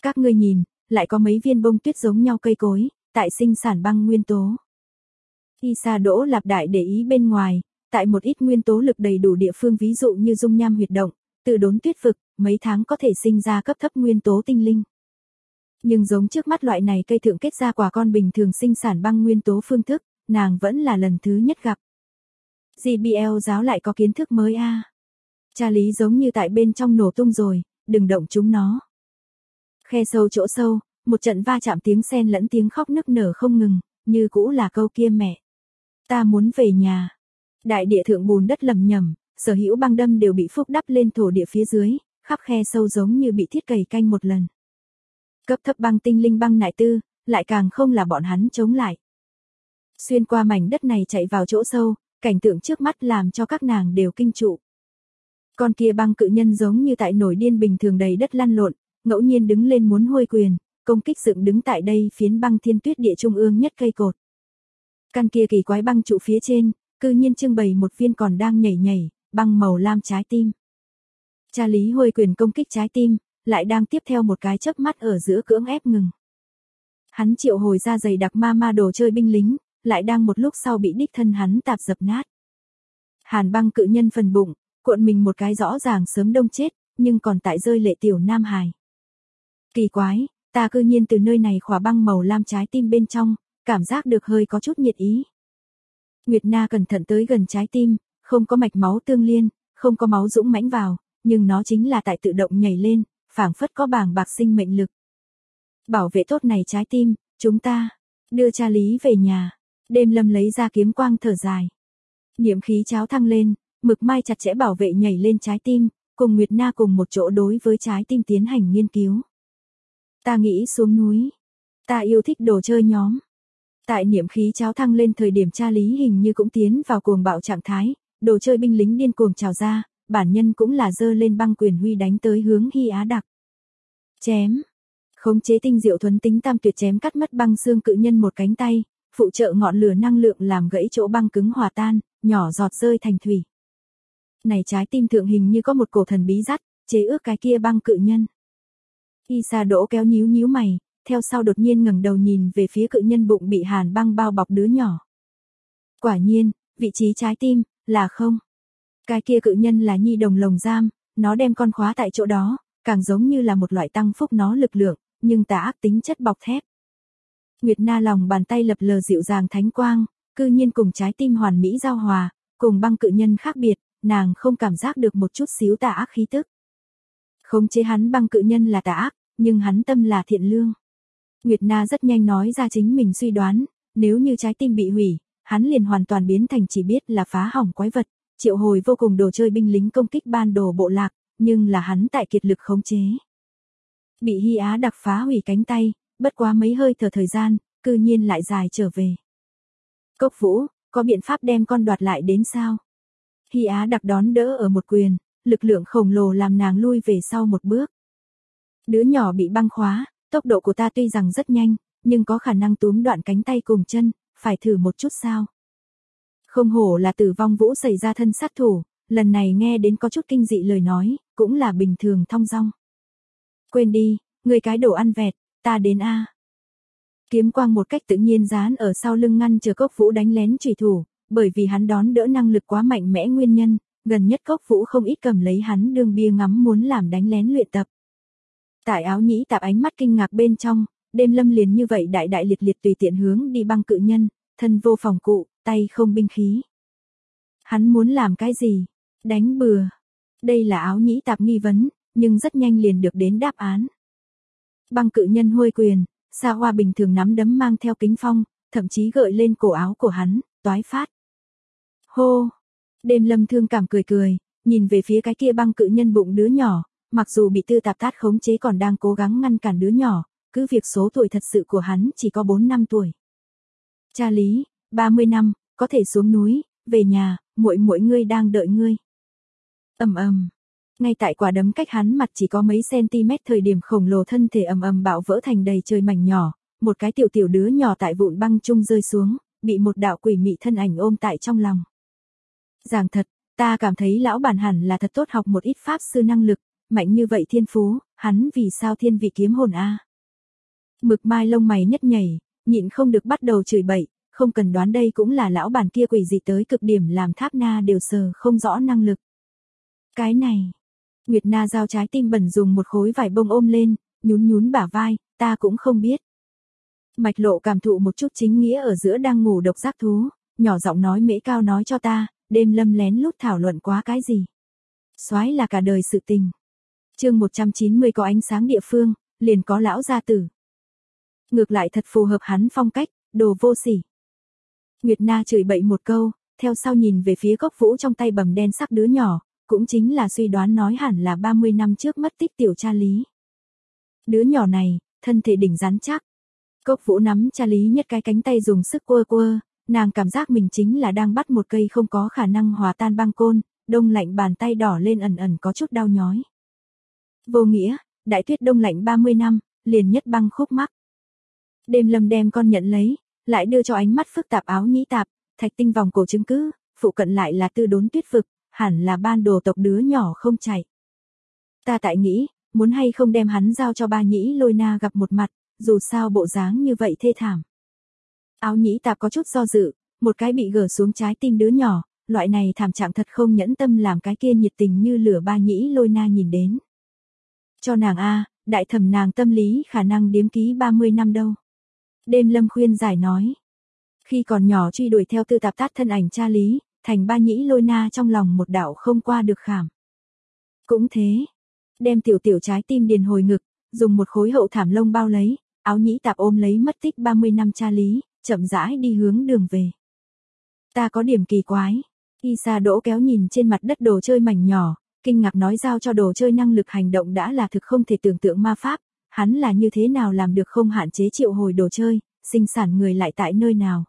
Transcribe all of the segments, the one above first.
Các ngươi nhìn, lại có mấy viên bông tuyết giống nhau cây cối, tại sinh sản băng nguyên tố. Isa Đỗ Lạp Đại để ý bên ngoài, tại một ít nguyên tố lực đầy đủ địa phương ví dụ như dung nham huyệt động, từ đốn tuyết vực, mấy tháng có thể sinh ra cấp thấp nguyên tố tinh linh. Nhưng giống trước mắt loại này cây thượng kết ra quả con bình thường sinh sản băng nguyên tố phương thức, nàng vẫn là lần thứ nhất gặp. JBL giáo lại có kiến thức mới a. Cha lý giống như tại bên trong nổ tung rồi, đừng động chúng nó. Khe sâu chỗ sâu, một trận va chạm tiếng xen lẫn tiếng khóc nức nở không ngừng, như cũ là câu kia mẹ. Ta muốn về nhà. Đại địa thượng bùn đất lầm nhầm, sở hữu băng đâm đều bị phúc đắp lên thổ địa phía dưới, khắp khe sâu giống như bị thiết cày canh một lần. Cấp thấp băng tinh linh băng nại tư, lại càng không là bọn hắn chống lại. Xuyên qua mảnh đất này chạy vào chỗ sâu, cảnh tượng trước mắt làm cho các nàng đều kinh trụ. Con kia băng cự nhân giống như tại nổi điên bình thường đầy đất lăn lộn, ngẫu nhiên đứng lên muốn huôi quyền, công kích dựng đứng tại đây phiến băng thiên tuyết địa trung ương nhất cây cột. Căn kia kỳ quái băng trụ phía trên, cư nhiên trưng bày một viên còn đang nhảy nhảy, băng màu lam trái tim. Cha lý huôi quyền công kích trái tim, lại đang tiếp theo một cái chớp mắt ở giữa cưỡng ép ngừng. Hắn triệu hồi ra dày đặc ma đồ chơi binh lính, lại đang một lúc sau bị đích thân hắn tạp dập nát. Hàn băng cự nhân phần bụng, cuộn mình một cái rõ ràng sớm đông chết, nhưng còn tại rơi lệ tiểu nam hài. Kỳ quái, ta cư nhiên từ nơi này khỏa băng màu lam trái tim bên trong, cảm giác được hơi có chút nhiệt ý. Nguyệt Na cẩn thận tới gần trái tim, không có mạch máu tương liên, không có máu dũng mãnh vào, nhưng nó chính là tại tự động nhảy lên, phảng phất có bàng bạc sinh mệnh lực. Bảo vệ tốt này trái tim, chúng ta đưa cha lý về nhà. Đêm Lâm lấy ra kiếm quang thở dài. Niệm khí cháo thăng lên, mực mai chặt chẽ bảo vệ nhảy lên trái tim, cùng Nguyệt Na cùng một chỗ đối với trái tim tiến hành nghiên cứu. Ta nghĩ xuống núi. Ta yêu thích đồ chơi nhóm. Tại niệm khí cháo thăng lên thời điểm cha lý hình như cũng tiến vào cuồng bạo trạng thái, đồ chơi binh lính điên cuồng trào ra, bản nhân cũng là giơ lên băng quyền huy đánh tới hướng Hy Á Đặc. Chém. Khống chế tinh diệu thuần tính tam tuyệt chém cắt mất băng xương cự nhân một cánh tay, phụ trợ ngọn lửa năng lượng làm gãy chỗ băng cứng hòa tan, nhỏ giọt rơi thành thủy. Này trái tim thượng hình như có một cổ thần bí dắt, chế ước cái kia băng cự nhân. Isa Đỗ kéo nhíu mày, theo sau đột nhiên ngẩng đầu nhìn về phía cự nhân bụng bị hàn băng bao bọc đứa nhỏ. Quả nhiên, vị trí trái tim, là không. Cái kia cự nhân là nhi đồng lồng giam, nó đem con khóa tại chỗ đó, càng giống như là một loại tăng phúc nó lực lượng, nhưng tà ác tính chất bọc thép. Nguyệt Na lòng bàn tay lập lờ dịu dàng thánh quang, cư nhiên cùng trái tim hoàn mỹ giao hòa, cùng băng cự nhân khác biệt, nàng không cảm giác được một chút xíu tà ác khí tức. Khống chế hắn băng cự nhân là tà ác, nhưng hắn tâm là thiện lương. Nguyệt Na rất nhanh nói ra chính mình suy đoán, nếu như trái tim bị hủy, hắn liền hoàn toàn biến thành chỉ biết là phá hỏng quái vật, triệu hồi vô cùng đồ chơi binh lính công kích ban đồ bộ lạc, nhưng là hắn tại kiệt lực khống chế. Bị Hy Á Đặc phá hủy cánh tay, bất quá mấy hơi thở thời gian, cư nhiên lại dài trở về. Cốc Vũ, có biện pháp đem con đoạt lại đến sao? Hy Á Đặc đón đỡ ở một quyền, lực lượng khổng lồ làm nàng lui về sau một bước. Đứa nhỏ bị băng khóa, tốc độ của ta tuy rằng rất nhanh, nhưng có khả năng túm đoạn cánh tay cùng chân, phải thử một chút sao? Không hổ là Tử Vong Vũ xảy ra thân sát thủ, lần này nghe đến có chút kinh dị lời nói, cũng là bình thường thong dong. Quên đi, người cái đồ ăn vẹt, ta đến a. Kiếm quang một cách tự nhiên dán ở sau lưng ngăn chờ Cốc Vũ đánh lén chủy thủ, bởi vì hắn đón đỡ năng lực quá mạnh mẽ nguyên nhân, gần nhất Cốc Vũ không ít cầm lấy hắn đương bia ngắm muốn làm đánh lén luyện tập. Tại áo nhĩ tạp ánh mắt kinh ngạc bên trong, Đêm Lâm liền như vậy đại liệt tùy tiện hướng đi băng cự nhân, thân vô phòng cụ, tay không binh khí. Hắn muốn làm cái gì? Đánh bừa. Đây là áo nhĩ tạp nghi vấn, nhưng rất nhanh liền được đến đáp án. Băng cự nhân huôi quyền, xa hoa bình thường nắm đấm mang theo kính phong, thậm chí gợi lên cổ áo của hắn, toái phát. Hô! Đêm Lâm thương cảm cười, nhìn về phía cái kia băng cự nhân bụng đứa nhỏ, mặc dù bị Tư Tạp Tát khống chế còn đang cố gắng ngăn cản đứa nhỏ, cứ việc số tuổi thật sự của hắn chỉ có 4 năm tuổi. Cha lý, 30 năm, có thể xuống núi, về nhà, muội ngươi đang đợi ngươi. Ầm. Ngay tại quả đấm cách hắn mặt chỉ có mấy cm thời điểm khổng lồ thân thể ầm bạo vỡ thành đầy trời mảnh nhỏ, một cái tiểu đứa nhỏ tại vụn băng trung rơi xuống, bị một đạo quỷ mị thân ảnh ôm tại trong lòng. Giảng thật, ta cảm thấy lão bản hẳn là thật tốt học một ít pháp sư năng lực, mạnh như vậy thiên phú, hắn vì sao thiên vị kiếm hồn a? Mực Mai lông mày nhất nhảy, nhịn không được bắt đầu chửi bậy, không cần đoán đây cũng là lão bản kia quỷ dị tới cực điểm làm Tháp Na đều sờ không rõ năng lực. Cái này, Nguyệt Na giao trái tim bẩn dùng một khối vải bông ôm lên, nhún nhún bả vai, ta cũng không biết. Mạch Lộ cảm thụ một chút chính nghĩa ở giữa đang ngủ độc giác thú, nhỏ giọng nói Mễ Cao nói cho ta, đêm lâm lén lút thảo luận quá cái gì. Soái là cả đời sự tình. Chương 190 có ánh sáng địa phương, liền có lão gia tử. Ngược lại thật phù hợp hắn phong cách, đồ vô sỉ. Nguyệt Na chửi bậy một câu, theo sau nhìn về phía gốc vũ trong tay bầm đen sắc đứa nhỏ, cũng chính là suy đoán nói hẳn là 30 năm trước mất tích tiểu cha Lý. Đứa nhỏ này, thân thể đỉnh rắn chắc. Cốc Vũ nắm cha Lý nhất cái cánh tay dùng sức quơ quơ, nàng cảm giác mình chính là đang bắt một cây không có khả năng hòa tan băng côn, đông lạnh bàn tay đỏ lên ẩn ẩn có chút đau nhói. Vô nghĩa, đại tuyết đông lạnh 30 năm, liền nhất băng khúc mắc. Đêm lâm đem con nhận lấy, lại đưa cho ánh mắt phức tạp áo nhĩ tạp, thạch tinh vòng cổ chứng cứ, phụ cận lại là tư đốn tuyết vực, hẳn là ban đồ tộc đứa nhỏ không chạy. Ta tại nghĩ, muốn hay không đem hắn giao cho ba nhĩ lôi na gặp một mặt, dù sao bộ dáng như vậy thê thảm. Áo nhĩ tạp có chút do dự, một cái bị gỡ xuống trái tim đứa nhỏ, loại này thảm trạng thật không nhẫn tâm làm cái kia nhiệt tình như lửa ba nhĩ lôi na nhìn đến. Cho nàng a, đại thẩm nàng tâm lý khả năng điếm ký 30 năm đâu. Đêm lâm khuyên giải nói. Khi còn nhỏ truy đuổi theo Tư Tạp Tát thân ảnh cha Lý, thành ba nhĩ lôi na trong lòng một đạo không qua được khảm. Cũng thế, đem tiểu tiểu trái tim điền hồi ngực, dùng một khối hậu thảm lông bao lấy, áo nhĩ tạp ôm lấy mất tích 30 năm cha Lý, chậm rãi đi hướng đường về. Ta có điểm kỳ quái. Y Sa Đỗ kéo nhìn trên mặt đất đồ chơi mảnh nhỏ, kinh ngạc nói giao cho đồ chơi năng lực hành động đã là thực không thể tưởng tượng ma pháp, hắn là như thế nào làm được không hạn chế triệu hồi đồ chơi, sinh sản người lại tại nơi nào.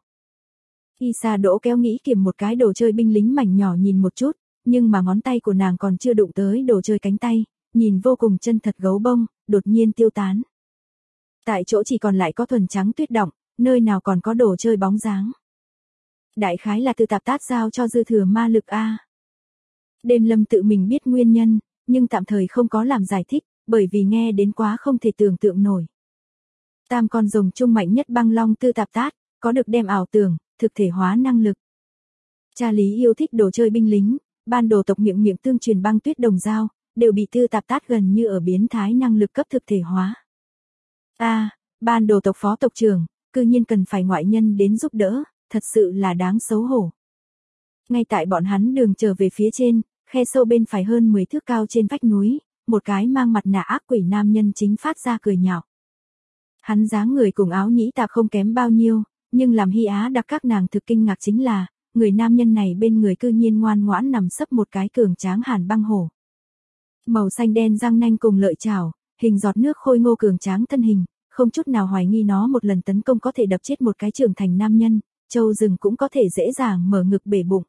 Y Sa Đỗ kéo nghĩ kiểm một cái đồ chơi binh lính mảnh nhỏ nhìn một chút, nhưng mà ngón tay của nàng còn chưa đụng tới đồ chơi cánh tay, nhìn vô cùng chân thật gấu bông, đột nhiên tiêu tán. Tại chỗ chỉ còn lại có thuần trắng tuyết động, nơi nào còn có đồ chơi bóng dáng. Đại khái là Tư Tạp Tát giao cho dư thừa ma lực a. Đêm lâm tự mình biết nguyên nhân, nhưng tạm thời không có làm giải thích, bởi vì nghe đến quá không thể tưởng tượng nổi. Tam con rồng trung mạnh nhất băng long Tư Tạp Tát, có được đem ảo tưởng, thực thể hóa năng lực. Cha Lý yêu thích đồ chơi binh lính, ban đồ tộc miệng miệng tương truyền băng tuyết đồng dao, đều bị Tư Tạp Tát gần như ở biến thái năng lực cấp thực thể hóa. Ban đồ tộc phó tộc trưởng, cư nhiên cần phải ngoại nhân đến giúp đỡ, thật sự là đáng xấu hổ. Ngay tại bọn hắn đường trở về phía trên, khe sâu bên phải hơn 10 thước cao trên vách núi, một cái mang mặt nạ ác quỷ nam nhân chính phát ra cười nhạo. Hắn dáng người cùng áo nhĩ tạp không kém bao nhiêu, nhưng làm Hy Á đặc các nàng thực kinh ngạc chính là, người nam nhân này bên người cư nhiên ngoan ngoãn nằm sấp một cái cường tráng hàn băng hổ. Màu xanh đen răng nanh cùng lợi chảo, hình giọt nước khôi ngô cường tráng thân hình, không chút nào hoài nghi nó một lần tấn công có thể đập chết một cái trưởng thành nam nhân, châu rừng cũng có thể dễ dàng mở ngực bể bụng.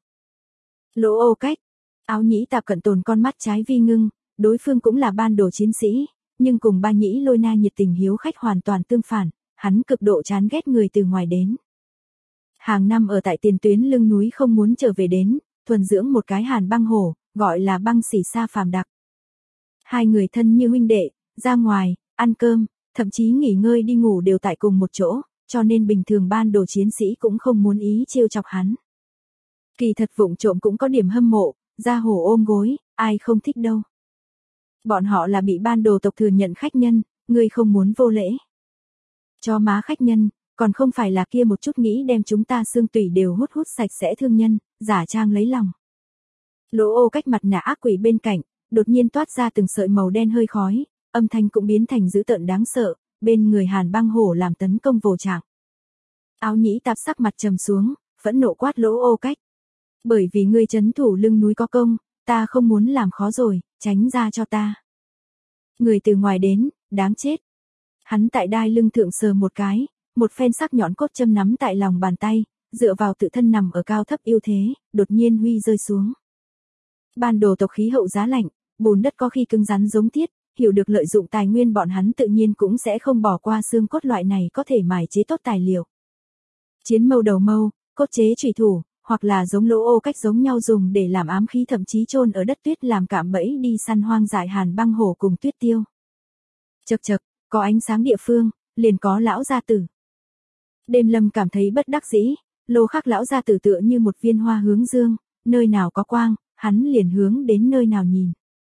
Lỗ Ô Cách, áo nhĩ tạp cận tồn con mắt trái vi ngưng, đối phương cũng là ban đồ chiến sĩ, nhưng cùng ba nhĩ lôi na nhiệt tình hiếu khách hoàn toàn tương phản, hắn cực độ chán ghét người từ ngoài đến. Hàng năm ở tại tiền tuyến lưng núi không muốn trở về đến, thuần dưỡng một cái hàn băng hổ, gọi là băng xỉ sa phàm đặc. Hai người thân như huynh đệ, ra ngoài, ăn cơm, thậm chí nghỉ ngơi đi ngủ đều tại cùng một chỗ, cho nên bình thường ban đồ chiến sĩ cũng không muốn ý trêu chọc hắn. Kỳ thật vụng trộm cũng có điểm hâm mộ, ra hổ ôm gối, ai không thích đâu. Bọn họ là bị ban đồ tộc thừa nhận khách nhân, người không muốn vô lễ. Cho má khách nhân, còn không phải là kia một chút nghĩ đem chúng ta xương tủy đều hút hút sạch sẽ thương nhân, giả trang lấy lòng. Lỗ Ô Cách mặt nạ ác quỷ bên cạnh, đột nhiên toát ra từng sợi màu đen hơi khói, âm thanh cũng biến thành dữ tợn đáng sợ, bên người hàn băng hổ làm tấn công vồ trạng. Áo nhĩ tạp sắc mặt trầm xuống, phẫn nộ quát Lỗ Ô Cách. Bởi vì ngươi trấn thủ lưng núi có công, ta không muốn làm khó rồi, tránh ra cho ta. Người từ ngoài đến, đáng chết. Hắn tại đai lưng thượng sờ một cái, một phen sắc nhọn cốt châm nắm tại lòng bàn tay, dựa vào tự thân nằm ở cao thấp ưu thế, đột nhiên huy rơi xuống. Ban đồ tộc khí hậu giá lạnh, bùn đất có khi cứng rắn giống thiết, hiểu được lợi dụng tài nguyên bọn hắn tự nhiên cũng sẽ không bỏ qua xương cốt loại này có thể mài chế tốt tài liệu. Chiến mâu đầu mâu, cốt chế chủy thủ, hoặc là giống Lỗ Ô Cách giống nhau dùng để làm ám khí thậm chí chôn ở đất tuyết làm cạm bẫy đi săn hoang dại hàn băng hổ cùng tuyết tiêu. Chậc chậc, có ánh sáng địa phương, liền có lão gia tử. Đêm Lâm cảm thấy bất đắc dĩ, Lô Khắc lão gia tử tựa như một viên hoa hướng dương, nơi nào có quang, hắn liền hướng đến nơi nào nhìn.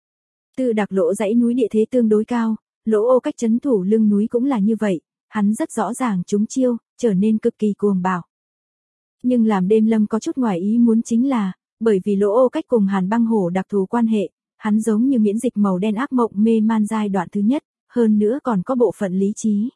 Từ Đặc Lỗ dãy núi địa thế tương đối cao, Lỗ Ô Cách trấn thủ lưng núi cũng là như vậy, hắn rất rõ ràng trúng chiêu, trở nên cực kỳ cuồng bạo. Nhưng làm Đêm Lâm có chút ngoài ý muốn chính là, bởi vì Lỗ Ô Cách cùng Hàn Băng Hổ đặc thù quan hệ, hắn giống như miễn dịch màu đen ác mộng mê man giai đoạn thứ nhất, hơn nữa còn có bộ phận lý trí.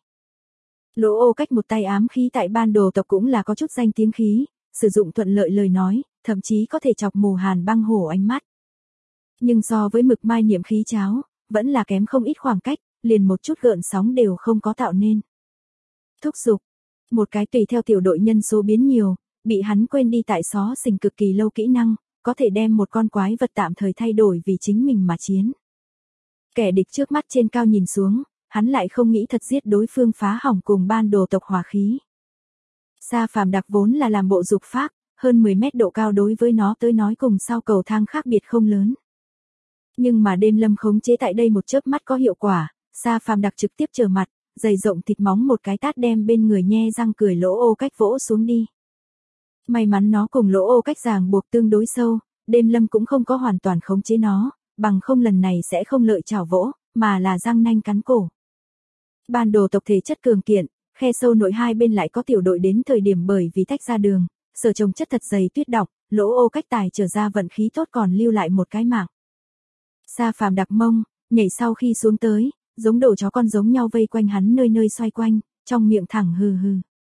Lỗ Ô Cách một tay ám khí tại Ban Đồ tộc cũng là có chút danh tiếng khí, sử dụng thuận lợi lời nói, thậm chí có thể chọc mù Hàn Băng Hổ ánh mắt. Nhưng so với Mực Mai niệm khí cháo, vẫn là kém không ít khoảng cách, liền một chút gợn sóng đều không có tạo nên. Thúc giục, một cái tùy theo tiểu đội nhân số biến nhiều, bị hắn quên đi tại xó xỉnh cực kỳ lâu kỹ năng, có thể đem một con quái vật tạm thời thay đổi vì chính mình mà chiến. Kẻ địch trước mắt trên cao nhìn xuống, hắn lại không nghĩ thật giết đối phương phá hỏng cùng Ban Đồ tộc hòa khí. Sa Phàm Đặc vốn là làm bộ dục pháp, hơn 10 mét độ cao đối với nó tới nói cùng sao cầu thang khác biệt không lớn. Nhưng mà Đêm Lâm khống chế tại đây một chớp mắt có hiệu quả, Sa Phàm Đặc trực tiếp trở mặt, dày rộng thịt móng một cái tát đem bên người nhe răng cười Lỗ Ô Cách vỗ xuống đi. May mắn nó cùng Lỗ Ô Cách ràng buộc tương đối sâu, Đêm Lâm cũng không có hoàn toàn khống chế nó, bằng không lần này sẽ không lợi chảo vỗ, mà là răng nanh cắn cổ. Ban Đồ tộc thể chất cường kiện, khe sâu nội hai bên lại có tiểu đội đến thời điểm bởi vì tách ra đường, sở trồng chất thật dày tuyết đọng, Lỗ Ô Cách tài trở ra vận khí tốt còn lưu lại một cái mạng. Sa Phàm Đặc mông, nhảy sau khi xuống tới, giống đồ chó con giống nhau vây quanh hắn nơi nơi xoay quanh, trong miệng thẳng hừ hừ.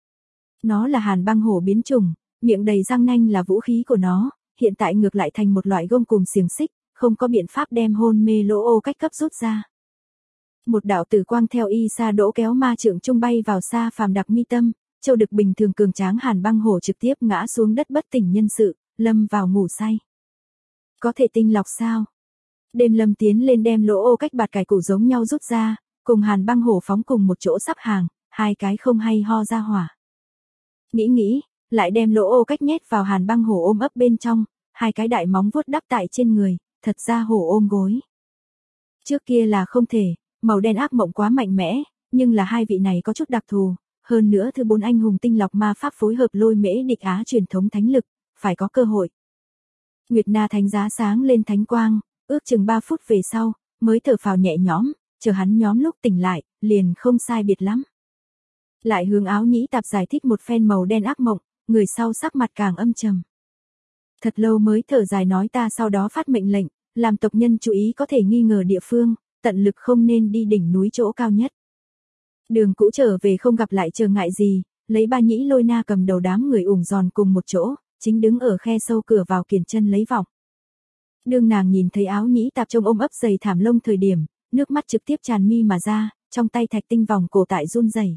Nó là Hàn Băng Hổ biến chủng, miệng đầy răng nanh là vũ khí của nó, hiện tại ngược lại thành một loại gông cùm xiềng xích, không có biện pháp đem hôn mê Lỗ Ô Cách cấp rút ra. Một đạo tử quang theo y sa đỗ kéo ma trượng trung bay vào Sa Phàm Đặc mi tâm, châu đực bình thường cường tráng Hàn Băng Hổ trực tiếp ngã xuống đất bất tỉnh nhân sự, lâm vào ngủ say. Có thể tinh lọc sao? Đêm Lâm tiến lên đem Lỗ Ô Cách bạt cải củ giống nhau rút ra, cùng Hàn Băng Hổ phóng cùng một chỗ sắp hàng, hai cái không hay ho ra hỏa. Nghĩ, lại đem Lỗ Ô Cách nhét vào Hàn Băng Hổ ôm ấp bên trong, hai cái đại móng vuốt đắp tại trên người, thật ra hổ ôm gối. Trước kia là không thể, màu đen ác mộng quá mạnh mẽ, nhưng là hai vị này có chút đặc thù, hơn nữa thứ 4 anh hùng tinh lọc ma pháp phối hợp Lôi Mễ Địch Á truyền thống thánh lực, phải có cơ hội. Nguyệt Na thánh giá sáng lên thánh quang, ước chừng 3 phút về sau, mới thở phào nhẹ nhõm, chờ hắn nhóm lúc tỉnh lại, liền không sai biệt lắm. Lại hướng Áo Nhĩ Tạp giải thích một phen màu đen ác mộng, người sau sắc mặt càng âm trầm. Thật lâu mới thở dài nói ta sau đó phát mệnh lệnh, làm tộc nhân chú ý có thể nghi ngờ địa phương, tận lực không nên đi đỉnh núi chỗ cao nhất. Đường cũ trở về không gặp lại trở ngại gì, lấy Ba Nhĩ Lôi Na cầm đầu đám người ủng giòn cùng một chỗ, chính đứng ở khe sâu cửa vào kiền chân lấy vọng. Đương nàng nhìn thấy Áo Nhĩ Tạp trong ôm ấp dày thảm lông thời điểm, nước mắt trực tiếp tràn mi mà ra, trong tay thạch tinh vòng cổ tại run rẩy.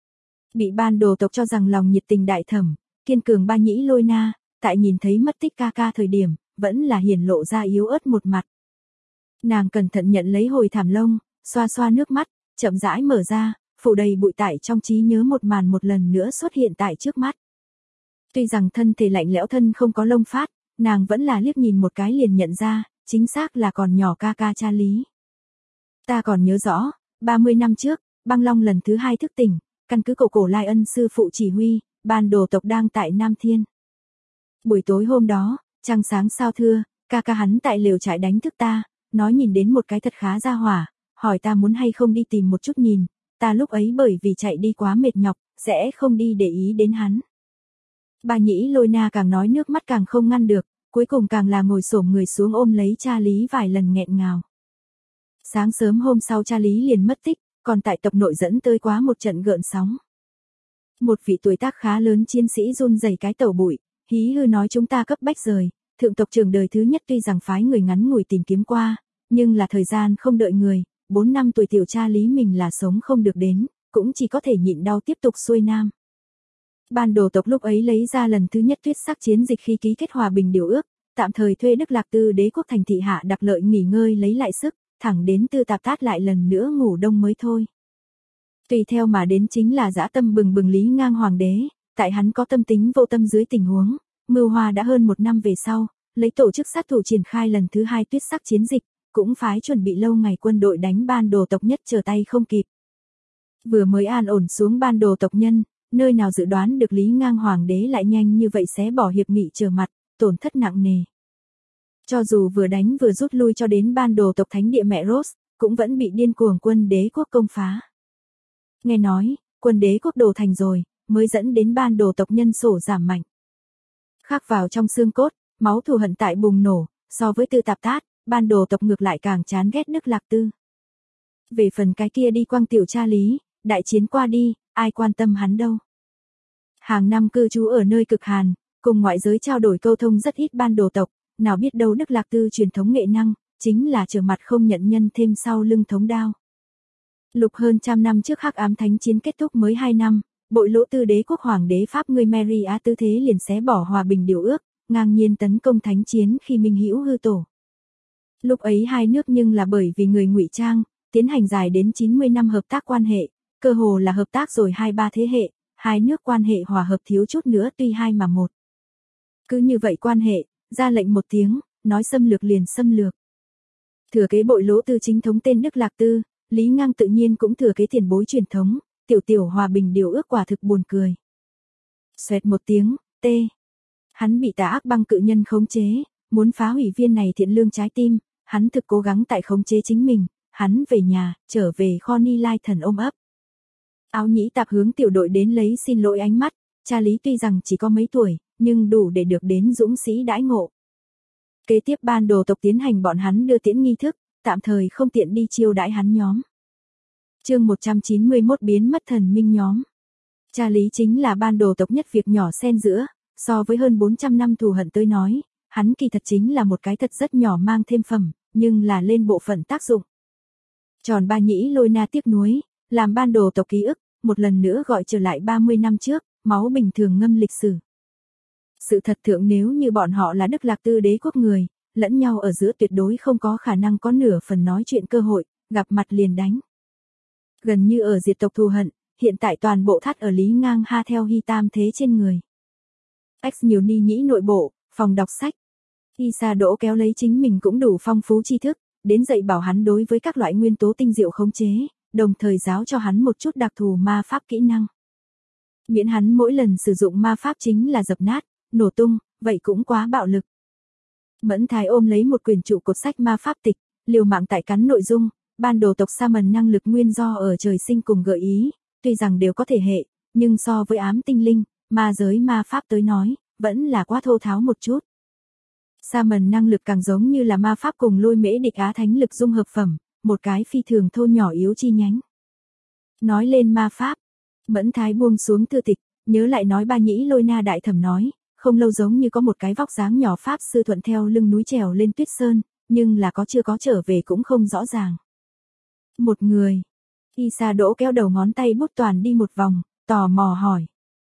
Bị Ban Đồ tộc cho rằng lòng nhiệt tình đại thẩm, kiên cường Ba Nhĩ Lôi Na, tại nhìn thấy mất tích ca ca thời điểm, vẫn là hiển lộ ra yếu ớt một mặt. Nàng cẩn thận nhận lấy hồi thảm lông, xoa xoa nước mắt, chậm rãi mở ra, phủ đầy bụi tải trong trí nhớ một màn một lần nữa xuất hiện tại trước mắt. Tuy rằng thân thể lạnh lẽo thân không có lông phát, nàng vẫn là liếc nhìn một cái liền nhận ra, chính xác là còn nhỏ ca ca cha Lý. Ta còn nhớ rõ, 30 năm trước, Băng Long lần thứ 2 thức tỉnh, căn cứ cổ Lai Ân sư phụ chỉ huy, Ban Đồ tộc đang tại Nam Thiên. Buổi tối hôm đó, trăng sáng sao thưa, ca ca hắn tại lều trại đánh thức ta, nói nhìn đến một cái thật khá ra hỏa, hỏi ta muốn hay không đi tìm một chút nhìn, ta lúc ấy bởi vì chạy đi quá mệt nhọc, sẽ không đi để ý đến hắn. Ba Nhĩ Lôi Na càng nói nước mắt càng không ngăn được, cuối cùng càng là ngồi xổm người xuống ôm lấy cha Lý vài lần nghẹn ngào. Sáng sớm hôm sau cha Lý liền mất tích, còn tại tộc nội dẫn tới quá một trận gợn sóng. Một vị tuổi tác khá lớn chiến sĩ run rẩy cái tẩu bụi, hí hư nói chúng ta cấp bách rời, thượng tộc trưởng đời thứ nhất tuy rằng phái người ngắn ngủi tìm kiếm qua, nhưng là thời gian không đợi người, 4 năm tuổi tiểu cha Lý mình là sống không được đến, cũng chỉ có thể nhịn đau tiếp tục xuôi nam. Ban Đồ tộc lúc ấy lấy ra lần thứ nhất tuyết sắc chiến dịch khi ký kết hòa bình điều ước, tạm thời thuê Đức Lạc Tư đế quốc thành thị hạ đặc lợi nghỉ ngơi lấy lại sức, thẳng đến Tư Tạp Tát lại lần nữa ngủ đông mới thôi. Tùy theo mà đến chính là dã tâm bừng bừng Lý Ngang hoàng đế, tại hắn có tâm tính vô tâm dưới tình huống, mưu hoa đã hơn 1 năm về sau, lấy tổ chức sát thủ triển khai lần thứ 2 tuyết sắc chiến dịch, cũng phái chuẩn bị lâu ngày quân đội đánh ban đồ tộc nhất trở tay không kịp. Vừa mới an ổn xuống ban đồ tộc nhân, nơi nào dự đoán được Lý Ngang hoàng đế lại nhanh như vậy xé bỏ hiệp nghị trở mặt, tổn thất nặng nề. Cho dù vừa đánh vừa rút lui cho đến ban đồ tộc thánh địa mẹ Rose, cũng vẫn bị điên cuồng quân đế quốc công phá. Nghe nói, quân đế quốc đổ thành rồi, mới dẫn đến ban đồ tộc nhân sổ giảm mạnh. Khắc vào trong xương cốt, máu thù hận tại bùng nổ, so với Tư Tạp Tát, ban đồ tộc ngược lại càng chán ghét Đức Lạc Tư. Về phần cái kia đi quang tiểu cha Lý, đại chiến qua đi, ai quan tâm hắn đâu. Hàng năm cư trú ở nơi cực hàn, cùng ngoại giới trao đổi câu thông rất ít ban đồ tộc, nào biết đâu Đức Lạc Tư truyền thống nghệ năng, chính là trở mặt không nhận nhân thêm sau lưng thống đao. Lục hơn trăm năm trước Hắc Ám Thánh Chiến kết thúc mới 2 năm, bội lỗ Tư đế quốc hoàng đế Pháp người Mary Á Tư Thế liền xé bỏ hòa bình điều ước, ngang nhiên tấn công Thánh Chiến khi Minh Hữu hư tổ. Lúc ấy hai nước nhưng là bởi vì người ngụy trang, tiến hành dài đến 90 năm hợp tác quan hệ, cơ hồ là hợp tác rồi 2-3 thế hệ, hai nước quan hệ hòa hợp thiếu chút nữa tuy hai mà một. Cứ như vậy quan hệ, ra lệnh một tiếng, nói xâm lược liền xâm lược. Thừa kế bội lỗ Tư chính thống tên Đức Lạc Tư, Lý Ngang tự nhiên cũng thừa kế tiền bối truyền thống, tiểu hòa bình điều ước quả thực buồn cười. Xoẹt một tiếng, tê. Hắn bị tà ác băng cự nhân khống chế, muốn phá hủy viên này thiện lương trái tim, hắn thực cố gắng tại khống chế chính mình, hắn về nhà, trở về kho Ni Lai thần ôm ấp. Áo nhĩ tạp hướng tiểu đội đến lấy xin lỗi ánh mắt, cha Lý tuy rằng chỉ có mấy tuổi, nhưng đủ để được đến dũng sĩ đãi ngộ. Kế tiếp ban đồ tộc tiến hành bọn hắn đưa tiễn nghi thức, tạm thời không tiện đi chiêu đãi hắn nhóm. Chương 191 biến mất thần minh nhóm. Cha Lý chính là ban đồ tộc nhất việc nhỏ xen giữa, so với hơn 400 năm thù hận tới nói, hắn kỳ thật chính là một cái thật rất nhỏ mang thêm phẩm, nhưng là lên bộ phận tác dụng. Tròn Ba Nhĩ Lôi Na tiếc nuối, làm ban đồ tộc ký ức, một lần nữa gọi trở lại 30 năm trước, máu bình thường ngâm lịch sử. Sự thật thượng nếu như bọn họ là Đức Lạc Tư đế quốc người, lẫn nhau ở giữa tuyệt đối không có khả năng có nửa phần nói chuyện cơ hội, gặp mặt liền đánh. Gần như ở diệt tộc thù hận, hiện tại toàn bộ thắt ở Lý Ngang Ha theo Hy Tam thế trên người. X nhiều ni nhĩ nội bộ, phòng đọc sách. Y Sa Đỗ kéo lấy chính mình cũng đủ phong phú tri thức, đến dạy bảo hắn đối với các loại nguyên tố tinh diệu khống chế, đồng thời giáo cho hắn một chút đặc thù ma pháp kỹ năng. Miễn hắn mỗi lần sử dụng ma pháp chính là dập nát, nổ tung, vậy cũng quá bạo lực. Mẫn Thái ôm lấy một quyển trụ cột sách ma pháp tịch, liều mạng tại cắn nội dung, ban đồ tộc Sa-mần năng lực nguyên do ở trời sinh cùng gợi ý, tuy rằng đều có thể hệ, nhưng so với ám tinh linh, ma giới ma pháp tới nói, vẫn là quá thô tháo một chút. Sa-mần năng lực càng giống như là ma pháp cùng Lôi Mễ Địch Á thánh lực dung hợp phẩm, một cái phi thường thô nhỏ yếu chi nhánh. Nói lên ma pháp, Mẫn Thái buông xuống thư tịch, nhớ lại nói Ba Nhĩ Lôi Na đại thẩm nói, không lâu giống như có một cái vóc dáng nhỏ pháp sư thuận theo lưng núi trèo lên Tuyết Sơn, nhưng là có chưa có trở về cũng không rõ ràng. Một người. Y Sa Đỗ kéo đầu ngón tay bút toàn đi một vòng, tò mò hỏi.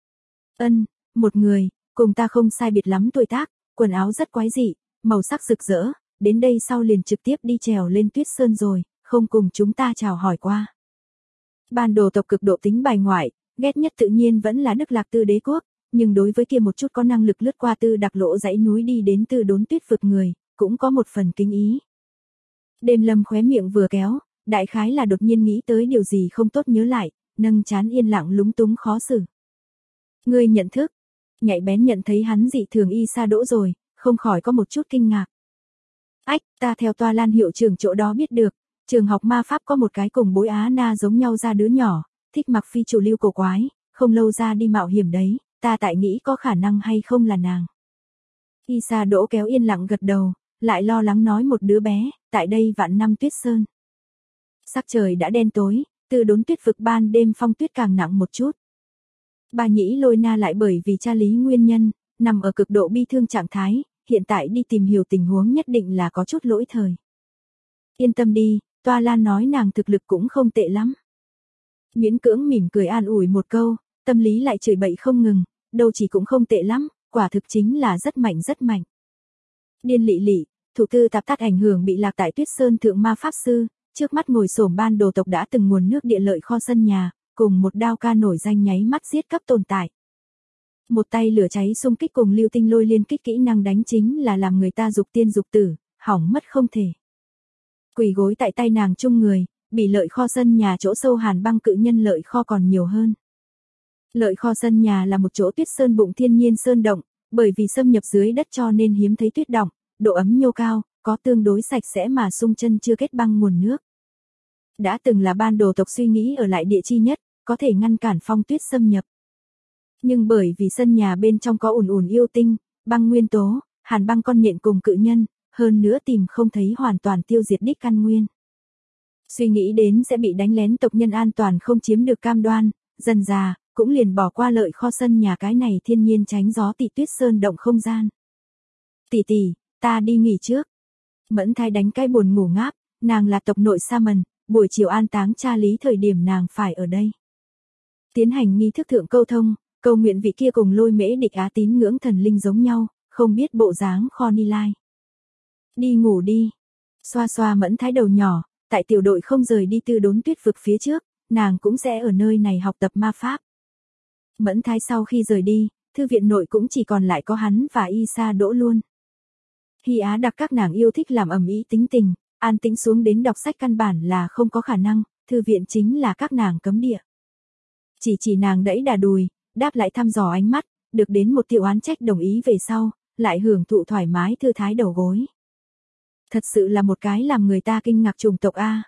Một người, cùng ta không sai biệt lắm tuổi tác, quần áo rất quái dị, màu sắc rực rỡ, đến đây sau liền trực tiếp đi trèo lên Tuyết Sơn rồi, không cùng chúng ta chào hỏi qua. Ban đồ tộc cực độ tính bài ngoại, ghét nhất tự nhiên vẫn là Đức Lạc Tư đế quốc, nhưng đối với kia một chút có năng lực lướt qua Tư Đặc Lộ dãy núi đi đến Tư Đốn Tuyết vực người, cũng có một phần kính ý. Đêm Lâm khóe miệng vừa kéo, đại khái là đột nhiên nghĩ tới điều gì không tốt nhớ lại, nâng trán yên lặng lúng túng khó xử. Ngươi nhận thức, nhạy bén nhận thấy hắn dị thường Y Sa Đỗ rồi, không khỏi có một chút kinh ngạc. Ách, ta theo Toa Lan hiệu trưởng chỗ đó biết được, trường học ma pháp có một cái cùng bối Á Na giống nhau ra đứa nhỏ, thích mặc phi chủ lưu cổ quái, không lâu ra đi mạo hiểm đấy, ta tại nghĩ có khả năng hay không là nàng. Y Sa Đỗ kéo yên lặng gật đầu, lại lo lắng nói một đứa bé, tại đây vạn năm Tuyết Sơn. Sắc trời đã đen tối, Tư Đốn Tuyết vực ban đêm phong tuyết càng nặng một chút. Ba Nhĩ Lôi Na lại bởi vì cha Lý nguyên nhân, nằm ở cực độ bi thương trạng thái, hiện tại đi tìm hiểu tình huống nhất định là có chút lỗi thời. Yên tâm đi, Toa Lan nói nàng thực lực cũng không tệ lắm. Miễn cưỡng mỉm cười an ủi một câu, tâm lý lại chửi bậy không ngừng, đâu chỉ cũng không tệ lắm, quả thực chính là rất mạnh rất mạnh. Điên lị lị, thủ Tư Tạp Tát ảnh hưởng bị lạc tại Tuyết Sơn thượng ma pháp sư, trước mắt ngồi xổm ban đồ tộc đã từng nguồn nước địa lợi kho sân nhà, cùng một đao ca nổi danh nháy mắt giết cấp tồn tại. Một tay lửa cháy xung kích cùng lưu tinh lôi liên kích kỹ năng đánh chính là làm người ta dục tiên dục tử, hỏng mất không thể. Quỳ gối tại tay nàng chung người, bị lợi kho sân nhà chỗ sâu hàn băng cự nhân lợi kho còn nhiều hơn. Lợi kho sân nhà là một chỗ tuyết sơn bụng thiên nhiên sơn động, bởi vì xâm nhập dưới đất cho nên hiếm thấy tuyết đọng, độ ấm nhô cao, có tương đối sạch sẽ mà xung chân chưa kết băng nguồn nước. Đã từng là ban đồ tộc suy nghĩ ở lại địa chi nhất, có thể ngăn cản phong tuyết xâm nhập. Nhưng bởi vì sân nhà bên trong có ùn ùn yêu tinh, băng nguyên tố, hàn băng con nhện cùng cự nhân, hơn nữa tìm không thấy hoàn toàn tiêu diệt đích căn nguyên. Suy nghĩ đến sẽ bị đánh lén tộc nhân an toàn không chiếm được cam đoan, dần già, cũng liền bỏ qua lợi kho sân nhà cái này thiên nhiên tránh gió tị tuyết sơn động không gian. Tỷ tỷ, ta đi nghỉ trước. Mẫn Thái đánh cái buồn ngủ ngáp, nàng là tộc nội sa mần, buổi chiều an táng cha lý thời điểm nàng phải ở đây. Tiến hành nghi thức thượng câu thông, cầu nguyện vị kia cùng Lôi Mễ Địch Á tín ngưỡng thần linh giống nhau, không biết bộ dáng kho ni lai. Đi ngủ đi. Xoa xoa Mẫn Thái đầu nhỏ, tại tiểu đội không rời đi Tư Đốn Tuyết vực phía trước, nàng cũng sẽ ở nơi này học tập ma pháp. Mẫn Thái sau khi rời đi, thư viện nội cũng chỉ còn lại có hắn và Y Sa Đỗ luôn. Hy Á đặc các nàng yêu thích làm ầm ĩ tính tình, an tĩnh xuống đến đọc sách căn bản là không có khả năng, thư viện chính là các nàng cấm địa. Chỉ nàng đẫy đà đùi, đáp lại thăm dò ánh mắt, được đến một tiểu oán trách đồng ý về sau, lại hưởng thụ thoải mái thư thái đầu gối. Thật sự là một cái làm người ta kinh ngạc chủng tộc a.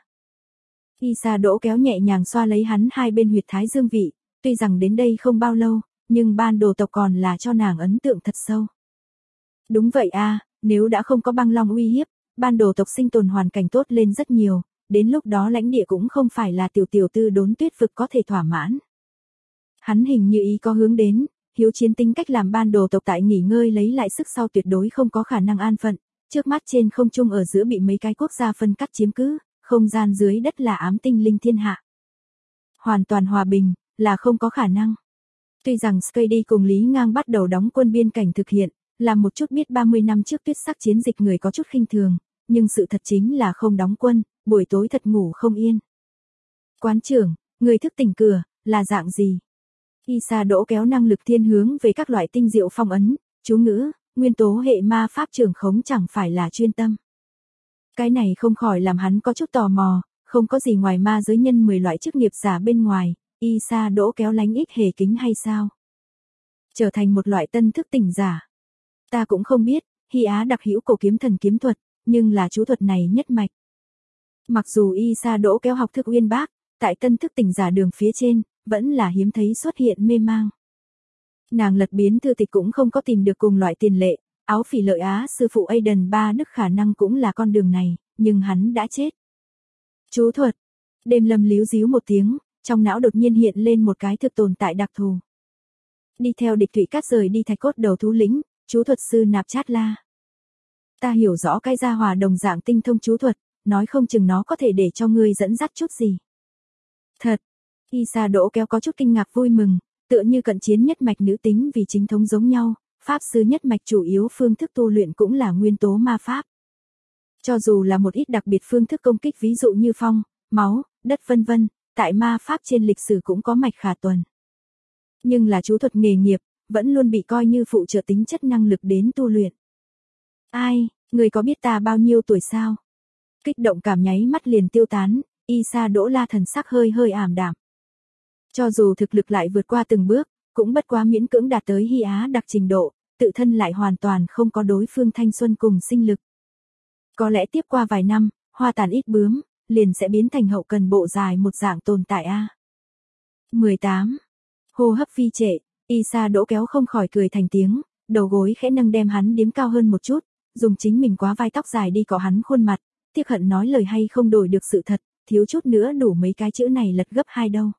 Y Sa Đỗ kéo nhẹ nhàng xoa lấy hắn hai bên huyệt thái dương vị, tuy rằng đến đây không bao lâu, nhưng ban đồ tộc còn là cho nàng ấn tượng thật sâu. Đúng vậy a, nếu đã không có băng long uy hiếp, ban đồ tộc sinh tồn hoàn cảnh tốt lên rất nhiều, đến lúc đó lãnh địa cũng không phải là tiểu Tư Đốn Tuyết vực có thể thỏa mãn. Hắn hình như ý có hướng đến, hiếu chiến tính cách làm ban đồ tộc tại nghỉ ngơi lấy lại sức sau tuyệt đối không có khả năng an phận, trước mắt trên không trung ở giữa bị mấy cái quốc gia phân cắt chiếm cứ, không gian dưới đất là ám tinh linh thiên hạ. Hoàn toàn hòa bình, là không có khả năng. Tuy rằng Skady cùng Lý Ngang bắt đầu đóng quân biên cảnh thực hiện, làm một chút biết 30 năm trước tuyết sắc chiến dịch người có chút khinh thường, nhưng sự thật chính là không đóng quân, buổi tối thật ngủ không yên. Quán trưởng, người thức tỉnh cửa, là dạng gì? Y Sa Đỗ kéo năng lực thiên hướng về các loại tinh diệu phong ấn, chú ngữ, nguyên tố hệ ma pháp trường khống chẳng phải là chuyên tâm. Cái này không khỏi làm hắn có chút tò mò, không có gì ngoài ma giới nhân 10 loại chức nghiệp giả bên ngoài, Y Sa Đỗ kéo lánh ít hề kính hay sao? Trở thành một loại tân thức tỉnh giả. Ta cũng không biết, Hy Á đặc hữu cổ kiếm thần kiếm thuật, nhưng là chú thuật này nhất mạch. Mặc dù Y Sa Đỗ kéo học thức uyên bác, tại tân thức tỉnh giả đường phía trên, vẫn là hiếm thấy xuất hiện mê mang. Nàng lật biến thư tịch cũng không có tìm được cùng loại tiền lệ, áo phỉ lợi Á sư phụ Aiden Ba Đức khả năng cũng là con đường này, nhưng hắn đã chết. Chú thuật. Đêm Lâm líu díu một tiếng, trong não đột nhiên hiện lên một cái thực tồn tại đặc thù. Đi theo Địch Thủy Cát rời đi Thạch Cốt Đầu Thú Lĩnh, chú thuật sư Nạp Chát La. Ta hiểu rõ cái gia hòa đồng dạng tinh thông chú thuật, nói không chừng nó có thể để cho ngươi dẫn dắt chút gì. Thật. Y Sa Đỗ kéo có chút kinh ngạc vui mừng, tựa như cận chiến nhất mạch nữ tính vì chính thống giống nhau, pháp sư nhất mạch chủ yếu phương thức tu luyện cũng là nguyên tố ma pháp. Cho dù là một ít đặc biệt phương thức công kích ví dụ như phong, máu, đất vân vân, tại ma pháp trên lịch sử cũng có mạch khả tuần. Nhưng là chú thuật nghề nghiệp, vẫn luôn bị coi như phụ trợ tính chất năng lực đến tu luyện. Ai, người có biết ta bao nhiêu tuổi sao? Kích động cảm nháy mắt liền tiêu tán, Y Sa Đỗ La thần sắc hơi hơi ảm đạm. Cho dù thực lực lại vượt qua từng bước, cũng bất quá miễn cưỡng đạt tới Hy Á đặc trình độ, tự thân lại hoàn toàn không có đối phương thanh xuân cùng sinh lực. Có lẽ tiếp qua vài năm, hoa tàn ít bướm, liền sẽ biến thành hậu cần bộ dài một dạng tồn tại a. 18. Hô hấp phi trệ, Y Sa Đỗ kéo không khỏi cười thành tiếng, đầu gối khẽ nâng đem hắn điếm cao hơn một chút, dùng chính mình quá vai tóc dài đi cọ hắn khuôn mặt, tiếc hận nói lời hay không đổi được sự thật, thiếu chút nữa đủ mấy cái chữ này lật gấp 2 đâu.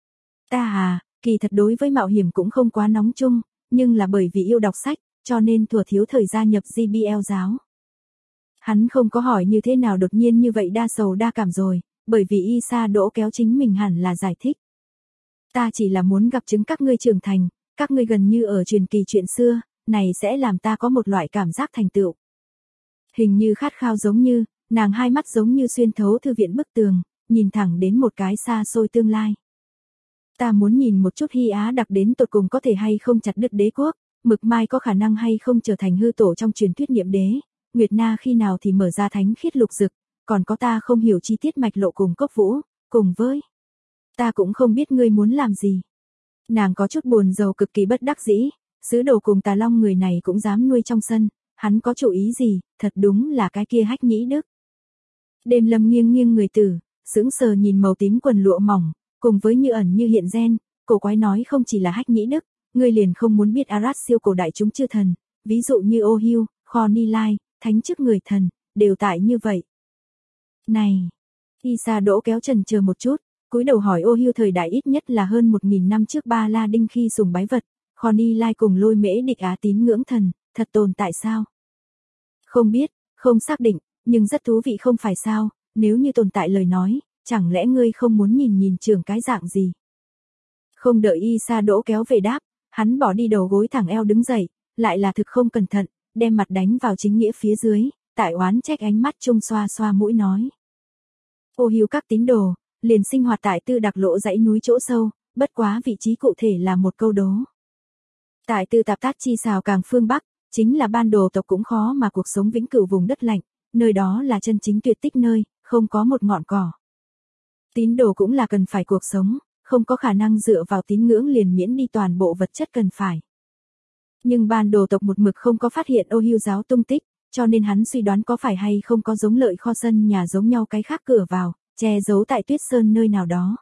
Ta kỳ thật đối với mạo hiểm cũng không quá nóng chung, nhưng là bởi vì yêu đọc sách, cho nên thuở thiếu thời gia nhập GBL giáo. Hắn không có hỏi như thế nào đột nhiên như vậy đa sầu đa cảm rồi, bởi vì Y Sa Đỗ kéo chính mình hẳn là giải thích. Ta chỉ là muốn gặp chứng các ngươi trưởng thành, các ngươi gần như ở truyền kỳ chuyện xưa, này sẽ làm ta có một loại cảm giác thành tựu. Hình như khát khao giống như, nàng hai mắt giống như xuyên thấu thư viện bức tường, nhìn thẳng đến một cái xa xôi tương lai. Ta muốn nhìn một chút Hy Á đặc đến tột cùng có thể hay không chặt đứt đế quốc, Mực Mai có khả năng hay không trở thành hư tổ trong truyền thuyết niệm đế, Nguyệt Na khi nào thì mở ra thánh khiết lục dực, còn có ta không hiểu chi tiết mạch lộ cùng Cốc Vũ, cùng với ta cũng không biết ngươi muốn làm gì. Nàng có chút buồn rầu cực kỳ bất đắc dĩ, sứ đồ cùng Tà Long người này cũng dám nuôi trong sân, hắn có chủ ý gì, thật đúng là cái kia Hách Nhĩ Đức. Đêm Lâm nghiêng nghiêng người tử, sững sờ nhìn màu tím quần lụa mỏng, cùng với như ẩn như hiện gen, cổ quái nói không chỉ là Hách Nhĩ Đức, ngươi liền không muốn biết Arad siêu cổ đại chúng chư thần, ví dụ như Ô Hưu, Kho Ni Lai, thánh chức người thần, đều tại như vậy. Này, Isa Đỗ kéo trần chờ một chút, cúi đầu hỏi Ô Hưu thời đại ít nhất là hơn 1000 năm trước Ba La Đinh khi sùng bái vật, Kho Ni Lai cùng Lôi Mễ Địch Á tín ngưỡng thần, thật tồn tại sao? Không biết, không xác định, nhưng rất thú vị không phải sao, nếu như tồn tại lời nói, chẳng lẽ ngươi không muốn nhìn nhìn trường cái dạng gì? Không đợi Isa Đỗ kéo về đáp, hắn bỏ đi đầu gối thẳng eo đứng dậy, lại là thực không cẩn thận, đem mặt đánh vào chính nghĩa phía dưới, tại oán trách ánh mắt trung xoa xoa mũi nói. Ô Hưu các tín đồ, liền sinh hoạt tại Tư Đặc Lộ dãy núi chỗ sâu, bất quá vị trí cụ thể là một câu đố. Tại Tư Tạp Tát Chi Sào càng phương Bắc, chính là Ban Đồ tộc cũng khó mà cuộc sống vĩnh cửu vùng đất lạnh, nơi đó là chân chính tuyệt tích nơi, không có một ngọn cỏ. Tín đồ cũng là cần phải cuộc sống, không có khả năng dựa vào tín ngưỡng liền miễn đi toàn bộ vật chất cần phải. Nhưng Ban Đồ tộc một mực không có phát hiện Ô Hưu giáo tung tích, cho nên hắn suy đoán có phải hay không có giống lợi kho sân nhà giống nhau cái khác cửa vào, che giấu tại Tuyết Sơn nơi nào đó.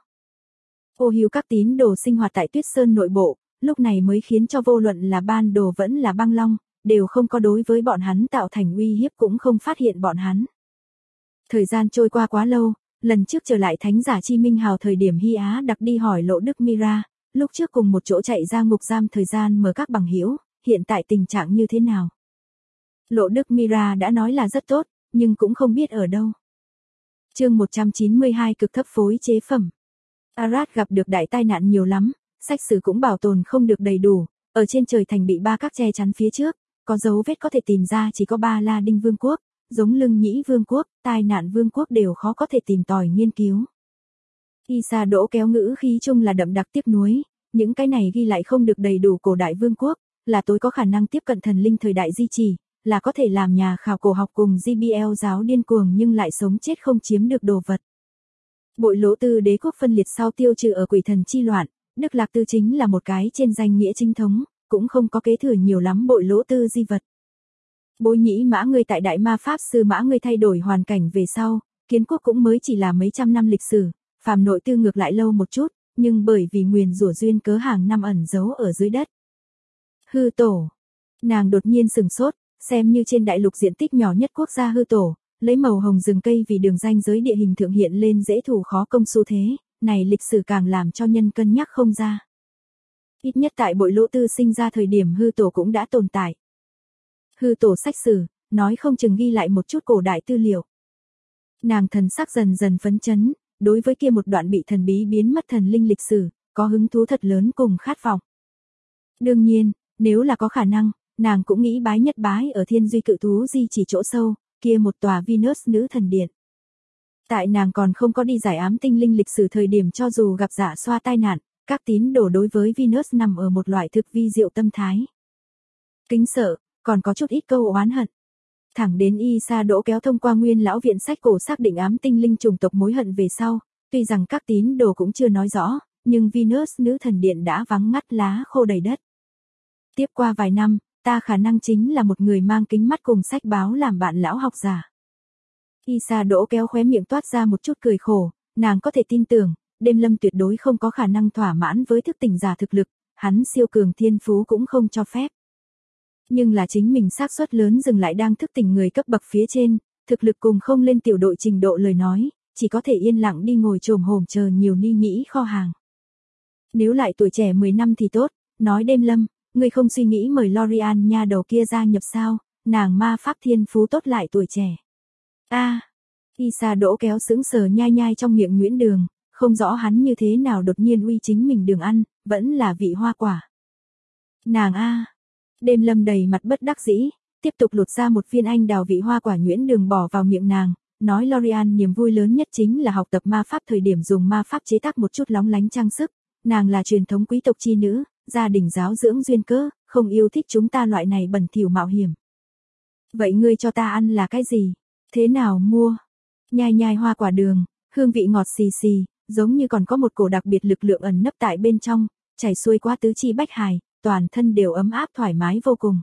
Ô Hưu các tín đồ sinh hoạt tại Tuyết Sơn nội bộ, lúc này mới khiến cho vô luận là Ban Đồ vẫn là Băng Long, đều không có đối với bọn hắn tạo thành uy hiếp cũng không phát hiện bọn hắn. Thời gian trôi qua quá lâu, lần trước trở lại Thánh giả Chi Minh Hào thời điểm Hy Á đặc đi hỏi Lộ Đức Mira, lúc trước cùng một chỗ chạy ra ngục giam thời gian mở các bằng hữu, hiện tại tình trạng như thế nào? Lộ Đức Mira đã nói là rất tốt, nhưng cũng không biết ở đâu. Chương 192 cực thấp phối chế phẩm. Arad gặp được đại tai nạn nhiều lắm, sách sử cũng bảo tồn không được đầy đủ, ở trên trời thành bị ba các che chắn phía trước, có dấu vết có thể tìm ra chỉ có Ba La Đinh Vương quốc, giống Lưng Nhĩ Vương quốc, tai nạn Vương quốc đều khó có thể tìm tòi nghiên cứu. Isa Đỗ kéo ngữ khí chung là đậm đặc tiếc nuối, những cái này ghi lại không được đầy đủ cổ đại vương quốc, là tối có khả năng tiếp cận thần linh thời đại di trì, là có thể làm nhà khảo cổ học cùng GBL giáo điên cuồng nhưng lại sống chết không chiếm được đồ vật. Bội Lỗ Tư đế quốc phân liệt sau tiêu trừ ở quỷ thần chi loạn, Đức Lạc Tư chính là một cái trên danh nghĩa chính thống, cũng không có kế thừa nhiều lắm Bội Lỗ Tư di vật. Bối Nhĩ Mã ngươi tại Đại Ma Pháp Sư Mã ngươi thay đổi hoàn cảnh về sau, kiến quốc cũng mới chỉ là mấy trăm năm lịch sử, phàm nội tư ngược lại lâu một chút, nhưng bởi vì nguyền rủa duyên cớ hàng năm ẩn giấu ở dưới đất. Hư tổ. Nàng đột nhiên sừng sốt, xem như trên đại lục diện tích nhỏ nhất quốc gia hư tổ, lấy màu hồng rừng cây vì đường ranh giới địa hình thượng hiện lên dễ thủ khó công xu thế, này lịch sử càng làm cho nhân cân nhắc không ra. Ít nhất tại Bội Lỗ Tư sinh ra thời điểm hư tổ cũng đã tồn tại. Hư tổ sách sử, nói không chừng ghi lại một chút cổ đại tư liệu. Nàng thần sắc dần dần phấn chấn, đối với kia một đoạn bị thần bí biến mất thần linh lịch sử, có hứng thú thật lớn cùng khát vọng. Đương nhiên, nếu là có khả năng, nàng cũng nghĩ bái nhất bái ở Thiên Duy Cự Thú di chỉ chỗ sâu, kia một tòa Venus nữ thần điện. Tại nàng còn không có đi giải ám tinh linh lịch sử thời điểm cho dù gặp giả xoa tai nạn, các tín đồ đối với Venus nằm ở một loại thực vi diệu tâm thái. Kính sợ, còn có chút ít câu oán hận. Thẳng đến Isa Đỗ kéo thông qua nguyên lão viện sách cổ xác định ám tinh linh chủng tộc mối hận về sau, tuy rằng các tín đồ cũng chưa nói rõ, nhưng Venus nữ thần điện đã vắng ngắt lá khô đầy đất. Tiếp qua vài năm, ta khả năng chính là một người mang kính mắt cùng sách báo làm bạn lão học giả. Isa Đỗ kéo khóe miệng toát ra một chút cười khổ, nàng có thể tin tưởng, Đêm Lâm tuyệt đối không có khả năng thỏa mãn với thức tỉnh giả thực lực, hắn siêu cường thiên phú cũng không cho phép. Nhưng là chính mình xác suất lớn dừng lại đang thức tỉnh người cấp bậc phía trên, thực lực cùng không lên tiểu đội trình độ lời nói, chỉ có thể yên lặng đi ngồi chồm hổm chờ nhiều ni nhĩ kho hàng. Nếu lại tuổi trẻ 10 năm thì tốt, nói Đêm Lâm, ngươi không suy nghĩ mời Lorian nha đầu kia gia nhập sao, nàng ma pháp thiên phú tốt lại tuổi trẻ. Isa Đỗ kéo sững sờ nhai nhai trong miệng Nguyễn Đường, không rõ hắn như thế nào đột nhiên uy chính mình đường ăn, vẫn là vị hoa quả. Nàng Đêm Lâm đầy mặt bất đắc dĩ, tiếp tục lột ra một viên anh đào vị hoa quả nhuyễn đường bỏ vào miệng nàng, nói Lorian niềm vui lớn nhất chính là học tập ma pháp thời điểm dùng ma pháp chế tác một chút lóng lánh trang sức, nàng là truyền thống quý tộc chi nữ, gia đình giáo dưỡng duyên cớ, không yêu thích chúng ta loại này bẩn thỉu mạo hiểm. Vậy ngươi cho ta ăn là cái gì? Thế nào mua? Nhai nhai hoa quả đường, hương vị ngọt xì xì, giống như còn có một cổ đặc biệt lực lượng ẩn nấp tại bên trong, chảy xuôi qua tứ chi bách hài, toàn thân đều ấm áp thoải mái vô cùng.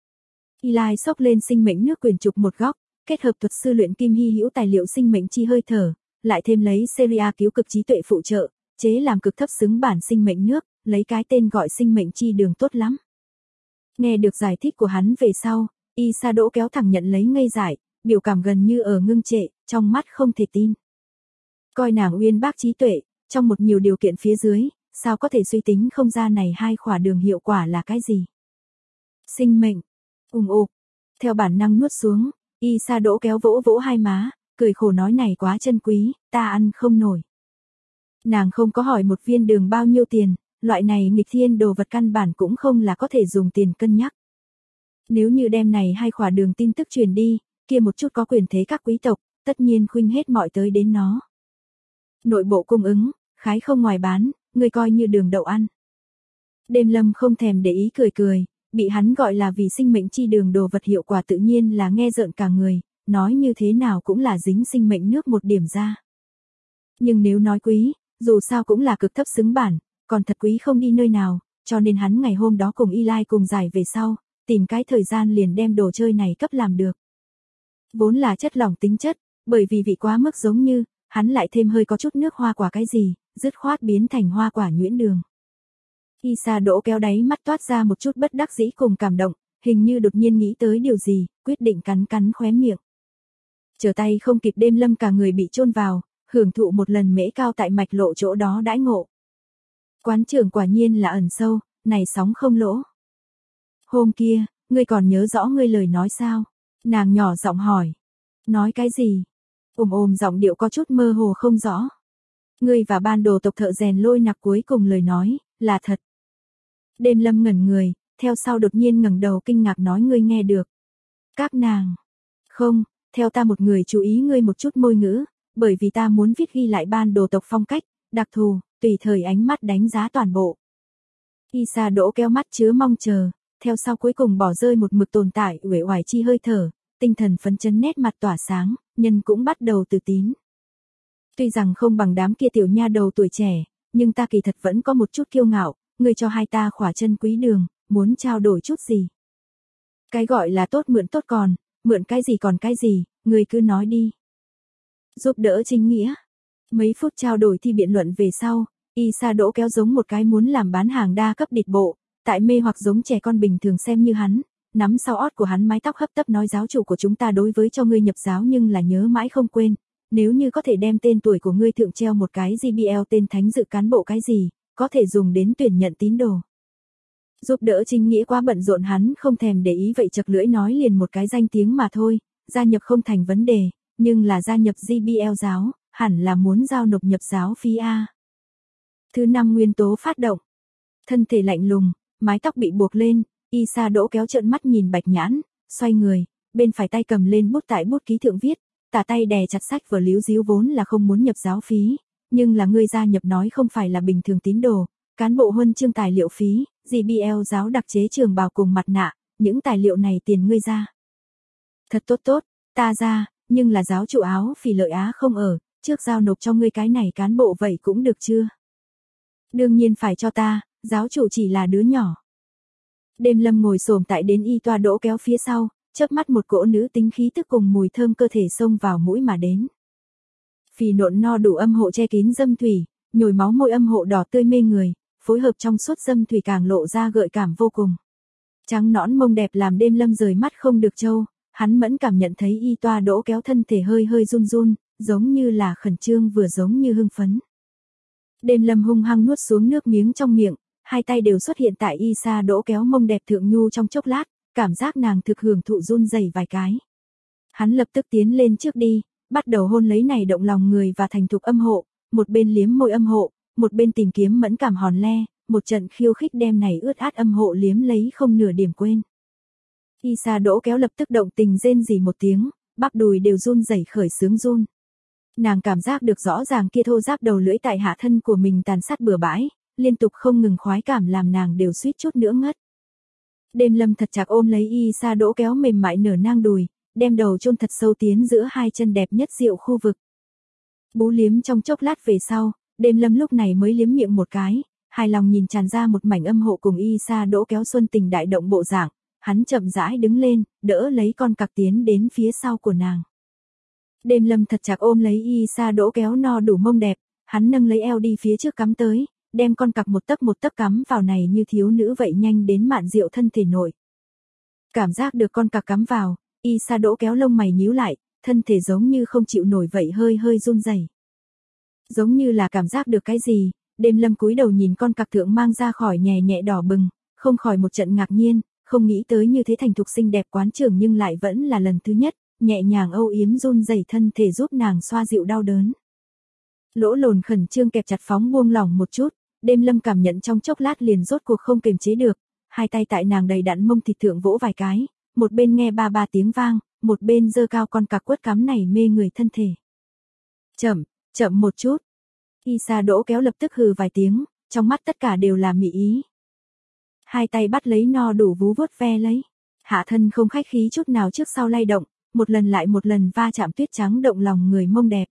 Eli xốc lên sinh mệnh nước quyển trục một góc, kết hợp thuật sư luyện kim hy hữu tài liệu sinh mệnh chi hơi thở, lại thêm lấy seria cứu cực trí tuệ phụ trợ, chế làm cực thấp xứng bản sinh mệnh nước, lấy cái tên gọi sinh mệnh chi đường tốt lắm. Nghe được giải thích của hắn về sau, Isa Đỗ kéo thẳng nhận lấy ngây dại, biểu cảm gần như ở ngưng trệ, trong mắt không thể tin. Coi nàng uyên bác trí tuệ, trong một nhiều điều kiện phía dưới, sao có thể suy tính không ra này hai khỏa đường hiệu quả là cái gì? Sinh mệnh. Ụp. Theo bản năng nuốt xuống, Isa Đỗ kéo vỗ vỗ hai má, cười khổ nói này quá chân quý, ta ăn không nổi. Nàng không có hỏi một viên đường bao nhiêu tiền, loại này nghịch thiên đồ vật căn bản cũng không là có thể dùng tiền cân nhắc. Nếu như đem này hai khỏa đường tin tức truyền đi, kia một chút có quyền thế các quý tộc, tất nhiên khuynh hết mọi tới đến nó. Nội bộ cung ứng, khái không ngoài bán, người coi như đường đậu ăn. Đêm Lâm không thèm để ý cười cười, bị hắn gọi là vì sinh mệnh chi đường đồ vật hiệu quả tự nhiên là nghe rợn cả người, nói như thế nào cũng là dính sinh mệnh nước một điểm ra. Nhưng nếu nói quý, dù sao cũng là cực thấp xứng bản, còn thật quý không đi nơi nào, cho nên hắn ngày hôm đó cùng Eli cùng giải về sau, tìm cái thời gian liền đem đồ chơi này cấp làm được. Vốn là chất lỏng tính chất, bởi vì vị quá mức giống như, hắn lại thêm hơi có chút nước hoa quả cái gì, dứt khoát biến thành hoa quả nhuyễn đường. Isa Đỗ kéo đáy mắt toát ra một chút bất đắc dĩ cùng cảm động, hình như đột nhiên nghĩ tới điều gì, quyết định cắn cắn khóe miệng. Trở tay không kịp Đêm Lâm cả người bị chôn vào, hưởng thụ một lần mễ cao tại mạch lộ chỗ đó đãi ngộ. Quán trưởng quả nhiên là ẩn sâu, này sóng không lỗ. Hôm kia, ngươi còn nhớ rõ ngươi lời nói sao? Nàng nhỏ giọng hỏi. Nói cái gì? Giọng điệu có chút mơ hồ không rõ. Ngươi và ban đồ tộc thợ rèn Lôi Nặc cuối cùng lời nói, là thật. Đêm Lâm ngẩn người, theo sau đột nhiên ngẩng đầu kinh ngạc nói ngươi nghe được. Các nàng. Không, theo ta một người chú ý ngươi một chút môi ngữ, bởi vì ta muốn viết ghi lại ban đồ tộc phong cách, đặc thù, tùy thời ánh mắt đánh giá toàn bộ. Isa Đỗ kéo mắt chứa mong chờ, theo sau cuối cùng bỏ rơi một mực tồn tại uể oải chi hơi thở, tinh thần phấn chấn nét mặt tỏa sáng, nhân cũng bắt đầu tự tín. Tuy rằng không bằng đám kia tiểu nha đầu tuổi trẻ, nhưng ta kỳ thật vẫn có một chút kiêu ngạo, ngươi cho hai ta khỏa chân quý đường, muốn trao đổi chút gì. Cái gọi là tốt mượn tốt còn, mượn cái gì còn cái gì, ngươi cứ nói đi. Giúp đỡ chính nghĩa. Mấy phút trao đổi thi biện luận về sau, Isa Đỗ kéo giống một cái muốn làm bán hàng đa cấp địch bộ, tại mê hoặc giống trẻ con bình thường xem như hắn, nắm sau ót của hắn mái tóc hấp tấp nói giáo chủ của chúng ta đối với cho ngươi nhập giáo nhưng là nhớ mãi không quên, nếu như có thể đem tên tuổi của ngươi thượng treo một cái GBL tên thánh dự cán bộ cái gì, có thể dùng đến tuyển nhận tín đồ. Giúp đỡ chính nghĩa quá bận rộn hắn không thèm để ý vậy chật lưỡi nói liền một cái danh tiếng mà thôi, gia nhập không thành vấn đề, nhưng là gia nhập GBL giáo, hẳn là muốn giao nộp nhập giáo phí A. Thứ 5 nguyên tố phát động. Thân thể lạnh lùng, mái tóc bị buộc lên, Isa Đỗ kéo trợn mắt nhìn Bạch Nhãn, xoay người, bên phải tay cầm lên bút tại bút ký thượng viết, tả tay đè chặt sách vở líu díu vốn là không muốn nhập giáo phí, nhưng là ngươi gia nhập nói không phải là bình thường tín đồ, cán bộ huân chương tài liệu phí, GBL giáo đặc chế trường bào cùng mặt nạ, những tài liệu này tiền ngươi ra. Thật tốt tốt, ta ra, nhưng là giáo chủ áo phỉ lợi á không ở, trước giao nộp cho ngươi cái này cán bộ vậy cũng được chưa? Đương nhiên phải cho ta, giáo chủ chỉ là đứa nhỏ. Đêm Lâm ngồi xổm tại đến y toa Đỗ kéo phía sau, chớp mắt một cỗ nữ tính khí tức cùng mùi thơm cơ thể xông vào mũi mà đến. Phì nộn no đủ âm hộ che kín dâm thủy, nhồi máu môi âm hộ đỏ tươi mê người, phối hợp trong suốt dâm thủy càng lộ ra gợi cảm vô cùng. Trắng nõn mông đẹp làm Đêm Lâm rời mắt không được trâu, hắn mẫn cảm nhận thấy y toa Đỗ kéo thân thể hơi hơi run run, giống như là khẩn trương vừa giống như hưng phấn. Đêm Lâm hung hăng nuốt xuống nước miếng trong miệng, hai tay đều xuất hiện tại Isa Đỗ kéo mông đẹp thượng nhu trong chốc lát, cảm giác nàng thực hưởng thụ run rẩy vài cái. Hắn lập tức tiến lên trước đi, bắt đầu hôn lấy này động lòng người và thành thục âm hộ, một bên liếm môi âm hộ, một bên tìm kiếm mẫn cảm hòn le, một trận khiêu khích đem này ướt át âm hộ liếm lấy không nửa điểm quên. Isa Đỗ kéo lập tức động tình rên rỉ một tiếng, bắp đùi đều run rẩy khởi sướng run. Nàng cảm giác được rõ ràng kia thô ráp đầu lưỡi tại hạ thân của mình tàn sát bừa bãi, liên tục không ngừng khoái cảm làm nàng đều suýt chút nữa ngất. Đêm Lâm thật chặt ôm lấy Isa Đỗ kéo mềm mại nở nang đùi, đem đầu chôn thật sâu tiến giữa hai chân đẹp nhất diệu khu vực, Bú liếm trong chốc lát về sau, Đêm Lâm lúc này mới liếm miệng một cái, hài lòng nhìn tràn ra một mảnh âm hộ cùng Y Sa Đỗ kéo Xuân Tình đại động bộ dạng, hắn chậm rãi đứng lên, đỡ lấy con cặc tiến đến phía sau của nàng. Đêm Lâm thật chặt ôm lấy Y Sa Đỗ kéo no đủ mông đẹp, hắn nâng lấy eo đi phía trước cắm tới, đem con cặc một tấc cắm vào này như thiếu nữ vậy nhanh đến mạn diệu thân thể nội. Cảm giác được con cặc cắm vào, Y Sa Đỗ kéo lông mày nhíu lại, thân thể giống như không chịu nổi vậy hơi hơi run rẩy. Giống như là cảm giác được cái gì, Đêm Lâm cúi đầu nhìn con cặc thượng mang ra khỏi nhè nhẹ đỏ bừng, không khỏi một trận ngạc nhiên, không nghĩ tới như thế thành thục xinh đẹp quán trưởng nhưng lại vẫn là lần thứ nhất, nhẹ nhàng âu yếm run rẩy thân thể giúp nàng xoa dịu đau đớn. Lỗ Lồn khẩn trương kẹp chặt phóng buông lỏng một chút, Đêm Lâm cảm nhận trong chốc lát liền rốt cuộc không kiềm chế được, hai tay tại nàng đầy đặn mông thịt thượng vỗ vài cái, một bên nghe ba ba tiếng vang, một bên giơ cao con cặc quất cắm này mê người thân thể. Chậm một chút. Y Sa Đỗ kéo lập tức hừ vài tiếng, trong mắt tất cả đều là mị ý. Hai tay bắt lấy no đủ vú vuốt ve lấy, hạ thân không khách khí chút nào trước sau lay động, một lần lại một lần va chạm tuyết trắng động lòng người mông đẹp.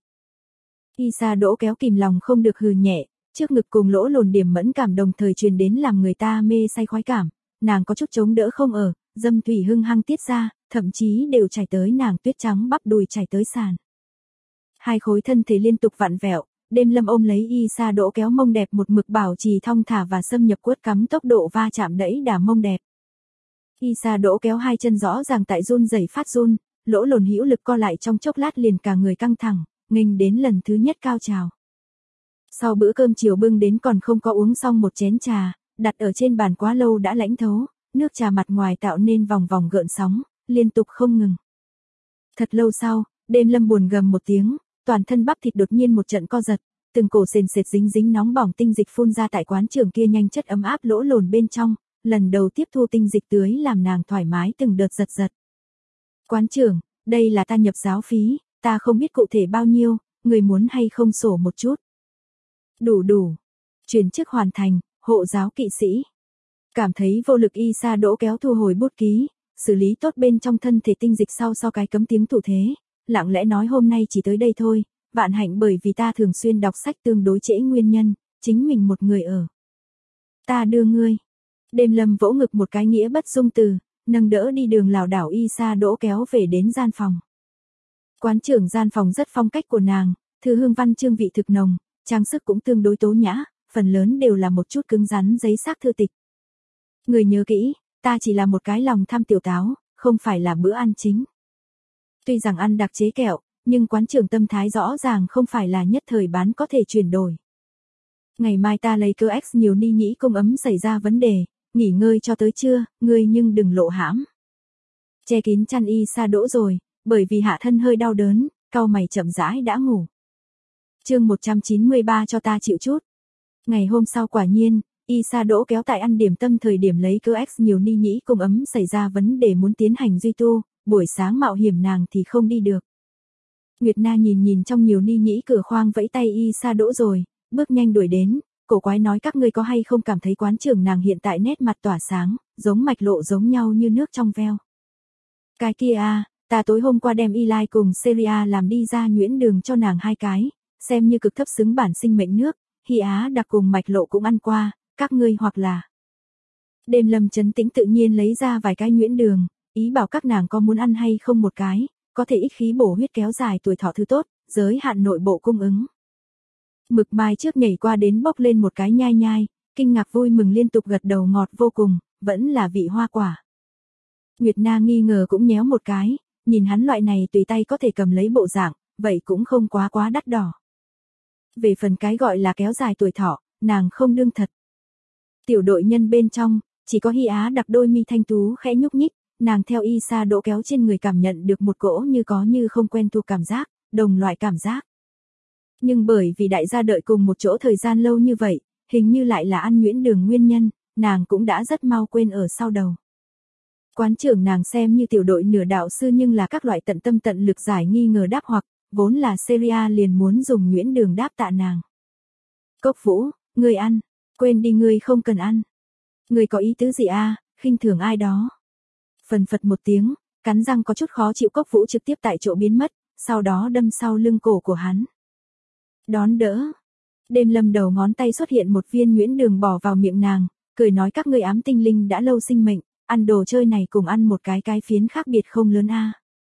Y Sa Đỗ kéo kìm lòng không được hừ nhẹ, trước ngực cùng Lỗ Lồn điểm mẫn cảm đồng thời truyền đến làm người ta mê say khoái cảm, nàng có chút chống đỡ không ở, dâm thủy hưng hăng tiết ra, thậm chí đều chảy tới nàng tuyết trắng bắp đùi chảy tới sàn. Hai khối thân thể liên tục vặn vẹo, Đêm Lâm ôm lấy Y Sa Đỗ kéo mông đẹp một mực bảo trì thong thả và xâm nhập quất cắm tốc độ va chạm đẩy đà mông đẹp. Y Sa Đỗ kéo hai chân rõ ràng tại run rẩy phát run, Lỗ Lồn hữu lực co lại trong chốc lát liền cả người căng thẳng, nghênh đến lần thứ nhất cao trào. Sau bữa cơm chiều bưng đến còn không có uống xong một chén trà, đặt ở trên bàn quá lâu đã lãnh thấu, nước trà mặt ngoài tạo nên vòng vòng gợn sóng, liên tục không ngừng. Thật lâu sau, Đêm Lâm buồn gầm một tiếng, toàn thân bắp thịt đột nhiên một trận co giật, từng cổ sền sệt dính dính nóng bỏng tinh dịch phun ra tại quán trường kia nhanh chất ấm áp Lỗ Lồn bên trong, lần đầu tiếp thu tinh dịch tưới làm nàng thoải mái từng đợt giật giật. Quán trưởng, đây là ta nhập giáo phí, ta không biết cụ thể bao nhiêu, người muốn hay không sổ một chút. Đủ. Chuyển chức hoàn thành, hộ giáo kỵ sĩ. Cảm thấy vô lực Y Sa Đỗ kéo thu hồi bút ký, xử lý tốt bên trong thân thể tinh dịch sau cái cấm tiếng thủ thế, lặng lẽ nói hôm nay chỉ tới đây thôi, vạn hạnh bởi vì ta thường xuyên đọc sách tương đối trễ nguyên nhân, chính mình một người ở. Ta đưa ngươi. Đêm Lâm vỗ ngực một cái nghĩa bất dung từ, nâng đỡ đi đường lảo đảo Y Sa Đỗ kéo về đến gian phòng. Quán trưởng gian phòng rất phong cách của nàng, thư hương văn chương vị thực nồng, trang sức cũng tương đối tố nhã, phần lớn đều là một chút cứng rắn giấy xác thư tịch. Người nhớ kỹ, ta chỉ là một cái lòng tham tiểu táo, không phải là bữa ăn chính. Tuy rằng ăn đặc chế kẹo, nhưng quán trưởng tâm thái rõ ràng không phải là nhất thời bán có thể chuyển đổi. Ngày mai ta lấy cơ X nhiều ni nhĩ cung ấm xảy ra vấn đề, nghỉ ngơi cho tới trưa, ngươi nhưng đừng lộ hãm. Che kín chăn Y Sa Đỗ rồi, bởi vì hạ thân hơi đau đớn, cau mày chậm rãi đã ngủ. Chương 193 cho ta chịu chút. Ngày hôm sau quả nhiên, Y Sa Đỗ kéo tại ăn điểm tâm thời điểm lấy cơ X nhiều ni nhĩ cung ấm xảy ra vấn đề muốn tiến hành duy tu, buổi sáng mạo hiểm nàng thì không đi được. Nguyệt Na nhìn trong nhiều ni nhĩ cửa khoang vẫy tay Y Sa Đỗ rồi, bước nhanh đuổi đến, cổ quái nói các ngươi có hay không cảm thấy quán trưởng nàng hiện tại nét mặt tỏa sáng, giống mạch lộ giống nhau như nước trong veo. Cái kia à, ta tối hôm qua đem Y Lai cùng Seria làm đi ra nhuyễn đường cho nàng hai cái, xem như cực thấp xứng bản sinh mệnh nước, Hy Á đặc cùng mạch lộ cũng ăn qua, các ngươi hoặc là. Đêm Lâm trấn tĩnh tự nhiên lấy ra vài cái nhuyễn đường, ý bảo các nàng có muốn ăn hay không một cái, có thể ích khí bổ huyết kéo dài tuổi thọ thứ tốt, giới hạn nội bộ cung ứng. Mực Mai trước nhảy qua đến bốc lên một cái nhai, kinh ngạc vui mừng liên tục gật đầu ngọt vô cùng, vẫn là vị hoa quả. Nguyệt Na nghi ngờ cũng nhéo một cái, nhìn hắn loại này tùy tay có thể cầm lấy bộ dạng, vậy cũng không quá đắt đỏ. Về phần cái gọi là kéo dài tuổi thọ, nàng không đương thật. Tiểu đội nhân bên trong, chỉ có Hy Á đặc đôi mi thanh tú khẽ nhúc nhích, nàng theo Y Sa Đỗ kéo trên người cảm nhận được một cỗ như có như không quen thuộc cảm giác, đồng loại cảm giác. Nhưng bởi vì đại gia đợi cùng một chỗ thời gian lâu như vậy, hình như lại là ăn nhuyễn đường nguyên nhân, nàng cũng đã rất mau quên ở sau đầu. Quán trưởng nàng xem như tiểu đội nửa đạo sư nhưng là các loại tận tâm tận lực giải nghi ngờ đáp hoặc, vốn là Seria liền muốn dùng nhuyễn đường đáp tạ nàng. Cốc Vũ, ngươi ăn, quên đi ngươi không cần ăn. Ngươi có ý tứ gì a? Khinh thường ai đó. Phần phật một tiếng, cắn răng có chút khó chịu Cốc Vũ trực tiếp tại chỗ biến mất, sau đó đâm sau lưng cổ của hắn. Đón đỡ. Đêm Lâm đầu ngón tay xuất hiện một viên nhuyễn đường bỏ vào miệng nàng, cười nói các ngươi ám tinh linh đã lâu sinh mệnh, ăn đồ chơi này cùng ăn một cái phiến khác biệt không lớn a.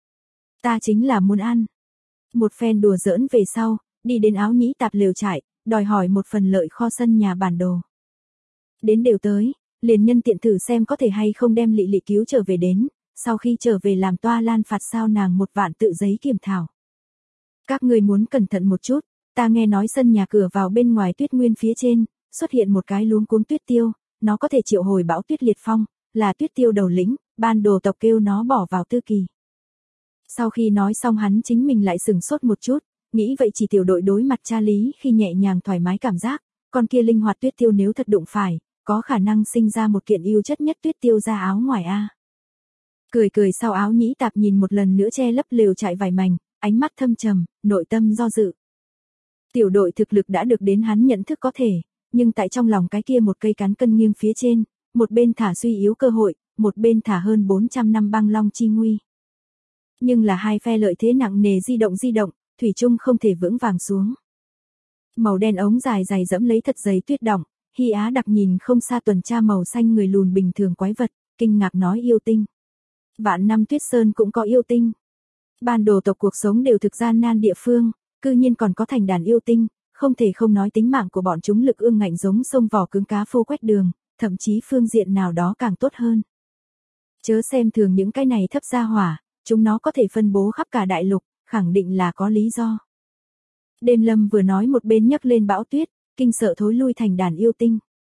Ta chính là muốn ăn. Một phen đùa giỡn về sau, đi đến Áo Nhĩ Tạp lều trại, đòi hỏi một phần lợi kho sân nhà bản đồ. Đến đều tới, liền nhân tiện thử xem có thể hay không đem Lị Lị cứu trở về đến, sau khi trở về làm toa lan phạt sao nàng một vạn tự giấy kiểm thảo. Các ngươi muốn cẩn thận một chút, ta nghe nói sân nhà cửa vào bên ngoài tuyết nguyên phía trên, xuất hiện một cái luống cuống tuyết tiêu, nó có thể triệu hồi bão tuyết liệt phong, là tuyết tiêu đầu lĩnh, ban đồ tộc kêu nó bỏ vào tư kỳ. Sau khi nói xong hắn chính mình lại sửng sốt một chút, nghĩ vậy chỉ tiểu đội đối mặt cha lý khi nhẹ nhàng thoải mái cảm giác, con kia linh hoạt tuyết tiêu nếu thật đụng phải, có khả năng sinh ra một kiện yêu chất nhất tuyết tiêu ra áo ngoài a. Cười cười sau Áo Nhĩ Tạp nhìn một lần nữa che lấp lều trại vải mảnh, ánh mắt thâm trầm, nội tâm do dự. Tiểu đội thực lực đã được đến hắn nhận thức có thể, nhưng tại trong lòng cái kia một cây cán cân nghiêng phía trên, một bên thả suy yếu cơ hội, một bên thả hơn 400 năm băng long chi nguy. Nhưng là hai phe lợi thế nặng nề di động, thủy chung không thể vững vàng xuống. Màu đen ống dài dày dẫm lấy thật dày tuyết đọng, Hy Á Đặc nhìn không xa tuần tra màu xanh người lùn bình thường quái vật, kinh ngạc nói yêu tinh. Vạn năm Tuyết Sơn cũng có yêu tinh. Ban đồ tộc cuộc sống đều thực gian nan địa phương, cư nhiên còn có thành đàn yêu tinh, không thể không nói tính mạng của bọn chúng lực ương ngạnh giống sông vỏ cứng cá phô quét đường, thậm chí phương diện nào đó càng tốt hơn. Chớ xem thường những cái này thấp gia hỏa, chúng nó có thể phân bố khắp cả đại lục, khẳng định là có lý do. Đêm Lâm vừa nói một bên nhấc lên bão tuyết, kinh sợ thối lui thành đàn yêu tinh.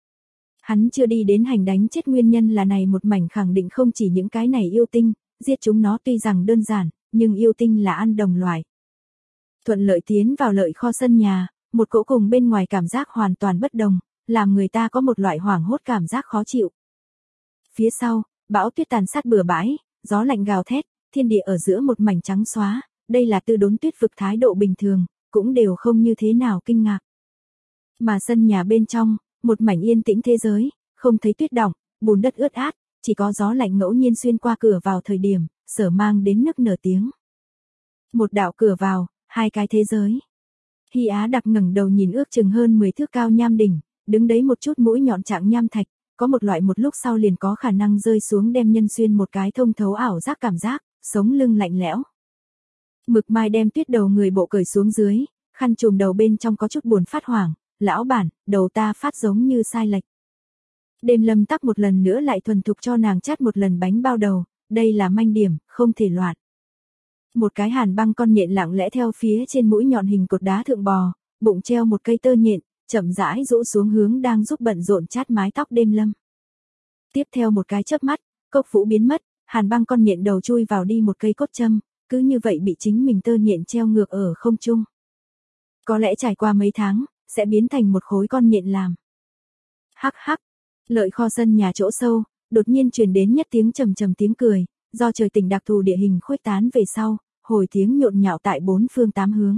Hắn chưa đi đến hành đánh chết nguyên nhân là này một mảnh khẳng định không chỉ những cái này yêu tinh, giết chúng nó tuy rằng đơn giản, nhưng yêu tinh là ăn đồng loại. Thuận lợi tiến vào lợi kho sân nhà, một cỗ cùng bên ngoài cảm giác hoàn toàn bất đồng, làm người ta có một loại hoảng hốt cảm giác khó chịu. Phía sau, bão tuyết tàn sát bừa bãi, gió lạnh gào thét, thiên địa ở giữa một mảnh trắng xóa, đây là Tư Đốn Tuyết vực thái độ bình thường, cũng đều không như thế nào kinh ngạc. Mà sân nhà bên trong, một mảnh yên tĩnh thế giới, không thấy tuyết đọng, bùn đất ướt át, chỉ có gió lạnh ngẫu nhiên xuyên qua cửa vào thời điểm, sở mang đến nức nở tiếng. Một đạo cửa vào, hai cái thế giới. Hy Á Đặc ngẩng đầu nhìn ước chừng hơn 10 thước cao nham đỉnh, đứng đấy một chút mũi nhọn trạng nham thạch, có một loại một lúc sau liền có khả năng rơi xuống đem nhân xuyên một cái thông thấu ảo giác cảm giác, sống lưng lạnh lẽo. Mực Mai đem tuyết đầu người bộ cởi xuống dưới, khăn trùm đầu bên trong có chút buồn phát hoảng, lão bản, đầu ta phát giống như sai lệch. Đêm Lâm tắc một lần nữa lại thuần thục cho nàng chát một lần bánh bao đầu, đây là manh điểm, không thể loạn. Một cái hàn băng con nhện lặng lẽ theo phía trên mũi nhọn hình cột đá thượng bò, bụng treo một cây tơ nhện, chậm rãi rũ xuống hướng đang giúp bận rộn chát mái tóc Đêm Lâm. Tiếp theo một cái chớp mắt, cốc vũ biến mất, hàn băng con nhện đầu chui vào đi một cây cốt châm, cứ như vậy bị chính mình tơ nhện treo ngược ở không trung. Có lẽ trải qua mấy tháng, sẽ biến thành một khối con nhện làm. Hắc hắc, lợi kho sân nhà chỗ sâu, đột nhiên truyền đến nhất tiếng trầm trầm tiếng cười, do trời tỉnh đặc thù địa hình khuếch tán về sau, hồi tiếng nhộn nhạo tại bốn phương tám hướng.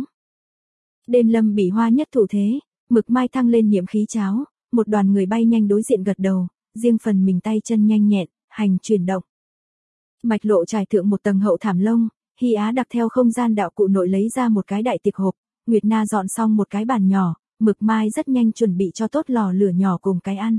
Đêm Lâm bị hoa nhất thủ thế, Mực Mai thăng lên niệm khí cháo, một đoàn người bay nhanh đối diện gật đầu, riêng phần mình tay chân nhanh nhẹn, hành chuyển động. Mạch lộ trải thượng một tầng hậu thảm lông, Hy Á Đặc theo không gian đạo cụ nội lấy ra một cái đại tiệc hộp, Nguyệt Na dọn xong một cái bàn nhỏ, Mực Mai rất nhanh chuẩn bị cho tốt lò lửa nhỏ cùng cái ăn.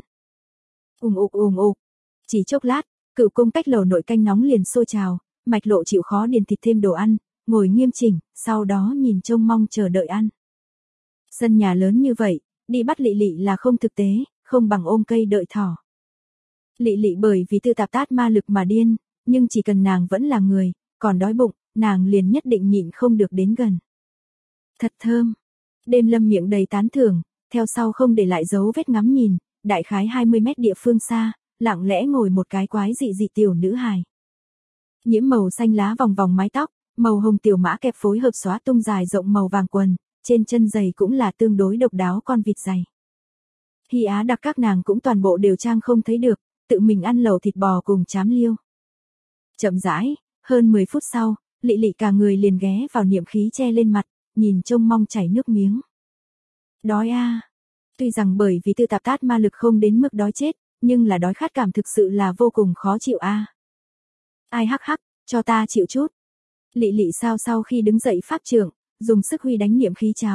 Ùng ục. Chỉ chốc lát, cựu cung cách lầu nội canh nóng liền sôi trào, Mạch lộ chịu khó điền thịt thêm đồ ăn, ngồi nghiêm chỉnh, sau đó nhìn trông mong chờ đợi ăn. Sân nhà lớn như vậy, đi bắt Lị Lị là không thực tế, không bằng ôm cây đợi thỏ. Lị Lị bởi vì tư tạp tát ma lực mà điên, nhưng chỉ cần nàng vẫn là người, còn đói bụng, nàng liền nhất định nhịn không được đến gần. Thật thơm. Đêm Lâm miệng đầy tán thưởng, theo sau không để lại dấu vết ngắm nhìn, đại khái 20 mét địa phương xa, lặng lẽ ngồi một cái quái dị dị tiểu nữ hài. Nhiễm màu xanh lá vòng vòng mái tóc, màu hồng tiểu mã kẹp phối hợp xóa tung dài rộng màu vàng quần, trên chân giày cũng là tương đối độc đáo con vịt giày. Hy Á Đặc các nàng cũng toàn bộ đều trang không thấy được, tự mình ăn lẩu thịt bò cùng chám liêu. Chậm rãi, hơn 10 phút sau, Lị Lị cả người liền ghé vào niệm khí che lên mặt, nhìn trông mong chảy nước miếng. Đói a. Tuy rằng bởi vì tư tạp tát ma lực không đến mức đói chết, nhưng là đói khát cảm thực sự là vô cùng khó chịu a. Ai hắc hắc, cho ta chịu chút. Lị Lị sau khi đứng dậy pháp trưởng, dùng sức huy đánh niệm khí cháo,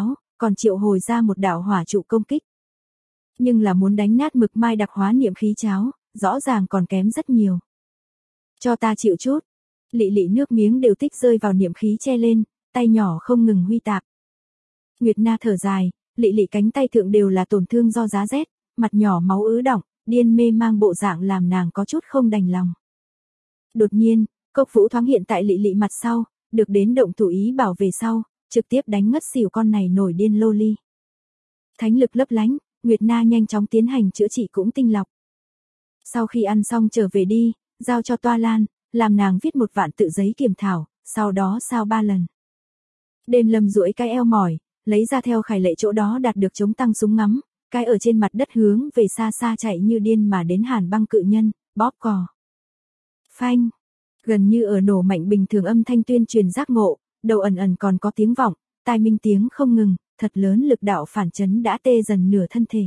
còn triệu hồi ra một đạo hỏa trụ công kích. Nhưng là muốn đánh nát Mực Mai đặc hóa niệm khí cháo, rõ ràng còn kém rất nhiều. Cho ta chịu chút. Lị Lị nước miếng đều tích rơi vào niệm khí che lên, tay nhỏ không ngừng huy tạp. Nguyệt Na thở dài, Lị Lị cánh tay thượng đều là tổn thương do giá rét, mặt nhỏ máu ứ đọng, điên mê mang bộ dạng làm nàng có chút không đành lòng. Đột nhiên, Cốc Vũ thoáng hiện tại Lị Lị mặt sau, được đến động thủ ý bảo về sau, trực tiếp đánh ngất xỉu con này nổi điên lô ly. Thánh lực lấp lánh, Nguyệt Na nhanh chóng tiến hành chữa trị cũng tinh lọc. Sau khi ăn xong trở về đi, giao cho Toa Lan, làm nàng viết một vạn tự giấy kiểm thảo, sau đó sao 3 lần. Đêm Lâm duỗi cái eo mỏi, lấy ra theo Khải Lệ chỗ đó đạt được chống tăng súng ngắm, cái ở trên mặt đất hướng về xa xa chạy như điên mà đến Hàn Băng cự nhân, bóp cò. Phanh, gần như ở nổ mạnh bình thường âm thanh tuyên truyền giác ngộ, đầu ẩn ẩn còn có tiếng vọng, tai minh tiếng không ngừng, thật lớn lực đạo phản chấn đã tê dần nửa thân thể.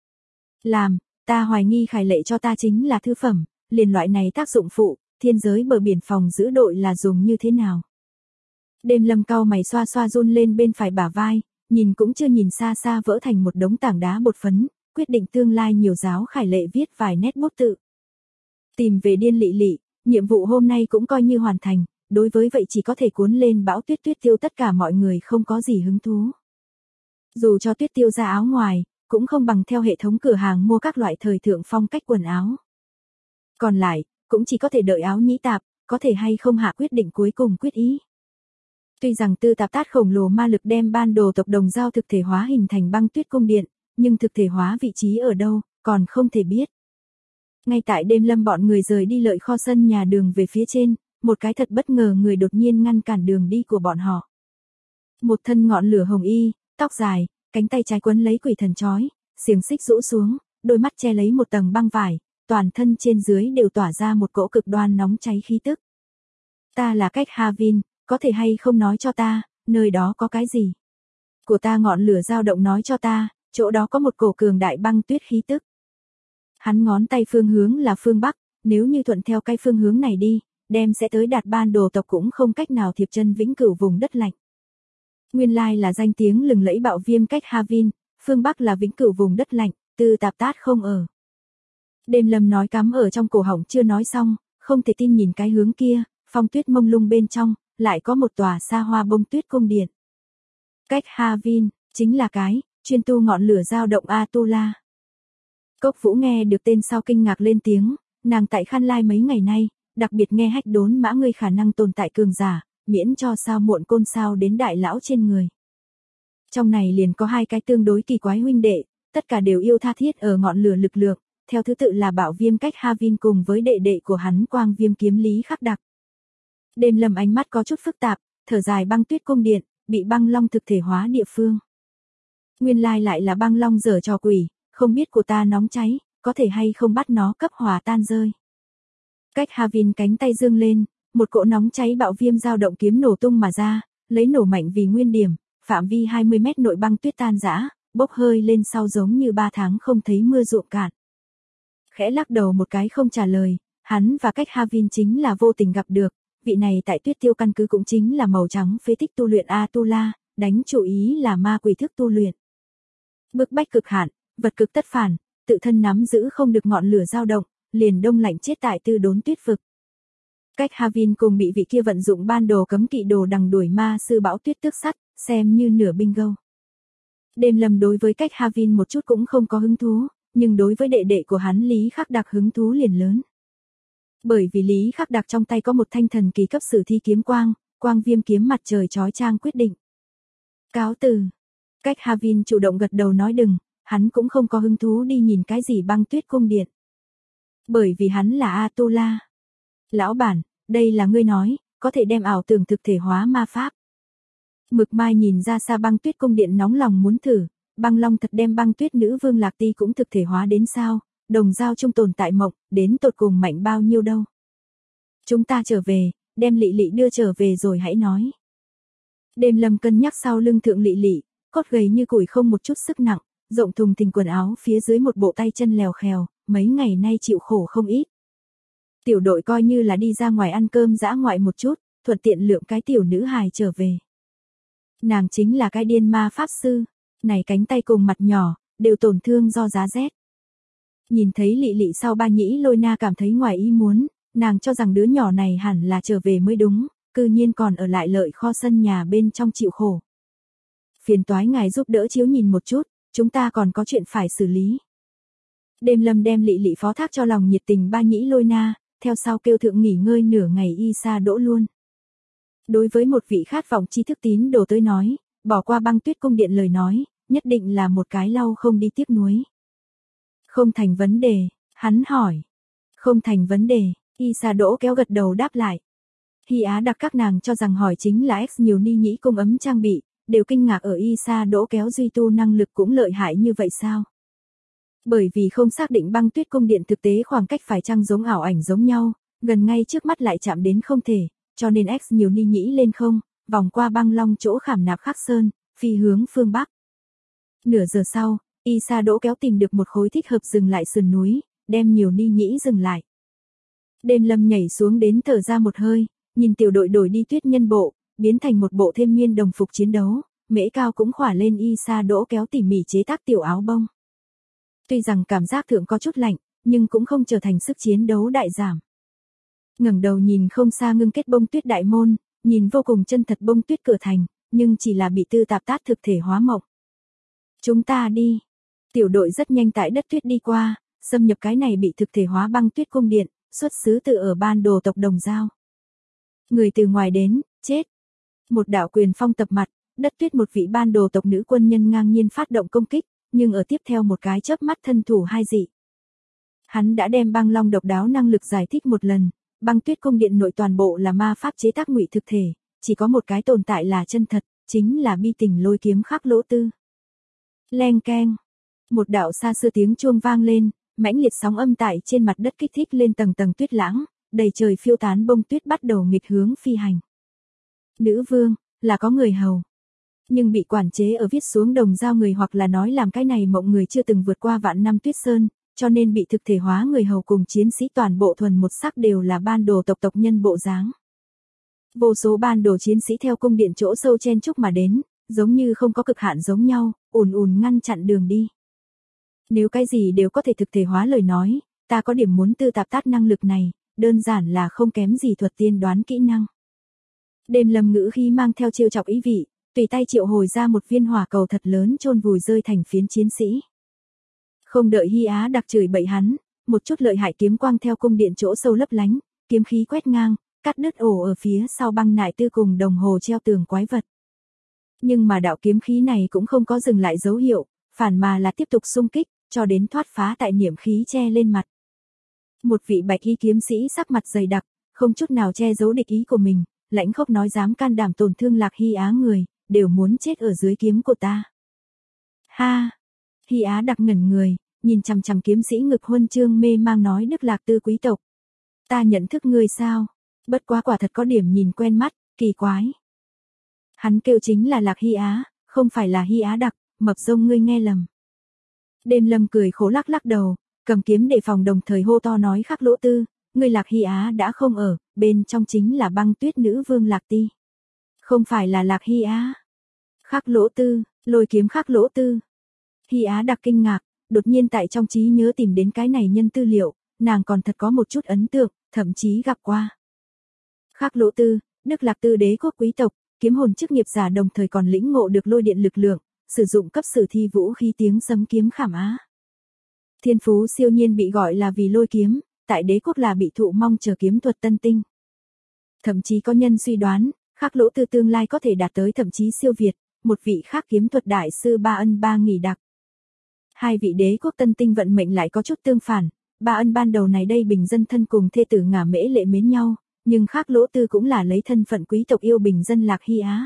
Ta hoài nghi Khải Lệ cho ta chính là thư phẩm, liền loại này tác dụng phụ, thiên giới bờ biển phòng giữ đội là dùng như thế nào? Đêm Lâm cau mày xoa xoa run lên bên phải bả vai, nhìn cũng chưa nhìn xa xa vỡ thành một đống tảng đá bột phấn, quyết định tương lai nhiều giáo Khải Lệ viết vài nét bút tự. Tìm về điên Lị Lị, nhiệm vụ hôm nay cũng coi như hoàn thành, đối với vậy chỉ có thể cuốn lên bão tuyết tuyết tiêu tất cả mọi người không có gì hứng thú. Dù cho tuyết tiêu ra áo ngoài, cũng không bằng theo hệ thống cửa hàng mua các loại thời thượng phong cách quần áo. Còn lại, cũng chỉ có thể đợi áo nhĩ tạp, có thể hay không hạ quyết định cuối cùng quyết ý. Tuy rằng tư tạp tát khổng lồ ma lực đem ban đồ tộc đồng giao thực thể hóa hình thành băng tuyết cung điện, nhưng thực thể hóa vị trí ở đâu, còn không thể biết. Ngay tại Đêm Lâm bọn người rời đi lợi kho sân nhà đường về phía trên, một cái thật bất ngờ người đột nhiên ngăn cản đường đi của bọn họ. Một thân ngọn lửa hồng y, tóc dài, cánh tay trái quấn lấy quỷ thần chói, xiềng xích rũ xuống, đôi mắt che lấy một tầng băng vải, toàn thân trên dưới đều tỏa ra một cỗ cực đoan nóng cháy khí tức. Ta là Cách Havin, có thể hay không nói cho ta, nơi đó có cái gì? Của ta ngọn lửa dao động nói cho ta, chỗ đó có một cổ cường đại băng tuyết khí tức. Hắn ngón tay phương hướng là phương Bắc, nếu như thuận theo cái phương hướng này đi, đem sẽ tới đạt ban đồ tộc cũng không cách nào thiệp chân vĩnh cửu vùng đất lạnh. Nguyên lai là danh tiếng lừng lẫy bạo viêm Cách Havin, phương Bắc là vĩnh cửu vùng đất lạnh, tư tạp tát không ở. Đêm Lâm nói cắm ở trong cổ họng chưa nói xong, không thể tin nhìn cái hướng kia, phong tuyết mông lung bên trong, lại có một tòa xa hoa bông tuyết cung điện. Cách Havin, chính là cái, chuyên tu ngọn lửa dao động Atula. Cốc Vũ nghe được tên sau kinh ngạc lên tiếng, nàng tại Khan Lai mấy ngày nay, đặc biệt nghe hách đốn mã ngươi khả năng tồn tại cường giả, miễn cho sao muộn côn sao đến đại lão trên người. Trong này liền có 2 cái tương đối kỳ quái huynh đệ, tất cả đều yêu tha thiết ở ngọn lửa lực lượng, theo thứ tự là bạo viêm Cách Havin cùng với đệ đệ của hắn quang viêm kiếm lý khắc đặc. Đêm Lâm ánh mắt có chút phức tạp, thở dài băng tuyết cung điện, bị băng long thực thể hóa địa phương. Nguyên lai lại là băng long giở trò quỷ, không biết của ta nóng cháy, có thể hay không bắt nó cấp hòa tan rơi. Cách Havin cánh tay dương lên, một cỗ nóng cháy bạo viêm dao động kiếm nổ tung mà ra, lấy nổ mạnh vì nguyên điểm, phạm vi 20 mét nội băng tuyết tan rã, bốc hơi lên sau giống như 3 tháng không thấy mưa ruộng cạn. Khẽ lắc đầu một cái không trả lời, hắn và Cách Havin chính là vô tình gặp được, vị này tại Tuyết Tiêu căn cứ cũng chính là màu trắng phế tích tu luyện Atula, đánh chủ ý là ma quỷ thức tu luyện. Bức bách cực hạn, vật cực tất phản, tự thân nắm giữ không được ngọn lửa dao động, liền đông lạnh chết tại Tư Đốn tuyết vực. Cách Havin cùng bị vị kia vận dụng ban đồ cấm kỵ đồ đằng đuổi ma sư bão tuyết tước sắt, xem như nửa bingo. Đêm Lâm đối với Cách Havin một chút cũng không có hứng thú, nhưng đối với đệ đệ của hắn Lý Khắc Đặc hứng thú liền lớn. Bởi vì Lý Khắc Đặc trong tay có một thanh thần kỳ cấp sử thi kiếm quang, quang viêm kiếm mặt trời chói chang quyết định. Cáo từ. Cách Havin chủ động gật đầu nói đừng, hắn cũng không có hứng thú đi nhìn cái gì băng tuyết cung điện. Bởi vì hắn là Atula. Lão bản, đây là ngươi nói, có thể đem ảo tưởng thực thể hóa ma pháp. Mực Mai nhìn ra xa băng tuyết cung điện nóng lòng muốn thử, băng long thật đem băng tuyết nữ vương Lạc Ti cũng thực thể hóa đến sao, đồng giao trung tồn tại mộng, đến tột cùng mạnh bao nhiêu đâu. Chúng ta trở về, đem Lị Lị đưa trở về rồi hãy nói. Đêm Lâm cân nhắc sau lưng thượng Lị Lị, cốt gầy như củi không một chút sức nặng, rộng thùng thình quần áo phía dưới một bộ tay chân lèo khèo, mấy ngày nay chịu khổ không ít. Tiểu đội coi như là đi ra ngoài ăn cơm dã ngoại một chút, thuận tiện lượm cái tiểu nữ hài trở về. Nàng chính là cái điên ma pháp sư, Này cánh tay cùng mặt nhỏ, đều tổn thương do giá rét. Nhìn thấy Lị Lị sau ba nhĩ Lôi Na cảm thấy ngoài ý muốn, nàng cho rằng đứa nhỏ này hẳn là trở về mới đúng, cư nhiên còn ở lại Lợi Kho sân nhà bên trong chịu khổ. Phiền toái ngài giúp đỡ chiếu nhìn một chút, chúng ta còn có chuyện phải xử lý. Đêm Lâm đem Lị Lị phó thác cho lòng nhiệt tình ba nhĩ Lôi Na, theo sau kêu thượng nghỉ ngơi nửa ngày Isa Đỗ luôn. Đối với một vị khát vọng tri thức tín đồ tới nói, bỏ qua Băng Tuyết cung điện lời nói, nhất định là một cái lau không đi tiếc nuối. Không thành vấn đề, hắn hỏi. Không thành vấn đề, Isa Đỗ kéo gật đầu đáp lại. Hy Á đặc các nàng cho rằng hỏi chính là X nhiều ni nhĩ cung ấm trang bị, đều kinh ngạc ở Isa Đỗ kéo duy tu năng lực cũng lợi hại như vậy sao? Bởi vì không xác định Băng Tuyết cung điện thực tế khoảng cách phải chăng giống ảo ảnh giống nhau, gần ngay trước mắt lại chạm đến không thể, cho nên X nhiều ni nhĩ lên không, vòng qua băng long chỗ khảm nạp khắc sơn, phi hướng phương Bắc. Nửa giờ sau, Isa Đỗ kéo tìm được một khối thích hợp dừng lại sườn núi, đem nhiều ni nhĩ dừng lại. Đêm Lâm nhảy xuống đến thở ra một hơi, nhìn tiểu đội đổi đi tuyết nhân bộ, biến thành một bộ thêm miên đồng phục chiến đấu, mễ cao cũng khỏa lên Isa Đỗ kéo tỉ mỉ chế tác tiểu áo bông. Tuy rằng cảm giác thượng có chút lạnh, nhưng cũng không trở thành sức chiến đấu đại giảm. Ngẩng đầu nhìn không xa ngưng kết bông tuyết đại môn, nhìn vô cùng chân thật bông tuyết cửa thành, nhưng chỉ là bị tư tạp tát thực thể hóa mộng. Chúng ta đi. Tiểu đội rất nhanh tại đất tuyết đi qua, xâm nhập cái này bị thực thể hóa Băng Tuyết cung điện, xuất xứ từ ở ban đồ tộc Đồng Dao. Người từ ngoài đến, chết. Một đạo quyền phong tập mặt, đất tuyết một vị ban đồ tộc nữ quân nhân ngang nhiên phát động công kích, nhưng ở tiếp theo một cái chớp mắt thân thủ hai dị. Hắn đã đem băng long độc đáo năng lực giải thích một lần, Băng Tuyết cung điện nội toàn bộ là ma pháp chế tác ngụy thực thể, chỉ có một cái tồn tại là chân thật, chính là bi tình lôi kiếm khắc lỗ tư. Leng keng. Một đạo xa xưa tiếng chuông vang lên, mãnh liệt sóng âm tại trên mặt đất kích thích lên tầng tầng tuyết lãng, đầy trời phiêu tán bông tuyết bắt đầu nghịch hướng phi hành. Nữ vương, là có người hầu. Nhưng bị quản chế ở viết xuống Đồng Dao người hoặc là nói làm cái này mộng người chưa từng vượt qua vạn năm tuyết sơn, cho nên bị thực thể hóa người hầu cùng chiến sĩ toàn bộ thuần một sắc đều là ban đồ tộc tộc nhân bộ dáng. Vô số ban đồ chiến sĩ theo cung điện chỗ sâu chen chúc mà đến, giống như không có cực hạn giống nhau, ùn ùn ngăn chặn đường đi. Nếu cái gì đều có thể thực thể hóa lời nói, ta có điểm muốn tư tạp tát năng lực này, đơn giản là không kém gì thuật tiên đoán kỹ năng. Đêm Lâm ngữ khi mang theo trêu chọc ý vị, tùy tay triệu hồi ra một viên hỏa cầu thật lớn chôn vùi rơi thành phiến chiến sĩ. Không đợi Hy Á đặc chửi bậy hắn, một chút lợi hại kiếm quang theo cung điện chỗ sâu lấp lánh, kiếm khí quét ngang, cắt đứt ổ ở phía sau băng nại tư cùng đồng hồ treo tường quái vật. Nhưng mà đạo kiếm khí này cũng không có dừng lại dấu hiệu, phản mà là tiếp tục xung kích, cho đến thoát phá tại niệm khí che lên mặt. Một vị bạch y kiếm sĩ sắc mặt dày đặc, không chút nào che giấu địch ý của mình, lãnh khốc nói dám can đảm tổn thương Lạc Hy Á người, đều muốn chết ở dưới kiếm của ta. Ha! Hy Á đặc ngẩn người, nhìn chằm chằm kiếm sĩ ngực huân chương mê mang nói Đức Lạc Tư quý tộc. Ta nhận thức ngươi sao? Bất quá quả thật có điểm nhìn quen mắt, kỳ quái. Hắn kêu chính là Lạc Hy Á, không phải là Hy Á đặc, mập rông ngươi nghe lầm. Đêm Lâm cười khổ lắc lắc đầu, cầm kiếm đề phòng đồng thời hô to nói khắc lỗ tư, ngươi Lạc Hy Á đã không ở, bên trong chính là Băng Tuyết nữ vương Lạc Ti. Không phải là Lạc Hy Á. Khắc lỗ tư, lôi kiếm khắc lỗ tư. Hy Á đặc kinh ngạc, đột nhiên tại trong trí nhớ tìm đến cái này nhân tư liệu, nàng còn thật có một chút ấn tượng, thậm chí gặp qua. Khắc lỗ tư, Đức Lạc Tư đế quốc quý tộc, kiếm hồn chức nghiệp giả đồng thời còn lĩnh ngộ được lôi điện lực lượng, sử dụng cấp sử thi vũ khí tiếng sấm kiếm khảm á. Thiên phú siêu nhiên bị gọi là vì lôi kiếm, tại đế quốc là bị thụ mong chờ kiếm thuật tân tinh. Thậm chí có nhân suy đoán, khắc lỗ tư tương lai có thể đạt tới thậm chí siêu việt, một vị khác kiếm thuật đại sư Ba Ân Ba Nghỉ Đặc. Hai vị đế quốc tân tinh vận mệnh lại có chút tương phản, Ba Ân ban đầu này đây bình dân thân cùng thê tử ngả mễ lệ mến nhau, nhưng khắc lỗ tư cũng là lấy thân phận quý tộc yêu bình dân Lạc Hy Á.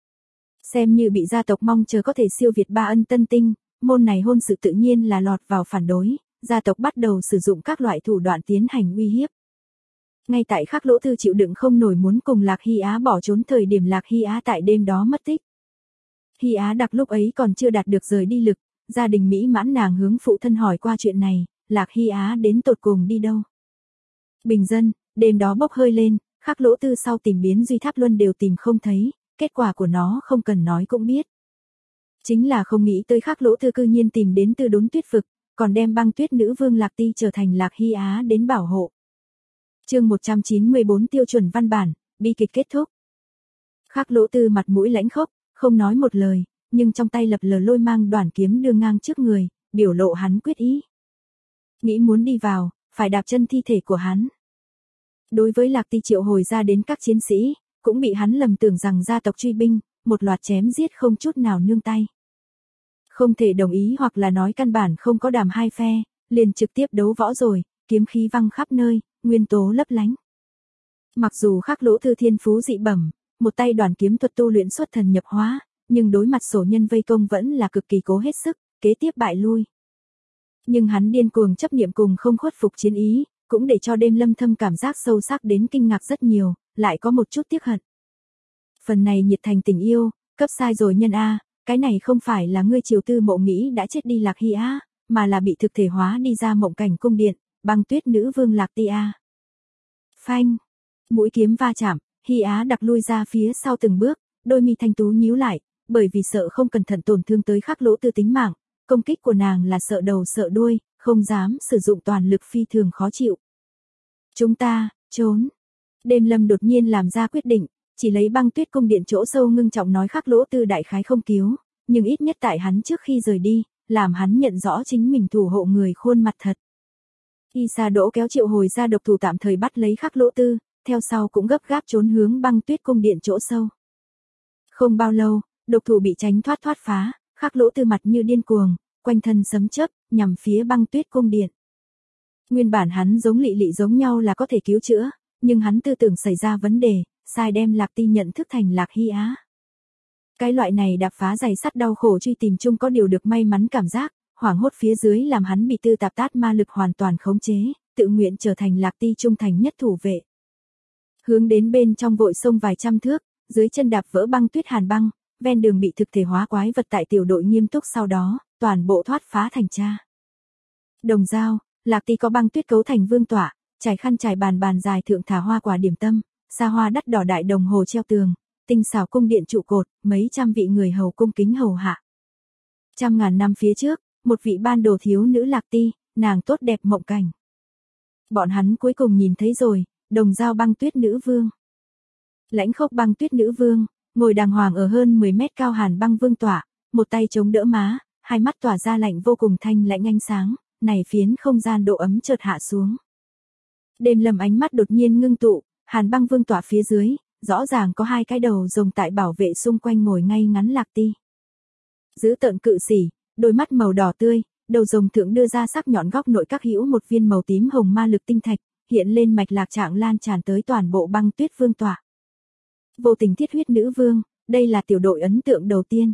Xem như bị gia tộc mong chờ có thể siêu việt Ba Ân tân tinh, môn này hôn sự tự nhiên là lọt vào phản đối, gia tộc bắt đầu sử dụng các loại thủ đoạn tiến hành uy hiếp. Ngay tại khắc lỗ tư chịu đựng không nổi muốn cùng Lạc Hy Á bỏ trốn thời điểm Lạc Hy Á tại đêm đó mất tích. Hy Á đặc lúc ấy còn chưa đạt được rời đi lực, gia đình mỹ mãn nàng hướng phụ thân hỏi qua chuyện này, Lạc Hy Á đến tột cùng đi đâu. Bình dân, đêm đó bốc hơi lên, khắc lỗ tư sau tìm biến Duy Tháp Luân đều tìm không thấy, kết quả của nó không cần nói cũng biết. Chính là không nghĩ tới Khắc Lỗ Thư cư nhiên tìm đến Tư Đốn Tuyết vực, còn đem Băng Tuyết Nữ Vương Lạc Ti trở thành Lạc Hy Á đến bảo hộ. Chương 194 tiêu chuẩn văn bản, bi kịch kết thúc. Khắc Lỗ Tư mặt mũi lãnh khốc, không nói một lời, nhưng trong tay lập lờ lôi mang đoản kiếm đưa ngang trước người, biểu lộ hắn quyết ý. Nghĩ muốn đi vào, phải đạp chân thi thể của hắn. Đối với Lạc Ti triệu hồi ra đến các chiến sĩ, cũng bị hắn lầm tưởng rằng gia tộc truy binh, một loạt chém giết không chút nào nương tay. Không thể đồng ý hoặc là nói căn bản không có đàm hai phe, liền trực tiếp đấu võ rồi, kiếm khí văng khắp nơi, nguyên tố lấp lánh. Mặc dù Khắc Lỗ Thư thiên phú dị bẩm, một tay đoản kiếm thuật tu luyện xuất thần nhập hóa, nhưng đối mặt sổ nhân vây công vẫn là cực kỳ cố hết sức, kế tiếp bại lui. Nhưng hắn điên cuồng chấp niệm cùng không khuất phục chiến ý, cũng để cho Đêm Lâm thâm cảm giác sâu sắc đến kinh ngạc rất nhiều, lại có một chút tiếc hận. Phần này nhiệt thành tình yêu, cấp sai rồi nhân A, cái này không phải là ngươi Triều Tư Mộ nghĩ đã chết đi Lạc Hy Á, mà là bị thực thể hóa đi ra mộng cảnh cung điện, Băng Tuyết Nữ Vương Lạc Ti A. Phanh, mũi kiếm va chạm, Hy Á đặc lui ra phía sau từng bước, đôi mi thanh tú nhíu lại, bởi vì sợ không cẩn thận tổn thương tới Khắc Lỗ Tư tính mạng, công kích của nàng là sợ đầu sợ đuôi, không dám sử dụng toàn lực phi thường khó chịu. Chúng ta, trốn. Đêm Lâm đột nhiên làm ra quyết định, chỉ lấy Băng Tuyết cung điện chỗ sâu ngưng trọng nói Khắc Lỗ Tư đại khái không cứu, nhưng ít nhất tại hắn trước khi rời đi, làm hắn nhận rõ chính mình thủ hộ người khuôn mặt thật. Y Sa Đỗ kéo triệu hồi ra độc thủ tạm thời bắt lấy Khắc Lỗ Tư, theo sau cũng gấp gáp trốn hướng Băng Tuyết cung điện chỗ sâu. Không bao lâu, độc thủ bị tránh thoát phá, Khắc Lỗ Tư mặt như điên cuồng, quanh thân sấm chớp, nhằm phía Băng Tuyết cung điện. Nguyên bản hắn giống Lị Lị giống nhau là có thể cứu chữa, nhưng hắn tư tưởng xảy ra vấn đề, sai đem Lạc Ti nhận thức thành Lạc Hy Á. Cái loại này đạp phá giày sắt đau khổ truy tìm chung có điều được may mắn cảm giác, hoảng hốt phía dưới làm hắn bị tư tạp tát ma lực hoàn toàn khống chế, tự nguyện trở thành Lạc Ti trung thành nhất thủ vệ. Hướng đến bên trong vội sông vài trăm thước, dưới chân đạp vỡ băng tuyết hàn băng, ven đường bị thực thể hóa quái vật tại tiểu đội nghiêm túc sau đó, toàn bộ thoát phá thành tra. Đồng dao, Lạc Ti có băng tuyết cấu thành vương tọa, trải khăn trải bàn dài thượng thả hoa quả điểm tâm, xa hoa đắt đỏ đại đồng hồ treo tường, tinh xảo cung điện trụ cột, mấy trăm vị người hầu cung kính hầu hạ. Trăm ngàn năm phía trước, một vị ban đồ thiếu nữ Lạc Ti, nàng tốt đẹp mộng cảnh. Bọn hắn cuối cùng nhìn thấy rồi, đồng dao băng tuyết nữ vương. Lãnh khốc băng tuyết nữ vương, ngồi đàng hoàng ở hơn 10 mét cao hàn băng vương tọa, một tay chống đỡ má, hai mắt tỏa ra lạnh vô cùng thanh lãnh ánh sáng, này phiến không gian độ ấm chợt hạ xuống. Đêm Lâm ánh mắt đột nhiên ngưng tụ, hàn băng vương tọa phía dưới, rõ ràng có hai cái đầu rồng tại bảo vệ xung quanh ngồi ngay ngắn Lạc Ti. Giữ tợn cự sỉ, đôi mắt màu đỏ tươi, đầu rồng thượng đưa ra sắc nhọn góc nội các hữu một viên màu tím hồng ma lực tinh thạch, hiện lên mạch lạc trạng lan tràn tới toàn bộ băng tuyết vương tọa. Vô tình thiết huyết nữ vương, đây là tiểu đội ấn tượng đầu tiên.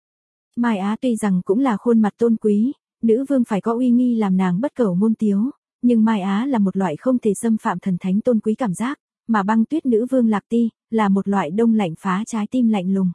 Mai Á tuy rằng cũng là khuôn mặt tôn quý, nữ vương phải có uy nghi làm nàng bất cẩu ngôn tiếu, nhưng Mai Á là một loại không thể xâm phạm thần thánh tôn quý cảm giác, mà băng tuyết nữ vương Lạc Ti là một loại đông lạnh phá trái tim lạnh lùng.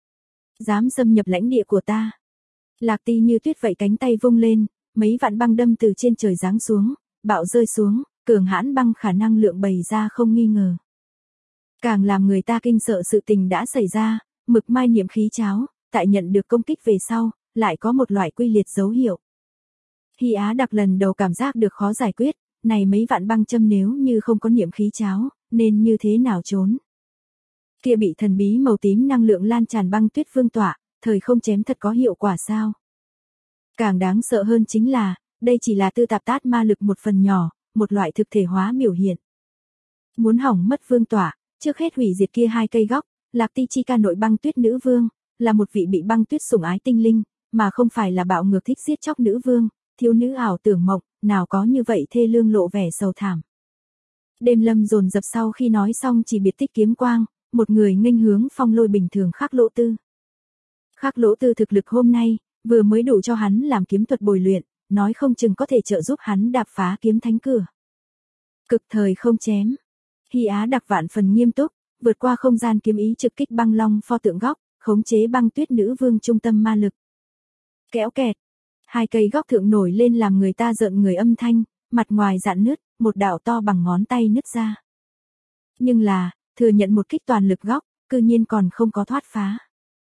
Dám xâm nhập lãnh địa của ta. Lạc Ti như tuyết vậy cánh tay vung lên, mấy vạn băng đâm từ trên trời giáng xuống, bạo rơi xuống, cường hãn băng khả năng lượng bày ra không nghi ngờ. Càng làm người ta kinh sợ sự tình đã xảy ra, mực mai niệm khí cháo, tại nhận được công kích về sau, lại có một loại quy liệt dấu hiệu. Hy Á đặc lần đầu cảm giác được khó giải quyết, này mấy vạn băng châm nếu như không có niệm khí cháo, nên như thế nào trốn. Kia bị thần bí màu tím năng lượng lan tràn băng tuyết vương tọa, thời không chém thật có hiệu quả sao. Càng đáng sợ hơn chính là, đây chỉ là tư tạp tát ma lực một phần nhỏ, một loại thực thể hóa biểu hiện. Muốn hỏng mất vương tọa, trước hết hủy diệt kia hai cây góc, Lạc Ti chi ca nội băng tuyết nữ vương, là một vị bị băng tuyết sủng ái tinh linh, mà không phải là bạo ngược thích giết chóc nữ vương, thiếu nữ ảo tưởng mộng, nào có như vậy thê lương lộ vẻ sầu thảm. Đêm Lâm dồn dập sau khi nói xong chỉ biệt tích kiếm quang, một người nghênh hướng phong lôi bình thường Khắc Lỗ Tư. Khắc Lỗ Tư thực lực hôm nay, vừa mới đủ cho hắn làm kiếm thuật bồi luyện, nói không chừng có thể trợ giúp hắn đạp phá kiếm thánh cửa. Cực thời không chém. Hy Á đặc vạn phần nghiêm túc, vượt qua không gian kiếm ý trực kích băng long pho tượng góc, khống chế băng tuyết nữ vương trung tâm ma lực. Kéo kẹt. Hai cây góc thượng nổi lên làm người ta rợn người âm thanh, mặt ngoài rạn nứt, một đạo to bằng ngón tay nứt ra. Nhưng là, thừa nhận một kích toàn lực góc, cư nhiên còn không có thoát phá.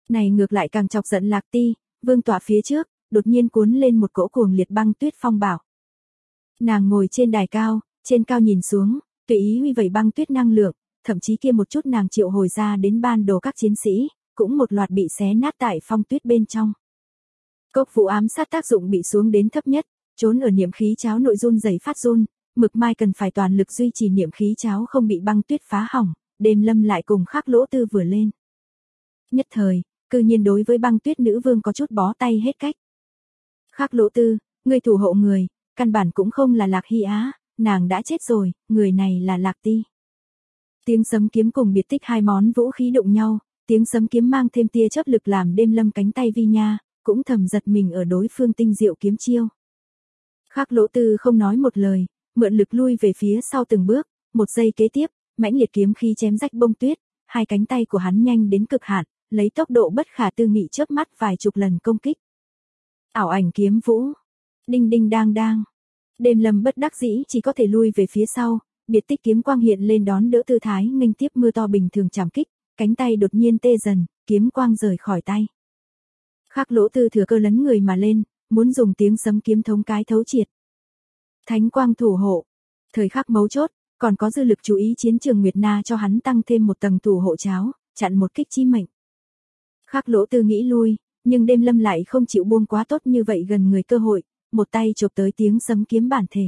Này ngược lại càng chọc giận Lạc Ti, vương tọa phía trước, đột nhiên cuốn lên một cỗ cuồng liệt băng tuyết phong bạo. Nàng ngồi trên đài cao, trên cao nhìn xuống, tùy ý huy vẩy băng tuyết năng lượng, thậm chí kia một chút nàng triệu hồi ra đến ban đồ các chiến sĩ, cũng một loạt bị xé nát tại phong tuyết bên trong. Cốc vũ ám sát tác dụng bị xuống đến thấp nhất, trốn ở niệm khí cháo nội run rẩy phát run, Mực Mai cần phải toàn lực duy trì niệm khí cháo không bị băng tuyết phá hỏng, Đêm Lâm lại cùng Khắc Lỗ Tư vừa lên. Nhất thời, cư nhiên đối với băng tuyết nữ vương có chút bó tay hết cách. Khắc Lỗ Tư, người thủ hộ người, căn bản cũng không là Lạc Hy Á, nàng đã chết rồi, người này là Lạc Ti. Tiếng sấm kiếm cùng biệt tích hai món vũ khí đụng nhau, tiếng sấm kiếm mang thêm tia chớp lực làm Đêm Lâm cánh tay vi nha, cũng thầm giật mình ở đối phương tinh diệu kiếm chiêu. Khắc Lỗ Tư không nói một lời, mượn lực lui về phía sau từng bước, một giây kế tiếp, mãnh liệt kiếm khí chém rách bông tuyết, hai cánh tay của hắn nhanh đến cực hạn, lấy tốc độ bất khả tư nghị chớp mắt vài chục lần công kích. Ảo ảnh kiếm vũ, đinh đinh đang đang. Đêm Lâm bất đắc dĩ chỉ có thể lui về phía sau, biệt tích kiếm quang hiện lên đón đỡ tư thái nghênh tiếp mưa to bình thường chạm kích, cánh tay đột nhiên tê dần, kiếm quang rời khỏi tay. Khắc Lỗ Tư thừa cơ lấn người mà lên, muốn dùng tiếng sấm kiếm thống cái thấu triệt. Thánh quang thủ hộ, thời khắc mấu chốt, còn có dư lực chú ý chiến trường Nguyệt Na cho hắn tăng thêm một tầng thủ hộ cháo, chặn một kích chí mệnh. Khắc Lỗ Tư nghĩ lui, nhưng Đêm Lâm lại không chịu buông quá tốt như vậy gần người cơ hội, một tay chộp tới tiếng sấm kiếm bản thể.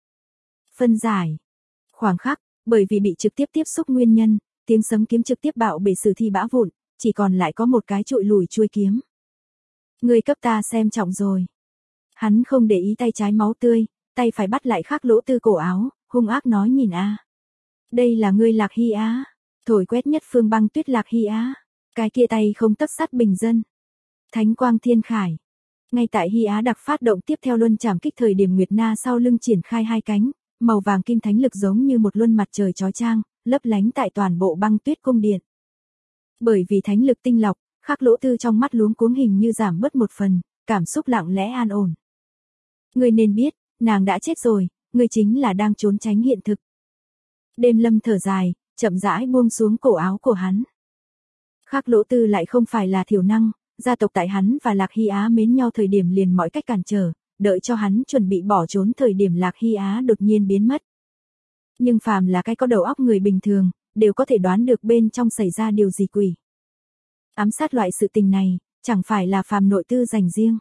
Phân giải. Khoảng khắc, bởi vì bị trực tiếp tiếp xúc nguyên nhân, tiếng sấm kiếm trực tiếp bạo bể sử thi bã vụn, chỉ còn lại có một cái trụi lùi chuôi kiếm. Người cấp ta xem trọng rồi. Hắn không để ý tay trái máu tươi, tay phải bắt lại Khắc Lỗ Tư cổ áo, hung ác nói nhìn a. Đây là ngươi Lạc Hy Á, thổi quét nhất phương băng tuyết Lạc Hy Á, cái kia tay không tấc sắt bình dân. Thánh quang thiên khải. Ngay tại Hy Á đặc phát động tiếp theo luân chảm kích thời điểm Nguyệt Na sau lưng triển khai hai cánh, màu vàng kim thánh lực giống như một luân mặt trời chói chang, lấp lánh tại toàn bộ băng tuyết cung điện. Bởi vì thánh lực tinh lọc, Khắc Lỗ Tư trong mắt luống cuống hình như giảm bớt một phần, cảm xúc lặng lẽ an ổn. Ngươi nên biết, nàng đã chết rồi, ngươi chính là đang trốn tránh hiện thực. Đêm Lâm thở dài, chậm rãi buông xuống cổ áo của hắn. Khắc Lỗ Tư lại không phải là thiểu năng, gia tộc tại hắn và Lạc Hy Á mến nhau thời điểm liền mọi cách cản trở, đợi cho hắn chuẩn bị bỏ trốn thời điểm Lạc Hy Á đột nhiên biến mất. Nhưng phàm là cái có đầu óc người bình thường, đều có thể đoán được bên trong xảy ra điều gì quỷ. Ám sát loại sự tình này, chẳng phải là phàm nội tư dành riêng.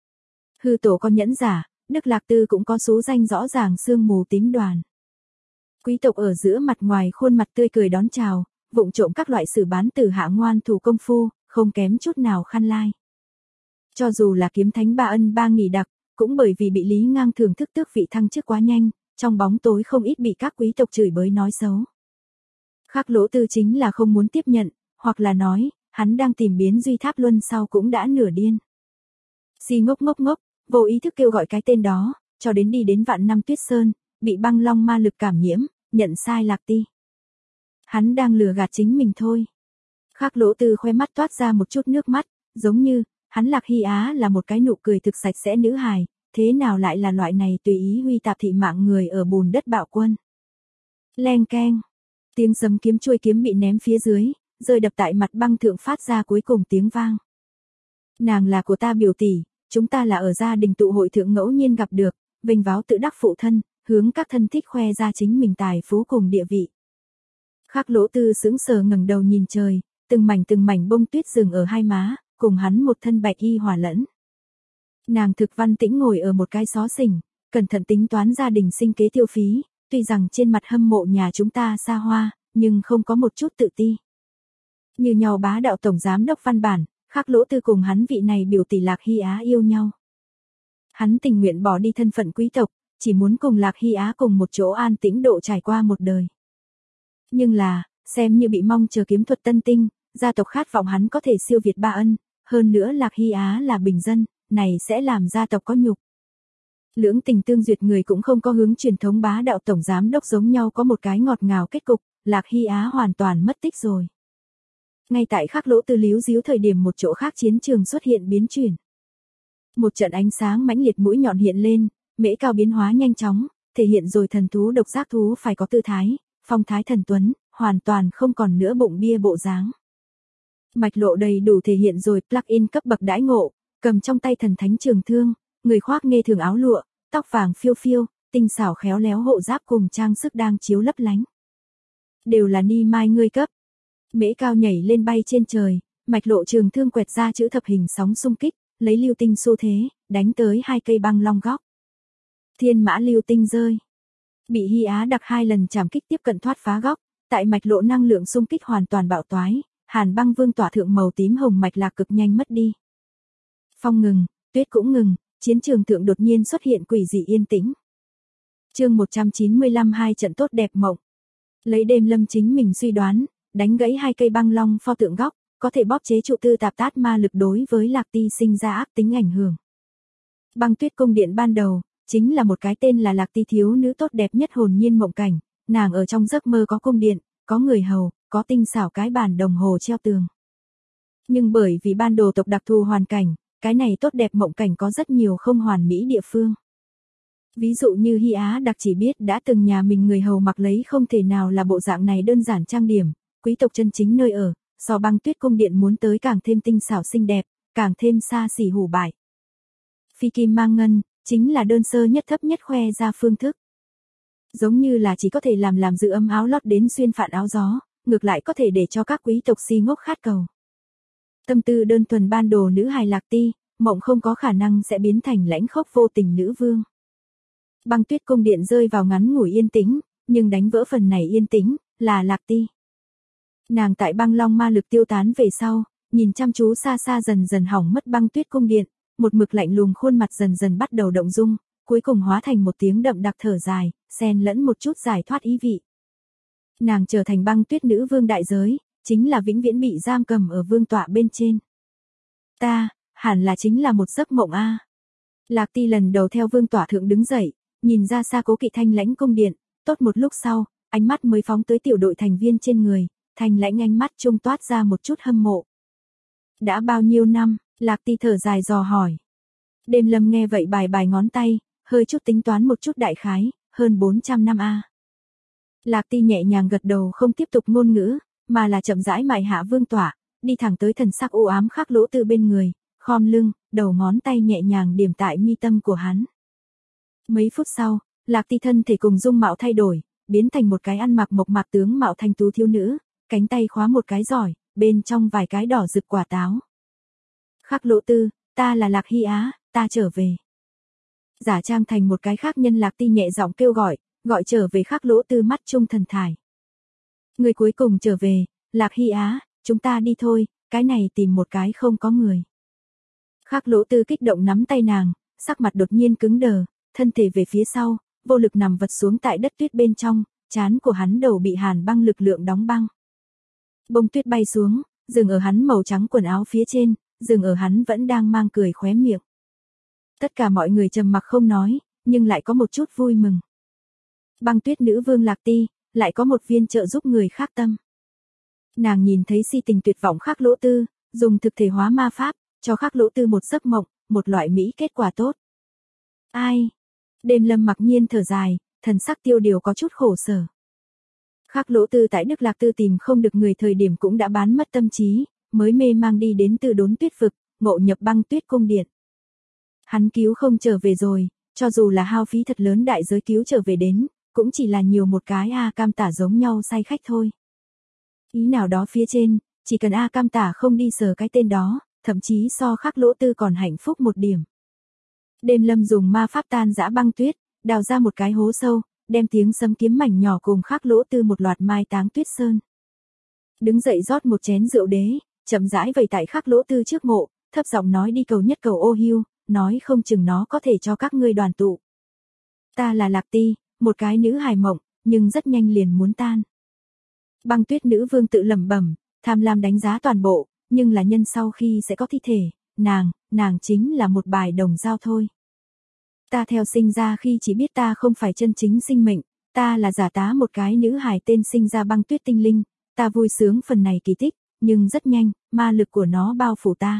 Hư tổ con nhẫn giả, Đức Lạc Tư cũng có số danh rõ ràng sương mù tím đoàn. Quý tộc ở giữa mặt ngoài khuôn mặt tươi cười đón chào, vụng trộm các loại sử bán từ hạ ngoan thủ công phu, không kém chút nào khăn lai. Cho dù là kiếm thánh Ba Ân Ba nghỉ đặc, cũng bởi vì bị Lý Ngang thưởng thức tước vị thăng chức quá nhanh, trong bóng tối không ít bị các quý tộc chửi bới nói xấu. Khắc Lỗ Tư chính là không muốn tiếp nhận, hoặc là nói, hắn đang tìm biến Duy Tháp Luân sau cũng đã nửa điên. Si ngốc ngốc ngốc, vô ý thức kêu gọi cái tên đó, cho đến đi đến Vạn Năm Tuyết Sơn, bị băng long ma lực cảm nhiễm, nhận sai Lạc Ti. Hắn đang lừa gạt chính mình thôi. Khắc Lỗ Tư khoe mắt toát ra một chút nước mắt, giống như, hắn Lạc Hy Á là một cái nụ cười thực sạch sẽ nữ hài, thế nào lại là loại này tùy ý huy tạp thị mạng người ở bùn đất bạo quân. Leng keng, tiếng sấm kiếm chuôi kiếm bị ném phía dưới, rơi đập tại mặt băng thượng phát ra cuối cùng tiếng vang. Nàng là của ta biểu tỷ, chúng ta là ở gia đình tụ hội thượng ngẫu nhiên gặp được, vinh váo tự đắc phụ thân, hướng các thân thích khoe ra chính mình tài phú cùng địa vị. Khắc Lỗ Tư sững sờ ngẩng đầu nhìn trời, từng mảnh bông tuyết rừng ở hai má, cùng hắn một thân bạch y hòa lẫn. Nàng thực văn tĩnh ngồi ở một cái xó xỉnh, cẩn thận tính toán gia đình sinh kế tiêu phí, tuy rằng trên mặt hâm mộ nhà chúng ta xa hoa, nhưng không có một chút tự ti. Như nhau bá đạo tổng giám đốc văn bản, Khắc Lỗ Tư cùng hắn vị này biểu tỷ Lạc Hy Á yêu nhau. Hắn tình nguyện bỏ đi thân phận quý tộc, chỉ muốn cùng Lạc Hy Á cùng một chỗ an tĩnh độ trải qua một đời. Nhưng là, xem như bị mong chờ kiếm thuật tân tinh, gia tộc khát vọng hắn có thể siêu việt Ba Ân, hơn nữa Lạc Hy Á là bình dân, này sẽ làm gia tộc có nhục. Lưỡng tình tương duyệt người cũng không có hướng truyền thống bá đạo tổng giám đốc giống nhau có một cái ngọt ngào kết cục, Lạc Hy Á hoàn toàn mất tích rồi. Ngay tại Khắc Lỗ Tư líu díu thời điểm một chỗ khác chiến trường xuất hiện biến chuyển. Một trận ánh sáng mãnh liệt mũi nhọn hiện lên, mễ cao biến hóa nhanh chóng, thể hiện rồi thần thú độc giác thú phải có tư thái, phong thái thần tuấn, hoàn toàn không còn nữa bụng bia bộ dáng. Mạch Lộ đầy đủ thể hiện rồi plug-in cấp bậc đãi ngộ, cầm trong tay thần thánh trường thương, người khoác nghe thường áo lụa, tóc vàng phiêu phiêu, tinh xảo khéo léo hộ giáp cùng trang sức đang chiếu lấp lánh. Đều là ni mai ngươi cấp. Mễ Cao nhảy lên bay trên trời, Mạch Lộ trường thương quẹt ra chữ thập hình sóng xung kích, lấy lưu tinh xu thế, đánh tới hai cây băng long góc. Thiên mã lưu tinh rơi. Bị Hy Á đặc 2 lần chạm kích tiếp cận thoát phá góc, tại Mạch Lộ năng lượng xung kích hoàn toàn bạo toái, Hàn Băng Vương tỏa thượng màu tím hồng mạch lạc cực nhanh mất đi. Phong ngừng, tuyết cũng ngừng, chiến trường thượng đột nhiên xuất hiện quỷ dị yên tĩnh. Chương 195 hai trận tốt đẹp mộng. Lấy Đêm Lâm chính mình suy đoán, đánh gãy 2 cây băng long pho tượng góc, có thể bóp chế trụ tư tạp tát ma lực đối với Lạc Ti sinh ra ác tính ảnh hưởng. Băng Tuyết cung điện ban đầu, chính là một cái tên là Lạc Ti thiếu nữ tốt đẹp nhất hồn nhiên mộng cảnh, nàng ở trong giấc mơ có cung điện, có người hầu, có tinh xảo cái bàn đồng hồ treo tường. Nhưng bởi vì ban đồ tộc đặc thù hoàn cảnh, cái này tốt đẹp mộng cảnh có rất nhiều không hoàn mỹ địa phương. Ví dụ như Hy Á đặc chỉ biết đã từng nhà mình người hầu mặc lấy không thể nào là bộ dạng này đơn giản trang điểm, quý tộc chân chính nơi ở, so Băng Tuyết cung điện muốn tới càng thêm tinh xảo xinh đẹp, càng thêm xa xỉ hủ bại. Phi kim mang ngân, chính là đơn sơ nhất thấp nhất khoe ra phương thức. Giống như là chỉ có thể làm giữ ấm áo lót đến xuyên phản áo gió, ngược lại có thể để cho các quý tộc si ngốc khát cầu. Tâm tư đơn thuần ban đồ nữ hài Lạc Ti, mộng không có khả năng sẽ biến thành lãnh khốc vô tình nữ vương. Băng Tuyết cung điện rơi vào ngắn ngủi yên tĩnh, nhưng đánh vỡ phần này yên tĩnh, là Lạc Ti. Nàng tại băng long ma lực tiêu tán về sau, nhìn chăm chú xa xa dần dần hỏng mất Băng Tuyết cung điện, một mực lạnh lùng khuôn mặt dần dần bắt đầu động dung, cuối cùng hóa thành một tiếng đậm đặc thở dài, xen lẫn một chút giải thoát ý vị. Nàng trở thành Băng Tuyết nữ vương đại giới, chính là vĩnh viễn bị giam cầm ở vương tọa bên trên. Ta, hẳn là chính là một giấc mộng a. Lạc Ti lần đầu theo vương tọa thượng đứng dậy, nhìn ra xa Cố Kỵ thanh lãnh cung điện, tốt một lúc sau, ánh mắt mới phóng tới tiểu đội thành viên trên người, thanh lãnh ánh mắt trung toát ra một chút hâm mộ. Đã bao nhiêu năm, Lạc Ti thở dài dò hỏi. Đêm Lâm nghe vậy bài ngón tay, hơi chút tính toán một chút đại khái, hơn 400 năm a. Lạc Ti nhẹ nhàng gật đầu không tiếp tục ngôn ngữ, mà là chậm rãi mại hạ vương tỏa, đi thẳng tới thần sắc u ám Khắc Lỗ Tư bên người, khom lưng, đầu ngón tay nhẹ nhàng điểm tại mi tâm của hắn. Mấy phút sau, Lạc Ti thân thể cùng dung mạo thay đổi, biến thành một cái ăn mặc mộc mạc tướng mạo thanh tú thiếu nữ, cánh tay khóa một cái giỏi, bên trong vài cái đỏ rực quả táo. Khắc Lỗ Tư, ta là Lạc Hy Á, ta trở về. Giả trang thành một cái khác nhân, Lạc Ti nhẹ giọng kêu gọi trở về Khắc Lỗ Tư mắt trung thần thải. Người cuối cùng trở về, Lạc Hy Á, chúng ta đi thôi, cái này tìm một cái không có người. Khắc Lỗ Tư kích động nắm tay nàng, sắc mặt đột nhiên cứng đờ, thân thể về phía sau, vô lực nằm vật xuống tại đất tuyết bên trong, trán của hắn đầu bị hàn băng lực lượng đóng băng. Bông tuyết bay xuống, dừng ở hắn màu trắng quần áo phía trên, dừng ở hắn vẫn đang mang cười khóe miệng. Tất cả mọi người trầm mặc không nói, nhưng lại có một chút vui mừng. Băng Tuyết nữ vương Lạc Ti, lại có một viên trợ giúp người khác tâm. Nàng nhìn thấy si tình tuyệt vọng Khắc Lỗ Tư, dùng thực thể hóa ma pháp, cho Khắc Lỗ Tư một giấc mộng, một loại mỹ kết quả tốt. Ai? Đêm Lâm mặc nhiên thở dài, thần sắc tiêu điều có chút khổ sở. Khắc Lỗ Tư tại Đức Lạc Tư tìm không được người thời điểm cũng đã bán mất tâm trí, mới mê mang đi đến Từ Đốn tuyết vực, ngộ nhập Băng Tuyết cung điện. Hắn cứu không trở về rồi, cho dù là hao phí thật lớn đại giới cứu trở về đến, cũng chỉ là nhiều một cái A Cam Tả giống nhau say khách thôi. Ý nào đó phía trên, chỉ cần A Cam Tả không đi sờ cái tên đó, thậm chí so Khắc Lỗ Tư còn hạnh phúc một điểm. Đêm Lâm dùng ma pháp tan dã băng tuyết, đào ra một cái hố sâu, đem tiếng sấm kiếm mảnh nhỏ cùng Khắc Lỗ Tư một loạt mai táng tuyết sơn. Đứng dậy rót một chén rượu đế, chậm rãi vẩy tại Khắc Lỗ Tư trước mộ, thấp giọng nói đi cầu nhất cầu ô hưu, nói không chừng nó có thể cho các ngươi đoàn tụ. Ta là Lạc Ti, một cái nữ hài mộng, nhưng rất nhanh liền muốn tan. Băng Tuyết nữ vương tự lẩm bẩm, tham lam đánh giá toàn bộ, nhưng là nhân sau khi sẽ có thi thể, nàng chính là một bài đồng dao thôi. Ta theo sinh ra khi chỉ biết ta không phải chân chính sinh mệnh, ta là giả tá một cái nữ hài tên sinh ra Băng Tuyết tinh linh, ta vui sướng phần này kỳ tích, nhưng rất nhanh, ma lực của nó bao phủ ta.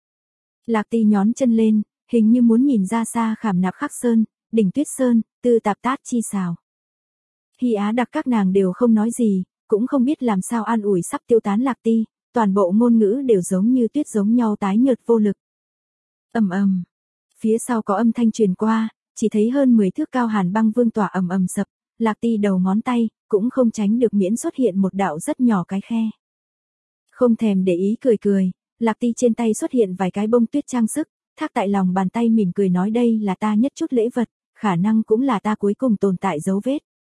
Lạc Ti nhón chân lên, hình như muốn nhìn ra xa khảm nạp Khắc Sơn, đỉnh Tuyết Sơn, Tư Tạp Tát chi xào. Hy Á đặc các nàng đều không nói gì, cũng không biết làm sao an ủi sắp tiêu tán Lạc Ti, toàn bộ ngôn ngữ đều giống như tuyết giống nhau tái nhợt vô lực. Ầm ầm. Phía sau có âm thanh truyền qua, chỉ thấy hơn 10 thước cao hàn băng vương tỏa ầm ầm sập, Lạc Ti đầu ngón tay cũng không tránh được miễn xuất hiện một đạo rất nhỏ cái khe. Không thèm để ý cười cười, Lạc Ti trên tay xuất hiện vài cái bông tuyết trang sức, thác tại lòng bàn tay mỉm cười nói đây là ta nhất chút lễ vật, khả năng cũng là ta cuối cùng tồn tại dấu vết.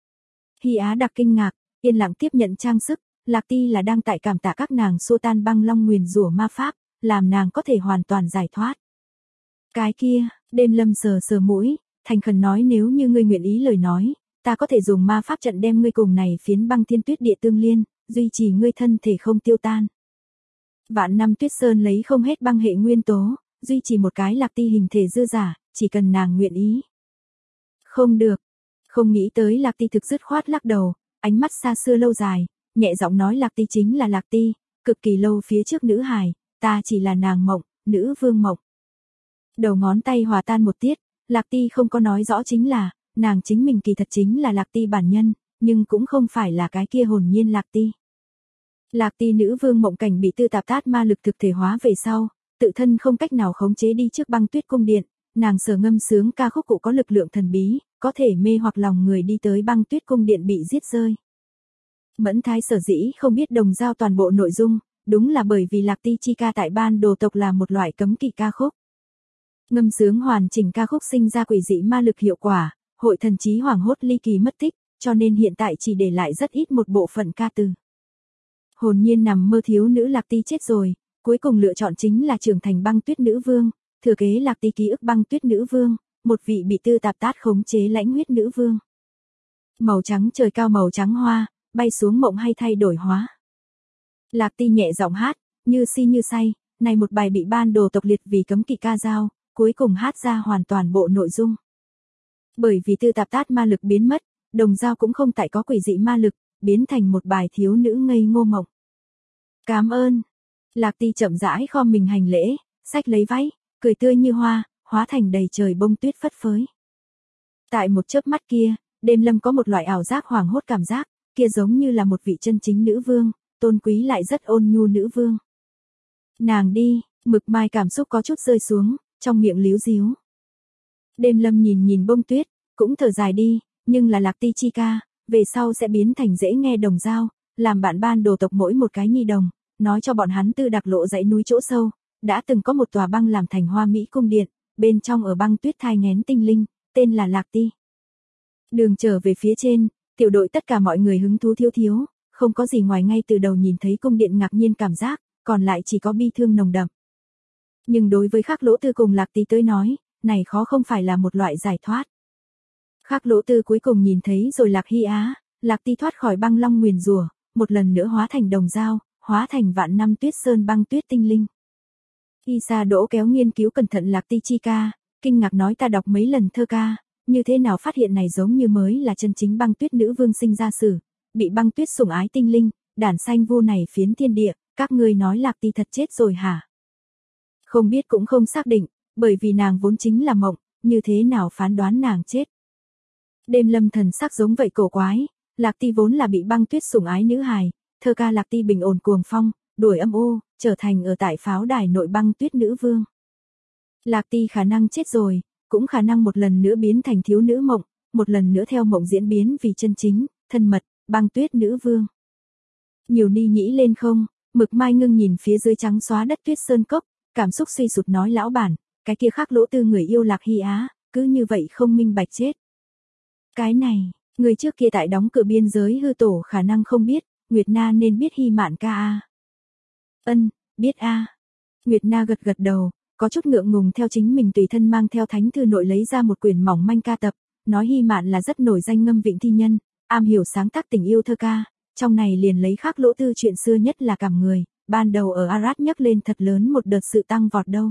Hy Á đặc kinh ngạc, yên lặng tiếp nhận trang sức, Lạc Ti là đang tại cảm tạ các nàng xua tan băng long nguyền rủa ma pháp, làm nàng có thể hoàn toàn giải thoát. Cái kia, Đêm Lâm sờ sờ mũi, thành khẩn nói nếu như ngươi nguyện ý lời nói, ta có thể dùng ma pháp trận đem ngươi cùng này phiến băng thiên tuyết địa tương liên, duy trì ngươi thân thể không tiêu tan. Vạn năm tuyết sơn lấy không hết băng hệ nguyên tố, duy trì một cái Lạc Ti hình thể dư giả, chỉ cần nàng nguyện ý. Không được. Không nghĩ tới Lạc Ti thực dứt khoát lắc đầu, ánh mắt xa xưa lâu dài, nhẹ giọng nói Lạc Ti chính là Lạc Ti, cực kỳ lâu phía trước nữ hài, ta chỉ là nàng mộng, nữ vương mộng. Đầu ngón tay hòa tan một tiết, Lạc Ti không có nói rõ chính là, nàng chính mình kỳ thật chính là Lạc Ti bản nhân, nhưng cũng không phải là cái kia hồn nhiên Lạc Ti. Lạc Ti nữ vương mộng cảnh bị tư tạp tát ma lực thực thể hóa về sau, tự thân không cách nào khống chế đi trước băng tuyết cung điện, nàng sở ngâm sướng ca khúc cụ có lực lượng thần bí, có thể mê hoặc lòng người đi tới băng tuyết cung điện bị giết rơi. Mẫn Thái sở dĩ không biết đồng giao toàn bộ nội dung, đúng là bởi vì Lạc Ti chi ca tại ban đồ tộc là một loại cấm kỵ ca khúc. Ngâm sướng hoàn chỉnh ca khúc sinh ra quỷ dị ma lực hiệu quả, hội thần trí hoảng hốt ly kỳ mất tích, cho nên hiện tại chỉ để lại rất ít một bộ phận ca từ. Hồn nhiên nằm mơ thiếu nữ Lạc Ti chết rồi, cuối cùng lựa chọn chính là trưởng thành băng tuyết nữ vương, thừa kế Lạc Ti ký ức băng tuyết nữ vương, một vị bị tư tạp tát khống chế lãnh huyết nữ vương. Màu trắng trời cao màu trắng hoa, bay xuống mộng hay thay đổi hóa. Lạc Ti nhẹ giọng hát, như si như say, này một bài bị ban đồ tộc liệt vì cấm kỵ ca dao, cuối cùng hát ra hoàn toàn bộ nội dung. Bởi vì tư tạp tát ma lực biến mất, đồng dao cũng không tại có quỷ dị ma lực, biến thành một bài thiếu nữ ngây ngô mộng. Cảm ơn. Lạc Ti chậm rãi khom mình hành lễ, xách lấy váy, cười tươi như hoa, hóa thành đầy trời bông tuyết phất phới. Tại một chớp mắt kia, Đêm Lâm có một loại ảo giác hoàng hốt cảm giác, kia giống như là một vị chân chính nữ vương, tôn quý lại rất ôn nhu nữ vương. Nàng đi, mực mai cảm xúc có chút rơi xuống, trong miệng líu díu. Đêm Lâm nhìn nhìn bông tuyết, cũng thở dài đi, nhưng là Lạc Ti chi ca, về sau sẽ biến thành dễ nghe đồng dao, làm bạn ban đồ tộc mỗi một cái nhi đồng, nói cho bọn hắn tư đặc lộ dãy núi chỗ sâu, đã từng có một tòa băng làm thành hoa mỹ cung điện, bên trong ở băng tuyết thai nghén tinh linh, tên là Lạc Ti. Đường trở về phía trên, tiểu đội tất cả mọi người hứng thú thiếu, không có gì ngoài ngay từ đầu nhìn thấy cung điện ngạc nhiên cảm giác, còn lại chỉ có bi thương nồng đậm. Nhưng đối với Khắc Lỗ Tư cùng Lạc Ti tới nói, này khó không phải là một loại giải thoát. Khắc Lỗ Tư cuối cùng nhìn thấy rồi Lạc Hy Á, Lạc Ti thoát khỏi băng long nguyền rủa, một lần nữa hóa thành đồng dao, hóa thành vạn năm tuyết sơn băng tuyết tinh linh. Y Sa Đỗ kéo nghiên cứu cẩn thận Lạc Ti chi ca, kinh ngạc nói ta đọc mấy lần thơ ca, như thế nào phát hiện này giống như mới là chân chính băng tuyết nữ vương sinh ra sử, bị băng tuyết sủng ái tinh linh, đản sanh vu này phiến thiên địa, các ngươi nói Lạc Ti thật chết rồi hả? Không biết cũng không xác định, bởi vì nàng vốn chính là mộng, như thế nào phán đoán nàng chết? Đêm Lâm thần sắc giống vậy cổ quái, Lạc Ti vốn là bị băng tuyết sủng ái nữ hài, thơ ca Lạc Ti bình ổn cuồng phong, đuổi âm u, trở thành ở tại pháo đài nội băng tuyết nữ vương. Lạc Ti khả năng chết rồi, cũng khả năng một lần nữa biến thành thiếu nữ mộng, một lần nữa theo mộng diễn biến vì chân chính, thân mật, băng tuyết nữ vương. Nhiều ni nhĩ lên không, Mực Mai ngưng nhìn phía dưới trắng xóa đất tuyết sơn cốc, cảm xúc suy sụp nói lão bản, cái kia Khắc Lỗ Tư người yêu Lạc Hy Á, cứ như vậy không minh bạch chết. Cái này, người trước kia tại đóng cửa biên giới hư tổ khả năng không biết, Nguyệt Na nên biết Hy Mạn ca a. Ân, biết a. Nguyệt Na gật gật đầu, có chút ngượng ngùng theo chính mình tùy thân mang theo thánh thư nội lấy ra một quyển mỏng manh ca tập, nói Hy Mạn là rất nổi danh ngâm vịnh thi nhân, am hiểu sáng tác tình yêu thơ ca, trong này liền lấy Khắc Lỗ Tư chuyện xưa nhất là cảm người, ban đầu ở Arad nhấc lên thật lớn một đợt sự tăng vọt đâu.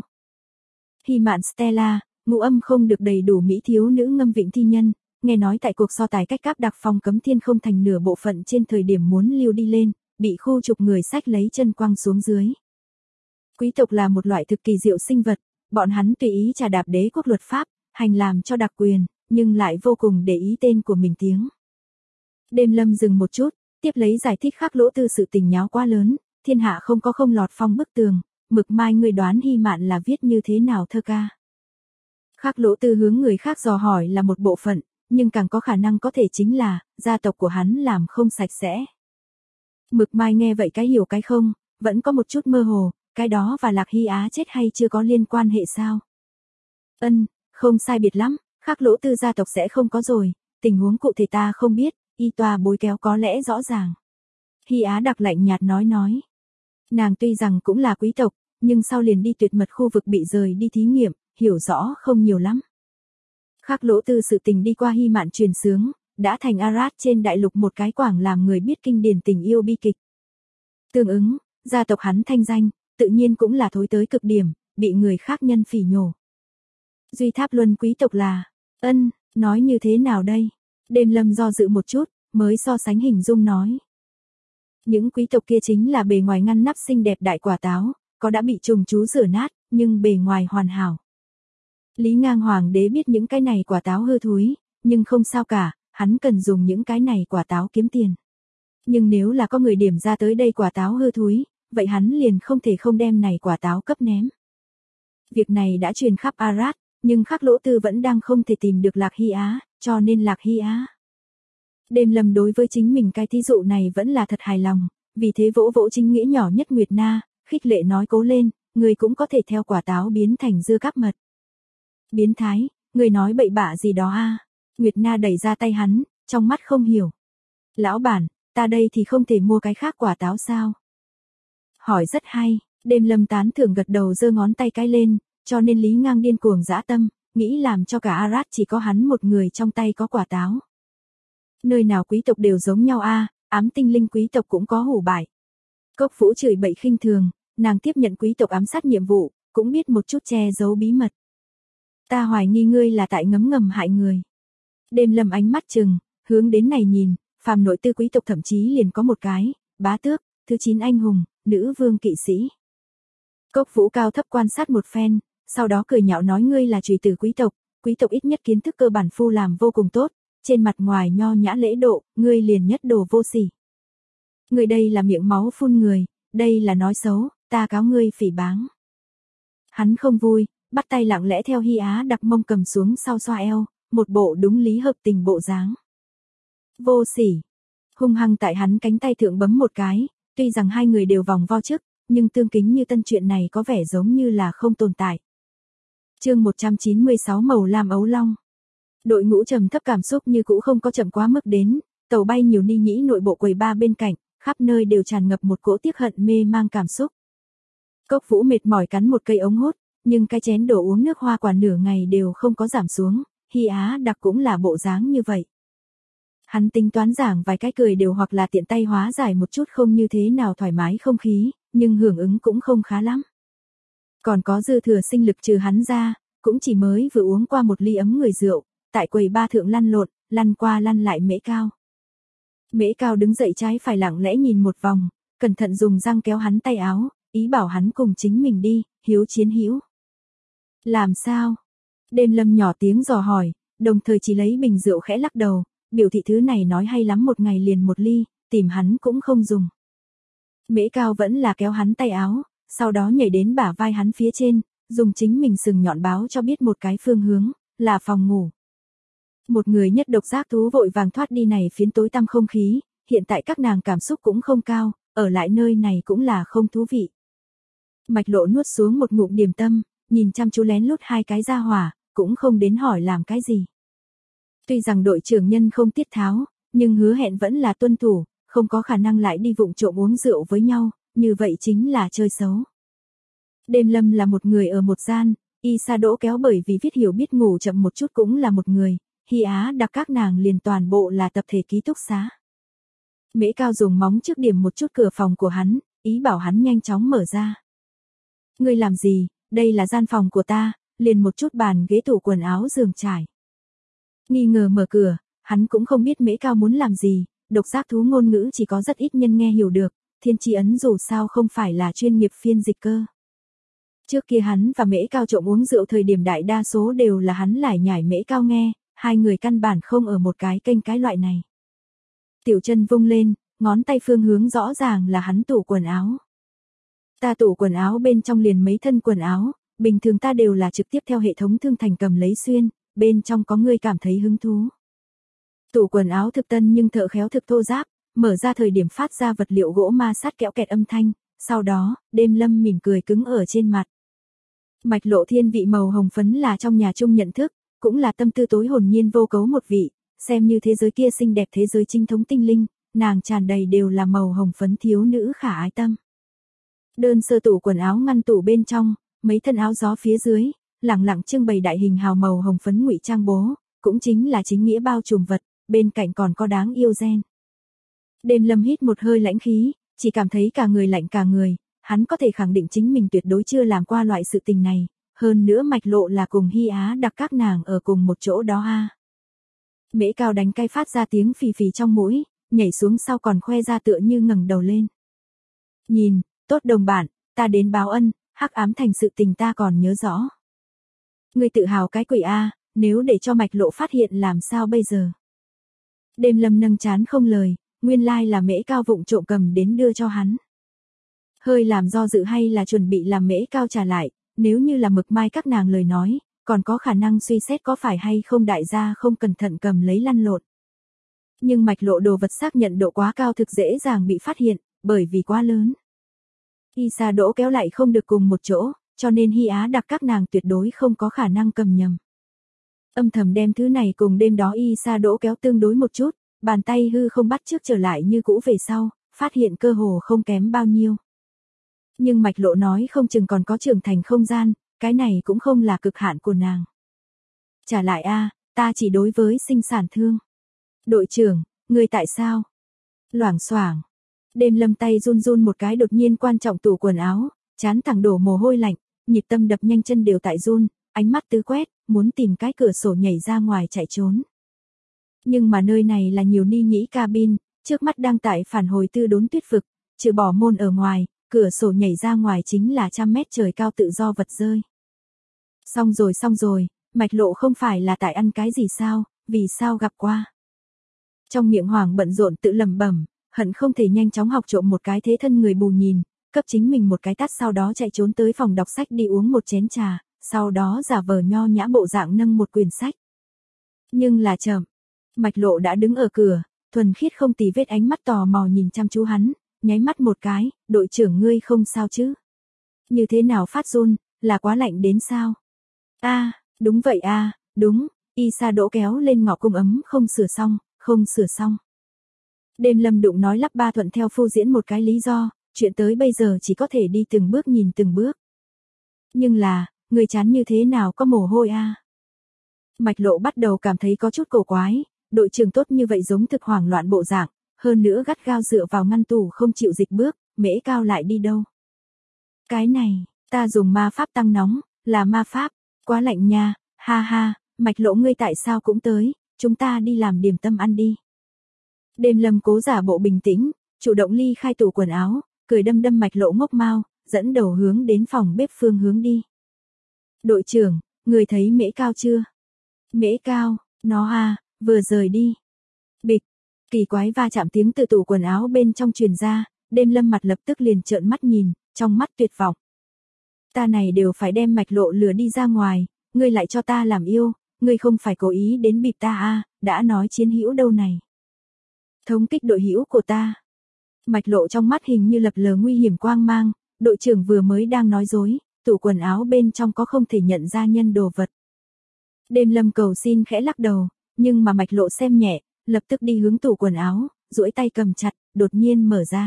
Hy Mạn Stella, ngũ âm không được đầy đủ mỹ thiếu nữ ngâm vịnh thi nhân, nghe nói tại cuộc so tài cách cáp đặc phong cấm thiên không thành nửa bộ phận trên thời điểm muốn lưu đi lên, bị khu trục người sách lấy chân quăng xuống dưới. Quý tộc là một loại thực kỳ diệu sinh vật, bọn hắn tùy ý trà đạp đế quốc luật pháp, hành làm cho đặc quyền, nhưng lại vô cùng để ý tên của mình tiếng. Đêm Lâm dừng một chút, tiếp lấy giải thích Khắc Lỗ Tư sự tình nháo quá lớn, thiên hạ không có không lọt phong bức tường, Mực Mai ngươi đoán Hy Mạn là viết như thế nào thơ ca. Khắc Lỗ Tư hướng người khác dò hỏi là một bộ phận, nhưng càng có khả năng có thể chính là, gia tộc của hắn làm không sạch sẽ. Mực Mai nghe vậy cái hiểu cái không, vẫn có một chút mơ hồ, cái đó và Lạc Hy Á chết hay chưa có liên quan hệ sao? Không sai biệt lắm, Khắc Lỗ Tư gia tộc sẽ không có rồi, tình huống cụ thể ta không biết, y tòa bối kéo có lẽ rõ ràng. Hy Á Đặc lạnh nhạt nói. Nàng tuy rằng cũng là quý tộc, nhưng sau liền đi tuyệt mật khu vực bị rời đi thí nghiệm, hiểu rõ không nhiều lắm. Khắc Lỗ Tư sự tình đi qua Hy Mạn truyền xướng, đã thành Arad trên đại lục một cái quảng làm người biết kinh điển tình yêu bi kịch. Tương ứng, gia tộc hắn thanh danh, tự nhiên cũng là thối tới cực điểm, bị người khác nhân phỉ nhổ. Duy Tháp Luân quý tộc là, nói như thế nào đây? Đêm Lâm do dự một chút, mới so sánh hình dung nói. Những quý tộc kia chính là bề ngoài ngăn nắp xinh đẹp đại quả táo, có đã bị trùng chú rửa nát, nhưng bề ngoài hoàn hảo. Lý Ngang Hoàng đế biết những cái này quả táo hư thúi, nhưng không sao cả, hắn cần dùng những cái này quả táo kiếm tiền. Nhưng nếu là có người điểm ra tới đây quả táo hư thúi, vậy hắn liền không thể không đem này quả táo cấp ném. Việc này đã truyền khắp Arad, nhưng Khắc Lỗ Tư vẫn đang không thể tìm được Lạc Hy Á, cho nên Lạc Hy Á. Đêm Lâm đối với chính mình cái thí dụ này vẫn là thật hài lòng, vì thế vỗ vỗ chính nghĩa nhỏ nhất Nguyệt Na, khích lệ nói cố lên, người cũng có thể theo quả táo biến thành dưa cáp mật. Biến thái, người nói bậy bạ gì đó a? Nguyệt Na đẩy ra tay hắn, trong mắt không hiểu. Lão bản, ta đây thì không thể mua cái khác quả táo sao? Hỏi rất hay, Đêm Lâm tán thưởng gật đầu giơ ngón tay cái lên, cho nên Lý Ngang điên cuồng dã tâm, nghĩ làm cho cả Arad chỉ có hắn một người trong tay có quả táo. Nơi nào quý tộc đều giống nhau a, ám tinh linh quý tộc cũng có hủ bại. Cốc Vũ chửi bậy khinh thường, nàng tiếp nhận quý tộc ám sát nhiệm vụ, cũng biết một chút che giấu bí mật. Ta hoài nghi ngươi là tại ngấm ngầm hại người. Đêm Lâm ánh mắt trừng, hướng đến này nhìn, phàm nội tư quý tộc thậm chí liền có một cái, bá tước, thứ 9 anh hùng, nữ vương kỵ sĩ. Cốc Vũ cao thấp quan sát một phen, sau đó cười nhạo nói ngươi là trùy tử quý tộc ít nhất kiến thức cơ bản phu làm vô cùng tốt, trên mặt ngoài nho nhã lễ độ, ngươi liền nhất đồ vô sỉ. Ngươi đây là miệng máu phun người, đây là nói xấu, ta cáo ngươi phỉ báng. Hắn không vui, bắt tay lặng lẽ theo Hy Á Đặc mông cầm xuống sau xoa eo, một bộ đúng lý hợp tình bộ dáng. Vô sỉ, hung hăng tại hắn cánh tay thượng bấm một cái, tuy rằng hai người đều vòng vo trước, nhưng tương kính như tân chuyện này có vẻ giống như là không tồn tại. Chương 196 màu lam ấu long. Đội ngũ trầm thấp cảm xúc như cũ không có chậm quá mức đến, tàu bay nhiều ni nhĩ nội bộ quầy ba bên cạnh, khắp nơi đều tràn ngập một cỗ tiếc hận mê mang cảm xúc. Cốc Vũ mệt mỏi cắn một cây ống hút, nhưng cái chén đổ uống nước hoa quả nửa ngày đều không có giảm xuống, Hy Á Đặc cũng là bộ dáng như vậy. Hắn tính toán giảng vài cái cười đều hoặc là tiện tay hóa giải một chút không như thế nào thoải mái không khí, nhưng hưởng ứng cũng không khá lắm. Còn có dư thừa sinh lực trừ hắn ra, cũng chỉ mới vừa uống qua một ly ấm người rượu, tại quầy ba thượng lăn lộn, lăn qua lăn lại Mễ Cao. Mễ Cao đứng dậy trái phải lặng lẽ nhìn một vòng, cẩn thận dùng răng kéo hắn tay áo, ý bảo hắn cùng chính mình đi, hiếu chiến hữu. Làm sao? Đêm Lâm nhỏ tiếng dò hỏi, đồng thời chỉ lấy bình rượu khẽ lắc đầu, biểu thị thứ này nói hay lắm một ngày liền một ly, tìm hắn cũng không dùng. Mễ Cao vẫn là kéo hắn tay áo, sau đó nhảy đến bả vai hắn phía trên, dùng chính mình sừng nhọn báo cho biết một cái phương hướng, là phòng ngủ. Một người nhất độc giác thú vội vàng thoát đi này phiến tối tăm không khí, hiện tại các nàng cảm xúc cũng không cao, ở lại nơi này cũng là không thú vị. Mạch Lộ nuốt xuống một ngụm điểm tâm, nhìn chăm chú lén lút hai cái gia hỏa, cũng không đến hỏi làm cái gì. Tuy rằng đội trưởng nhân không tiết tháo, nhưng hứa hẹn vẫn là tuân thủ, không có khả năng lại đi vụng trộm uống rượu với nhau, như vậy chính là chơi xấu. Đêm Lâm là một người ở một gian, Y Sa Đỗ kéo bởi vì viết hiểu biết ngủ chậm một chút cũng là một người, Hy Á Đặc các nàng liền toàn bộ là tập thể ký túc xá. Mễ Cao dùng móng trước điểm một chút cửa phòng của hắn, ý bảo hắn nhanh chóng mở ra. Ngươi làm gì, đây là gian phòng của ta, liền một chút bàn ghế tủ quần áo giường trải. Nghi ngờ mở cửa, hắn cũng không biết Mễ Cao muốn làm gì, độc giác thú ngôn ngữ chỉ có rất ít nhân nghe hiểu được, Thiên Chi Ấn dù sao không phải là chuyên nghiệp phiên dịch cơ. Trước kia hắn và Mễ Cao trộm uống rượu thời điểm đại đa số đều là hắn lải nhải Mễ Cao nghe, hai người căn bản không ở một cái kênh cái loại này. Tiểu chân vung lên, ngón tay phương hướng rõ ràng là hắn tủ quần áo, Ta tủ quần áo bên trong liền mấy thân quần áo, bình thường ta đều là trực tiếp theo hệ thống thương thành cầm lấy xuyên, bên trong có ngươi cảm thấy hứng thú. Tủ quần áo thực tân nhưng thợ khéo thực thô ráp, mở ra thời điểm phát ra vật liệu gỗ ma sát kẽo kẹt âm thanh, sau đó, Đêm Lâm mỉm cười cứng ở trên mặt. Mạch Lộ thiên vị màu hồng phấn là trong nhà chung nhận thức, cũng là tâm tư tối hồn nhiên vô cấu một vị, xem như thế giới kia xinh đẹp thế giới chính thống tinh linh, nàng tràn đầy đều là màu hồng phấn thiếu nữ khả ái tâm. Đơn sơ tủ quần áo ngăn tủ bên trong, mấy thân áo gió phía dưới, lẳng lặng trưng bày đại hình hào màu hồng phấn ngụy trang bố, cũng chính là chính nghĩa bao trùm vật, bên cạnh còn có đáng yêu gen. Đêm Lâm hít một hơi lãnh khí, chỉ cảm thấy cả người lạnh cả người, hắn có thể khẳng định chính mình tuyệt đối chưa làm qua loại sự tình này, hơn nữa Mạch Lộ là cùng Hy Á đặc các nàng ở cùng một chỗ đó a. Mễ Cao đánh cay phát ra tiếng phì phì trong mũi, nhảy xuống sau còn khoe ra tựa như ngẩng đầu lên. Nhìn, tốt đồng bạn, ta đến báo ân, hắc ám thành sự tình ta còn nhớ rõ. Ngươi tự hào cái quỷ a, nếu để cho Mạch Lộ phát hiện làm sao bây giờ? Đêm Lâm nâng chán không lời, nguyên lai là Mễ Cao vụng trộm cầm đến đưa cho hắn. Hơi làm do dự hay là chuẩn bị làm Mễ Cao trả lại, nếu như là Mực Mai các nàng lời nói, còn có khả năng suy xét có phải hay không đại gia không cẩn thận cầm lấy lăn lộn. Nhưng Mạch Lộ đồ vật xác nhận độ quá cao thực dễ dàng bị phát hiện, bởi vì quá lớn. Y Sa Đỗ kéo lại không được cùng một chỗ, cho nên Hy Á đặc các nàng tuyệt đối không có khả năng cầm nhầm. Âm thầm đem thứ này cùng đêm đó Y Sa Đỗ kéo tương đối một chút, bàn tay hư không bắt trước trở lại như cũ về sau, phát hiện cơ hồ không kém bao nhiêu. Nhưng Mạch Lộ nói không chừng còn có trưởng thành không gian, cái này cũng không là cực hạn của nàng. Trả lại a, ta chỉ đối với sinh sản thương. Đội trưởng, người tại sao? Loảng xoảng. Đêm Lâm tay run run một cái đột nhiên quan trọng tủ quần áo, chán thẳng đổ mồ hôi lạnh, nhịp tâm đập nhanh chân đều tại run, ánh mắt tứ quét, muốn tìm cái cửa sổ nhảy ra ngoài chạy trốn. Nhưng mà nơi này là nhiều ni nhĩ cabin, trước mắt đang tại phản hồi tư đốn tuyết vực, trừ bỏ môn ở ngoài, cửa sổ nhảy ra ngoài chính là 100 mét trời cao tự do vật rơi. Xong rồi, Mạch Lộ không phải là tại ăn cái gì sao, vì sao gặp qua. Trong miệng Hoàng bận rộn tự lẩm bẩm, hận không thể nhanh chóng học trộm một cái thế thân người bù nhìn, cấp chính mình một cái tát sau đó chạy trốn tới phòng đọc sách đi uống một chén trà, sau đó giả vờ nho nhã bộ dạng nâng một quyển sách. Nhưng là chậm, Mạch Lộ đã đứng ở cửa, thuần khiết không tì vết ánh mắt tò mò nhìn chăm chú hắn, nháy mắt một cái, đội trưởng ngươi không sao chứ? Như thế nào phát run, là quá lạnh đến sao? A, đúng vậy a, đúng, Y Sa Đỗ kéo lên ngọ cung ấm không sửa xong. Đêm Lâm đụng nói lắp ba thuận theo phô diễn một cái lý do, chuyện tới bây giờ chỉ có thể đi từng bước nhìn từng bước. Nhưng là, người chán như thế nào có mồ hôi a? Mạch Lộ bắt đầu cảm thấy có chút cổ quái, đội trưởng tốt như vậy giống thực hoảng loạn bộ dạng, hơn nữa gắt gao dựa vào ngăn tủ không chịu dịch bước, Mễ Cao lại đi đâu? Cái này, ta dùng ma pháp tăng nóng, là ma pháp, quá lạnh nha, ha ha, Mạch Lộ ngươi tại sao cũng tới, chúng ta đi làm điểm tâm ăn đi. Đêm Lâm cố giả bộ bình tĩnh, chủ động ly khai tủ quần áo, cười đâm Mạch Lộ ngốc mao, dẫn đầu hướng đến phòng bếp phương hướng đi. Đội trưởng, người thấy Mễ Cao chưa? Mễ Cao, nó vừa rời đi. Bịch, kỳ quái va chạm tiếng từ tủ quần áo bên trong truyền ra, Đêm Lâm mặt lập tức liền trợn mắt nhìn, trong mắt tuyệt vọng. Ta này đều phải đem Mạch Lộ lừa đi ra ngoài, ngươi lại cho ta làm yêu, ngươi không phải cố ý đến bịp ta đã nói chiến hữu đâu này. Thống kích đội hữu của ta. Mạch Lộ trong mắt hình như lập lờ nguy hiểm quang mang, đội trưởng vừa mới đang nói dối, tủ quần áo bên trong có không thể nhận ra nhân đồ vật. Đêm Lâm cầu xin khẽ lắc đầu, nhưng mà Mạch Lộ xem nhẹ, lập tức đi hướng tủ quần áo, duỗi tay cầm chặt, đột nhiên mở ra.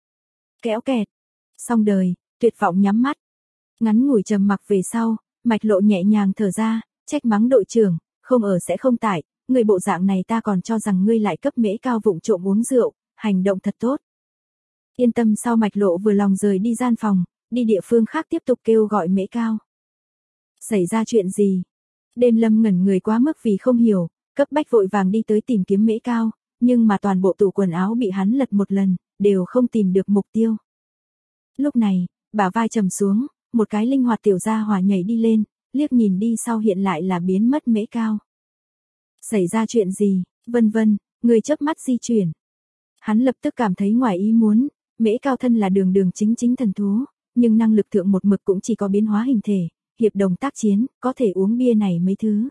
Kéo kẹt. Xong đời, tuyệt vọng nhắm mắt. Ngắn ngủi trầm mặc về sau, Mạch Lộ nhẹ nhàng thở ra, trách mắng đội trưởng, không ở sẽ không tại, người bộ dạng này ta còn cho rằng ngươi lại cấp Mễ Cao vụng trộm uống rượu, hành động thật tốt. Yên tâm sau Mạch Lộ vừa lòng rời đi gian phòng, đi địa phương khác tiếp tục kêu gọi Mễ Cao. Xảy ra chuyện gì? Đêm Lâm ngẩn người quá mức vì không hiểu, cấp bách vội vàng đi tới tìm kiếm Mễ Cao, nhưng mà toàn bộ tủ quần áo bị hắn lật một lần, đều không tìm được mục tiêu. Lúc này, bả vai trầm xuống, một cái linh hoạt tiểu gia hỏa nhảy đi lên, liếc nhìn đi sau hiện lại là biến mất Mễ Cao. Xảy ra chuyện gì, vân vân, người chớp mắt di chuyển. Hắn lập tức cảm thấy ngoài ý muốn, Mễ Cao thân là đường đường chính chính thần thú, nhưng năng lực thượng một mực cũng chỉ có biến hóa hình thể, hiệp đồng tác chiến, có thể uống bia này mấy thứ.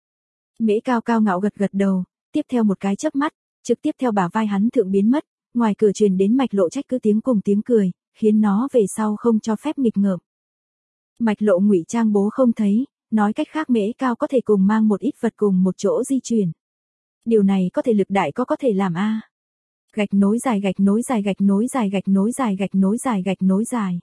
Mễ Cao cao ngạo gật gật đầu, tiếp theo một cái chớp mắt, trực tiếp theo bả vai hắn thượng biến mất, ngoài cửa truyền đến Mạch Lộ trách cứ tiếng cùng tiếng cười, khiến nó về sau không cho phép nghịch ngợm. Mạch Lộ ngụy trang bố không thấy, nói cách khác Mễ Cao có thể cùng mang một ít vật cùng một chỗ di chuyển. Điều này có thể lực đại có thể làm a. Gạch nối dài gạch nối dài gạch nối dài gạch nối dài gạch nối dài gạch nối dài.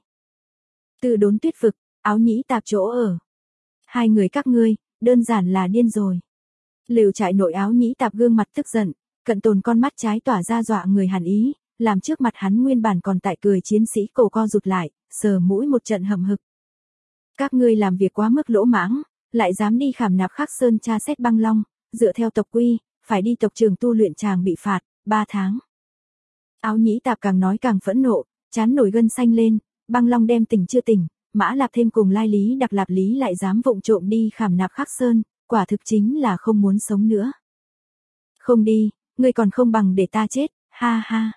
Từ Đốn Tuyết vực, Áo Nhĩ Tạp chỗ ở. Hai người các ngươi, đơn giản là điên rồi. Lều trại nội Áo Nhĩ Tạp gương mặt tức giận, cận tồn con mắt trái tỏa ra dọa người hàn ý, làm trước mặt hắn nguyên bản còn tại cười chiến sĩ cổ co rụt lại, sờ mũi một trận hậm hực. Các ngươi làm việc quá mức lỗ mãng, lại dám đi khảm nạp Khắc Sơn tra xét băng long, dựa theo tộc quy, phải đi tộc trường tu luyện chàng bị phạt 3 tháng. Áo Nhĩ Tạp càng nói càng phẫn nộ, chán nổi gân xanh lên, băng long đem tỉnh chưa tỉnh, Mã Lạp thêm cùng Lai Lý Đặc Lạp Lý lại dám vụng trộm đi khảm nạp Khắc Sơn, quả thực chính là không muốn sống nữa. Không đi, ngươi còn không bằng để ta chết, ha ha.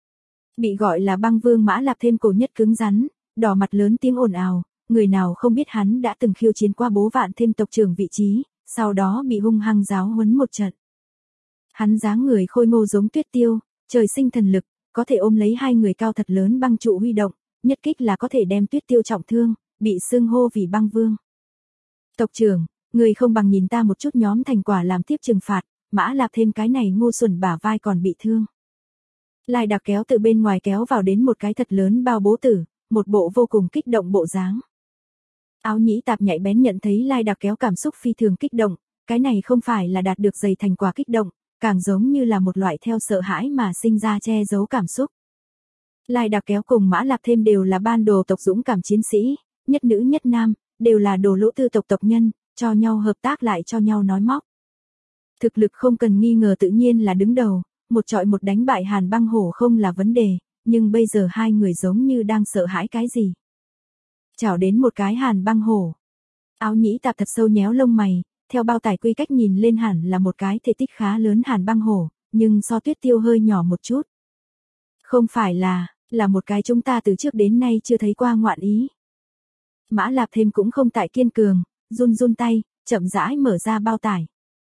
Bị gọi là băng vương Mã Lạp thêm cổ nhất cứng rắn, đỏ mặt lớn tiếng ồn ào, người nào không biết hắn đã từng khiêu chiến qua bố vạn thêm tộc trưởng vị trí, sau đó bị hung hăng giáo huấn một trận. Hắn dáng người khôi ngô giống Tuyết Tiêu, trời sinh thần lực, có thể ôm lấy hai người cao thật lớn băng trụ huy động, nhất kích là có thể đem Tuyết Tiêu trọng thương, bị xưng hô vì băng vương. Tộc trưởng, người không bằng nhìn ta một chút nhóm thành quả làm tiếp trừng phạt, Mã Lạp thêm cái này ngu xuẩn bả vai còn bị thương. Lai Đặc kéo từ bên ngoài kéo vào đến một cái thật lớn bao bố tử, một bộ vô cùng kích động bộ dáng. Áo Nhĩ Tạp nhạy bén nhận thấy Lai Đặc kéo cảm xúc phi thường kích động, cái này không phải là đạt được dày thành quả kích động, càng giống như là một loại theo sợ hãi mà sinh ra che giấu cảm xúc. Lai Đặc kéo cùng Mã Lạp thêm đều là ban đồ tộc dũng cảm chiến sĩ, nhất nữ nhất nam, đều là đồ lỗ tư tộc tộc nhân, cho nhau hợp tác lại cho nhau nói móc. Thực lực không cần nghi ngờ tự nhiên là đứng đầu, một trọi một đánh bại Hàn Băng Hổ không là vấn đề, nhưng bây giờ hai người giống như đang sợ hãi cái gì. Chảo đến một cái Hàn Băng Hổ. Áo Nhĩ Tạp thật sâu nhéo lông mày, theo bao tải quy cách nhìn lên hẳn là một cái thể tích khá lớn Hàn Băng Hổ, nhưng so Tuyết Tiêu hơi nhỏ một chút. Không phải là một cái chúng ta từ trước đến nay chưa thấy qua ngoạn ý. Mã Lạp thêm cũng không tại kiên cường, run run tay, chậm rãi mở ra bao tải.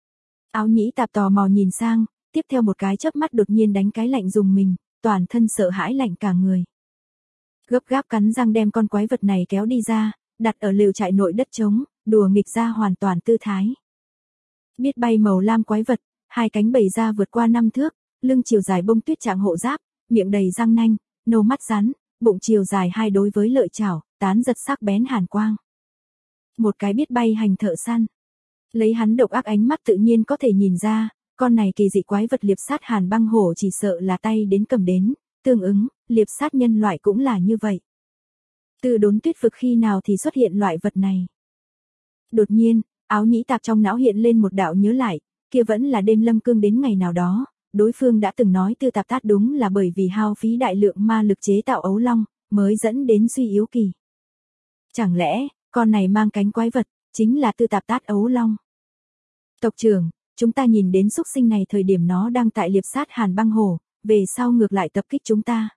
Áo Nhĩ Tạp tò mò nhìn sang, tiếp theo một cái chớp mắt đột nhiên đánh cái lạnh dùng mình, toàn thân sợ hãi lạnh cả người. Gấp gáp cắn răng đem con quái vật này kéo đi ra, đặt ở lều trại nội đất trống, đùa nghịch ra hoàn toàn tư thái. Biết bay màu lam quái vật, hai cánh bầy ra vượt qua 5 thước, lưng chiều dài bông tuyết trạng hộ giáp, miệng đầy răng nanh, nâu mắt rắn, bụng chiều dài hai đối với lợi chảo, tán giật sắc bén hàn quang. Một cái biết bay hành thợ săn. Lấy hắn độc ác ánh mắt tự nhiên có thể nhìn ra, con này kỳ dị quái vật liệp sát Hàn Băng Hổ chỉ sợ là tay đến cầm đến, tương ứng, liệp sát nhân loại cũng là như vậy. Từ Đốn Tuyết vực khi nào thì xuất hiện loại vật này. Đột nhiên, Áo Nhĩ Tạp trong não hiện lên một đạo nhớ lại, kia vẫn là đêm Lâm Cương đến ngày nào đó, đối phương đã từng nói Tư Tạp Tát đúng là bởi vì hao phí đại lượng ma lực chế tạo ấu long, mới dẫn đến suy yếu kỳ. Chẳng lẽ, con này mang cánh quái vật, chính là Tư Tạp Tát ấu long. Tộc trưởng, chúng ta nhìn đến xúc sinh này thời điểm nó đang tại liệp sát Hàn Băng Hổ, về sau ngược lại tập kích chúng ta.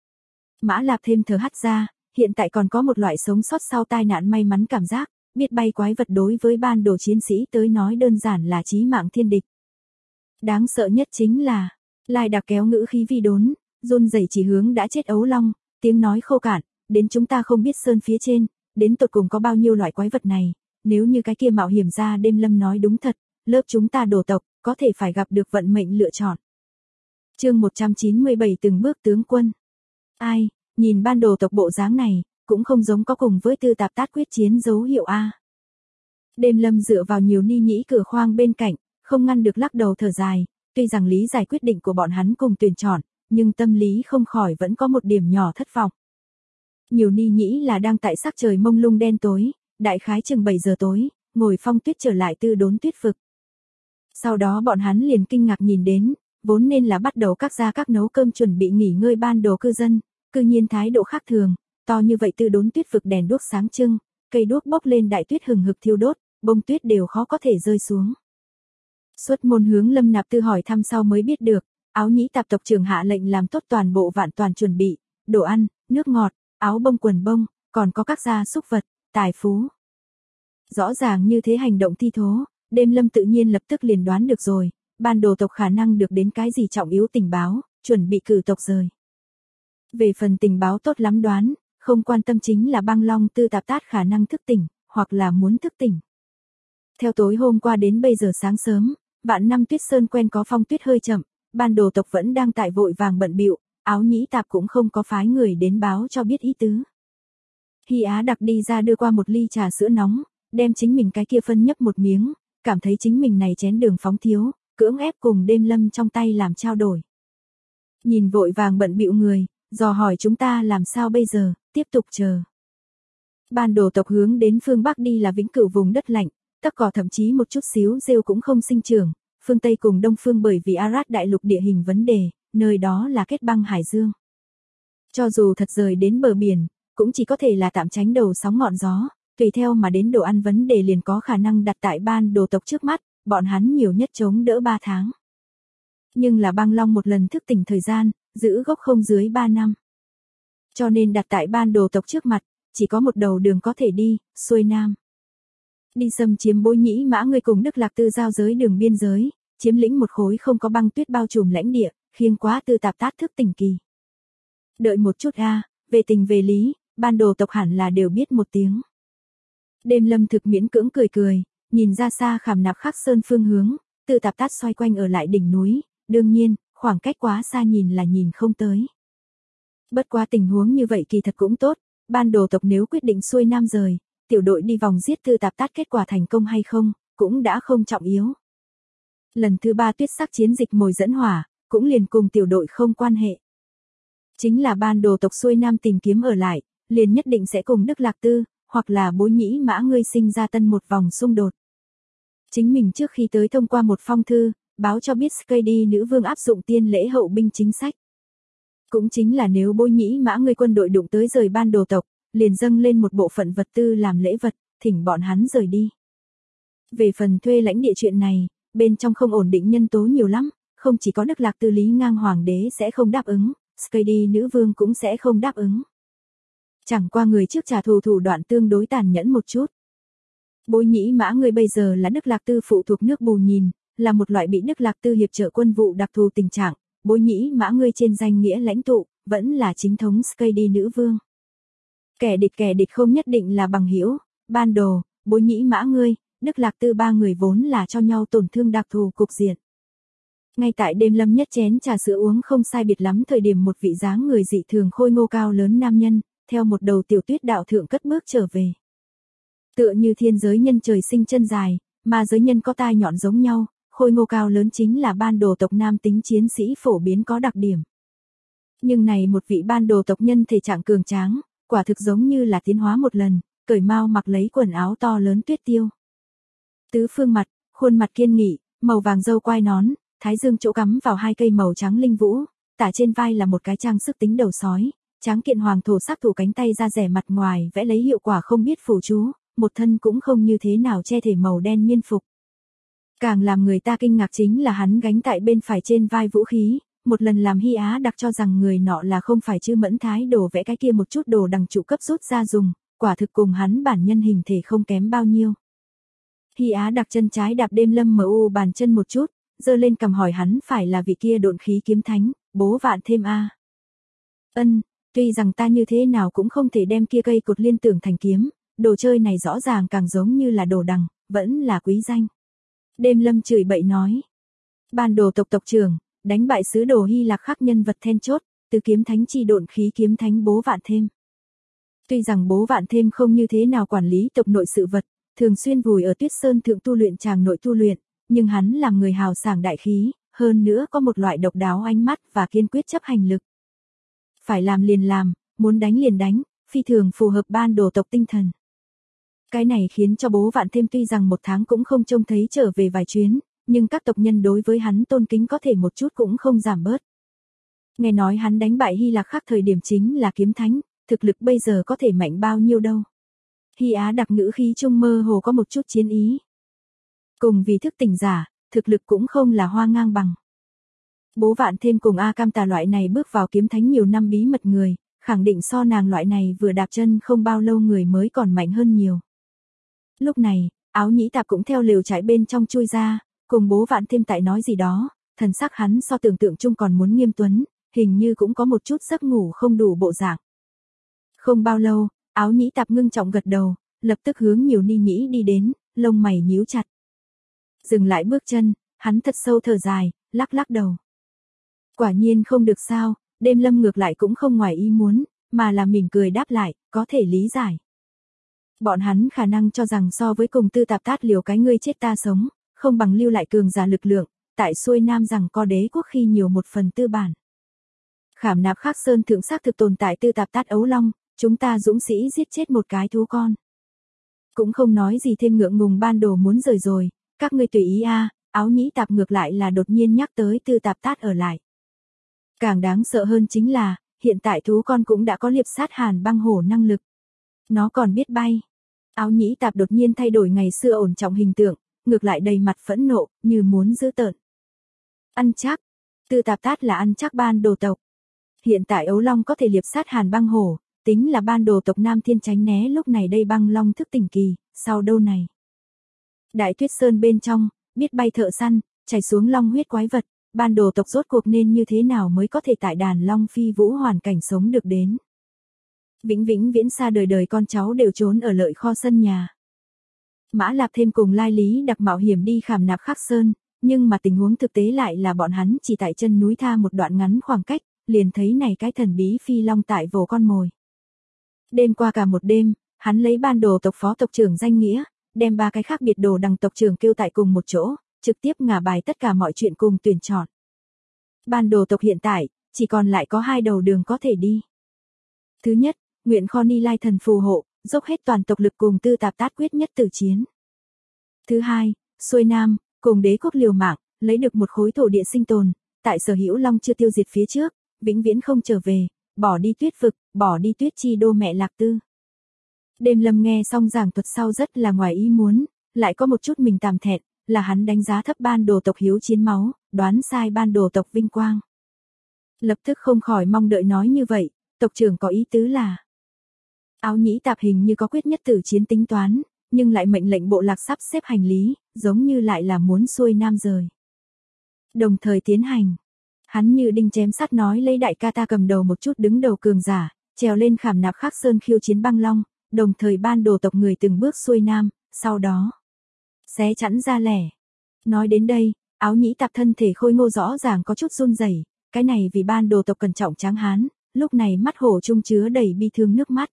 Mã Lạp thêm thở hắt ra, hiện tại còn có một loại sống sót sau tai nạn may mắn cảm giác, biết bay quái vật đối với ban đồ chiến sĩ tới nói đơn giản là chí mạng thiên địch. Đáng sợ nhất chính là, Lai Đặc kéo ngữ khí vi đốn, run rẩy chỉ hướng đã chết ấu long, tiếng nói khô cạn, đến chúng ta không biết sơn phía trên, đến tột cùng có bao nhiêu loại quái vật này, nếu như cái kia mạo hiểm ra đêm Lâm nói đúng thật, lớp chúng ta đổ tộc, có thể phải gặp được vận mệnh lựa chọn. Chương 197 từng bước tướng quân. Ai, nhìn ban đồ tộc bộ dáng này, cũng không giống có cùng với Tư Tạp Tát quyết chiến dấu hiệu A. Đêm Lâm dựa vào nhiều ni nhĩ cửa khoang bên cạnh, không ngăn được lắc đầu thở dài, tuy rằng lý giải quyết định của bọn hắn cùng tuyển chọn, nhưng tâm lý không khỏi vẫn có một điểm nhỏ thất vọng. Nhiều ni nhĩ là đang tại sắc trời mông lung đen tối, đại khái chừng 7 giờ tối, ngồi phong tuyết trở lại Tư Đốn Tuyết vực. Sau đó bọn hắn liền kinh ngạc nhìn đến, vốn nên là bắt đầu các gia các nấu cơm chuẩn bị nghỉ ngơi ban đồ cư dân, cư nhiên thái độ khác thường, to như vậy Tư Đốn Tuyết vực đèn đuốc sáng trưng, cây đuốc bốc lên đại tuyết hừng hực thiêu đốt, bông tuyết đều khó có thể rơi xuống. Xuất môn hướng Lâm Nạp Tư hỏi thăm sau mới biết được, Áo Nhĩ Tạp tộc trưởng hạ lệnh làm tốt toàn bộ vạn toàn chuẩn bị, đồ ăn, nước ngọt, áo bông quần bông, còn có các gia súc vật, tài phú. Rõ ràng như thế hành động thi thố, Đêm Lâm tự nhiên lập tức liền đoán được rồi, ban đồ tộc khả năng được đến cái gì trọng yếu tình báo, chuẩn bị cử tộc rời. Về phần tình báo tốt lắm đoán, không quan tâm chính là Băng Long Tư Tạp Tát khả năng thức tỉnh, hoặc là muốn thức tỉnh. Theo tối hôm qua đến bây giờ sáng sớm, Vạn Năm Tuyết Sơn quen có phong tuyết hơi chậm, ban đồ tộc vẫn đang tại vội vàng bận bịu, Áo Nhĩ Tạp cũng không có phái người đến báo cho biết ý tứ. Hy Á Đặc đi ra đưa qua một ly trà sữa nóng, đem chính mình cái kia phân nhấp một miếng, cảm thấy chính mình này chén đường phóng thiếu, cưỡng ép cùng Đêm Lâm trong tay làm trao đổi. Nhìn vội vàng bận bịu người, dò hỏi chúng ta làm sao bây giờ, tiếp tục chờ. Ban đồ tộc hướng đến phương Bắc đi là vĩnh cửu vùng đất lạnh, tắc cỏ thậm chí một chút xíu rêu cũng không sinh trưởng, phương Tây cùng Đông phương bởi vì Arad đại lục địa hình vấn đề, nơi đó là kết băng hải dương. Cho dù thật rời đến bờ biển, cũng chỉ có thể là tạm tránh đầu sóng ngọn gió, tùy theo mà đến đồ ăn vấn đề liền có khả năng đặt tại ban đồ tộc trước mắt, bọn hắn nhiều nhất chống đỡ 3 tháng. Nhưng là Băng Long một lần thức tỉnh thời gian, giữ gốc không dưới 3 năm. Cho nên đặt tại ban đồ tộc trước mặt, chỉ có một đầu đường có thể đi, xuôi nam. Đi xâm chiếm Bối Nhĩ Mã người cùng Đức Lạc Tư giao giới đường biên giới, chiếm lĩnh một khối không có băng tuyết bao trùm lãnh địa, khiêng quá Tư Tạp Tát thức tỉnh kỳ. Đợi một chút về tình về lý, ban đồ tộc hẳn là đều biết một tiếng. Đêm Lâm thực miễn cưỡng cười cười, nhìn ra xa Khảm Nạp Khắc Sơn phương hướng, Tư Tạp Tát xoay quanh ở lại đỉnh núi, đương nhiên, khoảng cách quá xa nhìn là nhìn không tới. Bất quá tình huống như vậy kỳ thật cũng tốt, ban đồ tộc nếu quyết định xuôi nam rời, tiểu đội đi vòng giết Tư Tạp Tát kết quả thành công hay không, cũng đã không trọng yếu. Lần thứ 3 tuyết sắc chiến dịch mồi dẫn hỏa, cũng liền cùng tiểu đội không quan hệ. Chính là ban đồ tộc xuôi nam tìm kiếm ở lại, liền nhất định sẽ cùng Đức Lạc Tư, hoặc là Bối Nhĩ Mã ngươi sinh ra tân một vòng xung đột. Chính mình trước khi tới thông qua một phong thư, báo cho biết Skady nữ vương áp dụng tiên lễ hậu binh chính sách. Cũng chính là nếu Bối Nhĩ Mã ngươi quân đội đụng tới rời ban đồ tộc, liền dâng lên một bộ phận vật tư làm lễ vật, thỉnh bọn hắn rời đi. Về phần thuê lãnh địa chuyện này, bên trong không ổn định nhân tố nhiều lắm, không chỉ có Đức Lạc Tư Lý Ngang Hoàng đế sẽ không đáp ứng, Skady nữ vương cũng sẽ không đáp ứng. Chẳng qua người trước trả thù thủ đoạn tương đối tàn nhẫn một chút. Bối Nhĩ Mã ngươi bây giờ là Đức Lạc Tư phụ thuộc nước Bù Nhìn, là một loại bị Đức Lạc Tư hiệp trợ quân vụ đặc thù tình trạng, Bối Nhĩ Mã ngươi trên danh nghĩa lãnh tụ, vẫn là chính thống Skady nữ vương. Kẻ địch không nhất định là bằng hữu, ban đồ, Bối Nhĩ Mã ngươi, Đức Lạc Tư ba người vốn là cho nhau tổn thương đặc thù cục diện. Ngay tại Đêm Lâm nhất chén trà sữa uống không sai biệt lắm thời điểm một vị dáng người dị thường khôi ngô cao lớn nam nhân, theo một đầu tiểu tuyết đạo thượng cất bước trở về. Tựa như thiên giới nhân trời sinh chân dài, mà giới nhân có tai nhọn giống nhau, khôi ngô cao lớn chính là ban đồ tộc nam tính chiến sĩ phổ biến có đặc điểm. Nhưng này một vị ban đồ tộc nhân thể trạng cường tráng, quả thực giống như là tiến hóa một lần, cởi mao mặc lấy quần áo to lớn tuyết tiêu. Tứ phương mặt, khuôn mặt kiên nghị, màu vàng râu quai nón, thái dương chỗ cắm vào 2 cây màu trắng linh vũ, tả trên vai là một cái trang sức tính đầu sói, tráng kiện hoàng thổ sắc thủ cánh tay ra rẻ mặt ngoài vẽ lấy hiệu quả không biết phù chú, một thân cũng không như thế nào che thể màu đen miên phục. Càng làm người ta kinh ngạc chính là hắn gánh tại bên phải trên vai vũ khí, một lần làm Hy Á Đặc cho rằng người nọ là không phải Chư Mẫn Thái đồ vẽ cái kia một chút đồ đằng trụ cấp rút ra dùng, quả thực cùng hắn bản nhân hình thể không kém bao nhiêu. Hy Á Đặc chân trái đạp Đêm Lâm mu bàn chân một chút, giơ lên cầm hỏi hắn phải là vị kia độn khí kiếm thánh, Bố Vạn Thêm a. Ân, tuy rằng ta như thế nào cũng không thể đem kia cây cột liên tưởng thành kiếm, đồ chơi này rõ ràng càng giống như là đồ đằng, vẫn là quý danh. Đêm Lâm chửi bậy nói. Ban đồ tộc tộc trưởng, đánh bại sứ đồ Hy Lạc khắc nhân vật then chốt, từ kiếm thánh chi độn khí kiếm thánh Bố Vạn Thêm. Tuy rằng Bố Vạn Thêm không như thế nào quản lý tộc nội sự vật, thường xuyên vùi ở Tuyết Sơn thượng tu luyện tràng nội tu luyện, nhưng hắn làm người hào sảng đại khí, hơn nữa có một loại độc đáo ánh mắt và kiên quyết chấp hành lực. Phải làm liền làm, muốn đánh liền đánh, phi thường phù hợp ban đồ tộc tinh thần. Cái này khiến cho Bố Vạn Thêm tuy rằng 1 tháng cũng không trông thấy trở về vài chuyến, nhưng các tộc nhân đối với hắn tôn kính có thể một chút cũng không giảm bớt. Nghe nói hắn đánh bại Hy Lạc khắc thời điểm chính là kiếm thánh, thực lực bây giờ có thể mạnh bao nhiêu đâu. Hy Á Đặc ngữ khí trung mơ hồ có một chút chiến ý. Cùng vì thức tỉnh giả, thực lực cũng không là hoa ngang bằng. Bố Vạn Thêm cùng A Cam Tà loại này bước vào kiếm thánh nhiều năm bí mật người, khẳng định so nàng loại này vừa đạp chân không bao lâu người mới còn mạnh hơn nhiều. Lúc này, Áo Nhĩ Tạp cũng theo lều trại bên trong chui ra, cùng Bố Vạn Thêm tại nói gì đó, thần sắc hắn so tưởng tượng chung còn muốn nghiêm tuấn, hình như cũng có một chút giấc ngủ không đủ bộ dạng. Không bao lâu, Áo Nhĩ Tạp ngưng trọng gật đầu, lập tức hướng Nhiều Ni Nhĩ đi đến, lông mày nhíu chặt. Dừng lại bước chân, hắn thật sâu thở dài, lắc lắc đầu. Quả nhiên không được sao, Đêm Lâm ngược lại cũng không ngoài ý muốn, mà là mỉm cười đáp lại, có thể lý giải. Bọn hắn khả năng cho rằng so với cùng Tư Tạp Tát liều cái ngươi chết ta sống, không bằng lưu lại cường giả lực lượng, tại xuôi nam rằng co đế quốc khi nhiều một phần tư bản. Khảm Nạp Khắc Sơn thượng xác thực tồn tại Tư Tạp Tát ấu long, chúng ta dũng sĩ giết chết một cái thú con. Cũng không nói gì thêm ngượng ngùng ban đồ muốn rời rồi, các ngươi tùy ý a. Áo Nhĩ Tạp ngược lại là đột nhiên nhắc tới Tư Tạp Tát ở lại. Càng đáng sợ hơn chính là, hiện tại thú con cũng đã có liệp sát Hàn Băng Hổ năng lực. Nó còn biết bay. Áo Nhĩ Tạp đột nhiên thay đổi ngày xưa ổn trọng hình tượng, ngược lại đầy mặt phẫn nộ, như muốn dữ tợn. Ăn chắc. Tư Tạp Tát là ăn chắc ban đồ tộc. Hiện tại ấu long có thể liệp sát Hàn Băng Hổ, tính là ban đồ tộc Nam Thiên tránh né lúc này đây băng long thức tỉnh kỳ, sau đâu này. Đại Tuyết Sơn bên trong, biết bay thợ săn, chảy xuống long huyết quái vật, ban đồ tộc rốt cuộc nên như thế nào mới có thể tại đàn long phi vũ hoàn cảnh sống được đến. Vĩnh vĩnh viễn xa đời đời con cháu đều trốn ở lợi kho sân nhà. Mã Lạp Thêm cùng Lai Lý đặc mạo hiểm đi Khảm Nạp Khắc Sơn, nhưng mà tình huống thực tế lại là bọn hắn chỉ tại chân núi tha một đoạn ngắn khoảng cách, liền thấy này cái thần bí phi long tại vồ con mồi. Đêm qua cả một đêm, hắn lấy ban đồ tộc phó tộc trưởng danh nghĩa, đem 3 cái khác biệt đồ đằng tộc trưởng kêu tại cùng một chỗ, trực tiếp ngả bài tất cả mọi chuyện cùng tuyển chọn. Ban đồ tộc hiện tại, chỉ còn lại có 2 đầu đường có thể đi. Thứ nhất, nguyện Kho Ni Lai thần phù hộ, dốc hết toàn tộc lực cùng Tư Tạp Tát quyết nhất tử chiến. Thứ hai, xuôi nam, cùng đế quốc liều mạng, lấy được một khối thổ địa sinh tồn, tại Sở Hữu Long chưa tiêu diệt phía trước, vĩnh viễn không trở về, bỏ đi tuyết vực, bỏ đi tuyết chi đô mẹ Lạc Tư. Đêm Lâm nghe xong giảng thuật sau rất là ngoài ý muốn, lại có một chút mình tạm thẹn, là hắn đánh giá thấp ban đồ tộc hiếu chiến máu, đoán sai ban đồ tộc vinh quang. Lập tức không khỏi mong đợi nói như vậy, tộc trưởng có ý tứ là. Áo Nhĩ Tạp hình như có quyết nhất tử chiến tính toán, nhưng lại mệnh lệnh bộ lạc sắp xếp hành lý, giống như lại là muốn xuôi nam rời. Đồng thời tiến hành. Hắn như đinh chém sắt nói lấy đại ca ta cầm đầu một chút đứng đầu cường giả, trèo lên Khảm Nạp Khắc Sơn khiêu chiến băng long, đồng thời ban đồ tộc người từng bước xuôi nam, sau đó xé chắn ra lẻ. Nói đến đây, Áo Nhĩ Tạp thân thể khôi ngô rõ ràng có chút run rẩy, cái này vì ban đồ tộc cẩn trọng tráng hán, lúc này mắt hổ trung chứa đầy bi thương nước mắt.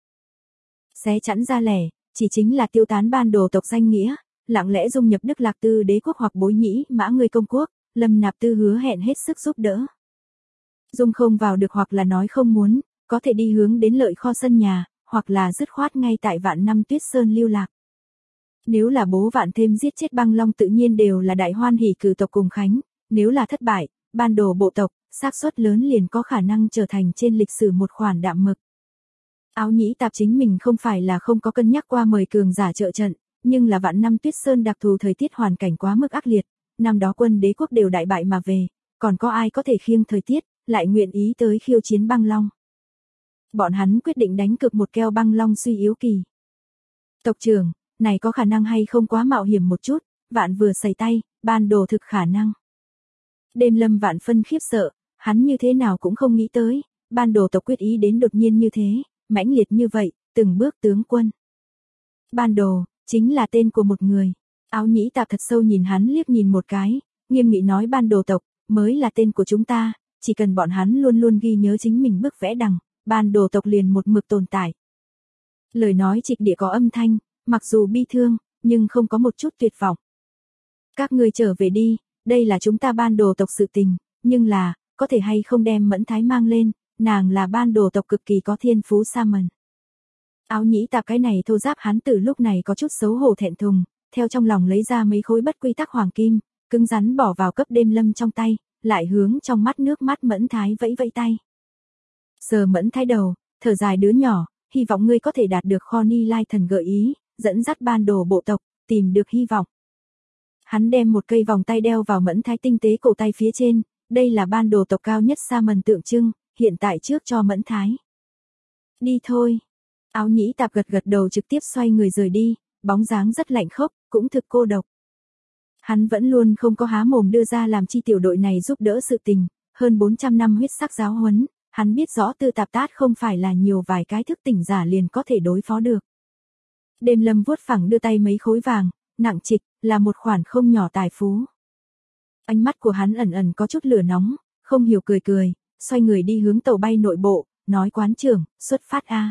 Xé chắn ra lẻ, chỉ chính là tiêu tán ban đồ tộc danh nghĩa, lặng lẽ dung nhập Đức Lạc Tư đế quốc hoặc Bối Nhĩ Mã người công quốc, Lâm Nạp Tư hứa hẹn hết sức giúp đỡ. Dung không vào được hoặc là nói không muốn, có thể đi hướng đến lợi kho sân nhà, hoặc là dứt khoát ngay tại Vạn Năm Tuyết Sơn lưu lạc. Nếu là Bố Vạn Thêm giết chết băng long tự nhiên đều là đại hoan hỉ cử tộc cùng khánh, nếu là thất bại, ban đồ bộ tộc, xác suất lớn liền có khả năng trở thành trên lịch sử một khoản đạm mực. Áo Nhĩ Tạp chính mình không phải là không có cân nhắc qua mời cường giả trợ trận, nhưng là Vạn Năm Tuyết Sơn đặc thù thời tiết hoàn cảnh quá mức ác liệt, năm đó quân đế quốc đều đại bại mà về, còn có ai có thể khiêng thời tiết, lại nguyện ý tới khiêu chiến băng long. Bọn hắn quyết định đánh cược một keo băng long suy yếu kỳ. Tộc trưởng, này có khả năng hay không quá mạo hiểm một chút, Vạn vừa xầy tay, ban đồ thực khả năng. Đêm Lâm vạn phân khiếp sợ, hắn như thế nào cũng không nghĩ tới, ban đồ tộc quyết ý đến đột nhiên như thế, mãnh liệt như vậy, từng bước tướng quân. Ban đồ, chính là tên của một người. Áo Nhĩ Tạp thật sâu nhìn hắn liếc nhìn một cái, nghiêm nghị nói ban đồ tộc, mới là tên của chúng ta, chỉ cần bọn hắn luôn luôn ghi nhớ chính mình bức vẽ đằng, ban đồ tộc liền một mực tồn tại. Lời nói trịch địa có âm thanh, mặc dù bi thương, nhưng không có một chút tuyệt vọng. Các ngươi trở về đi, đây là chúng ta ban đồ tộc sự tình, nhưng là, có thể hay không đem Mẫn Thái mang lên, nàng là ban đồ tộc cực kỳ có thiên phú sa mần. Áo Nhĩ Tạp cái này thô giáp hắn từ lúc này có chút xấu hổ thẹn thùng, theo trong lòng lấy ra mấy khối bất quy tắc hoàng kim, cứng rắn bỏ vào cấp Đêm Lâm trong tay, lại hướng trong mắt nước mắt Mẫn Thái vẫy vẫy tay. Sờ Mẫn Thái đầu, thở dài đứa nhỏ, hy vọng ngươi có thể đạt được Kho Ni Lai thần gợi ý, dẫn dắt ban đồ bộ tộc, tìm được hy vọng. Hắn đem một cây vòng tay đeo vào Mẫn Thái tinh tế cổ tay phía trên, đây là ban đồ tộc cao nhất sa mần tượng trưng, hiện tại trước cho Mẫn Thái. Đi thôi. Áo nhĩ tạp gật gật đầu trực tiếp xoay người rời đi, bóng dáng rất lạnh khốc, cũng thực cô độc. Hắn vẫn luôn không có há mồm đưa ra làm chi tiểu đội này giúp đỡ sự tình, hơn 400 năm huyết sắc giáo huấn, hắn biết rõ Tư Tạp Tát không phải là nhiều vài cái thức tỉnh giả liền có thể đối phó được. Đêm Lâm vuốt phẳng đưa tay mấy khối vàng, nặng trịch, là một khoản không nhỏ tài phú. Ánh mắt của hắn ẩn ẩn có chút lửa nóng, không hiểu cười cười, xoay người đi hướng tàu bay nội bộ, nói quán trưởng, xuất phát a.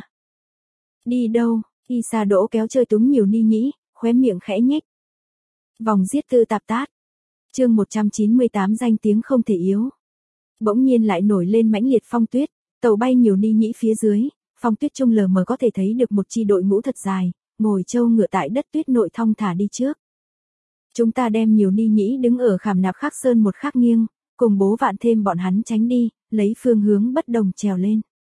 Đi đâu? Isa Đỗ kéo chơi túng nhiều ni nhĩ, khóe miệng khẽ nhếch. Vòng giết Tư Tạp Tát. Chương 198 danh tiếng không thể yếu. Bỗng nhiên lại nổi lên mãnh liệt phong tuyết, tàu bay nhiều ni nhĩ phía dưới, phong tuyết trung lờ mờ có thể thấy được một chi đội ngũ thật dài, ngồi trâu ngựa tại đất tuyết nội thong thả đi trước. Chúng ta đem nhiều ni nhĩ đứng ở khảm nạp khắc sơn một khắc nghiêng, cùng bố vạn thêm bọn hắn tránh đi, lấy phương hướng bất đồng trèo lên.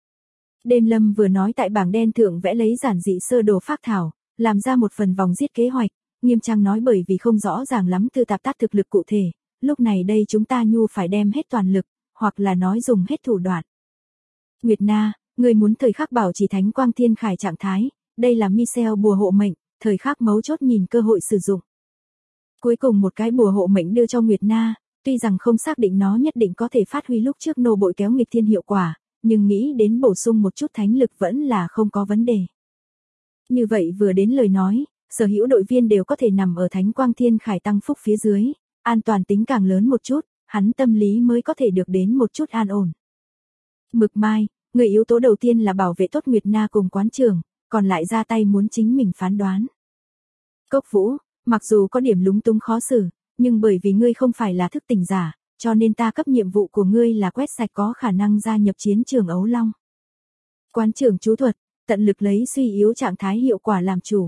Đêm Lâm vừa nói tại bảng đen thượng vẽ lấy giản dị sơ đồ phác thảo, làm ra một phần vòng giết kế hoạch, nghiêm trang nói bởi vì không rõ ràng lắm Tư Tạp Tát thực lực cụ thể, lúc này đây chúng ta nhu phải đem hết toàn lực, hoặc là nói dùng hết thủ đoạn. Nguyệt Na, người muốn thời khắc bảo trì thánh quang thiên khải trạng thái, đây là Michel bùa hộ mệnh, thời khắc mấu chốt nhìn cơ hội sử dụng. Cuối cùng một cái bùa hộ mệnh đưa cho Nguyệt Na, tuy rằng không xác định nó nhất định có thể phát huy lúc trước nô bội kéo nghịch thiên hiệu quả, nhưng nghĩ đến bổ sung một chút thánh lực vẫn là không có vấn đề. Như vậy vừa đến lời nói, sở hữu đội viên đều có thể nằm ở thánh quang thiên khải tăng phúc phía dưới, an toàn tính càng lớn một chút, hắn tâm lý mới có thể được đến một chút an ổn. Mực Mai, người yếu tố đầu tiên là bảo vệ tốt Nguyệt Na cùng quán trưởng, còn lại ra tay muốn chính mình phán đoán. Cốc Vũ, mặc dù có điểm lúng túng khó xử, nhưng bởi vì ngươi không phải là thức tỉnh giả, cho nên ta cấp nhiệm vụ của ngươi là quét sạch có khả năng gia nhập chiến trường Ấu Long. Quán trưởng chú thuật, tận lực lấy suy yếu trạng thái hiệu quả làm chủ.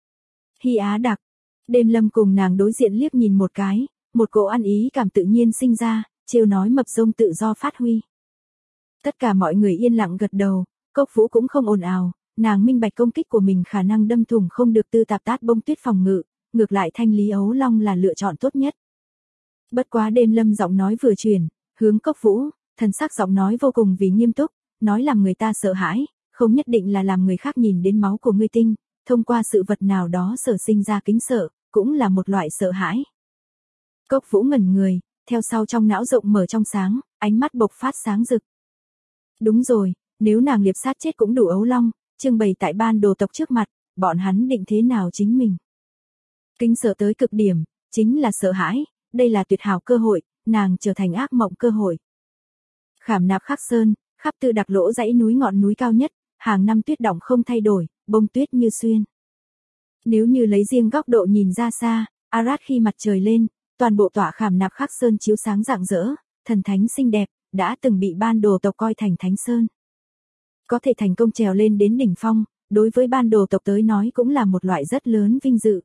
Hy Á Đặc, Đêm Lâm cùng nàng đối diện liếc nhìn một cái, một cỗ ăn ý cảm tự nhiên sinh ra, trêu nói mập rông tự do phát huy. Tất cả mọi người yên lặng gật đầu, Cốc Vũ cũng không ồn ào, nàng minh bạch công kích của mình khả năng đâm thủng không được Tư Tạp Tát bông tuyết phòng ngự, ngược lại thanh lý Ấu Long là lựa chọn tốt nhất. Bất quá Đêm Lâm giọng nói vừa chuyển, hướng Cốc Vũ, thần sắc giọng nói vô cùng vì nghiêm túc, nói làm người ta sợ hãi, không nhất định là làm người khác nhìn đến máu của ngươi tinh, thông qua sự vật nào đó sở sinh ra kính sợ, cũng là một loại sợ hãi. Cốc Vũ ngẩn người, theo sau trong não rộng mở trong sáng, ánh mắt bộc phát sáng rực. Đúng rồi, nếu nàng liệp sát chết cũng đủ Ấu Long, trưng bày tại ban đồ tộc trước mặt, bọn hắn định thế nào chính mình. Kinh sợ tới cực điểm, chính là sợ hãi, đây là tuyệt hảo cơ hội, nàng trở thành ác mộng cơ hội. Khảm nạp khắc sơn, khắp Tư Đặc lỗ dãy núi ngọn núi cao nhất, hàng năm tuyết đọng không thay đổi, bông tuyết như xuyên. Nếu như lấy riêng góc độ nhìn ra xa, Arad khi mặt trời lên, toàn bộ tọa khảm nạp khắc sơn chiếu sáng rạng rỡ, thần thánh xinh đẹp, đã từng bị ban đồ tộc coi thành thánh sơn. Có thể thành công trèo lên đến đỉnh phong, đối với ban đồ tộc tới nói cũng là một loại rất lớn vinh dự.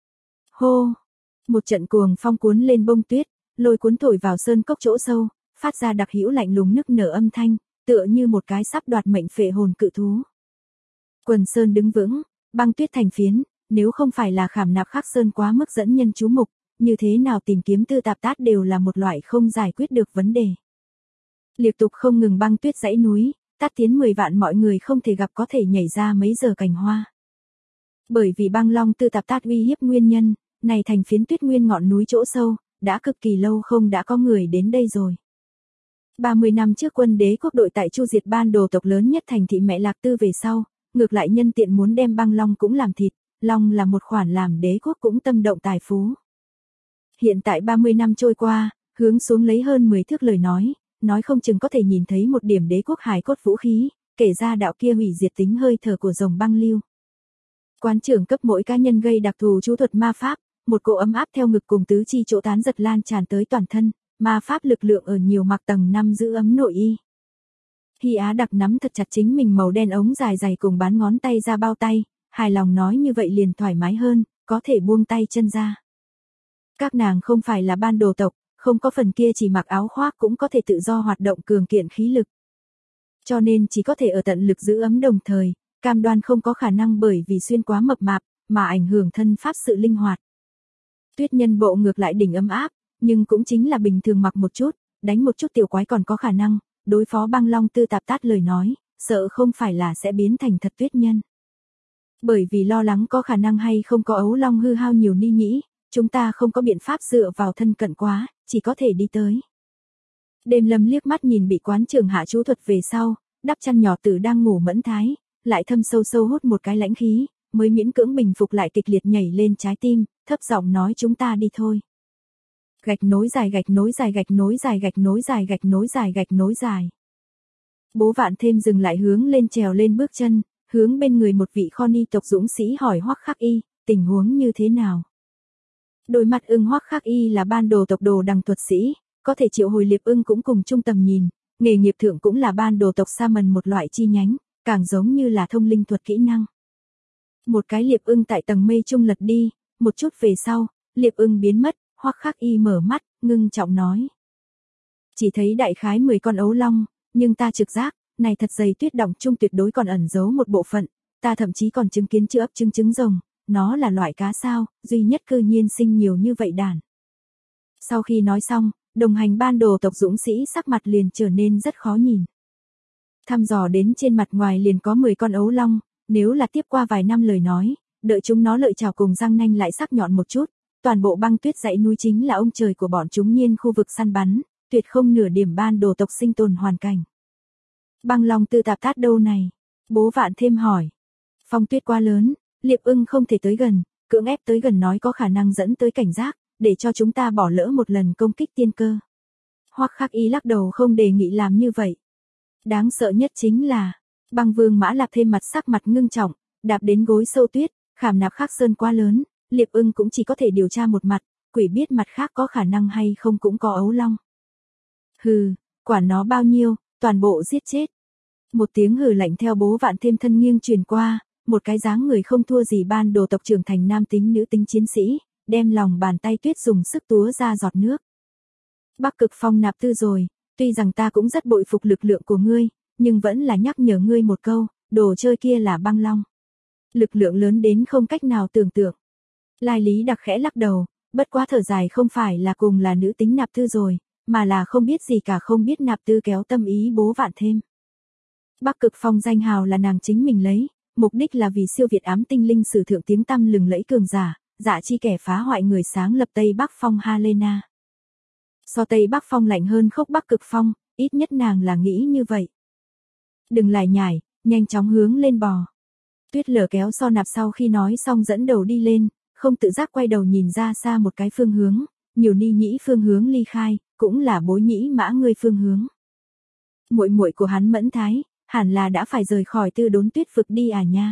Hô! Một trận cuồng phong cuốn lên bông tuyết, lôi cuốn thổi vào sơn cốc chỗ sâu, phát ra đặc hữu lạnh lùng nức nở âm thanh, tựa như một cái sắp đoạt mệnh phệ hồn cự thú. Quần sơn đứng vững, băng tuyết thành phiến, nếu không phải là khảm nạp khắc sơn quá mức dẫn nhân chú mục, như thế nào tìm kiếm Tư Tạp Tát đều là một loại không giải quyết được vấn đề. Liên tục không ngừng băng tuyết dãy núi, tát tiến 10 vạn mọi người không thể gặp có thể nhảy ra mấy giờ cành hoa. Bởi vì băng long Tư Tạp Tát uy hiếp nguyên nhân, này thành phiến tuyết nguyên ngọn núi chỗ sâu, đã cực kỳ lâu không đã có người đến đây rồi. 30 năm trước quân đế quốc đội tại chu diệt ban đồ tộc lớn nhất thành thị Mẹ Lạc Tư về sau, ngược lại nhân tiện muốn đem băng long cũng làm thịt, long là một khoản làm đế quốc cũng tâm động tài phú. Hiện tại 30 năm trôi qua, hướng xuống lấy hơn 10 thước lời nói không chừng có thể nhìn thấy một điểm đế quốc hài cốt vũ khí, kể ra đạo kia hủy diệt tính hơi thở của rồng băng lưu. Quán trưởng cấp mỗi cá nhân gây đặc thù chú thuật ma pháp, một cỗ ấm áp theo ngực cùng tứ chi chỗ tán giật lan tràn tới toàn thân, ma pháp lực lượng ở nhiều mặc tầng 5 giữ ấm nội y. Hy Á Đặc nắm thật chặt chính mình màu đen ống dài dày cùng bán ngón tay ra bao tay, hài lòng nói như vậy liền thoải mái hơn, có thể buông tay chân ra. Các nàng không phải là ban đồ tộc, không có phần kia chỉ mặc áo khoác cũng có thể tự do hoạt động cường kiện khí lực. Cho nên chỉ có thể ở tận lực giữ ấm đồng thời, cam đoan không có khả năng bởi vì xuyên quá mập mạp, mà ảnh hưởng thân pháp sự linh hoạt. Tuyết nhân bộ ngược lại đỉnh ấm áp, nhưng cũng chính là bình thường mặc một chút, đánh một chút tiểu quái còn có khả năng, đối phó băng long Tư Tạp Tát lời nói, sợ không phải là sẽ biến thành thật tuyết nhân. Bởi vì lo lắng có khả năng hay không có ấu long hư hao nhiều ni nhĩ, chúng ta không có biện pháp dựa vào thân cận quá, chỉ có thể đi tới. Đêm Lâm liếc mắt nhìn bị quán trưởng hạ chú thuật về sau, đắp chăn nhỏ tử đang ngủ mẫn thái, lại thâm sâu sâu hút một cái lãnh khí, mới miễn cưỡng bình phục lại kịch liệt nhảy lên trái tim, thấp giọng nói chúng ta đi thôi. Gạch nối dài gạch nối dài gạch nối dài gạch nối dài gạch nối dài gạch nối dài. Bố Vạn Thêm dừng lại hướng lên trèo lên bước chân, hướng bên người một vị kho ni tộc dũng sĩ hỏi Hoắc Khắc Y, tình huống như thế nào? Đôi mắt ưng Hoắc Khắc Y là ban đồ tộc đồ đằng thuật sĩ, có thể triệu hồi liệp ưng cũng cùng trung tầm nhìn, nghề nghiệp thượng cũng là ban đồ tộc sa mần một loại chi nhánh, càng giống như là thông linh thuật kỹ năng. Một cái liệp ưng tại tầng mây trung lật đi, một chút về sau, liệp ưng biến mất, Hoắc Khắc Y mở mắt, ngưng trọng nói. Chỉ thấy đại khái 10 con ấu long, nhưng ta trực giác, này thật dày tuyết đọng trung tuyệt đối còn ẩn giấu một bộ phận, ta thậm chí còn chứng kiến chưa ấp trứng rồng, nó là loại cá sao, duy nhất cư nhiên sinh nhiều như vậy đàn. Sau khi nói xong, đồng hành ban đồ tộc dũng sĩ sắc mặt liền trở nên rất khó nhìn. Thăm dò đến trên mặt ngoài liền có 10 con ấu long, nếu là tiếp qua vài năm lời nói, đợi chúng nó lợi chảo cùng răng nanh lại sắc nhọn một chút, toàn bộ băng tuyết dãy núi chính là ông trời của bọn chúng nhiên khu vực săn bắn, tuyệt không nửa điểm ban đồ tộc sinh tồn hoàn cảnh. Băng long tư tạp tát đâu này? Bố Vạn Thêm hỏi. Phong tuyết quá lớn, liệp ưng không thể tới gần, cưỡng ép tới gần nói có khả năng dẫn tới cảnh giác, để cho chúng ta bỏ lỡ một lần công kích tiên cơ. Hoắc Khắc Y lắc đầu không đề nghị làm như vậy. Đáng sợ nhất chính là, băng vương Mã Lạp Thêm mặt sắc mặt ngưng trọng, đạp đến gối sâu tuyết, khảm nạp Khắc Sơn quá lớn, liệp ưng cũng chỉ có thể điều tra một mặt, quỷ biết mặt khác có khả năng hay không cũng có ấu long. Hừ, quản nó bao nhiêu, toàn bộ giết chết. Một tiếng hừ lạnh theo bố Vạn Thêm thân nghiêng truyền qua, một cái dáng người không thua gì ban đồ tộc trưởng thành nam tính nữ tính chiến sĩ, đem lòng bàn tay tuyết dùng sức túa ra giọt nước. Bắc Cực Phong nạp tư rồi, tuy rằng ta cũng rất bội phục lực lượng của ngươi, nhưng vẫn là nhắc nhở ngươi một câu, đồ chơi kia là băng long. Lực lượng lớn đến không cách nào tưởng tượng. Lai Lý Đặc khẽ lắc đầu, bất quá thở dài không phải là cùng là nữ tính nạp tư rồi, mà là không biết gì cả không biết nạp tư kéo tâm ý bố Vạn Thêm. Bắc Cực Phong danh hào là nàng chính mình lấy, mục đích là vì siêu việt ám tinh linh sử thượng tiếng tăm lừng lẫy cường giả, dạ chi kẻ phá hoại người sáng lập Tây Bắc Phong Helena. So Tây Bắc Phong lạnh hơn khốc Bắc Cực Phong, ít nhất nàng là nghĩ như vậy. Đừng lải nhải, nhanh chóng hướng lên bò. Tuyết Lở kéo So Nạp sau khi nói xong dẫn đầu đi lên, không tự giác quay đầu nhìn ra xa một cái phương hướng, nhiều ni nhĩ phương hướng ly khai, cũng là bối nhĩ mã ngươi phương hướng. Muội muội của hắn Mẫn Thái, hẳn là đã phải rời khỏi Tư Đốn Tuyết vực đi à nha.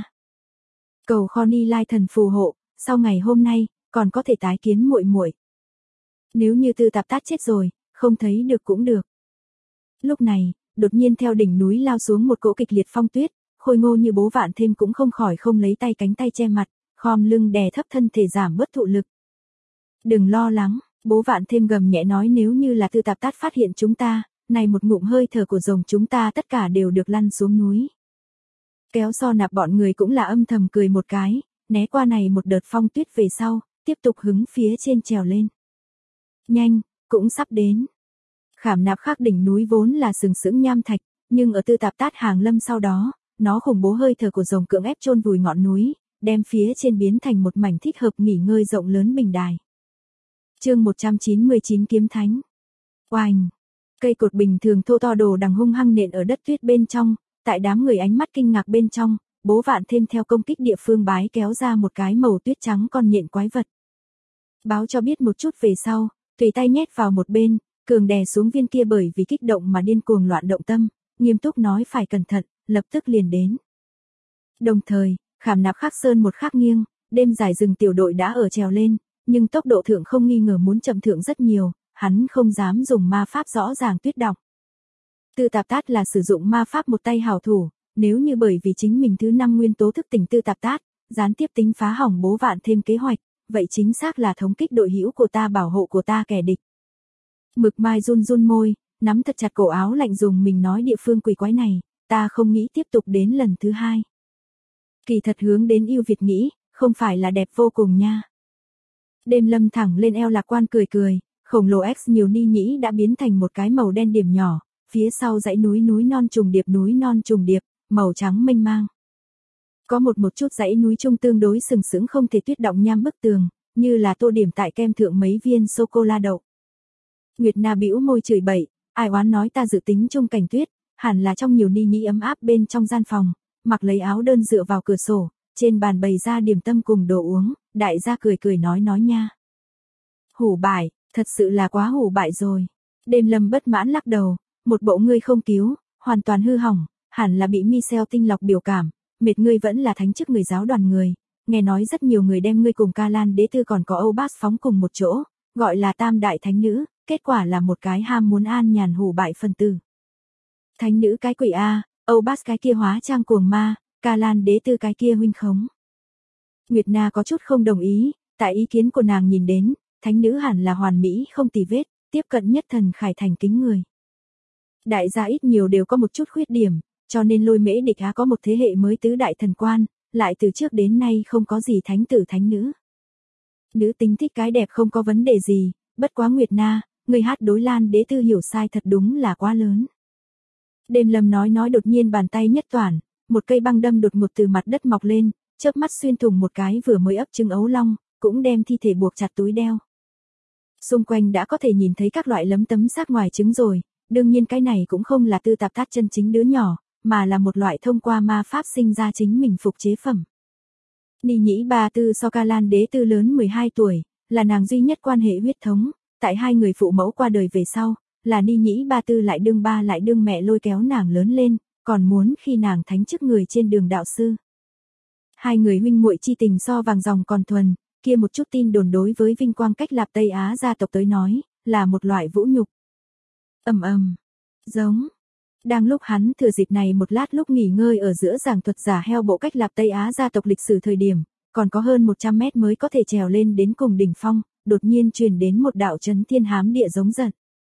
Cầu Kho Ni Lai thần phù hộ, sau ngày hôm nay, còn có thể tái kiến muội muội. Nếu như Tư Tạp Tát chết rồi, không thấy được cũng được. Lúc này, đột nhiên theo đỉnh núi lao xuống một cỗ kịch liệt phong tuyết, khôi ngô như bố Vạn Thêm cũng không khỏi không lấy tay cánh tay che mặt, khom lưng đè thấp thân thể giảm bớt thụ lực. Đừng lo lắng, bố Vạn Thêm gầm nhẹ nói nếu như là Tư Tạp Tát phát hiện chúng ta, này một ngụm hơi thở của rồng chúng ta tất cả đều được lăn xuống núi. Kéo So Nạp bọn người cũng là âm thầm cười một cái, né qua này một đợt phong tuyết về sau, tiếp tục hứng phía trên trèo lên. Nhanh, cũng sắp đến. Khảm Nạp khác đỉnh núi vốn là sừng sững nham thạch, nhưng ở Tư Tạp Tát hàng lâm sau đó, nó khủng bố hơi thở của rồng cưỡng ép chôn vùi ngọn núi, đem phía trên biến thành một mảnh thích hợp nghỉ ngơi rộng lớn bình đài. Chương 199 Kiếm Thánh. Oành. Cây cột bình thường thô to đồ đằng hung hăng nện ở đất tuyết bên trong, tại đám người ánh mắt kinh ngạc bên trong, bố Vạn Thêm theo công kích địa phương bái kéo ra một cái màu tuyết trắng con nhện quái vật. Báo cho biết một chút về sau, tùy tay nhét vào một bên, cường đè xuống viên kia bởi vì kích động mà điên cuồng loạn động tâm, nghiêm túc nói phải cẩn thận, lập tức liền đến. Đồng thời, Khảm Nạp Khắc Sơn một khắc nghiêng, đêm dài rừng tiểu đội đã ở trèo lên, nhưng tốc độ thượng không nghi ngờ muốn chậm thượng rất nhiều, hắn không dám dùng ma pháp rõ ràng tuyết đọng. Tư Tạp Tát là sử dụng ma pháp một tay hảo thủ, nếu như bởi vì chính mình thứ 5 nguyên tố thức tỉnh Tư Tạp Tát, gián tiếp tính phá hỏng bố Vạn Thêm kế hoạch, vậy chính xác là thống kích đội hữu của ta bảo hộ của ta kẻ địch. Mực Mai run run môi, nắm thật chặt cổ áo lạnh dùng mình nói địa phương quỷ quái này, ta không nghĩ tiếp tục đến lần thứ 2. Kỳ thật hướng đến yêu Việt nghĩ, không phải là đẹp vô cùng nha. Đêm Lâm thẳng lên eo lạc quan cười cười, khổng lồ X nhiều ni nhĩ đã biến thành một cái màu đen điểm nhỏ, phía sau dãy núi non trùng điệp màu trắng mênh mang. Có một chút dãy núi trung tương đối sừng sững không thể tuyết động nham bức tường, như là tô điểm tại kem thượng mấy viên sô cô la đậu. Nguyệt Na bĩu môi chửi bậy, ai oán nói ta dự tính chung cảnh tuyết, hẳn là trong nhiều ni nhĩ ấm áp bên trong gian phòng, mặc lấy áo đơn dựa vào cửa sổ, trên bàn bày ra điểm tâm cùng đồ uống, đại gia cười cười nói nha. Hủ bại, thật sự là quá hủ bại rồi. Đêm Lâm bất mãn lắc đầu, một bộ ngươi không cứu, hoàn toàn hư hỏng, hẳn là bị Michelle tinh lọc biểu cảm, mệt ngươi vẫn là thánh chức người giáo đoàn người, nghe nói rất nhiều người đem ngươi cùng Ca Lan đế tư còn có Âu Bas phóng cùng một chỗ, gọi là tam đại thánh nữ, kết quả là một cái ham muốn an nhàn hủ bại phân tử. Thánh nữ cái quỷ a, Âu Bas cái kia hóa trang cuồng ma, Ca Lan đế tư cái kia huynh khống. Nguyệt Na có chút không đồng ý, tại ý kiến của nàng nhìn đến, thánh nữ hẳn là hoàn mỹ không tì vết, tiếp cận nhất thần khải thành kính người. Đại gia ít nhiều đều có một chút khuyết điểm, cho nên Lôi Mễ Địch Á có một thế hệ mới tứ đại thần quan, lại từ trước đến nay không có gì thánh tử thánh nữ. Nữ tính thích cái đẹp không có vấn đề gì, bất quá Nguyệt Na, người hát đối Lan đế tư hiểu sai thật đúng là quá lớn. Đêm Lâm nói đột nhiên bàn tay nhất toàn, một cây băng đâm đột ngột từ mặt đất mọc lên, chớp mắt xuyên thủng một cái vừa mới ấp trứng ấu long, cũng đem thi thể buộc chặt túi đeo. Xung quanh đã có thể nhìn thấy các loại lấm tấm xác ngoài trứng rồi, đương nhiên cái này cũng không là Tư Tạp Tát chân chính đứa nhỏ, mà là một loại thông qua ma pháp sinh ra chính mình phục chế phẩm. Ni nhĩ ba tư so Ca Lan đế tư lớn 12 tuổi, là nàng duy nhất quan hệ huyết thống, tại hai người phụ mẫu qua đời về sau, là Ni nhĩ ba tư lại đương ba lại đương mẹ lôi kéo nàng lớn lên, còn muốn khi nàng thánh chức người trên đường đạo sư. Hai người huynh muội chi tình so vàng dòng còn thuần, kia một chút tin đồn đối với vinh quang cách Lạp Tây Á gia tộc tới nói, là một loại vũ nhục. Giống. Đang lúc hắn thừa dịp này một lát lúc nghỉ ngơi ở giữa giảng thuật giả heo bộ cách Lạp Tây Á gia tộc lịch sử thời điểm, còn có hơn 100 mét mới có thể trèo lên đến cùng đỉnh phong, đột nhiên truyền đến một đạo chấn thiên hám địa giống giận.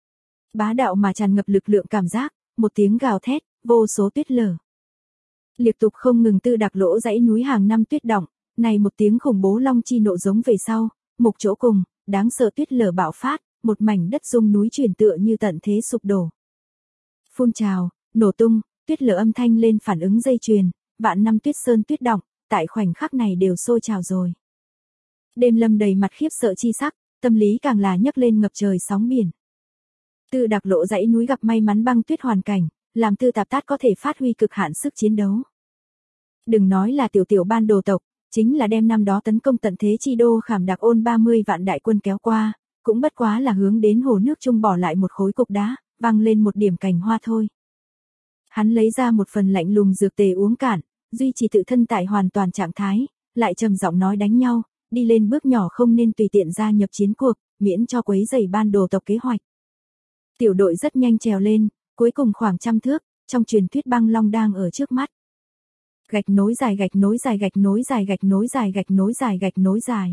Bá đạo mà tràn ngập lực lượng cảm giác, một tiếng gào thét, vô số tuyết lở. Liệt tục không ngừng Tư Đặc Lỗ dãy núi hàng năm tuyết đọng, này một tiếng khủng bố long chi nộ giống về sau, mục chỗ cùng, đáng sợ tuyết lở bạo phát, một mảnh đất rung núi chuyển tựa như tận thế sụp đổ. Phun trào, nổ tung, tuyết lở âm thanh lên phản ứng dây chuyền, vạn năm tuyết sơn tuyết đọng, tại khoảnh khắc này đều sôi trào rồi. Đêm Lâm đầy mặt khiếp sợ chi sắc, tâm lý càng là nhấc lên ngập trời sóng biển. Tư Đặc Lộ dãy núi gặp may mắn băng tuyết hoàn cảnh, làm Tư Tạp Tát có thể phát huy cực hạn sức chiến đấu. Đừng nói là tiểu ban đồ tộc, chính là đem năm đó tấn công tận thế chi đô Khảm Đạc Ôn 30 vạn đại quân kéo qua, cũng bất quá là hướng đến hồ nước trung bỏ lại một khối cục đá, văng lên một điểm cành hoa thôi. Hắn lấy ra một phần lạnh lùng dược tề uống cạn, duy trì tự thân tại hoàn toàn trạng thái, lại trầm giọng nói đánh nhau, đi lên bước nhỏ không nên tùy tiện gia nhập chiến cuộc, miễn cho quấy rầy ban đồ tộc kế hoạch. Tiểu đội rất nhanh trèo lên, cuối cùng khoảng 100 thước, trong truyền thuyết băng long đang ở trước mắt. Gạch nối dài gạch nối dài gạch nối dài gạch nối dài gạch nối dài gạch nối dài.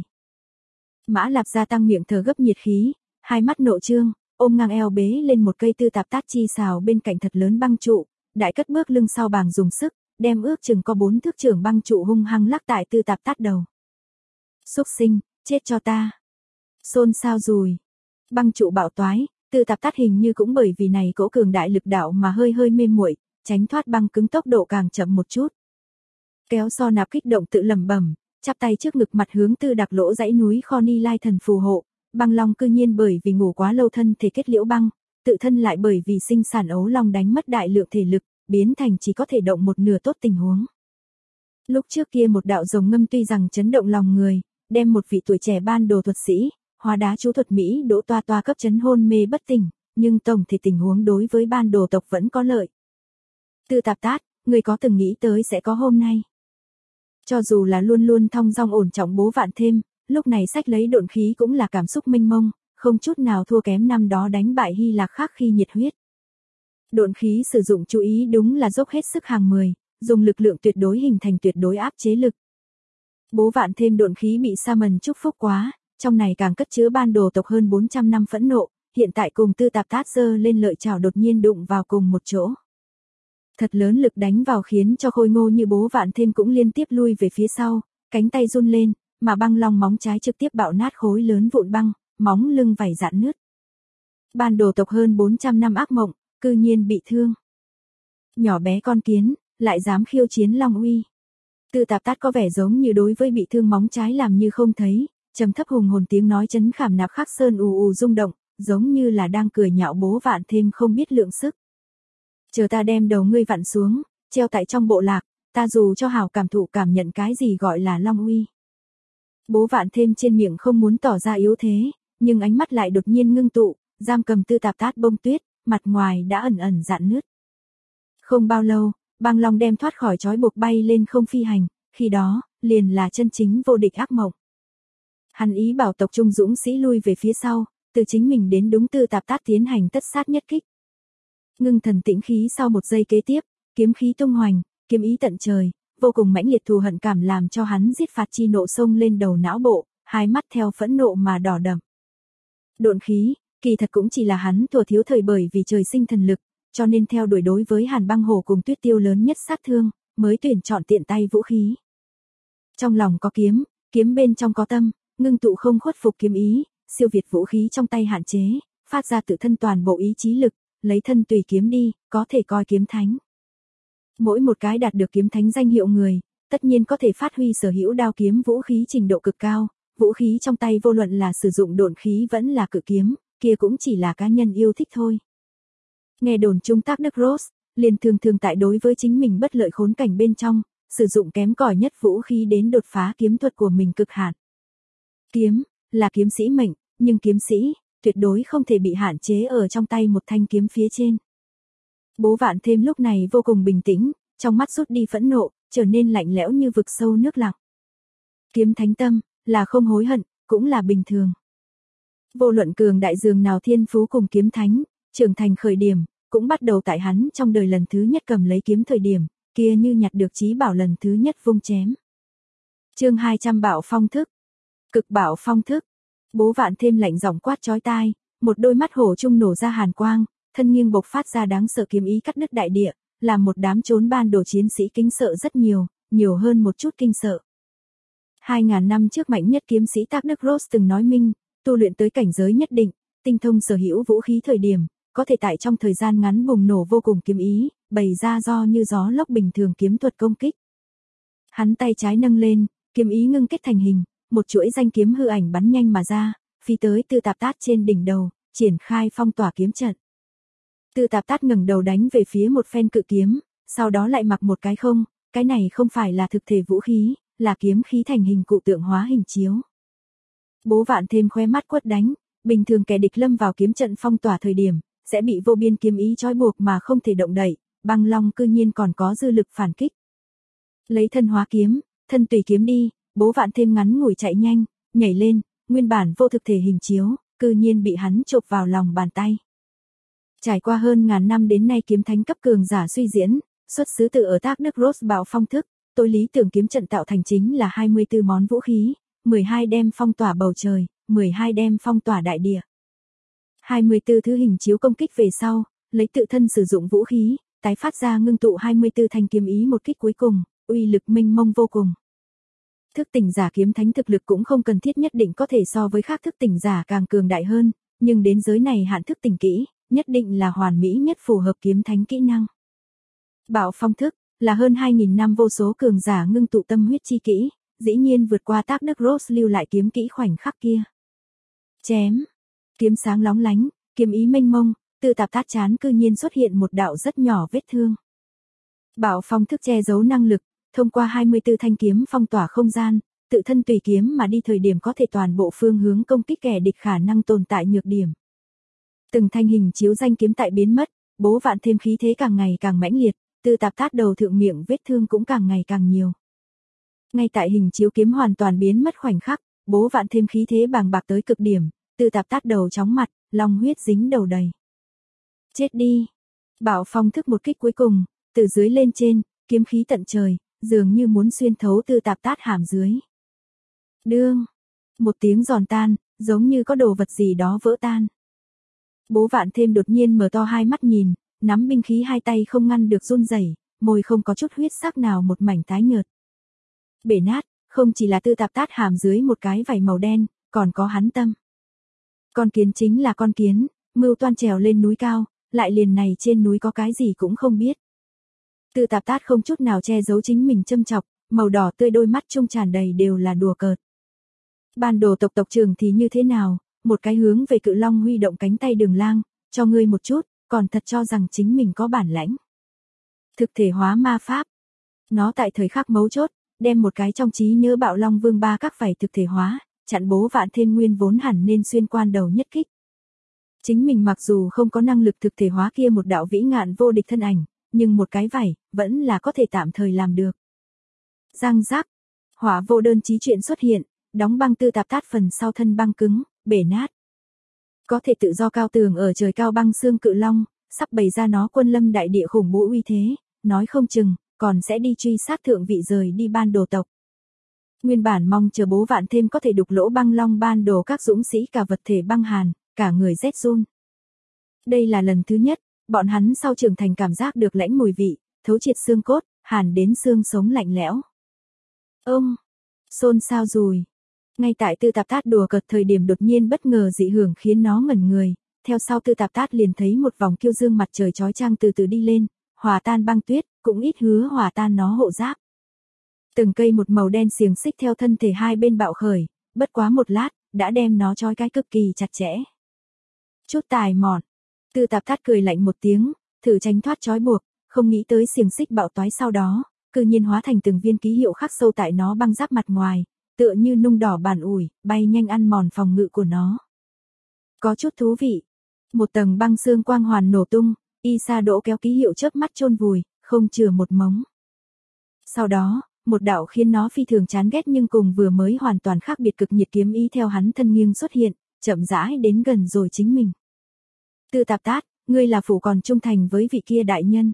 Mã Lạp gia tăng miệng thở gấp nhiệt khí, hai mắt nộ trương, ôm ngang eo bế lên một cây Tư Tạp Tát chi xào bên cạnh thật lớn băng trụ, đại cất bước lưng sau bàng dùng sức, đem ước chừng có 4 thước trưởng băng trụ hung hăng lắc tại Tư Tạp Tát đầu. Xúc sinh, chết cho ta. Xôn xao rùi. Băng trụ bạo toái, Tư Tạp Tát hình như cũng bởi vì này cỗ cường đại lực đạo mà hơi mê muội, tránh thoát băng cứng tốc độ càng chậm một chút. Kéo so nạp kích động tự lẩm bẩm, chắp tay trước ngực mặt hướng Tư Đặc Lỗ dãy núi Kho Ni Lai thần phù hộ, băng long cư nhiên bởi vì ngủ quá lâu thân thể kết liễu băng, tự thân lại bởi vì sinh sản ấu long đánh mất đại lượng thể lực, biến thành chỉ có thể động một nửa tốt tình huống. Lúc trước kia một đạo rồng ngâm tuy rằng chấn động lòng người, đem một vị tuổi trẻ ban đồ thuật sĩ, hóa đá chú thuật Mỹ Đỗ Toa Toa cấp chấn hôn mê bất tỉnh, nhưng tổng thể tình huống đối với ban đồ tộc vẫn có lợi. Tư Tạp Tát, người có từng nghĩ tới sẽ có hôm nay? Cho dù là luôn luôn thong dong ổn trọng Bố Vạn Thêm, lúc này sách lấy độn khí cũng là cảm xúc mênh mông, không chút nào thua kém năm đó đánh bại Hy Lạc khác khi nhiệt huyết. Độn khí sử dụng chú ý đúng là dốc hết sức hàng 10, dùng lực lượng tuyệt đối hình thành tuyệt đối áp chế lực. Bố Vạn Thêm độn khí bị Sa-mần chúc phúc quá, trong này càng cất chứa ban đồ tộc hơn 400 năm phẫn nộ, hiện tại cùng Tư Tạp Tát giơ lên lợi chảo đột nhiên đụng vào cùng một chỗ. Thật lớn lực đánh vào khiến cho khôi ngô như Bố Vạn Thêm cũng liên tiếp lui về phía sau, cánh tay run lên, mà băng long móng trái trực tiếp bạo nát khối lớn vụn băng, móng lưng vảy rạn nứt. Ban đồ tộc hơn 400 năm ác mộng, cư nhiên bị thương. Nhỏ bé con kiến, lại dám khiêu chiến Long uy. Tư Tạp Tát có vẻ giống như đối với bị thương móng trái làm như không thấy, trầm thấp hùng hồn tiếng nói chấn khảm nạp khắc sơn ù ù rung động, giống như là đang cười nhạo Bố Vạn Thêm không biết lượng sức. Chờ ta đem đầu ngươi vặn xuống, treo tại trong bộ lạc, ta dù cho hảo cảm thụ cảm nhận cái gì gọi là Long uy. Bố Vạn Thêm trên miệng không muốn tỏ ra yếu thế, nhưng ánh mắt lại đột nhiên ngưng tụ, giam cầm Tư Tạp Tát bông tuyết, mặt ngoài đã ẩn ẩn rạn nứt. Không bao lâu, băng long đem thoát khỏi trói buộc bay lên không phi hành, khi đó, liền là chân chính vô địch ác mộng. Hắn ý bảo tộc trung dũng sĩ lui về phía sau, từ chính mình đến đúng Tư Tạp Tát tiến hành tất sát nhất kích. Ngưng thần tĩnh khí sau một giây kế tiếp, kiếm khí tung hoành, kiếm ý tận trời, vô cùng mãnh liệt thù hận cảm làm cho hắn giết phạt chi nộ sông lên đầu não bộ, hai mắt theo phẫn nộ mà đỏ đậm. Độn khí, kỳ thật cũng chỉ là hắn thuở thiếu thời bởi vì trời sinh thần lực, cho nên theo đuổi đối với Hàn Băng Hổ cùng Tuyết Tiêu lớn nhất sát thương, mới tuyển chọn tiện tay vũ khí. Trong lòng có kiếm, kiếm bên trong có tâm, ngưng tụ không khuất phục kiếm ý, siêu việt vũ khí trong tay hạn chế, phát ra tự thân toàn bộ ý chí lực, lấy thân tùy kiếm đi, có thể coi kiếm thánh. Mỗi một cái đạt được kiếm thánh danh hiệu người, tất nhiên có thể phát huy sở hữu đao kiếm vũ khí trình độ cực cao, vũ khí trong tay vô luận là sử dụng độn khí vẫn là cự kiếm, kia cũng chỉ là cá nhân yêu thích thôi. Nghe đồn Trung Tác Đức Rose, liền thường tại đối với chính mình bất lợi khốn cảnh bên trong, sử dụng kém cỏi nhất vũ khí đến đột phá kiếm thuật của mình cực hạn. Kiếm, là kiếm sĩ mệnh, nhưng kiếm sĩ, tuyệt đối không thể bị hạn chế ở trong tay một thanh kiếm phía trên. Bố Vạn Thêm lúc này vô cùng bình tĩnh, trong mắt rút đi phẫn nộ, trở nên lạnh lẽo như vực sâu nước lặng. Kiếm thánh tâm, là không hối hận, cũng là bình thường. Vô luận cường đại dường nào thiên phú cùng kiếm thánh, trưởng thành khởi điểm, cũng bắt đầu tại hắn trong đời lần thứ nhất cầm lấy kiếm thời điểm, kia như nhặt được chí bảo lần thứ nhất vung chém. Chương 200 Bạo phong thức. Cực bạo phong thức. Bố Vạn Thêm lạnh giọng quát chói tai, một đôi mắt hổ trung nổ ra hàn quang, thân nghiêng bộc phát ra đáng sợ kiếm ý cắt đứt đại địa, làm một đám trốn ban đồ chiến sĩ kinh sợ rất nhiều, nhiều hơn một chút kinh sợ. 2000 năm trước mạnh nhất kiếm sĩ Tác Đức Rose từng nói minh, tu luyện tới cảnh giới nhất định, tinh thông sở hữu vũ khí thời điểm, có thể tại trong thời gian ngắn bùng nổ vô cùng kiếm ý, bày ra do như gió lốc bình thường kiếm thuật công kích. Hắn tay trái nâng lên, kiếm ý ngưng kết thành hình, một chuỗi danh kiếm hư ảnh bắn nhanh mà ra, phi tới Tư Tạp Tát trên đỉnh đầu, triển khai phong tỏa kiếm trận. Tư Tạp Tát ngẩng đầu đánh về phía một phen cự kiếm, sau đó lại mặc một cái không, cái này không phải là thực thể vũ khí, là kiếm khí thành hình cụ tượng hóa hình chiếu. Bố Vạn Thêm khoe mắt quất đánh, bình thường kẻ địch lâm vào kiếm trận phong tỏa thời điểm, sẽ bị vô biên kiếm ý trói buộc mà không thể động đậy, Băng Long cư nhiên còn có dư lực phản kích. Lấy thân hóa kiếm, thân tùy kiếm đi, Bố Vạn Thêm ngắn ngủi chạy nhanh, nhảy lên, nguyên bản vô thực thể hình chiếu, cư nhiên bị hắn chộp vào lòng bàn tay. Trải qua hơn ngàn năm đến nay kiếm thánh cấp cường giả suy diễn, xuất xứ từ ở Tác Đức Rose bạo phong thức, tôi lý tưởng kiếm trận tạo thành chính là 24 món vũ khí, 12 đem phong tỏa bầu trời, 12 đem phong tỏa đại địa. 24 thứ hình chiếu công kích về sau, lấy tự thân sử dụng vũ khí, tái phát ra ngưng tụ 24 thanh kiếm ý một kích cuối cùng, uy lực mênh mông vô cùng. Thức tỉnh giả kiếm thánh thực lực cũng không cần thiết nhất định có thể so với khác thức tỉnh giả càng cường đại hơn, nhưng đến giới này hạn thức tỉnh kỹ, nhất định là hoàn mỹ nhất phù hợp kiếm thánh kỹ năng. Bạo phong thức, là hơn 2000 năm vô số cường giả ngưng tụ tâm huyết chi kỹ, dĩ nhiên vượt qua Tác Đức Rose lưu lại kiếm kỹ khoảnh khắc kia. Chém, kiếm sáng lóng lánh, kiếm ý mênh mông, Tư Tạp Tát chán cư nhiên xuất hiện một đạo rất nhỏ vết thương. Bạo phong thức che giấu năng lực, thông qua 24 thanh kiếm phong tỏa không gian, tự thân tùy kiếm mà đi thời điểm có thể toàn bộ phương hướng công kích kẻ địch khả năng tồn tại nhược điểm. Từng thanh hình chiếu danh kiếm tại biến mất, Bố Vạn Thêm khí thế càng ngày càng mãnh liệt, Tư Tạp Tát đầu thượng miệng vết thương cũng càng ngày càng nhiều. Ngay tại hình chiếu kiếm hoàn toàn biến mất khoảnh khắc, Bố Vạn Thêm khí thế bàng bạc tới cực điểm, Tư Tạp Tát đầu chóng mặt, long huyết dính đầu đầy. Chết đi! Bạo phong thức một kích cuối cùng, từ dưới lên trên, kiếm khí tận trời, dường như muốn xuyên thấu Tư Tạp Tát hàm dưới. Đương! Một tiếng giòn tan, giống như có đồ vật gì đó vỡ tan. Bố Vạn Thêm đột nhiên mở to hai mắt nhìn, nắm binh khí hai tay không ngăn được run rẩy, môi không có chút huyết sắc nào một mảnh tái nhợt. Bể nát, không chỉ là Tư Tạp Tát hàm dưới một cái vảy màu đen, còn có hắn tâm. Con kiến chính là con kiến, mưu toan trèo lên núi cao, lại liền này trên núi có cái gì cũng không biết. Tư Tạp Tát không chút nào che giấu chính mình châm chọc, màu đỏ tươi đôi mắt trung tràn đầy đều là đùa cợt. Ban đồ tộc tộc trưởng thì như thế nào, một cái hướng về Cự Long huy động cánh tay Đường Lang, cho ngươi một chút, còn thật cho rằng chính mình có bản lãnh. Thực thể hóa ma pháp. Nó tại thời khắc mấu chốt, đem một cái trong trí nhớ Bạo Long Vương ba các phải thực thể hóa, chặn Bố Vạn Thêm Nguyên vốn hẳn nên xuyên quan đầu nhất kích. Chính mình mặc dù không có năng lực thực thể hóa kia một đạo vĩ ngạn vô địch thân ảnh, nhưng một cái vảy, vẫn là có thể tạm thời làm được. Răng rác, hỏa vô đơn chí chuyện xuất hiện, đóng băng Tư Tạp Tát phần sau thân băng cứng, bể nát. Có thể tự do cao tường ở trời cao băng xương Cự Long, sắp bày ra nó quân lâm đại địa khủng bố uy thế, nói không chừng, còn sẽ đi truy sát thượng vị rời đi ban đồ tộc. Nguyên bản mong chờ Bố Vạn Thêm có thể đục lỗ băng long ban đồ các dũng sĩ cả vật thể băng hàn, cả người rét run. Đây là lần thứ nhất, bọn hắn sau trưởng thành cảm giác được lãnh mùi vị, thấu triệt xương cốt, hàn đến xương sống lạnh lẽo. Ông, xôn xao rùi. Ngay tại Tư Tạp Tát đùa cợt thời điểm đột nhiên bất ngờ dị hưởng khiến nó ngẩn người, theo sau Tư Tạp Tát liền thấy một vòng kiêu dương mặt trời chói chang từ từ đi lên, hòa tan băng tuyết, cũng ít hứa hòa tan nó hộ giáp. Từng cây một màu đen xiềng xích theo thân thể hai bên bạo khởi, bất quá một lát, đã đem nó trói cái cực kỳ chặt chẽ. Chút tài mọn. Tư Tạp Tát cười lạnh một tiếng, thử tránh thoát trói buộc, không nghĩ tới xiềng xích bạo toái sau đó, cư nhiên hóa thành từng viên ký hiệu khắc sâu tại nó băng giáp mặt ngoài, tựa như nung đỏ bàn ủi, bay nhanh ăn mòn phòng ngự của nó. Có chút thú vị. Một tầng băng xương quang hoàn nổ tung, y sa đỗ kéo ký hiệu chớp mắt chôn vùi, không chừa một mống. Sau đó, một đạo khiến nó phi thường chán ghét nhưng cùng vừa mới hoàn toàn khác biệt cực nhiệt kiếm ý theo hắn thân nghiêng xuất hiện, chậm rãi đến gần rồi chính mình. Tư Tạp Tát, ngươi là phụ còn trung thành với vị kia đại nhân.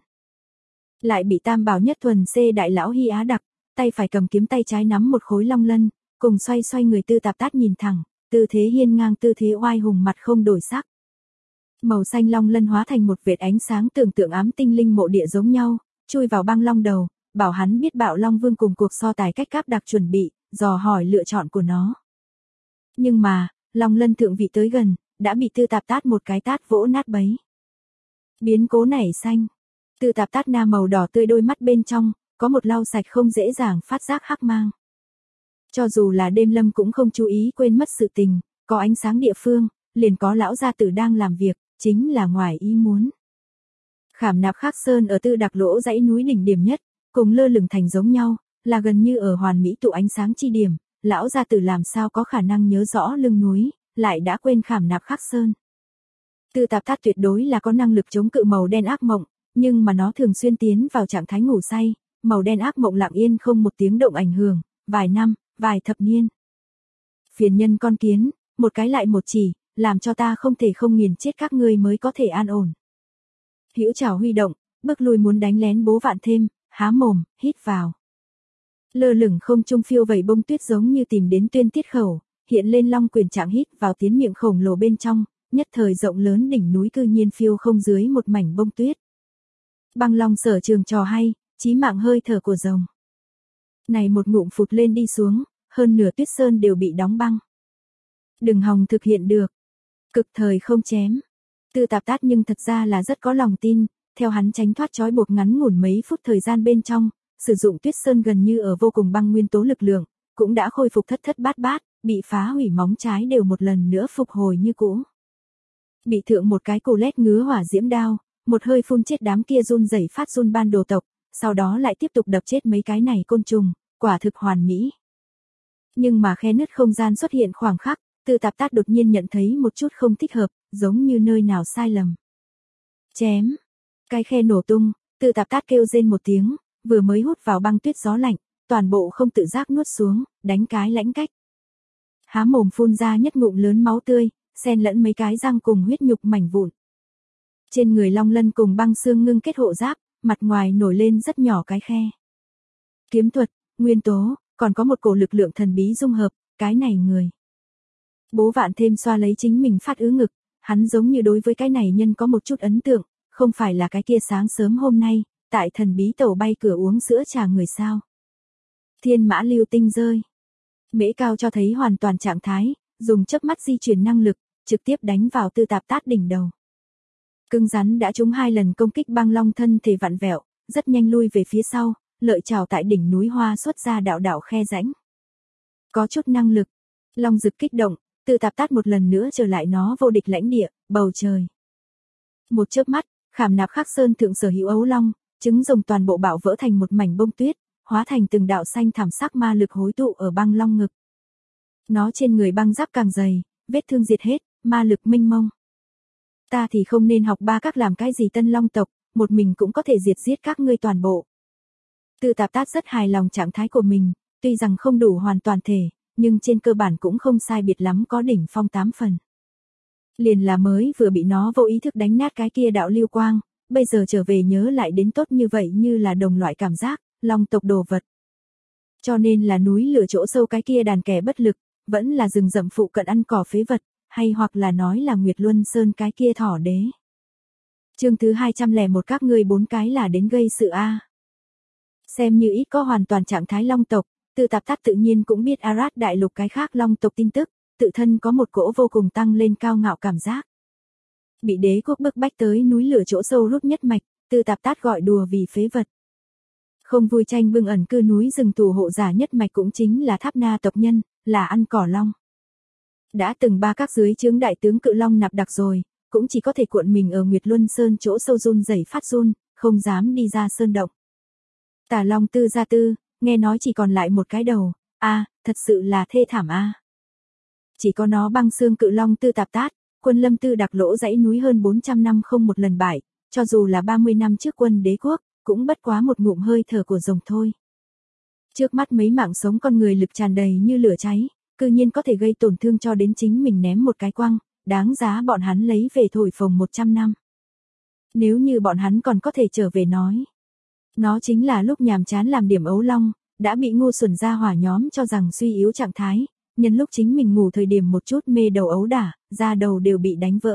Lại bị Tam Bảo Nhất Thuần C đại lão Hy Á đặc, tay phải cầm kiếm tay trái nắm một khối long lân, cùng xoay xoay người Tư Tạp Tát nhìn thẳng, tư thế hiên ngang tư thế oai hùng mặt không đổi sắc. Màu xanh long lân hóa thành một vệt ánh sáng tưởng tượng ám tinh linh mộ địa giống nhau, chui vào băng long đầu, bảo hắn biết Bạo Long Vương cùng cuộc so tài cách cáp đặc chuẩn bị, dò hỏi lựa chọn của nó. Nhưng mà, long lân thượng vị tới gần, đã bị Tư Tạp Tát một cái tát vỗ nát bấy. Biến cố nảy xanh. Tư Tạp Tát na màu đỏ tươi đôi mắt bên trong, có một lau sạch không dễ dàng phát giác hắc mang. Cho dù là đêm lâm cũng không chú ý quên mất sự tình, có ánh sáng địa phương, liền có lão gia tử đang làm việc, chính là ngoài ý muốn. Khảm nạp Khắc Sơn ở Tư Đặc lỗ dãy núi đỉnh điểm nhất, cùng lơ lửng thành giống nhau, là gần như ở hoàn mỹ tụ ánh sáng chi điểm, lão gia tử làm sao có khả năng nhớ rõ lưng núi, lại đã quên khảm nạp Khắc Sơn. Tư Tạp Tát tuyệt đối là có năng lực chống cự màu đen ác mộng, nhưng mà nó thường xuyên tiến vào trạng thái ngủ say, màu đen ác mộng lặng yên không một tiếng động ảnh hưởng, vài năm, vài thập niên. Phiền nhân con kiến, một cái lại một chỉ, làm cho ta không thể không nghiền chết các ngươi mới có thể an ổn. Hữu trảo huy động, bước lui muốn đánh lén Bố Vạn Thêm, há mồm, hít vào. Lơ lửng không trung phiêu vẩy bông tuyết giống như tìm đến tuyên tiết khẩu, hiện lên long quyền trạng hít vào tiến miệng khổng lồ bên trong, nhất thời rộng lớn đỉnh núi cư nhiên phiêu không dưới một mảnh bông tuyết. Băng long sở trường trò hay, chí mạng hơi thở của rồng. Này một ngụm phụt lên đi xuống, hơn nửa tuyết sơn đều bị đóng băng. Đừng hòng thực hiện được. Cực thời không chém. Tư Tạp Tát nhưng thật ra là rất có lòng tin, theo hắn tránh thoát trói buộc ngắn ngủn mấy phút thời gian bên trong, sử dụng tuyết sơn gần như ở vô cùng băng nguyên tố lực lượng, cũng đã khôi phục thất thất bát bát, bị phá hủy móng trái đều một lần nữa phục hồi như cũ. Bị thượng một cái cù lét ngứa hỏa diễm đao, một hơi phun chết đám kia run rẩy phát run ban đồ tộc, sau đó lại tiếp tục đập chết mấy cái này côn trùng, quả thực hoàn mỹ. Nhưng mà khe nứt không gian xuất hiện khoảng khắc, Tư Tạp Tát đột nhiên nhận thấy một chút không thích hợp, giống như nơi nào sai lầm. Chém. Cái khe nổ tung, Tư Tạp Tát kêu rên một tiếng, vừa mới hút vào băng tuyết gió lạnh, toàn bộ không tự giác nuốt xuống, đánh cái lãnh cách. Há mồm phun ra nhất ngụm lớn máu tươi, xen lẫn mấy cái răng cùng huyết nhục mảnh vụn. Trên người long lân cùng băng xương ngưng kết hộ giáp, mặt ngoài nổi lên rất nhỏ cái khe. Kiếm thuật, nguyên tố, còn có một cổ lực lượng thần bí dung hợp, cái này người. Bố Vạn Thêm xoa lấy chính mình phát ứ ngực, hắn giống như đối với cái này nhân có một chút ấn tượng, không phải là cái kia sáng sớm hôm nay, tại thần bí tàu bay cửa uống sữa trà người sao. Thiên mã lưu tinh rơi. Mễ Cao cho thấy hoàn toàn trạng thái, dùng chớp mắt di chuyển năng lực, trực tiếp đánh vào Tư Tạp Tát đỉnh đầu. Cứng rắn đã trúng 2 lần công kích băng long thân thể vặn vẹo, rất nhanh lui về phía sau, lợi chảo tại đỉnh núi hoa xuất ra đạo đạo khe rãnh. Có chút năng lực, Long Dực kích động, Tư Tạp Tát một lần nữa trở lại nó vô địch lãnh địa, bầu trời. Một chớp mắt, Khảm Nạp Khắc Sơn thượng sở hữu ấu long, trứng rồng toàn bộ bạo vỡ thành một mảnh bông tuyết, hóa thành từng đạo xanh thảm sắc ma lực hối tụ ở băng long ngực. Nó trên người băng giáp càng dày, vết thương diệt hết, ma lực mênh mông. Ta thì không nên học ba các làm cái gì Tân Long tộc, một mình cũng có thể diệt giết các ngươi toàn bộ. Tư Tạp Tát rất hài lòng trạng thái của mình, tuy rằng không đủ hoàn toàn thể, nhưng trên cơ bản cũng không sai biệt lắm có đỉnh phong 8 phần. Liền là mới vừa bị nó vô ý thức đánh nát cái kia đạo lưu quang, bây giờ trở về nhớ lại đến tốt như vậy như là đồng loại cảm giác, long tộc đồ vật. Cho nên là núi lửa chỗ sâu cái kia đàn kẻ bất lực, vẫn là rừng rậm phụ cận ăn cỏ phế vật, hay hoặc là nói là Nguyệt Luân Sơn cái kia thỏ đế. Chương thứ 201 các ngươi 4 cái là đến gây sự a. Xem như ít có hoàn toàn trạng thái long tộc, Tư Tạp Tát tự nhiên cũng biết Arad đại lục cái khác long tộc tin tức, tự thân có một cỗ vô cùng tăng lên cao ngạo cảm giác. Bị đế quốc bức bách tới núi lửa chỗ sâu rút nhất mạch, Tư Tạp Tát gọi đùa vì phế vật. Không vui tranh bưng ẩn cư núi rừng thủ hộ giả nhất mạch cũng chính là Tháp Na tộc nhân, là ăn cỏ long. Đã từng ba các dưới trướng đại tướng cự long nạp đặc rồi, cũng chỉ có thể cuộn mình ở Nguyệt Luân Sơn chỗ sâu run rẩy phát run, không dám đi ra sơn động. Tả Long Tư gia tư, nghe nói chỉ còn lại một cái đầu, thật sự là thê thảm a. Chỉ có nó băng xương cự long Tư Tạp Tát, quân Lâm Tư đặc lỗ dãy núi hơn 400 năm không một lần bại, cho dù là 30 năm trước quân đế quốc, cũng bất quá một ngụm hơi thở của rồng thôi. Trước mắt mấy mạng sống con người lực tràn đầy như lửa cháy, cư nhiên có thể gây tổn thương cho đến chính mình ném một cái quăng, đáng giá bọn hắn lấy về thổi phồng 100 năm. Nếu như bọn hắn còn có thể trở về nói. Nó chính là lúc nhàm chán làm điểm ấu long, đã bị ngu xuẩn ra hỏa nhóm cho rằng suy yếu trạng thái, nhân lúc chính mình ngủ thời điểm một chút mê đầu ấu đả, da đầu đều bị đánh vỡ.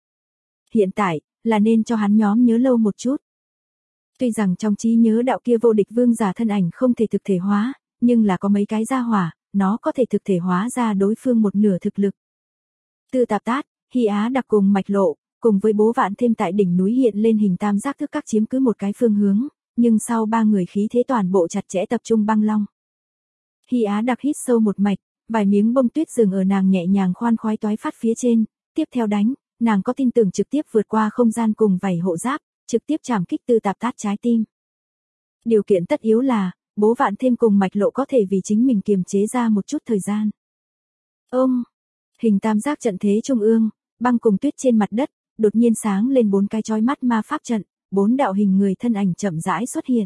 Hiện tại, là nên cho hắn nhóm nhớ lâu một chút. Tuy rằng trong trí nhớ đạo kia vô địch vương giả thân ảnh không thể thực thể hóa, nhưng là có mấy cái gia hỏa, nó có thể thực thể hóa ra đối phương một nửa thực lực. Tư Tạp Tát, Hy Á đặc cùng Mạch Lộ, cùng với Bố Vạn thêm tại đỉnh núi hiện lên hình tam giác thức các chiếm cứ một cái phương hướng, nhưng sau ba người khí thế toàn bộ chặt chẽ tập trung băng long. Hy Á đặc hít sâu một mạch, vài miếng bông tuyết dừng ở nàng nhẹ nhàng khoan khoái toái phát phía trên, tiếp theo đánh, nàng có tin tưởng trực tiếp vượt qua không gian cùng vảy hộ giáp, trực tiếp chạm kích Tư Tạp Tát trái tim. Điều kiện tất yếu là, Bố Vạn thêm cùng Mạch Lộ có thể vì chính mình kiềm chế ra một chút thời gian. Hình tam giác trận thế trung ương, băng cùng tuyết trên mặt đất, đột nhiên sáng lên 4 cái chói mắt ma pháp trận, 4 đạo hình người thân ảnh chậm rãi xuất hiện.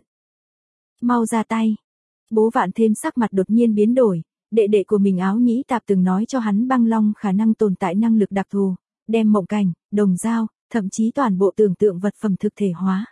Mau ra tay. Bố Vạn thêm sắc mặt đột nhiên biến đổi, đệ đệ của mình Áo Nhĩ Tạp từng nói cho hắn băng long khả năng tồn tại năng lực đặc thù, đem mộng cảnh, đồng dao, thậm chí toàn bộ tưởng tượng vật phẩm thực thể hóa.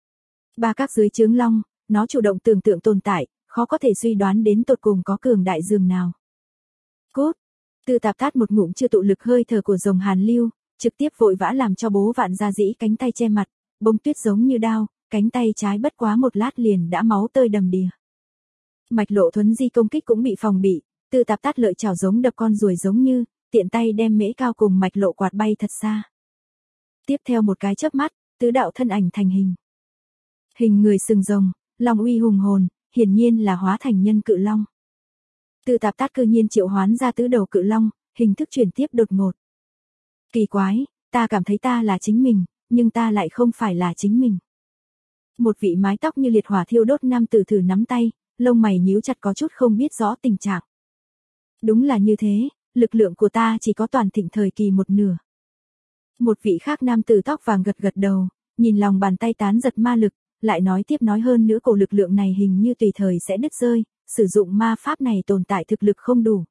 Ba các dưới trướng long, nó chủ động tưởng tượng tồn tại, khó có thể suy đoán đến tột cùng có cường đại dường nào. Cốt, Tư Tạp Tát một ngụm chưa tụ lực hơi thở của rồng hàn lưu, trực tiếp vội vã làm cho Bố Vạn ra dĩ cánh tay che mặt, bông tuyết giống như đao, cánh tay trái bất quá một lát liền đã máu tơi đầm đìa. Mạch Lộ thuấn di công kích cũng bị phòng bị, Tư Tạp Tát lợi chảo giống đập con ruồi giống như, tiện tay đem Mễ Cao cùng Mạch Lộ quạt bay thật xa. Tiếp theo một cái chớp mắt, tứ đạo thân ảnh thành hình. Hình người sừng rồng, long uy hùng hồn, hiển nhiên là hóa thành nhân cự long. Tư Tạp Tát cư nhiên triệu hoán ra tứ đầu cự long, hình thức chuyển tiếp đột ngột. Kỳ quái, ta cảm thấy ta là chính mình, nhưng ta lại không phải là chính mình. Một vị mái tóc như liệt hỏa thiêu đốt nam tử thử nắm tay, lông mày nhíu chặt có chút không biết rõ tình trạng. Đúng là như thế, lực lượng của ta chỉ có toàn thịnh thời kỳ một nửa. Một vị khác nam tử tóc vàng gật gật đầu, nhìn lòng bàn tay tán giật ma lực, lại nói tiếp nói hơn nữa cổ lực lượng này hình như tùy thời sẽ đứt rơi, sử dụng ma pháp này tồn tại thực lực không đủ.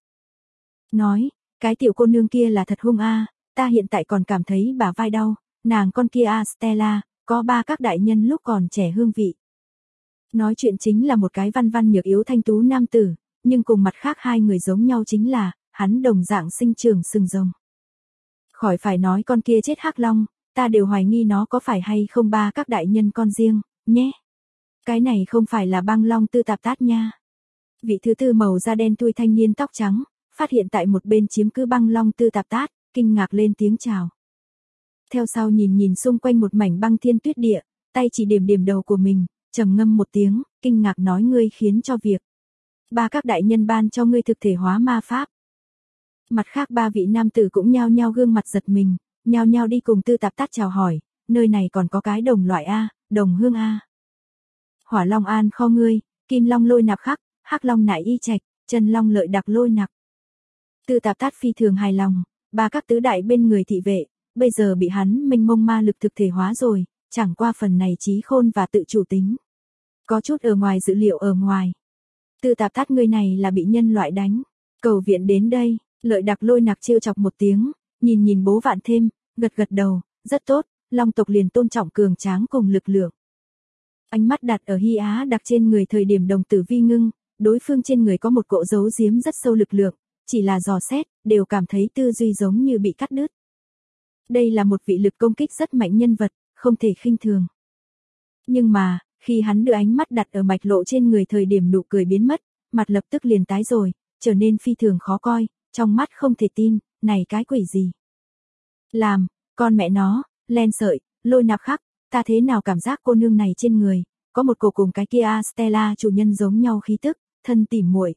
Nói, cái tiểu cô nương kia là thật hung ta hiện tại còn cảm thấy bả vai đau, nàng con kia Stella, có ba các đại nhân lúc còn trẻ hương vị. Nói chuyện chính là một cái văn văn nhược yếu thanh tú nam tử, nhưng cùng mặt khác hai người giống nhau chính là, hắn đồng dạng sinh trưởng sừng rồng. Khỏi phải nói con kia chết hắc long, ta đều hoài nghi nó có phải hay không ba các đại nhân con riêng, nhé. Cái này không phải là băng long Tư Tạp Tát nha. Vị thứ tư màu da đen tui thanh niên tóc trắng, phát hiện tại một bên chiếm cứ băng long Tư Tạp Tát, kinh ngạc lên tiếng chào. Theo sau nhìn nhìn xung quanh một mảnh băng thiên tuyết địa, tay chỉ điểm điểm đầu của mình, trầm ngâm một tiếng, kinh ngạc nói ngươi khiến cho việc. Ba các đại nhân ban cho ngươi thực thể hóa ma pháp. Mặt khác ba vị nam tử cũng nhao nhao gương mặt giật mình, nhao nhao đi cùng Tư Tạp Tát chào hỏi, nơi này còn có cái đồng loại A, đồng hương A. Hỏa Long an kho ngươi, Kim Long lôi nạp khắc, Hắc Long nại y trạch, Chân Long lợi đặc lôi nạp. Tư Tạp Tát phi thường hài lòng, ba các tứ đại bên người thị vệ, bây giờ bị hắn mênh mông ma lực thực thể hóa rồi, chẳng qua phần này trí khôn và tự chủ tính. Có chút ở ngoài dữ liệu ở ngoài. Tư Tạp Tát ngươi này là bị nhân loại đánh, cầu viện đến đây, lợi đặc lôi nặc trêu chọc một tiếng, nhìn Bố Vạn Thêm, gật gật đầu, rất tốt, Long tộc liền tôn trọng cường tráng cùng lực lượng. Ánh mắt đặt ở Hy Á đặc trên người thời điểm đồng tử vi ngưng, đối phương trên người có một cỗ giấu giếm rất sâu lực lượng, chỉ là dò xét, đều cảm thấy tư duy giống như bị cắt đứt. Đây là một vị lực công kích rất mạnh nhân vật, không thể khinh thường. Nhưng mà, khi hắn đưa ánh mắt đặt ở mạch lộ trên người thời điểm nụ cười biến mất, mặt lập tức liền tái rồi, trở nên phi thường khó coi, trong mắt không thể tin, này cái quỷ gì. Làm, con mẹ nó, len sợi, lôi nạp khắc, ta thế nào cảm giác cô nương này trên người, có một cổ cùng cái kia Stella chủ nhân giống nhau khí tức, thân tỉ muội.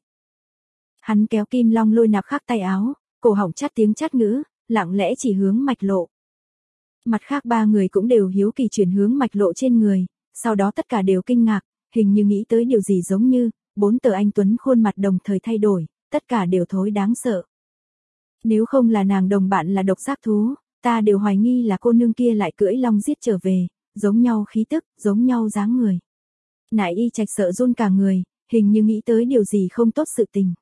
Hắn kéo Kim Long lôi nạp khắc tay áo, cổ họng chát tiếng chát ngữ, lặng lẽ chỉ hướng mạch lộ. Mặt khác ba người cũng đều hiếu kỳ chuyển hướng mạch lộ trên người, sau đó tất cả đều kinh ngạc, hình như nghĩ tới điều gì giống như, bốn tờ anh tuấn khuôn mặt đồng thời thay đổi, tất cả đều thối đáng sợ. Nếu không là nàng đồng bạn là độc giác thú, ta đều hoài nghi là cô nương kia lại cưỡi long giết trở về, giống nhau khí tức, giống nhau dáng người. Nại y trạch sợ run cả người, hình như nghĩ tới điều gì không tốt sự tình.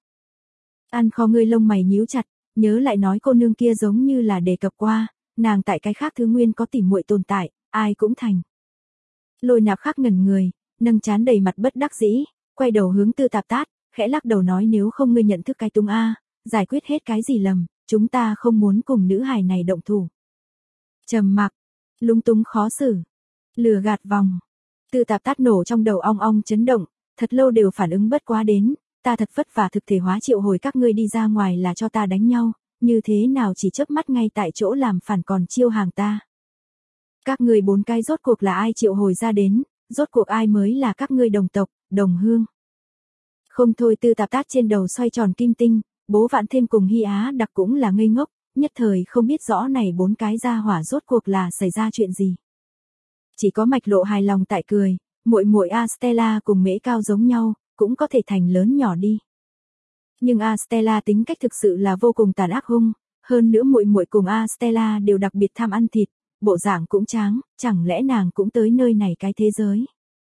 An kho ngươi lông mày nhíu chặt, nhớ lại nói cô nương kia giống như là đề cập qua, nàng tại cái khác thứ nguyên có tỉ muội tồn tại, ai cũng thành. Lôi nạp khắc ngẩn người, nâng trán đầy mặt bất đắc dĩ, quay đầu hướng Tư Tạp Tát, khẽ lắc đầu nói nếu không ngươi nhận thức cái tung A, giải quyết hết cái gì lầm, chúng ta không muốn cùng nữ hài này động thủ. Trầm mặc, lung túng khó xử, lừa gạt vòng. Tư Tạp Tát nổ trong đầu ong ong chấn động, thật lâu đều phản ứng bất quá đến, ta thật vất vả thực thể hóa triệu hồi các ngươi đi ra ngoài là cho ta đánh nhau, như thế nào chỉ chớp mắt ngay tại chỗ làm phản còn chiêu hàng ta. Các ngươi bốn cái rốt cuộc là ai triệu hồi ra đến, rốt cuộc ai mới là các ngươi đồng tộc, đồng hương. Không thôi Tư Tạp Tát trên đầu xoay tròn kim tinh, Bố Vạn Thêm cùng Hy Á đặc cũng là ngây ngốc, nhất thời không biết rõ này bốn cái gia hỏa rốt cuộc là xảy ra chuyện gì. Chỉ có mạch lộ hài lòng tại cười, muội muội Stella cùng Mễ Cao giống nhau, cũng có thể thành lớn nhỏ đi. Nhưng Stella tính cách thực sự là vô cùng tàn ác hung, hơn nữa muội muội cùng Stella đều đặc biệt tham ăn thịt, bộ dạng cũng tráng, chẳng lẽ nàng cũng tới nơi này cái thế giới.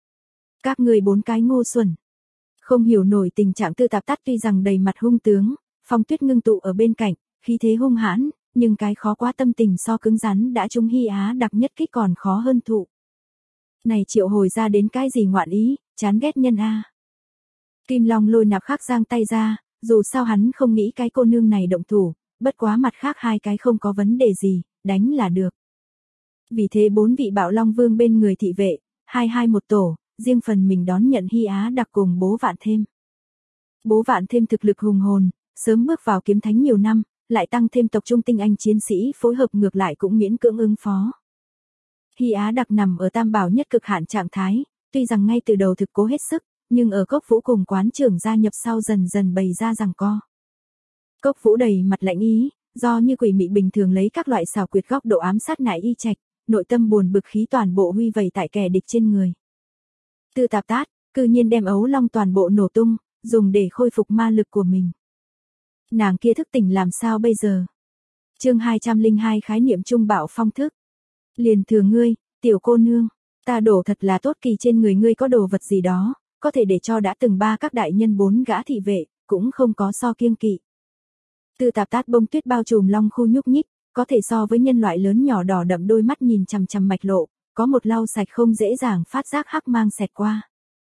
Các người bốn cái ngu xuẩn. Không hiểu nổi tình trạng Tư Tạp Tát tuy rằng đầy mặt hung tướng, Phong Tuyết ngưng tụ ở bên cạnh, khí thế hung hãn, nhưng cái khó quá tâm tình so cứng rắn đã trúng Hy Á đặc nhất kích còn khó hơn thụ. Này triệu hồi ra đến cái gì ngoạn ý, chán ghét nhân A. Kim Long lôi nạp khắc giang tay ra, dù sao hắn không nghĩ cái cô nương này động thủ, bất quá mặt khác hai cái không có vấn đề gì, đánh là được. Vì thế bốn vị Bạo Long Vương bên người thị vệ, hai một tổ, riêng phần mình đón nhận Hy Á đặc cùng Bố Vạn Thêm. Bố Vạn Thêm thực lực hùng hồn, sớm bước vào kiếm thánh nhiều năm, lại tăng thêm tộc trung tinh anh chiến sĩ phối hợp ngược lại cũng miễn cưỡng ứng phó. Hy Á đặc nằm ở tam bảo nhất cực hạn trạng thái, tuy rằng ngay từ đầu thực cố hết sức, nhưng ở Cốc Vũ cùng quán trưởng gia nhập sau dần dần bày ra giằng co. Cốc Vũ đầy mặt lạnh ý, do như quỷ mị bình thường lấy các loại xảo quyệt góc độ ám sát Nại y trạch, nội tâm buồn bực khí toàn bộ huy vẩy tại kẻ địch trên người. Tư Tạp Tát, cư nhiên đem ấu long toàn bộ nổ tung, dùng để khôi phục ma lực của mình. Nàng kia thức tỉnh làm sao bây giờ? Chương 202 khái niệm trung bạo phong thức. Liền thừa ngươi, tiểu cô nương, ta đổ thật là tốt kỳ trên người ngươi có đồ vật gì đó, có thể để cho đã từng ba các đại nhân bốn gã thị vệ, cũng không có so kiêng kỵ. Tư Tạp Tát bông tuyết bao trùm long khu nhúc nhích, có thể so với nhân loại lớn nhỏ đỏ đậm đôi mắt nhìn chằm chằm mạch lộ, có một lau sạch không dễ dàng phát giác hắc mang xẹt qua.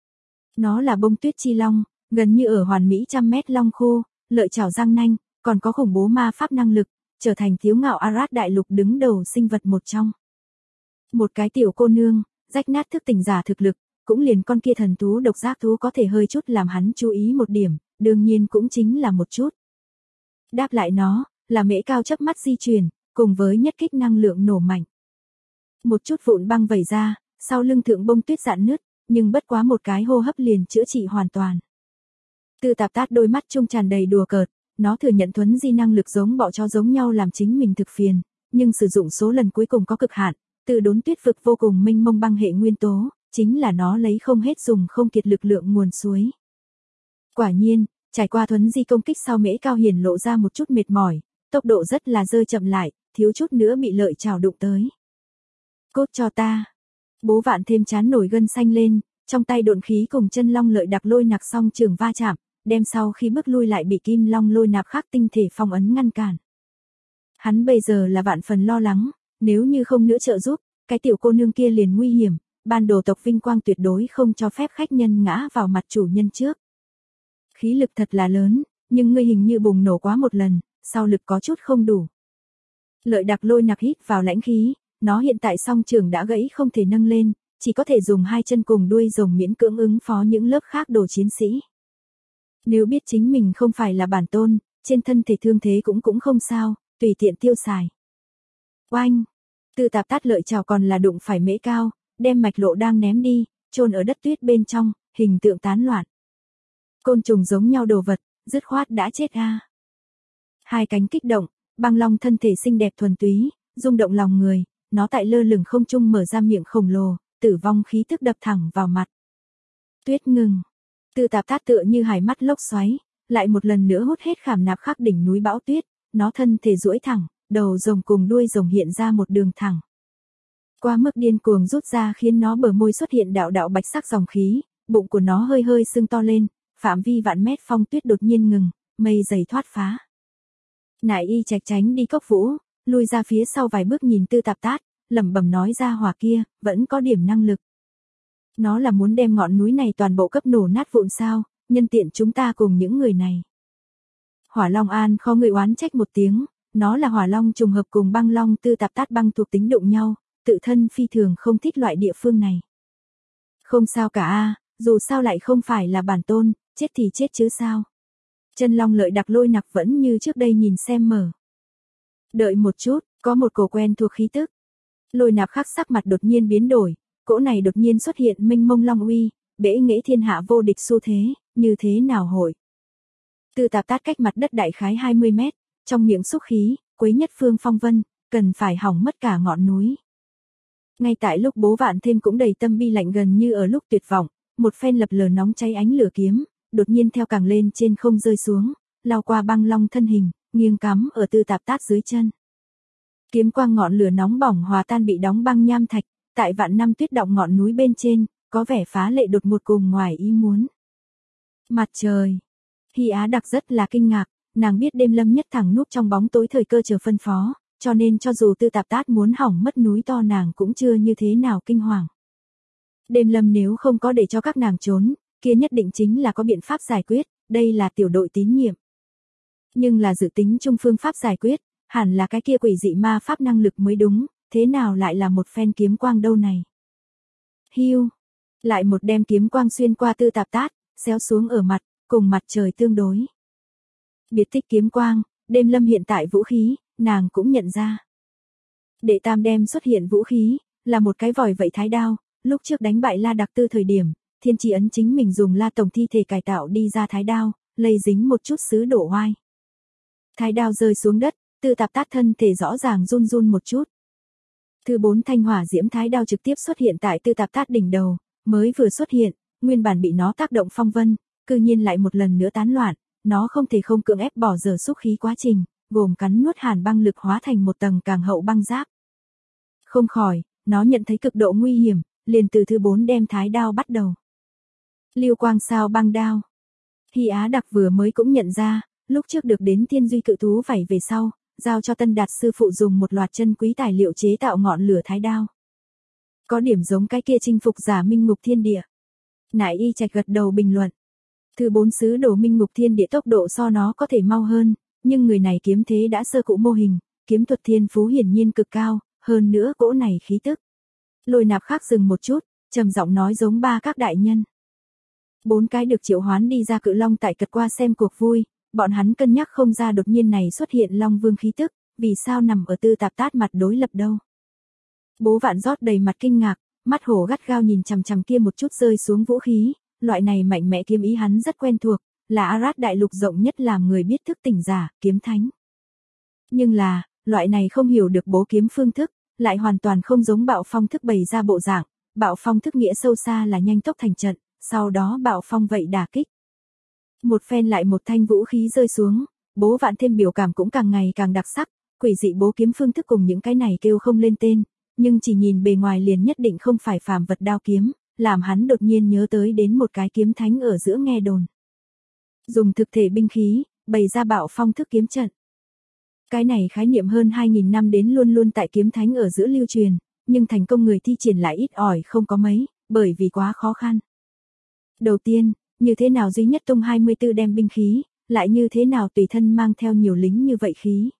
Nó là bông tuyết chi long, gần như ở hoàn mỹ 100 mét long khu, lợi chảo răng nanh, còn có khủng bố ma pháp năng lực, trở thành thiếu ngạo Arad đại lục đứng đầu sinh vật một trong. Một cái tiểu cô nương, rách nát thức tỉnh giả thực lực, cũng liền con kia thần thú độc giác thú có thể hơi chút làm hắn chú ý một điểm, đương nhiên cũng chính là một chút. Đáp lại nó, là Mễ Cao chớp mắt di chuyển, cùng với nhất kích năng lượng nổ mạnh. Một chút vụn băng vẩy ra, sau lưng thượng bông tuyết rạn nứt, nhưng bất quá một cái hô hấp liền chữa trị hoàn toàn. Tư Tạp Tát đôi mắt trung tràn đầy đùa cợt, nó thừa nhận Thuấn Di năng lực giống bọ chó giống nhau làm chính mình thực phiền, nhưng sử dụng số lần cuối cùng có cực hạn, từ đốn tuyết vực vô cùng mênh mông băng hệ nguyên tố, chính là nó lấy không hết dùng không kiệt lực lượng nguồn suối. Quả nhiên, trải qua Thuấn Di công kích sau Mễ Cao Hiền lộ ra một chút mệt mỏi, tốc độ rất là rơi chậm lại, thiếu chút nữa bị Lợi Trảo đụng tới. Cốt cho ta. Bố Vạn Thêm chán nổi gân xanh lên, trong tay độn khí cùng chân long lợi đặc lôi nặc song trường va chạm, đem sau khi bước lui lại bị kim long lôi nạp khác tinh thể phong ấn ngăn cản. Hắn bây giờ là vạn phần lo lắng, nếu như không nữa trợ giúp, cái tiểu cô nương kia liền nguy hiểm, ban đồ tộc vinh quang tuyệt đối không cho phép khách nhân ngã vào mặt chủ nhân trước. Khí lực thật là lớn, nhưng ngươi hình như bùng nổ quá một lần, sau lực có chút không đủ. Lợi đặc lôi nặc hít vào lãnh khí, nó hiện tại song trường đã gãy không thể nâng lên, chỉ có thể dùng hai chân cùng đuôi rồng miễn cưỡng ứng phó những lớp khác đồ chiến sĩ. Nếu biết chính mình không phải là bản tôn, trên thân thể thương thế cũng không sao, tùy tiện tiêu xài. Oanh! Tư Tạp Tát Lợi Trảo còn là đụng phải Mễ Cao, đem mạch lộ đang ném đi, chôn ở đất tuyết bên trong, hình tượng tán loạn. Côn trùng giống nhau đồ vật, dứt khoát đã chết a. Hai cánh kích động, băng long thân thể xinh đẹp thuần túy, rung động lòng người, nó tại lơ lửng không trung mở ra miệng khổng lồ, tử vong khí tức đập thẳng vào mặt. Tuyết ngừng. Tư Tạp Tát tựa như hải mắt lốc xoáy, lại một lần nữa hút hết khảm nạp khắc đỉnh núi bão tuyết, nó thân thể duỗi thẳng, đầu rồng cùng đuôi rồng hiện ra một đường thẳng. Qua mức điên cuồng rút ra khiến nó bờ môi xuất hiện đạo đạo bạch sắc dòng khí, bụng của nó hơi hơi sưng to lên, phạm vi vạn mét phong tuyết đột nhiên ngừng, mây dày thoát phá. Nại Y Trạch tránh đi cốc vũ, lui ra phía sau vài bước nhìn Tư Tạp Tát, lẩm bẩm nói ra hỏa kia, vẫn có điểm năng lực. Nó là muốn đem ngọn núi này toàn bộ cấp nổ nát vụn sao, nhân tiện chúng ta cùng những người này. Hỏa Long An khó người oán trách một tiếng, nó là hỏa long trùng hợp cùng băng long Tư Tạp Tát băng thuộc tính đụng nhau, tự thân phi thường không thích loại địa phương này. Không sao cả a, dù sao lại không phải là bản tôn, chết thì chết chứ sao. Chân long lợi đặc lôi nặc vẫn như trước đây nhìn xem mở. Đợi một chút, có một cổ quen thuộc khí tức. Lôi nạp khắc sắc mặt đột nhiên biến đổi, cỗ này đột nhiên xuất hiện minh mông long uy, bẽ nghệ thiên hạ vô địch xu thế, như thế nào hội. Tư Tạp Tát cách mặt đất đại khái 20 mét, trong miệng xúc khí, quấy nhất phương phong vân, cần phải hỏng mất cả ngọn núi. Ngay tại lúc Bố Vạn Thêm cũng đầy tâm bi lạnh gần như ở lúc tuyệt vọng, một phen lập lờ nóng cháy ánh lửa kiếm, đột nhiên theo càng lên trên không rơi xuống, lao qua băng long thân hình, nghiêng cắm ở Tư Tạp Tát dưới chân. Kiếm quang ngọn lửa nóng bỏng hòa tan bị đóng băng nham thạch, tại vạn năm tuyết động ngọn núi bên trên, có vẻ phá lệ đột ngột cùng ngoài ý muốn. Mặt trời. Hy Á Đặc rất là kinh ngạc, nàng biết Đêm Lâm nhất thẳng núp trong bóng tối thời cơ chờ phân phó, cho nên cho dù Tư Tạp Tát muốn hỏng mất núi to nàng cũng chưa như thế nào kinh hoàng. Đêm Lâm nếu không có để cho các nàng trốn, kia nhất định chính là có biện pháp giải quyết, đây là tiểu đội tín nhiệm. Nhưng là dự tính chung phương pháp giải quyết, hẳn là cái kia quỷ dị ma pháp năng lực mới đúng, thế nào lại là một phen kiếm quang đâu này. Hiu, lại một đem kiếm quang xuyên qua Tư Tạp Tát, xéo xuống ở mặt, cùng mặt trời tương đối. Biệt tích kiếm quang, Đêm Lâm hiện tại vũ khí, nàng cũng nhận ra. Đệ tam đem xuất hiện vũ khí, là một cái vòi vậy thái đao, lúc trước đánh bại La Đặc Tư thời điểm, Thiên Chỉ Ấn chính mình dùng La Tổng thi thể cải tạo đi ra thái đao, lây dính một chút sứ đổ oai. Thái đao rơi xuống đất, Tư Tạp Tát thân thể rõ ràng run run một chút. Thứ 4 thanh hỏa diễm thái đao trực tiếp xuất hiện tại Tư Tạp Tát đỉnh đầu, mới vừa xuất hiện, nguyên bản bị nó tác động phong vân, cư nhiên lại một lần nữa tán loạn, nó không thể không cưỡng ép bỏ dở xúc khí quá trình, gồm cắn nuốt hàn băng lực hóa thành một tầng càng hậu băng giáp. Không khỏi, nó nhận thấy cực độ nguy hiểm, liền từ thứ 4 đem thái đao bắt đầu. Lưu quang sao băng đao. Hy Á Đặc vừa mới cũng nhận ra, lúc trước được đến Thiên Duy cự thú vảy về sau, giao cho Tân Đạt sư phụ dùng một loạt chân quý tài liệu chế tạo ngọn lửa thái đao. Có điểm giống cái kia chinh phục giả minh ngục thiên địa. Nại Y Trạch gật đầu bình luận. Thứ 4 sứ đồ minh ngục thiên địa tốc độ so nó có thể mau hơn, nhưng người này kiếm thế đã sơ cụ mô hình, kiếm thuật thiên phú hiển nhiên cực cao, hơn nữa cỗ này khí tức. Lôi nạp khác dừng một chút, trầm giọng nói giống ba các đại nhân. 4 cái được triệu hoán đi ra cự long tại cật qua xem cuộc vui, bọn hắn cân nhắc không ra đột nhiên này xuất hiện long vương khí tức, vì sao nằm ở Tư Tạp Tát mặt đối lập đâu. Bố Vạn rót đầy mặt kinh ngạc, mắt hổ gắt gao nhìn chằm chằm kia một chút rơi xuống vũ khí, loại này mạnh mẽ kiếm ý hắn rất quen thuộc, là Arad đại lục rộng nhất làm người biết thức tỉnh giả, kiếm thánh. Nhưng là, loại này không hiểu được bố kiếm phương thức, lại hoàn toàn không giống bạo phong thức bày ra bộ dạng, bạo phong thức nghĩa sâu xa là nhanh tốc thành trận, sau đó bạo phong vậy đả kích. Một phen lại một thanh vũ khí rơi xuống, Bố Vạn Thêm biểu cảm cũng càng ngày càng đặc sắc, quỷ dị bố kiếm phương thức cùng những cái này kêu không lên tên, nhưng chỉ nhìn bề ngoài liền nhất định không phải phàm vật đao kiếm, làm hắn đột nhiên nhớ tới đến một cái kiếm thánh ở giữa nghe đồn. Dùng thực thể binh khí, bày ra bạo phong thức kiếm trận. Cái này khái niệm hơn 2.000 năm đến luôn luôn tại kiếm thánh ở giữa lưu truyền, nhưng thành công người thi triển lại ít ỏi không có mấy, bởi vì quá khó khăn. Đầu tiên, như thế nào duy nhất tung 24 đem binh khí, lại như thế nào tùy thân mang theo nhiều lính như vậy khí.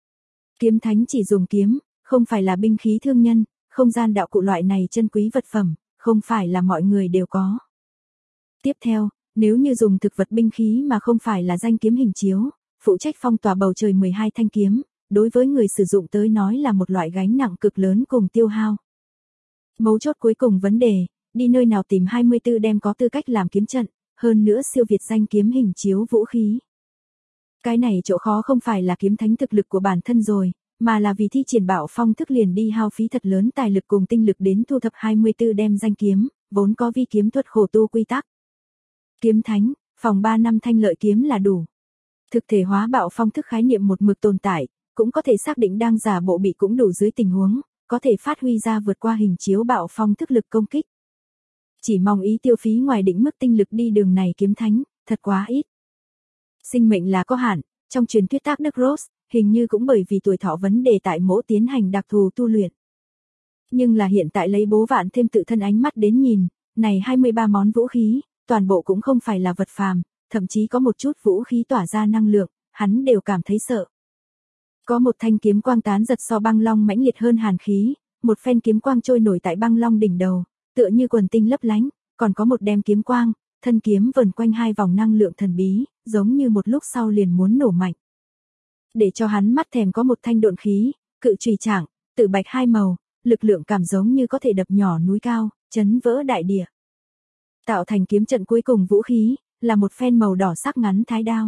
Kiếm thánh chỉ dùng kiếm, không phải là binh khí thương nhân, không gian đạo cụ loại này chân quý vật phẩm, không phải là mọi người đều có. Tiếp theo, nếu như dùng thực vật binh khí mà không phải là danh kiếm hình chiếu, phụ trách phong tỏa bầu trời 12 thanh kiếm, đối với người sử dụng tới nói là một loại gánh nặng cực lớn cùng tiêu hao. Mấu chốt cuối cùng vấn đề, đi nơi nào tìm 24 đem có tư cách làm kiếm trận, hơn nữa siêu việt danh kiếm hình chiếu vũ khí. Cái này chỗ khó không phải là kiếm thánh thực lực của bản thân rồi, mà là vì thi triển bạo phong thức liền đi hao phí thật lớn tài lực cùng tinh lực đến thu thập 24 đem danh kiếm, vốn có vi kiếm thuật khổ tu quy tắc. Kiếm thánh, phòng 3 năm thanh lợi kiếm là đủ. Thực thể hóa bạo phong thức khái niệm một mực tồn tại, cũng có thể xác định đang giả bộ bị cũng đủ dưới tình huống, có thể phát huy ra vượt qua hình chiếu bạo phong thức lực công kích. Chỉ mong ý tiêu phí ngoài định mức tinh lực đi đường này kiếm thánh, thật quá ít. Sinh mệnh là có hạn, trong truyền thuyết Thác Đức Rose, hình như cũng bởi vì tuổi thọ vấn đề tại mỗ tiến hành đặc thù tu luyện. Nhưng là hiện tại lấy Bố Vạn Thêm tự thân ánh mắt đến nhìn, này 23 món vũ khí, toàn bộ cũng không phải là vật phàm, thậm chí có một chút vũ khí tỏa ra năng lượng, hắn đều cảm thấy sợ. Có một thanh kiếm quang tán giật so băng long mãnh liệt hơn hàn khí, một phen kiếm quang trôi nổi tại băng long đỉnh đầu, tựa như quần tinh lấp lánh, còn có một đem kiếm quang, thân kiếm vần quanh hai vòng năng lượng thần bí, giống như một lúc sau liền muốn nổ mạnh. Để cho hắn mắt thèm có một thanh độn khí, cự chùy trạng, tự bạch hai màu, lực lượng cảm giống như có thể đập nhỏ núi cao, chấn vỡ đại địa. Tạo thành kiếm trận cuối cùng vũ khí, là một phen màu đỏ sắc ngắn thái đao.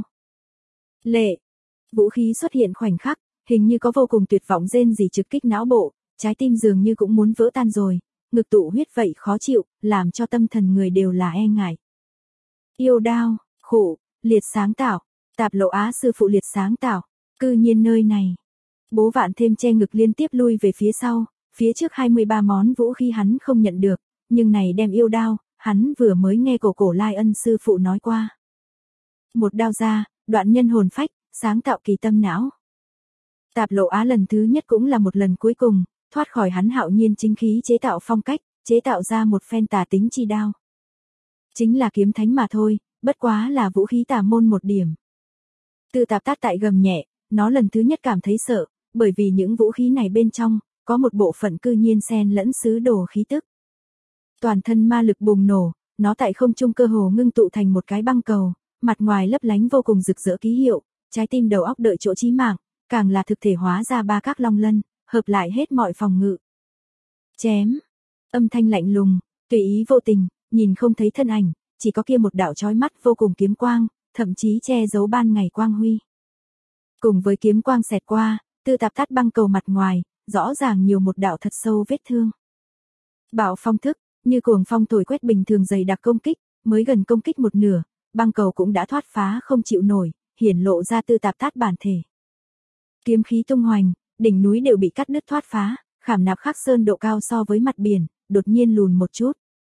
Lệ, vũ khí xuất hiện khoảnh khắc, hình như có vô cùng tuyệt vọng rên rỉ trực kích não bộ, trái tim dường như cũng muốn vỡ tan rồi, ngực tụ huyết vậy khó chịu, làm cho tâm thần người đều là e ngại. Yêu đao, khổ, liệt sáng tạo, Tạp Lộ Á sư phụ liệt sáng tạo, cư nhiên nơi này. Bố Vạn Thêm che ngực liên tiếp lui về phía sau, phía trước 23 món vũ khí hắn không nhận được, nhưng này đem yêu đao, hắn vừa mới nghe Cổ Lai Ân sư phụ nói qua. Một đao ra, đoạn nhân hồn phách, sáng tạo kỳ tâm não. Tạp Lộ Á lần thứ nhất cũng là một lần cuối cùng, thoát khỏi hắn hạo nhiên chính khí chế tạo phong cách, chế tạo ra một phen tà tính chi đao. Chính là kiếm thánh mà thôi, bất quá là vũ khí tà môn một điểm. Tư Tạp Tát tại gầm nhẹ, nó lần thứ nhất cảm thấy sợ, bởi vì những vũ khí này bên trong, có một bộ phận cư nhiên xen lẫn sứ đồ khí tức. Toàn thân ma lực bùng nổ, nó tại không trung cơ hồ ngưng tụ thành một cái băng cầu, mặt ngoài lấp lánh vô cùng rực rỡ ký hiệu, trái tim đầu óc đợi chỗ chí mạng, càng là thực thể hóa ra ba các long lân, hợp lại hết mọi phòng ngự. Chém, âm thanh lạnh lùng, tùy ý vô tình, nhìn không thấy thân ảnh, chỉ có kia một đạo chói mắt vô cùng kiếm quang, thậm chí che giấu ban ngày quang huy. Cùng với kiếm quang xẹt qua, Tư Tạp Tát băng cầu mặt ngoài, rõ ràng nhiều một đạo thật sâu vết thương. Bạo phong thức, như cuồng phong thổi quét bình thường dày đặc công kích, mới gần công kích một nửa, băng cầu cũng đã thoát phá không chịu nổi, hiển lộ ra Tư Tạp Tát bản thể. Kiếm khí tung hoành, đỉnh núi đều bị cắt đứt thoát phá, khảm nạp khắc sơn độ cao so với mặt biển, đột nhiên lùn một chút.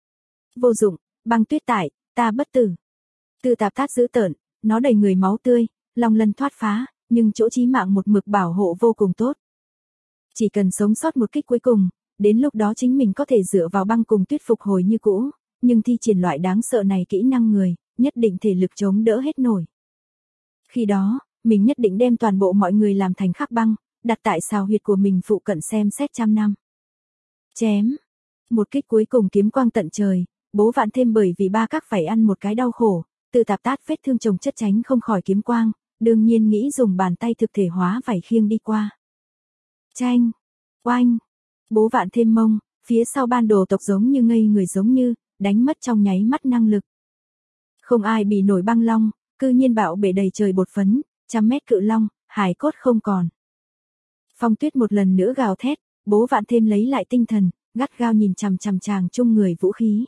Vô dụng, băng tuyết tại, ta bất tử. Tư Tạp Tát dữ tợn, nó đầy người máu tươi, long lân thoát phá, nhưng chỗ chí mạng một mực bảo hộ vô cùng tốt. Chỉ cần sống sót một kích cuối cùng, đến lúc đó chính mình có thể dựa vào băng cùng tuyết phục hồi như cũ, nhưng thi triển loại đáng sợ này kỹ năng người, nhất định thể lực chống đỡ hết nổi. Khi đó, mình nhất định đem toàn bộ mọi người làm thành khắc băng, đặt tại xào huyệt của mình phụ cận xem xét trăm năm. Chém. Một kích cuối cùng kiếm quang tận trời, Bố Vạn Thêm bởi vì ba các phải ăn một cái đau khổ, Tư Tạp Tát vết thương chồng chất tránh không khỏi kiếm quang, đương nhiên nghĩ dùng bàn tay thực thể hóa vảy khiêng đi qua. Chanh. Oanh. Bố Vạn Thêm mông, phía sau ban đồ tộc giống như ngây người, giống như đánh mất trong nháy mắt năng lực. Không ai bị nổi băng long, cư nhiên bạo bể đầy trời bột phấn, trăm mét cự long, hài cốt không còn. Phong Tuyết một lần nữa gào thét, Bố Vạn Thêm lấy lại tinh thần, gắt gao nhìn chằm chằm chàng chung người vũ khí.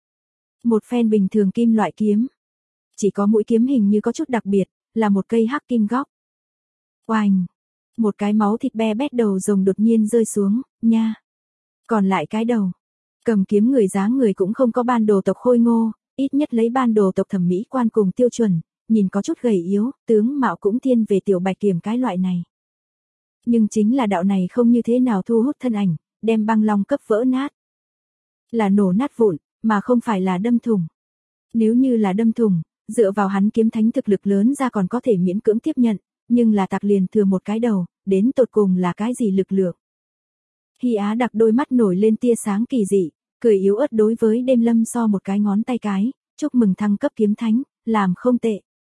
Một phen bình thường kim loại kiếm. Chỉ có mũi kiếm hình như có chút đặc biệt, là một cây hắc kim góc. Oành! Một cái máu thịt be bét đầu rồng đột nhiên rơi xuống, nha! Còn lại cái đầu. Cầm kiếm người dáng người cũng không có ban đồ tộc khôi ngô, ít nhất lấy ban đồ tộc thẩm mỹ quan cùng tiêu chuẩn, nhìn có chút gầy yếu, tướng mạo cũng thiên về tiểu bạch kiểm cái loại này. Nhưng chính là đạo này không như thế nào thu hút thân ảnh, đem băng long cấp vỡ nát. Là nổ nát vụn, mà không phải là đâm thủng. Nếu như là đâm thủng, dựa vào hắn kiếm thánh thực lực lớn ra còn có thể miễn cưỡng tiếp nhận, nhưng là tạc liền thừa một cái đầu, đến tột cùng là cái gì lực lượng. Hy Á Đặc đôi mắt nổi lên tia sáng kỳ dị, cười yếu ớt đối với Đêm Lâm so một cái ngón tay cái, chúc mừng thăng cấp kiếm thánh, làm không tệ.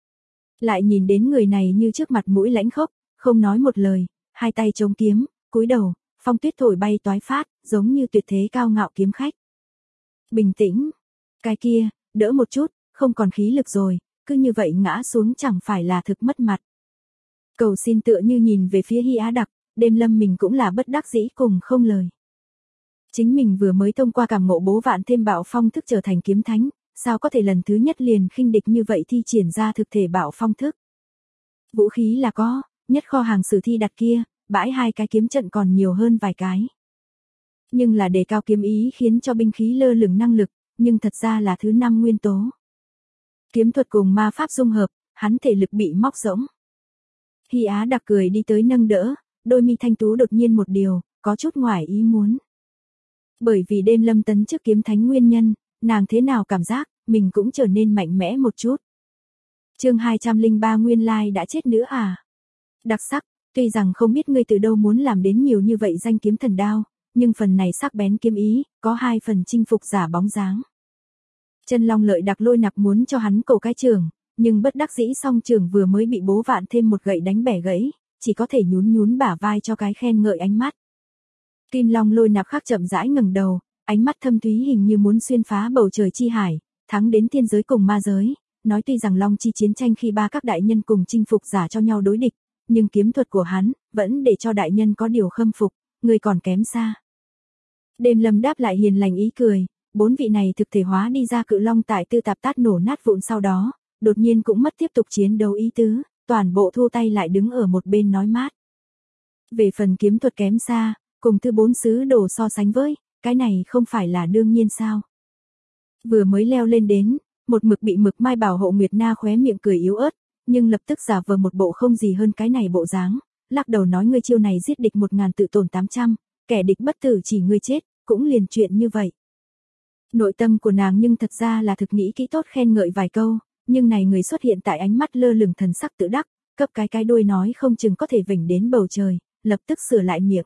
Lại nhìn đến người này như trước mặt mũi lãnh khốc, không nói một lời, hai tay chống kiếm, cúi đầu, phong tuyết thổi bay toái phát, giống như tuyệt thế cao ngạo kiếm khách. Bình tĩnh, cái kia, đỡ một chút, không còn khí lực rồi, cứ như vậy ngã xuống chẳng phải là thực mất mặt. Cầu xin tựa như nhìn về phía Hy Á Đặc, Đêm Lâm mình cũng là bất đắc dĩ cùng không lời. Chính mình vừa mới thông qua cảm ngộ Bố Vạn Thêm bạo phong thức trở thành kiếm thánh, sao có thể lần thứ nhất liền khinh địch như vậy thi triển ra thực thể bạo phong thức. Vũ khí là có, nhất kho hàng sử thi đặt kia, bãi hai cái kiếm trận còn nhiều hơn vài cái. Nhưng là đề cao kiếm ý khiến cho binh khí lơ lửng năng lực, nhưng thật ra là thứ 5 nguyên tố. Kiếm thuật cùng ma pháp dung hợp, hắn thể lực bị móc rỗng. Hy Á Đặc cười đi tới nâng đỡ, đôi mi thanh tú đột nhiên một điều, có chút ngoài ý muốn. Bởi vì Đêm Lâm tấn chức kiếm thánh nguyên nhân, nàng thế nào cảm giác, mình cũng trở nên mạnh mẽ một chút. Chương 203 nguyên lai đã chết nữa à? Đặc sắc, tuy rằng không biết ngươi từ đâu muốn làm đến nhiều như vậy danh kiếm thần đao, nhưng phần này sắc bén kiếm ý, có 2 phần chinh phục giả bóng dáng. Chân Long Lợi Đặc lôi nặc muốn cho hắn cầu cái trường, nhưng bất đắc dĩ song trường vừa mới bị Bố Vạn Thêm một gậy đánh bẻ gãy, chỉ có thể nhún nhún bả vai cho cái khen ngợi ánh mắt. Kim Long Lôi Nạp khác chậm rãi ngẩng đầu, ánh mắt thâm thúy hình như muốn xuyên phá bầu trời chi hải, thắng đến thiên giới cùng ma giới, nói tuy rằng Long chi chiến tranh khi ba các đại nhân cùng chinh phục giả cho nhau đối địch, nhưng kiếm thuật của hắn vẫn để cho đại nhân có điều khâm phục, người còn kém xa. Đêm Lâm đáp lại hiền lành ý cười, 4 vị này thực thể hóa đi ra cự long tại Tư Tạp Tát nổ nát vụn sau đó, đột nhiên cũng mất tiếp tục chiến đấu ý tứ, toàn bộ thu tay lại đứng ở một bên nói mát. Về phần kiếm thuật kém xa, cùng thứ 4 sứ đồ so sánh với, cái này không phải là đương nhiên sao. Vừa mới leo lên đến, một mực bị Mực Mai bảo hộ Nguyệt Na khóe miệng cười yếu ớt, nhưng lập tức giả vờ một bộ không gì hơn cái này bộ dáng, lắc đầu nói ngươi chiêu này giết địch 1000 tự tổn 800, kẻ địch bất tử chỉ ngươi chết, cũng liền chuyện như vậy. Nội tâm của nàng nhưng thật ra là thực nghĩ kỹ tốt khen ngợi vài câu, nhưng này người xuất hiện tại ánh mắt lơ lửng thần sắc tự đắc, cấp cái đuôi nói không chừng có thể vểnh đến bầu trời, lập tức sửa lại miệng.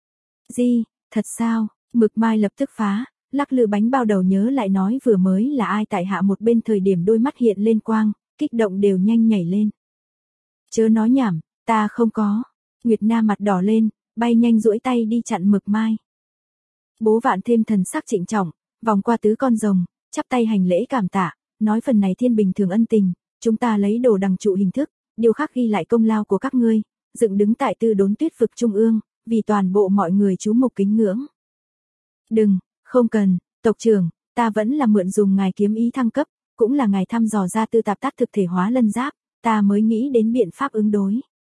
Gì, thật sao? Mực Mai lập tức phá, lắc lư bánh bao đầu nhớ lại nói vừa mới là ai tại hạ một bên thời điểm đôi mắt hiện lên quang, kích động đều nhanh nhảy lên. Chớ nói nhảm, ta không có. Nguyệt Na mặt đỏ lên, bay nhanh duỗi tay đi chặn Mực Mai. Bố Vạn Thêm thần sắc trịnh trọng, vòng qua tứ con rồng, chắp tay hành lễ cảm tạ, nói phần này thiên bình thường ân tình, chúng ta lấy đồ đằng trụ hình thức, điều khác ghi lại công lao của các ngươi, dựng đứng tại Tư Đốn Tuyết vực trung ương, vì toàn bộ mọi người chú mục kính ngưỡng. Đừng, không cần, tộc trưởng, ta vẫn là mượn dùng ngài kiếm ý thăng cấp, cũng là ngài thăm dò ra Tư Tạp Tát thực thể hóa lân giáp, ta mới nghĩ đến biện pháp ứng đối.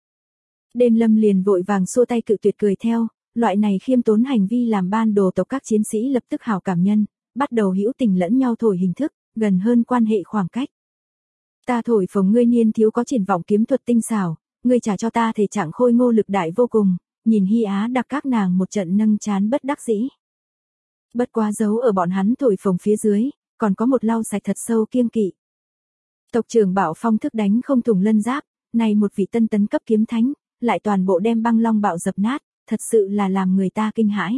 Đêm Lâm liền vội vàng xua tay cự tuyệt cười theo, loại này khiêm tốn hành vi làm ban đồ tộc các chiến sĩ lập tức hảo cảm nhân, bắt đầu hữu tình lẫn nhau thổi hình thức, gần hơn quan hệ khoảng cách. Ta thổi phồng ngươi niên thiếu có triển vọng kiếm thuật tinh xảo, ngươi trả cho ta thể trạng khôi ngô lực đại vô cùng, nhìn Hy Á Đặc các nàng một trận nâng chán bất đắc dĩ. Bất quá giấu ở bọn hắn thổi phồng phía dưới, còn có một lau sạch thật sâu kiêng kỵ. Tộc trưởng Bảo Phong thức đánh không thủng lân giáp, này một vị tân tấn cấp kiếm thánh, lại toàn bộ đem băng long bạo dập nát, thật sự là làm người ta kinh hãi.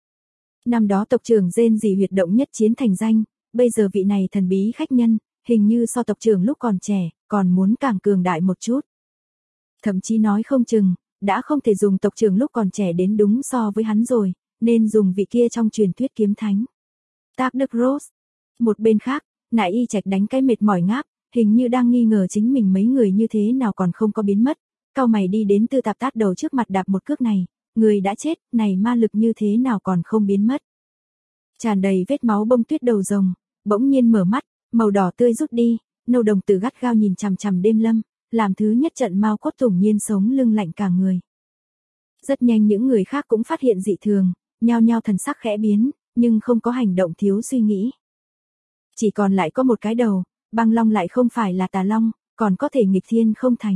Năm đó tộc trưởng rên rỉ huyệt động nhất chiến thành danh, bây giờ vị này thần bí khách nhân, hình như so tộc trưởng lúc còn trẻ, còn muốn càng cường đại một chút. Thậm chí nói không chừng, đã không thể dùng tộc trưởng lúc còn trẻ đến đúng so với hắn rồi, nên dùng vị kia trong truyền thuyết kiếm thánh. Tác Đức Rose. Một bên khác, Nại Y Trạch đánh cái mệt mỏi ngáp, hình như đang nghi ngờ chính mình mấy người như thế nào còn không có biến mất. Cau mày đi đến Tư Tạp Tát đầu trước mặt đạp một cước này, người đã chết, này ma lực như thế nào còn không biến mất. Tràn đầy vết máu bông tuyết đầu rồng, bỗng nhiên mở mắt, màu đỏ tươi rút đi, nâu đồng tử gắt gao nhìn chằm chằm Đêm Lâm, làm thứ nhất trận mau cốt thủng nhiên sống lưng lạnh cả người. Rất nhanh những người khác cũng phát hiện dị thường, nhao nhao thần sắc khẽ biến, nhưng không có hành động thiếu suy nghĩ. Chỉ còn lại có một cái đầu, băng long lại không phải là tà long, còn có thể nghịch thiên không thành.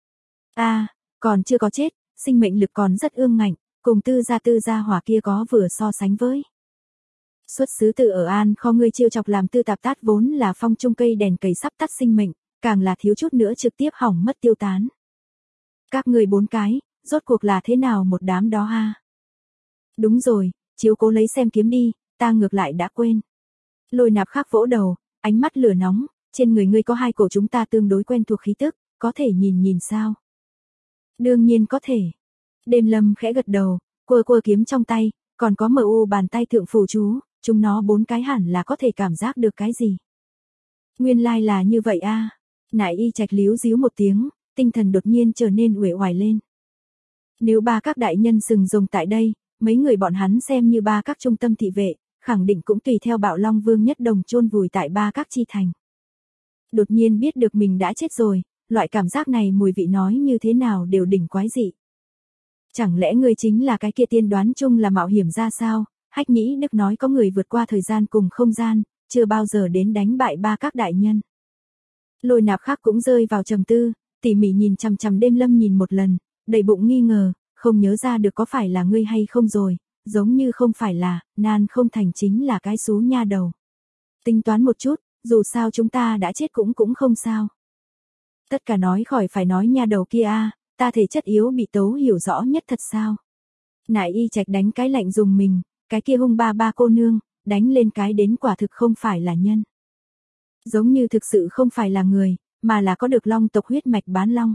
Còn chưa có chết, sinh mệnh lực còn rất ương ngạnh, cùng tư gia hỏa kia có vừa so sánh với. Xuất xứ từ ở An Kho ngươi chiêu chọc làm Tư Tạp Tát vốn là phong trung cây đèn cầy sắp tắt sinh mệnh, càng là thiếu chút nữa trực tiếp hỏng mất tiêu tán. Các người 4 cái, rốt cuộc là thế nào một đám đó ha? Đúng rồi, chiếu cố lấy xem kiếm đi, ta ngược lại đã quên. Lôi Nạp Khắc vỗ đầu, ánh mắt lửa nóng, trên người ngươi có 2 cổ chúng ta tương đối quen thuộc khí tức, có thể nhìn sao? Đương nhiên có thể. Đêm Lâm khẽ gật đầu, quơ kiếm trong tay, còn có MU bàn tay thượng phù chú, chúng nó 4 cái hẳn là có thể cảm giác được cái gì. Nguyên lai là như vậy a. Nại Y Trạch líu díu một tiếng, tinh thần đột nhiên trở nên uể oải lên. Nếu 3 các đại nhân sừng rồng tại đây, mấy người bọn hắn xem như 3 các trung tâm thị vệ, khẳng định cũng tùy theo Bạo Long Vương nhất đồng chôn vùi tại 3 các chi thành. Đột nhiên biết được mình đã chết rồi, loại cảm giác này mùi vị nói như thế nào đều đỉnh quái dị. Chẳng lẽ ngươi chính là cái kia tiên đoán chung là mạo hiểm ra sao? Hách Nhĩ Đức nói có người vượt qua thời gian cùng không gian, chưa bao giờ đến đánh bại 3 các đại nhân. Lôi Nạp Khắc cũng rơi vào trầm tư, tỉ mỉ nhìn chằm chằm Đêm Lâm nhìn một lần, đầy bụng nghi ngờ, không nhớ ra được có phải là ngươi hay không rồi, giống như không phải là, nan không thành chính là cái xú nha đầu. Tính toán một chút, dù sao chúng ta đã chết cũng không sao. Tất cả nói khỏi phải nói nha đầu kia ta thể chất yếu bị tấu hiểu rõ nhất thật sao. Nại Y Trạch đánh cái lạnh dùng mình, cái kia hung ba cô nương, đánh lên cái đến quả thực không phải là nhân. Giống như thực sự không phải là người, mà là có được long tộc huyết mạch bán long.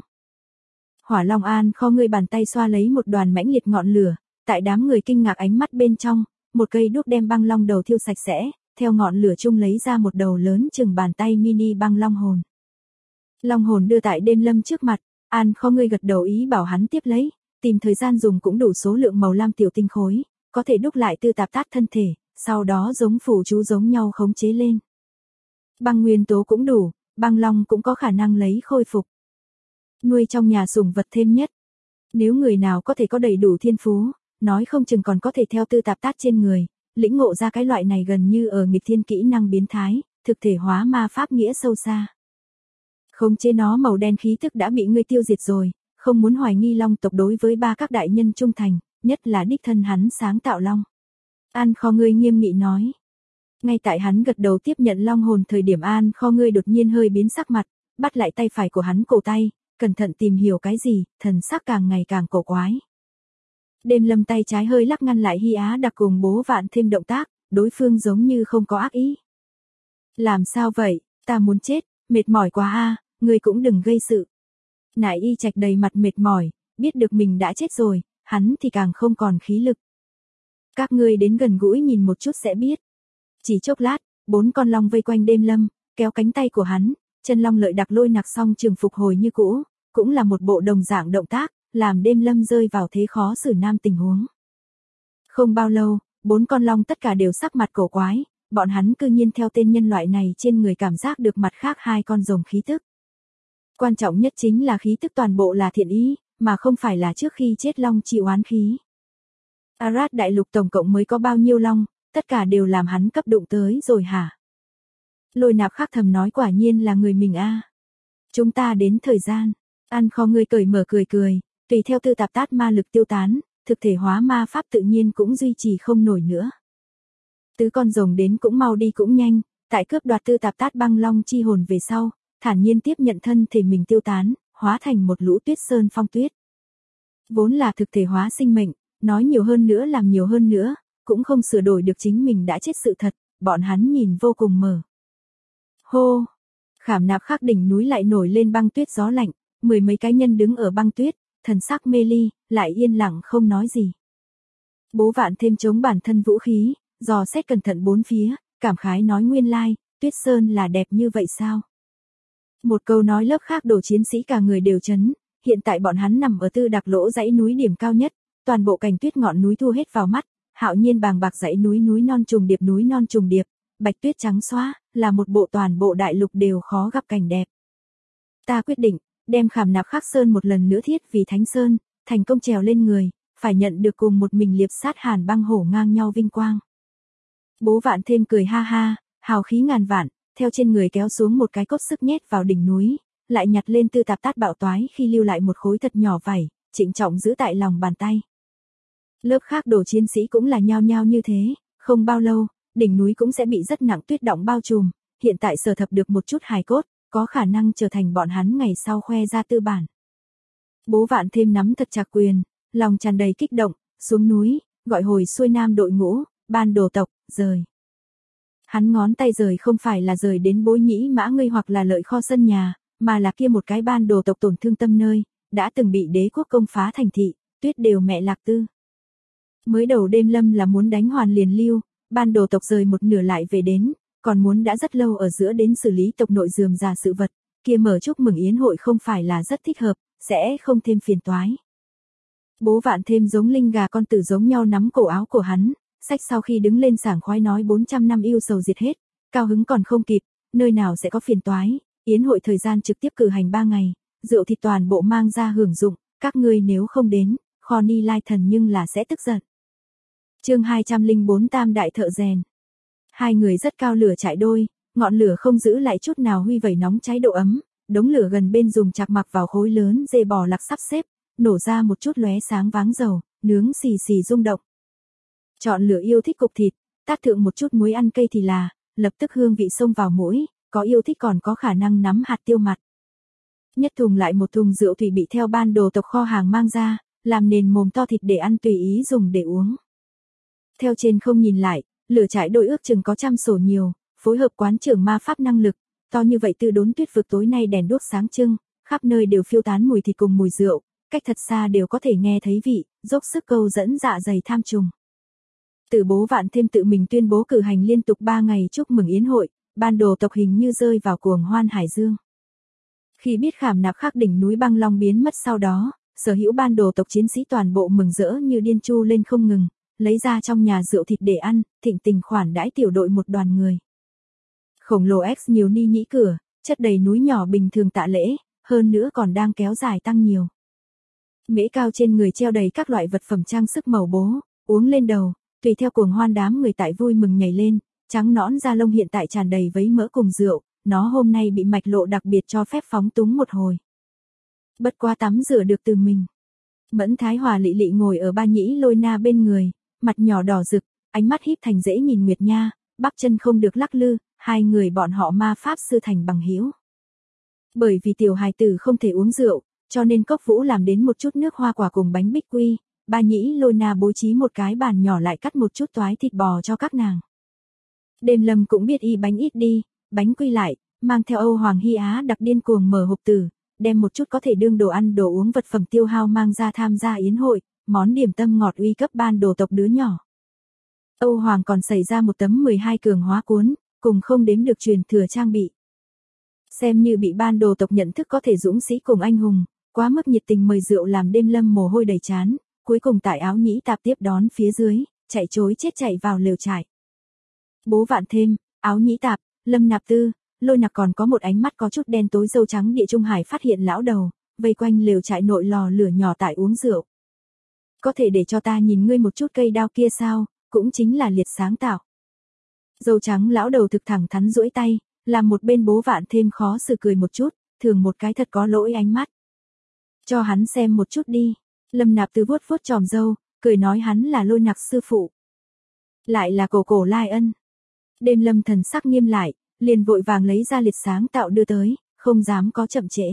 Hỏa Long An Kho ngươi bàn tay xoa lấy một đoàn mãnh liệt ngọn lửa, tại đám người kinh ngạc ánh mắt bên trong, một cây đuốc đem băng long đầu thiêu sạch sẽ, theo ngọn lửa chung lấy ra một đầu lớn chừng bàn tay mini băng long hồn. Long hồn đưa tại Đêm Lâm trước mặt, An Kho ngươi gật đầu ý bảo hắn tiếp lấy, tìm thời gian dùng cũng đủ số lượng màu lam tiểu tinh khối, có thể đúc lại Tư Tạp Tát thân thể, sau đó giống phù chú giống nhau khống chế lên. Băng nguyên tố cũng đủ, băng long cũng có khả năng lấy khôi phục. Nuôi trong nhà sủng vật thêm nhất. Nếu người nào có thể có đầy đủ thiên phú, nói không chừng còn có thể theo Tư Tạp Tát trên người, lĩnh ngộ ra cái loại này gần như ở nghịch thiên kỹ năng biến thái, thực thể hóa ma pháp nghĩa sâu xa. Khống chế nó màu đen khí tức đã bị ngươi tiêu diệt rồi, không muốn hoài nghi long tộc đối với 3 các đại nhân trung thành, nhất là đích thân hắn sáng tạo long. An Kho ngươi nghiêm nghị nói. Ngay tại hắn gật đầu tiếp nhận long hồn thời điểm An Kho ngươi đột nhiên hơi biến sắc mặt, bắt lại tay phải của hắn cổ tay, cẩn thận tìm hiểu cái gì, thần sắc càng ngày càng cổ quái. Đêm Lâm tay trái hơi lắc ngăn lại Hy Á đặc cùng Bố Vạn thêm động tác, đối phương giống như không có ác ý. Làm sao vậy, ta muốn chết, mệt mỏi quá ngươi cũng đừng gây sự. Nại Y Trạch đầy mặt mệt mỏi, biết được mình đã chết rồi, hắn thì càng không còn khí lực. Các ngươi đến gần gũi nhìn một chút sẽ biết. Chỉ chốc lát, 4 con long vây quanh Đêm Lâm, kéo cánh tay của hắn, chân long lợi đặc lôi nặc xong trường phục hồi như cũ, cũng là một bộ đồng dạng động tác, làm Đêm Lâm rơi vào thế khó xử nam tình huống. Không bao lâu, 4 con long tất cả đều sắc mặt cổ quái, bọn hắn cư nhiên theo tên nhân loại này trên người cảm giác được mặt khác 2 con rồng khí tức. Quan trọng nhất chính là khí tức toàn bộ là thiện ý, mà không phải là trước khi chết long chi oán khí. Arad đại lục tổng cộng mới có bao nhiêu long, tất cả đều làm hắn cấp đụng tới rồi hả? Lôi Nạp Khắc thầm nói quả nhiên là người mình Chúng ta đến thời gian, An Kho ngươi cởi mở cười, tùy theo Tư Tạp Tát ma lực tiêu tán, thực thể hóa ma pháp tự nhiên cũng duy trì không nổi nữa. Tứ con rồng đến cũng mau đi cũng nhanh, tại cướp đoạt Tư Tạp Tát băng long chi hồn về sau, thản nhiên tiếp nhận thân thể mình tiêu tán, hóa thành một lũ tuyết sơn phong tuyết. Vốn là thực thể hóa sinh mệnh, nói nhiều hơn nữa làm nhiều hơn nữa, cũng không sửa đổi được chính mình đã chết sự thật, bọn hắn nhìn vô cùng mờ. Hô! Khảm Nạp Khắc đỉnh núi lại nổi lên băng tuyết gió lạnh, 10 mấy cái nhân đứng ở băng tuyết, thần sắc mê ly, lại yên lặng không nói gì. Bố Vạn Thêm chống bản thân vũ khí, dò xét cẩn thận bốn phía, cảm khái nói nguyên lai, Tuyết Sơn là đẹp như vậy sao? Một câu nói lớp khác đổ chiến sĩ cả người đều chấn, hiện tại bọn hắn nằm ở Tư Đặc Lỗ dãy núi điểm cao nhất, toàn bộ cảnh tuyết ngọn núi thu hết vào mắt, hạo nhiên bàng bạc dãy núi núi non trùng điệp, bạch tuyết trắng xóa, là một bộ toàn bộ đại lục đều khó gặp cảnh đẹp. Ta quyết định, đem Khảm Nạp Khắc Sơn một lần nữa thiết vì Thánh Sơn, thành công trèo lên người, phải nhận được cùng một mình liệp sát Hàn Băng Hổ ngang nhau vinh quang. Bố Vạn Thêm cười ha ha, hào khí ngàn vạn, theo trên người kéo xuống một cái cốt sức nhét vào đỉnh núi, lại nhặt lên Tư Tạp Tát Bạo Toái khi lưu lại một khối thật nhỏ vảy, trịnh trọng giữ tại lòng bàn tay. Lớp khác đổ chiến sĩ cũng là nhao nhao như thế, không bao lâu, đỉnh núi cũng sẽ bị rất nặng tuyết đọng bao trùm, hiện tại sở thập được một chút hài cốt, có khả năng trở thành bọn hắn ngày sau khoe ra tư bản. Bố Vạn Thêm nắm thật chặt quyền, lòng tràn đầy kích động, xuống núi, gọi hồi xuôi nam đội ngũ, ban đồ tộc, rời. Hắn ngón tay rời không phải là rời đến Bối Nhĩ Mã Ngươi hoặc là Lợi Kho sân nhà, mà là kia một cái ban đồ tộc tổn thương tâm nơi, đã từng bị đế quốc công phá thành thị, Tuyết đều mẹ Lạc Tư. Mới đầu đêm lâm là muốn đánh hoàn liền lưu, ban đồ tộc rời một nửa lại về đến, còn muốn đã rất lâu ở giữa đến xử lý tộc nội dườm già sự vật, kia mở chúc mừng yến hội không phải là rất thích hợp, sẽ không thêm phiền toái. Bố Vạn Thêm giống linh gà con tử giống nhau nắm cổ áo của hắn, sách sau khi đứng lên sảng khoái nói 400 năm yêu sầu diệt hết, cao hứng còn không kịp, nơi nào sẽ có phiền toái, yến hội thời gian trực tiếp cử hành 3 ngày, rượu thịt toàn bộ mang ra hưởng dụng, các ngươi nếu không đến, Kho Ni Lai Thần nhưng là sẽ tức giận. Chương 204 Tam Đại Thợ Rèn. Hai người rất cao lửa chạy đôi, ngọn lửa không giữ lại chút nào huy vẩy nóng cháy độ ấm, đống lửa gần bên dùng chạc mặc vào khối lớn dê bò lạc sắp xếp, nổ ra một chút lóe sáng váng dầu, nướng xì xì rung động. Chọn lửa yêu thích cục thịt, tát thượng một chút muối ăn cây thì là, lập tức hương vị xông vào mũi, có yêu thích còn có khả năng nắm hạt tiêu mặt. Nhất thùng lại một thùng rượu thủy bị theo ban đồ tộc kho hàng mang ra, làm nền mồm to thịt để ăn tùy ý dùng để uống. Theo trên không nhìn lại, lửa trại đôi ước chừng có 100 sổ nhiều, phối hợp quán trưởng ma pháp năng lực, to như vậy Tư Đốn Tuyết vực tối nay đèn đuốc sáng trưng, khắp nơi đều phiêu tán mùi thịt cùng mùi rượu, cách thật xa đều có thể nghe thấy vị, dốc sức câu dẫn dạ dày tham trùng. Từ Bố Vạn Thêm tự mình tuyên bố cử hành liên tục 3 ngày chúc mừng yến hội, ban đồ tộc hình như rơi vào cuồng hoan hải dương. Khi biết Khảm Nạp Khắc đỉnh núi băng long biến mất sau đó, sở hữu ban đồ tộc chiến sĩ toàn bộ mừng rỡ như điên chu lên không ngừng, lấy ra trong nhà rượu thịt để ăn, thịnh tình khoản đãi tiểu đội một đoàn người. Khổng lồ X nhiều ni nhĩ cửa, chất đầy núi nhỏ bình thường tạ lễ, hơn nữa còn đang kéo dài tăng nhiều. Mễ cao trên người treo đầy các loại vật phẩm trang sức màu bố, uống lên đầu, tùy theo cuồng hoan đám người tại vui mừng nhảy lên, trắng nõn da lông hiện tại tràn đầy vấy mỡ cùng rượu, nó hôm nay bị mạch lộ đặc biệt cho phép phóng túng một hồi. Bất quá tắm rửa được từ mình. Mẫn Thái Hòa lị lị ngồi ở Ba Nhĩ Lôi Na bên người, mặt nhỏ đỏ rực, ánh mắt híp thành dễ nhìn nguyệt nha, bắp chân không được lắc lư, hai người bọn họ ma pháp sư thành bằng hữu. Bởi vì tiểu hài tử không thể uống rượu, cho nên Cốc Vũ làm đến một chút nước hoa quả cùng bánh bích quy, Ba Nhĩ Lôi Na bố trí một cái bàn nhỏ lại cắt một chút toái thịt bò cho các nàng. Đêm Lâm cũng biết y bánh ít đi, bánh quy lại, mang theo Âu Hoàng Hy Á đặc điên cuồng mở hộp tử, đem một chút có thể đương đồ ăn đồ uống vật phẩm tiêu hao mang ra tham gia yến hội, món điểm tâm ngọt uy cấp ban đồ tộc đứa nhỏ. Âu Hoàng còn xảy ra một tấm 12 cường hóa cuốn, cùng không đếm được truyền thừa trang bị. Xem như bị ban đồ tộc nhận thức có thể dũng sĩ cùng anh hùng, quá mức nhiệt tình mời rượu làm Đêm Lâm mồ hôi đầy trán, cuối cùng tại Áo Nhĩ Tạp tiếp đón phía dưới, chạy trối chết chạy vào lều trại. Bố Vạn Thêm, Áo Nhĩ Tạp, Lâm Nạp Tư, Lôi Nặc còn có một ánh mắt có chút đen tối dâu trắng Địa Trung Hải phát hiện lão đầu, vây quanh lều trại nội lò lửa nhỏ tại uống rượu. Có thể để cho ta nhìn ngươi một chút cây đao kia sao, cũng chính là liệt sáng tạo. Dâu trắng lão đầu thực thẳng thắn duỗi tay, làm một bên Bố Vạn Thêm khó xử cười một chút, thường một cái thật có lỗi ánh mắt. Cho hắn xem một chút đi. Lâm Nạp Tư vuốt vuốt chòm râu, cười nói hắn là Lôi Nặc sư phụ. Lại là cổ cổ Lai Ân. Đêm Lâm thần sắc nghiêm lại, liền vội vàng lấy ra liệt sáng tạo đưa tới, không dám có chậm trễ.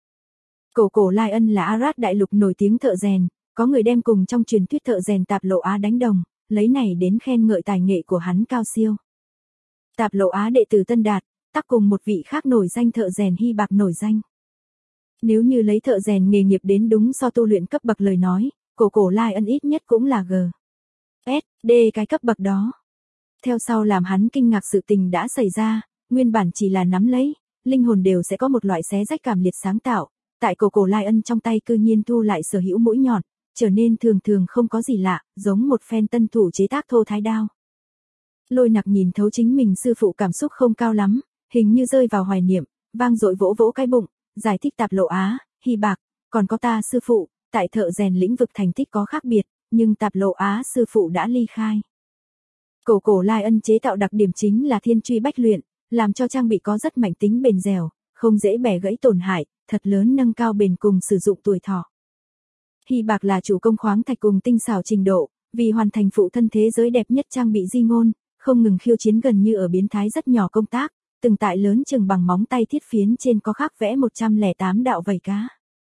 Cổ cổ Lai Ân là Arad đại lục nổi tiếng thợ rèn, có người đem cùng trong truyền thuyết thợ rèn Tạp Lộ Á đánh đồng, lấy này đến khen ngợi tài nghệ của hắn cao siêu. Tạp Lộ Á đệ tử Tân Đạt, tác cùng một vị khác nổi danh thợ rèn Hy Bạc nổi danh. Nếu như lấy thợ rèn nghề nghiệp đến đúng so tu luyện cấp bậc lời nói, cổ cổ Lai Ân ít nhất cũng là G. S, D cái cấp bậc đó. Theo sau làm hắn kinh ngạc sự tình đã xảy ra, nguyên bản chỉ là nắm lấy, linh hồn đều sẽ có một loại xé rách cảm liệt sáng tạo, tại cổ Lai trong tay cư nhiên thu lại sở hữu mũi nhọn, trở nên thường thường không có gì lạ, giống một phen tân thủ chế tác thô thái đao. Lôi Nặc nhìn thấu chính mình sư phụ cảm xúc không cao lắm, hình như rơi vào hoài niệm, vang dội vỗ vỗ cái bụng, giải thích Tạp Lộ Á, Hy Bạc, còn có ta sư phụ, tại thợ rèn lĩnh vực thành tích có khác biệt, nhưng Tạp Lộ Á sư phụ đã ly khai. Cổ Lai chế tạo đặc điểm chính là thiên truy bách luyện, làm cho trang bị có rất mạnh tính bền dẻo, không dễ bẻ gãy tổn hại, thật lớn nâng cao bền cùng sử dụng tuổi thọ. Hy Bạc là chủ công khoáng thạch cùng tinh xảo trình độ, vì hoàn thành phụ thân thế giới đẹp nhất trang bị di ngôn, không ngừng khiêu chiến gần như ở biến thái rất nhỏ công tác, từng tại lớn chừng bằng móng tay thiết phiến trên có khắc vẽ 108 đạo vảy cá.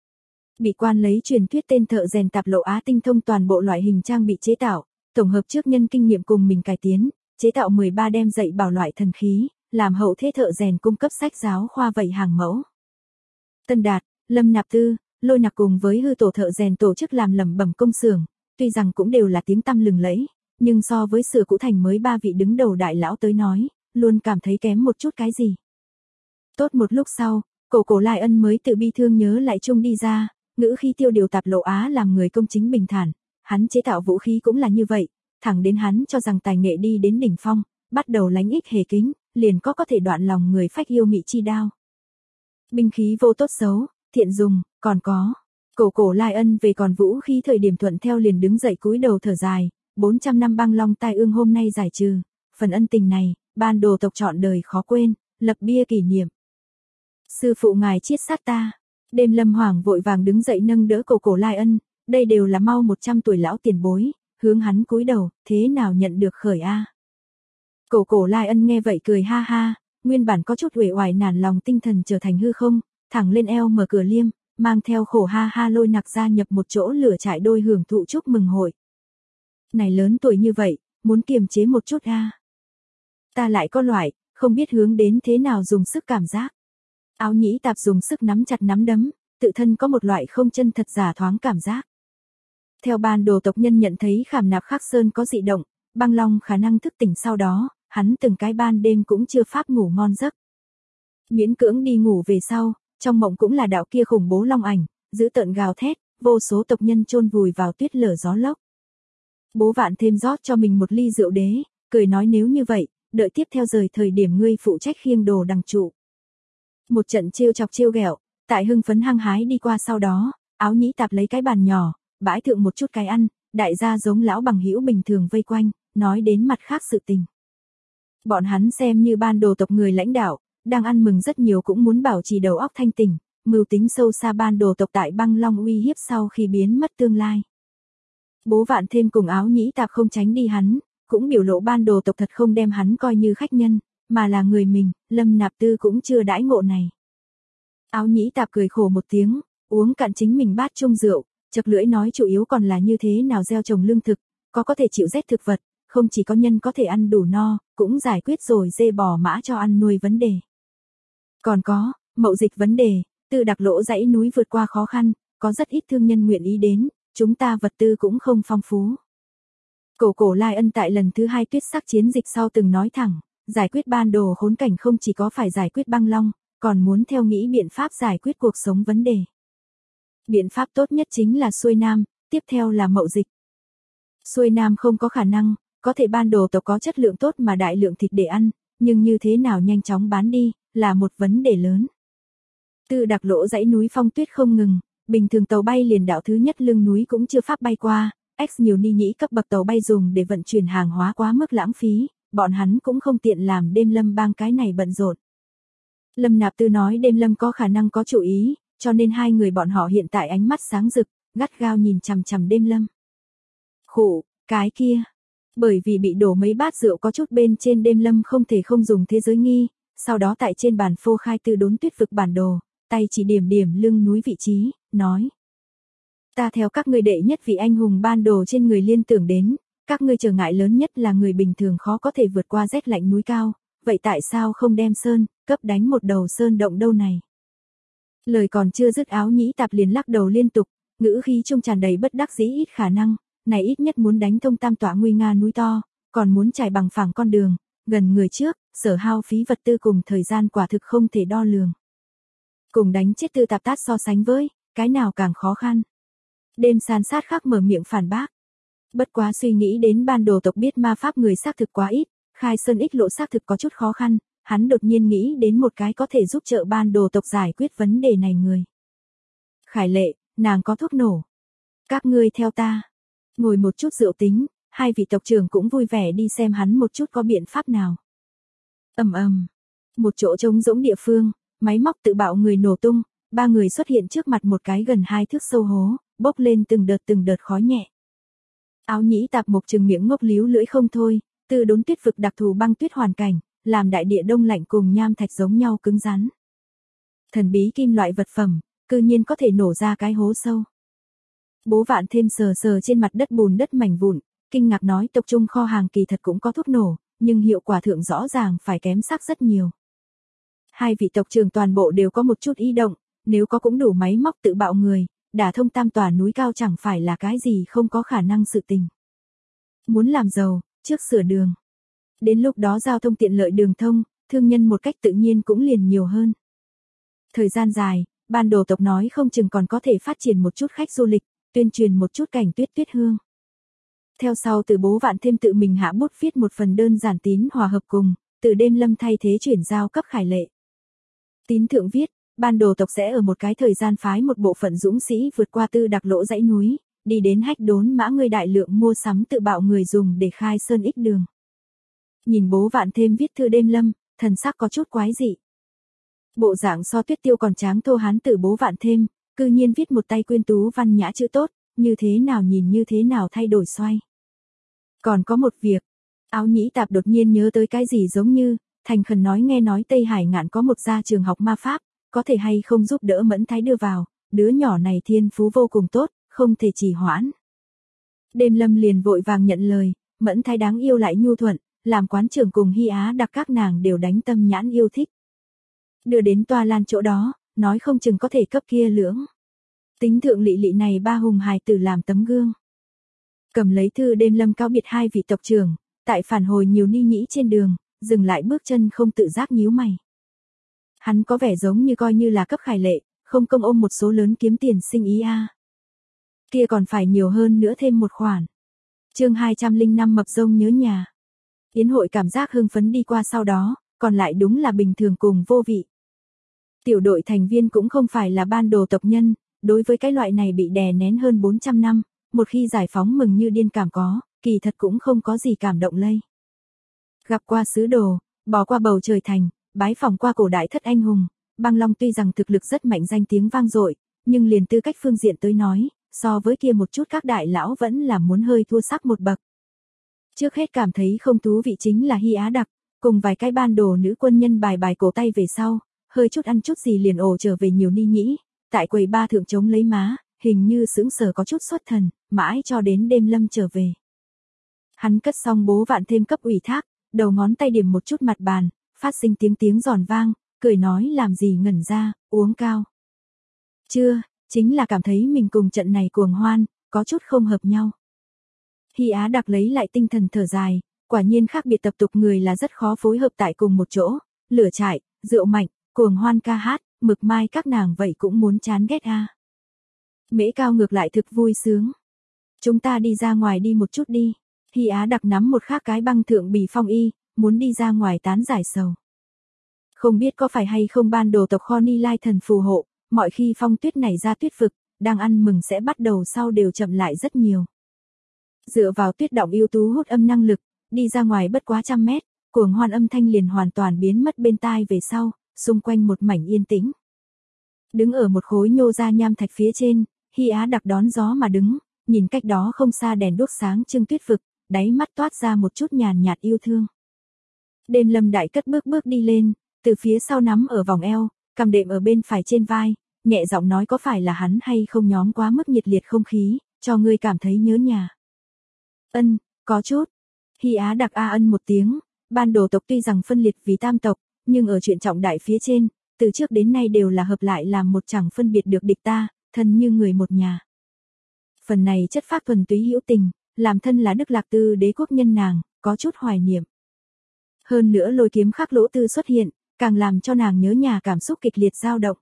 Bị quan lấy truyền thuyết tên thợ rèn Tạp Lộ Á tinh thông toàn bộ loại hình trang bị chế tạo, tổng hợp trước nhân kinh nghiệm cùng mình cải tiến, chế tạo 13 đem dạy bảo loại thần khí, làm hậu thế thợ rèn cung cấp sách giáo khoa vảy hàng mẫu. Tân Đạt, Lâm Nạp Tư, Lôi Nặc cùng với hư tổ thợ rèn tổ chức làm lẩm bẩm công xưởng, tuy rằng cũng đều là tiếng tăm lừng lẫy, nhưng so với sửa cũ thành mới 3 vị đứng đầu đại lão tới nói, luôn cảm thấy kém một chút cái gì. Tốt một lúc sau, cổ Lai mới tự bi thương nhớ lại chung đi ra, ngữ khi tiêu điều Tạp Lộ Á làm người công chính bình thản, hắn chế tạo vũ khí cũng là như vậy, thẳng đến hắn cho rằng tài nghệ đi đến đỉnh phong, bắt đầu lánh ích hề kính, liền có thể đoạn lòng người phách yêu mị chi đao. Binh khí vô tốt xấu, thiện dùng, còn có. Cổ Lai về còn vũ khí thời điểm thuận theo liền đứng dậy cúi đầu thở dài, 400 năm băng long tai ương hôm nay giải trừ, phần ân tình này, ban đồ tộc trọn đời khó quên, lập bia kỷ niệm. Sư phụ ngài chiết sát ta. Đêm Lâm Hoàng vội vàng đứng dậy nâng đỡ cổ Lai đây đều là mau 100 tuổi lão tiền bối, hướng hắn cúi đầu, thế nào nhận được khởi a? Cổ Lai nghe vậy cười ha ha, nguyên bản có chút uể oải nản lòng tinh thần trở thành hư không, thẳng lên eo mở cửa liêm, mang theo khổ ha ha Lôi Nặc gia nhập một chỗ lửa trại đôi hưởng thụ chúc mừng hội. Này lớn tuổi như vậy, muốn kiềm chế một chút a. Ta lại có loại, không biết hướng đến thế nào dùng sức cảm giác. Áo Nhĩ Tạp dùng sức nắm chặt nắm đấm, tự thân có một loại không chân thật giả thoáng cảm giác. Theo ban đồ tộc nhân nhận thấy Khảm Nạp Khắc Sơn có dị động, băng long khả năng thức tỉnh sau đó, hắn từng cái ban đêm cũng chưa pháp ngủ ngon giấc. Miễn cưỡng đi ngủ về sau, trong mộng cũng là đạo kia khủng bố long ảnh, giữ tợn gào thét, vô số tộc nhân chôn vùi vào tuyết lở gió lốc. Bố Vạn thêm rót cho mình một ly rượu đế, cười nói nếu như vậy, đợi tiếp theo rời thời điểm ngươi phụ trách khiêng đồ đằng trụ. Một trận trêu chọc trêu ghẹo, tại hưng phấn hăng hái đi qua sau đó, Áo Nhĩ Tạp lấy cái bàn nhỏ, bãi thượng một chút cái ăn, đại gia giống lão bằng hữu bình thường vây quanh, nói đến mặt khác sự tình. Bọn hắn xem như ban đồ tộc người lãnh đạo, đang ăn mừng rất nhiều cũng muốn bảo trì đầu óc thanh tỉnh, mưu tính sâu xa ban đồ tộc tại băng long uy hiếp sau khi biến mất tương lai. Bố Vạn thêm cùng Áo Nhĩ Tạp không tránh đi hắn, cũng biểu lộ ban đồ tộc thật không đem hắn coi như khách nhân, mà là người mình, Lâm Nạp Tư cũng chưa đãi ngộ này. Áo Nhĩ Tạp cười khổ một tiếng, uống cạn chính mình bát chung rượu, chật lưỡi nói chủ yếu còn là như thế nào gieo trồng lương thực, có thể chịu rét thực vật, không chỉ có nhân có thể ăn đủ no, cũng giải quyết rồi dê bò mã cho ăn nuôi vấn đề. Còn có, mậu dịch vấn đề, từ Đặc Lỗ dãy núi vượt qua khó khăn, có rất ít thương nhân nguyện ý đến, chúng ta vật tư cũng không phong phú. Cổ Lai tại lần thứ 2 tuyết sắc chiến dịch sau từng nói thẳng, giải quyết ban đồ khốn cảnh không chỉ có phải giải quyết băng long, còn muốn theo nghĩ biện pháp giải quyết cuộc sống vấn đề. Biện pháp tốt nhất chính là xuôi nam, tiếp theo là mậu dịch. Xuôi nam không có khả năng, có thể ban đồ tộc có chất lượng tốt mà đại lượng thịt để ăn, nhưng như thế nào nhanh chóng bán đi, là một vấn đề lớn. Từ Đặc Lỗ dãy núi phong tuyết không ngừng, bình thường tàu bay liền đảo thứ nhất lưng núi cũng chưa pháp bay qua, nhiều ni nhĩ cấp bậc tàu bay dùng để vận chuyển hàng hóa quá mức lãng phí, bọn hắn cũng không tiện làm đêm Lâm bang cái này bận rộn. Lâm Nạp Tư nói đêm Lâm có khả năng có chủ ý, cho nên hai người bọn họ hiện tại ánh mắt sáng rực, gắt gao nhìn chằm chằm đêm Lâm. Khổ, cái kia. Bởi vì bị đổ mấy bát rượu có chút bên trên đêm Lâm không thể không dùng thế giới nghi, sau đó tại trên bàn phô khai từ đốn tuyết vực bản đồ, tay chỉ điểm lưng núi vị trí, nói. Ta theo các ngươi đệ nhất vị anh hùng ban đồ trên người liên tưởng đến, các ngươi trở ngại lớn nhất là người bình thường khó có thể vượt qua rét lạnh núi cao, vậy tại sao không đem sơn, cấp đánh một đầu sơn động đâu này? Lời còn chưa dứt Áo Nhĩ Tạp liền lắc đầu liên tục, ngữ khí trung tràn đầy bất đắc dĩ ít khả năng, này ít nhất muốn đánh thông tam tọa nguy nga núi to, còn muốn trải bằng phẳng con đường, gần người trước, sở hao phí vật tư cùng thời gian quả thực không thể đo lường. Cùng đánh chết Tư Tạp Tát so sánh với, cái nào càng khó khăn. Đêm san sát khắc mở miệng phản bác. Bất quá suy nghĩ đến ban đồ tộc biết ma pháp người xác thực quá ít, khai sơn ích lộ xác thực có chút khó khăn, hắn đột nhiên nghĩ đến một cái có thể giúp trợ ban đồ tộc giải quyết vấn đề này người. Khải Lệ, nàng có thuốc nổ. Các ngươi theo ta. Ngồi một chút rượu tính, hai vị tộc trưởng cũng vui vẻ đi xem hắn một chút có biện pháp nào. Ầm ầm, một chỗ trống rỗng địa phương, máy móc tự bạo người nổ tung, ba người xuất hiện trước mặt một cái gần 2 thước sâu hố, bốc lên từng đợt khói nhẹ. Áo Nhĩ Tạp Mộc trừng miệng ngốc líu lưỡi không thôi, từ đốn tuyết vực đặc thù băng tuyết hoàn cảnh, làm đại địa đông lạnh cùng nham thạch giống nhau cứng rắn. Thần bí kim loại vật phẩm, cư nhiên có thể nổ ra cái hố sâu. Bố Vạn Thêm sờ sờ trên mặt đất bùn đất mảnh vụn, kinh ngạc nói tộc trung kho hàng kỳ thật cũng có thuốc nổ, nhưng hiệu quả thượng rõ ràng phải kém sắc rất nhiều. Hai vị tộc trưởng toàn bộ đều có một chút ý động, nếu có cũng đủ máy móc tự bạo người, đả thông tam tòa núi cao chẳng phải là cái gì không có khả năng sự tình. Muốn làm giàu, trước sửa đường. Đến lúc đó giao thông tiện lợi đường thông, thương nhân một cách tự nhiên cũng liền nhiều hơn. Thời gian dài, ban đồ tộc nói không chừng còn có thể phát triển một chút khách du lịch, tuyên truyền một chút cảnh tuyết tuyết hương. Theo sau từ Bố Vạn Thêm tự mình hạ bút viết một phần đơn giản tín hòa hợp cùng, từ Đêm Lâm thay thế chuyển giao cấp Khải Lệ. Tín thượng viết, ban đồ tộc sẽ ở một cái thời gian phái một bộ phận dũng sĩ vượt qua Tư Đặc Lỗ dãy núi, đi đến Hách Đốn Mã người đại lượng mua sắm tự bạo người dùng để khai sơn ích đường. Nhìn Bố Vạn Thêm viết thư Đêm Lâm, thần sắc có chút quái dị. Bộ dạng so Tuyết Tiêu còn tráng thô hán tử Bố Vạn Thêm, cư nhiên viết một tay quyên tú văn nhã chữ tốt, như thế nào nhìn như thế nào thay đổi xoay. Còn có một việc, Áo Nhĩ Tạp đột nhiên nhớ tới cái gì giống như, thành khẩn nói nghe nói Tây Hải Ngạn có một gia trường học ma pháp, có thể hay không giúp đỡ Mẫn Thái đưa vào, đứa nhỏ này thiên phú vô cùng tốt, không thể trì hoãn. Đêm Lâm liền vội vàng nhận lời, Mẫn Thái đáng yêu lại nhu thuận, làm quán trưởng cùng Hy Á đặc các nàng đều đánh tâm nhãn yêu thích. Đưa đến Toa Lan chỗ đó, nói không chừng có thể cấp kia lưỡng. Tính thượng lị lị này ba hùng hài tử làm tấm gương. Cầm lấy thư Đêm Lâm cáo biệt hai vị tộc trưởng, tại phản hồi nhiều ni nhĩ trên đường, dừng lại bước chân không tự giác nhíu mày. Hắn có vẻ giống như coi như là cấp Khải Lệ, không công ôm một số lớn kiếm tiền sinh ý a. Kia còn phải nhiều hơn nữa thêm một khoản. Chương 205 mập rông nhớ nhà. Yến hội cảm giác hưng phấn đi qua sau đó, còn lại đúng là bình thường cùng vô vị. Tiểu đội thành viên cũng không phải là ban đồ tộc nhân, đối với cái loại này bị đè nén hơn 400 năm, một khi giải phóng mừng như điên cảm có, kỳ thật cũng không có gì cảm động lây. Gặp qua sứ đồ, bò qua bầu trời thành, bái phỏng qua cổ đại thất anh hùng, Băng Long tuy rằng thực lực rất mạnh danh tiếng vang dội, nhưng liền tư cách phương diện tới nói, so với kia một chút các đại lão vẫn là muốn hơi thua sắc một bậc. Trước hết cảm thấy không thú vị chính là Hy Á đặc, cùng vài cái ban đồ nữ quân nhân bài cổ tay về sau, hơi chút ăn chút gì liền ồ trở về nhiều ni nhĩ, tại quầy ba thượng chống lấy má, hình như sững sờ có chút xuất thần, mãi cho đến Đêm Lâm trở về. Hắn cất xong Bố Vạn Thêm cấp ủy thác, đầu ngón tay điểm một chút mặt bàn, phát sinh tiếng giòn vang, cười nói làm gì ngẩn ra, uống cao. Chưa, chính là cảm thấy mình cùng trận này cuồng hoan, có chút không hợp nhau. Hy Á đặc lấy lại tinh thần thở dài, quả nhiên khác biệt tập tục người là rất khó phối hợp tại cùng một chỗ, lửa trại, rượu mạnh, cuồng hoan ca hát, Mực Mai các nàng vậy cũng muốn chán ghét a. Mễ Cao ngược lại thực vui sướng. Chúng ta đi ra ngoài đi một chút đi. Hy Á đặc nắm một khác cái băng thượng bì phong y, muốn đi ra ngoài tán giải sầu. Không biết có phải hay không ban đồ tộc Kho Ni Lai thần phù hộ, mọi khi phong tuyết này ra tuyết vực, đang ăn mừng sẽ bắt đầu sau đều chậm lại rất nhiều. Dựa vào tuyết động ưu tú hút âm năng lực, đi ra ngoài bất quá 100 mét, cuồng hoan âm thanh liền hoàn toàn biến mất bên tai về sau, xung quanh một mảnh yên tĩnh. Đứng ở một khối nhô ra nham thạch phía trên, Hy Á đặc đón gió mà đứng, nhìn cách đó không xa đèn đuốc sáng trưng tuyết vực, đáy mắt toát ra một chút nhàn nhạt yêu thương. Đêm Lâm đại cất bước đi lên, từ phía sau nắm ở vòng eo, cầm đệm ở bên phải trên vai, nhẹ giọng nói có phải là hắn hay không nhóm quá mức nhiệt liệt không khí, cho ngươi cảm thấy nhớ nhà. Ân, có chút. Hy Á đặc ân một tiếng, ban đồ tộc tuy rằng phân liệt vì tam tộc, nhưng ở chuyện trọng đại phía trên, từ trước đến nay đều là hợp lại làm một chẳng phân biệt được địch ta, thân như người một nhà. Phần này chất phác thuần túy hữu tình, làm thân là Đức Lạc Tư đế quốc nhân nàng, có chút hoài niệm. Hơn nữa lôi kiếm khắc lỗ tư xuất hiện, càng làm cho nàng nhớ nhà cảm xúc kịch liệt dao động.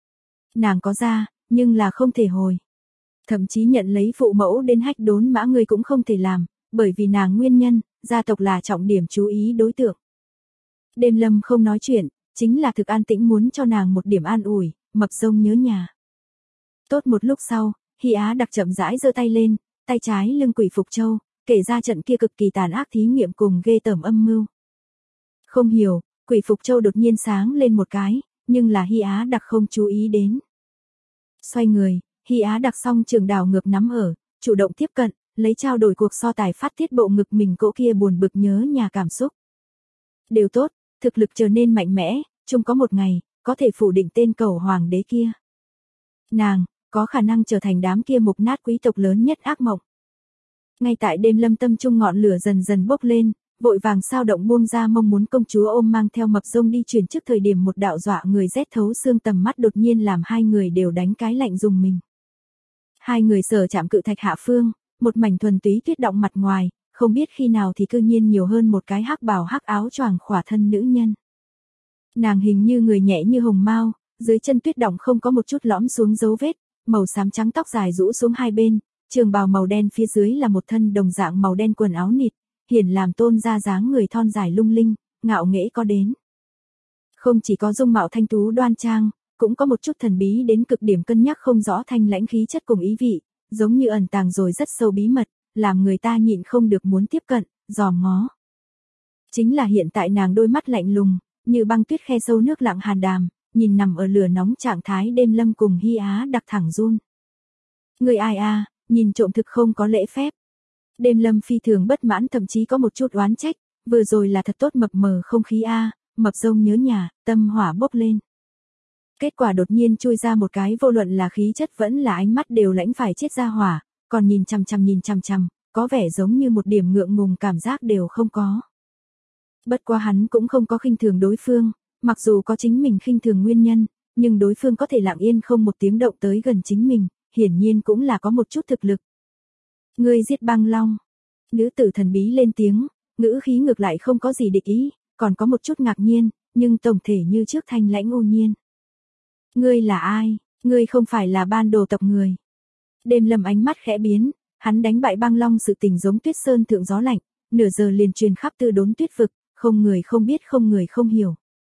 Nàng có ra, nhưng là không thể hồi. Thậm chí nhận lấy phụ mẫu đến hách đốn mã người cũng không thể làm, bởi vì nàng nguyên nhân, gia tộc là trọng điểm chú ý đối tượng. Đêm Lâm không nói chuyện, chính là thực an tĩnh muốn cho nàng một điểm an ủi, mập rông nhớ nhà. Tốt một lúc sau, Hy Á Đặc chậm rãi giơ tay lên, tay trái lưng Quỷ Phục Châu, kể ra trận kia cực kỳ tàn ác thí nghiệm cùng ghê tởm âm mưu. Không hiểu, Quỷ Phục Châu đột nhiên sáng lên một cái, nhưng là Hy Á Đặc không chú ý đến. Xoay người, Hy Á Đặc song trường đào ngược nắm ở, chủ động tiếp cận, lấy trao đổi cuộc so tài phát tiết bộ ngực mình cỗ kia buồn bực nhớ nhà cảm xúc. Đều tốt, thực lực trở nên mạnh mẽ, chung có một ngày, có thể phủ định tên cầu hoàng đế kia. Nàng, có khả năng trở thành đám kia mục nát quý tộc lớn nhất ác mộng. Ngay tại đêm Lâm tâm trung ngọn lửa dần dần bốc lên, vội vàng sao động buông ra mong muốn công chúa ôm mang theo mập rông đi chuyển trước thời điểm một đạo dọa người rét thấu xương tầm mắt đột nhiên làm hai người đều đánh cái lạnh dùng mình. Hai người sở chạm cự thạch hạ phương, một mảnh thuần túy tuyết động mặt ngoài, không biết khi nào thì cư nhiên nhiều hơn một cái hắc bào hắc áo choàng khỏa thân nữ nhân. Nàng hình như người nhẹ như hồng mao, dưới chân tuyết động không có một chút lõm xuống dấu vết, màu xám trắng tóc dài rũ xuống hai bên, trường bào màu đen phía dưới là một thân đồng dạng màu đen quần áo nịt, hiển làm tôn ra dáng người thon dài lung linh, ngạo nghễ có đến. Không chỉ có dung mạo thanh tú đoan trang, cũng có một chút thần bí đến cực điểm cân nhắc không rõ thanh lãnh khí chất cùng ý vị, giống như ẩn tàng rồi rất sâu bí mật, làm người ta nhịn không được muốn tiếp cận, dòm ngó. Chính là hiện tại nàng đôi mắt lạnh lùng, như băng tuyết khe sâu nước lặng hàn đàm, nhìn nằm ở lửa nóng trạng thái đêm Lâm cùng Hy Á Đặc thẳng run. Người ai a, nhìn trộm thực không có lễ phép. Đêm Lâm phi thường bất mãn thậm chí có một chút oán trách, vừa rồi là thật tốt mập mờ không khí a, mập rông nhớ nhà, tâm hỏa bốc lên. Kết quả đột nhiên chui ra một cái vô luận là khí chất vẫn là ánh mắt đều lãnh phải chết ra hỏa, còn nhìn chằm chằm, có vẻ giống như một điểm ngượng ngùng cảm giác đều không có. Bất quá hắn cũng không có khinh thường đối phương, mặc dù có chính mình khinh thường nguyên nhân, nhưng đối phương có thể lặng yên không một tiếng động tới gần chính mình, hiển nhiên cũng là có một chút thực lực. Ngươi giết băng long. Nữ tử thần bí lên tiếng, ngữ khí ngược lại không có gì địch ý, còn có một chút ngạc nhiên, nhưng tổng thể như trước thanh lãnh u nhiên. Ngươi là ai? Ngươi không phải là ban đồ tộc người. Đêm Lâm ánh mắt khẽ biến, hắn đánh bại băng long sự tình giống tuyết sơn thượng gió lạnh, nửa giờ liền truyền khắp tư đốn tuyết vực, không người không biết không người không hiểu.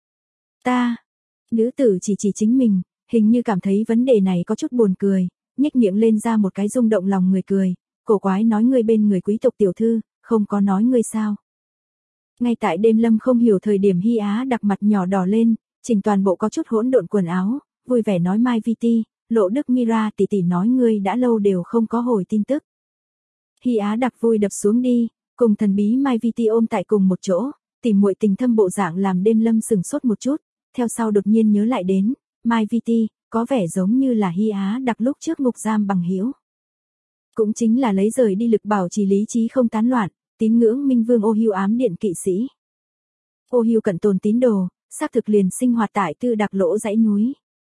Ta. Nữ tử chỉ chính mình, hình như cảm thấy vấn đề này có chút buồn cười, nhếch miệng lên ra một cái rung động lòng người cười, cổ quái nói ngươi bên người quý tộc tiểu thư, không có nói ngươi sao. Ngay tại đêm Lâm không hiểu thời điểm Hy Á Đặc mặt nhỏ đỏ lên, chỉnh toàn bộ có chút hỗn độn quần áo, vui vẻ nói Mai Viti, Lộ Đức Mira tỷ tỷ nói ngươi đã lâu đều không có hồi tin tức. Hy Á Đặc vui đập xuống đi, cùng thần bí Mai Viti ôm tại cùng một chỗ, tìm muội tình thâm bộ dạng làm đêm Lâm sừng sốt một chút, theo sau đột nhiên nhớ lại đến, Mai Viti, có vẻ giống như là Hy Á Đặc lúc trước ngục giam bằng hữu. Cũng chính là lấy rời đi lực bảo trì lý trí không tán loạn, tín ngưỡng minh vương Ô Hưu ám điện kỵ sĩ. Ô Hưu cận tồn tín đồ, xác thực liền sinh hoạt tại Tư Đặc Lỗ dãy núi.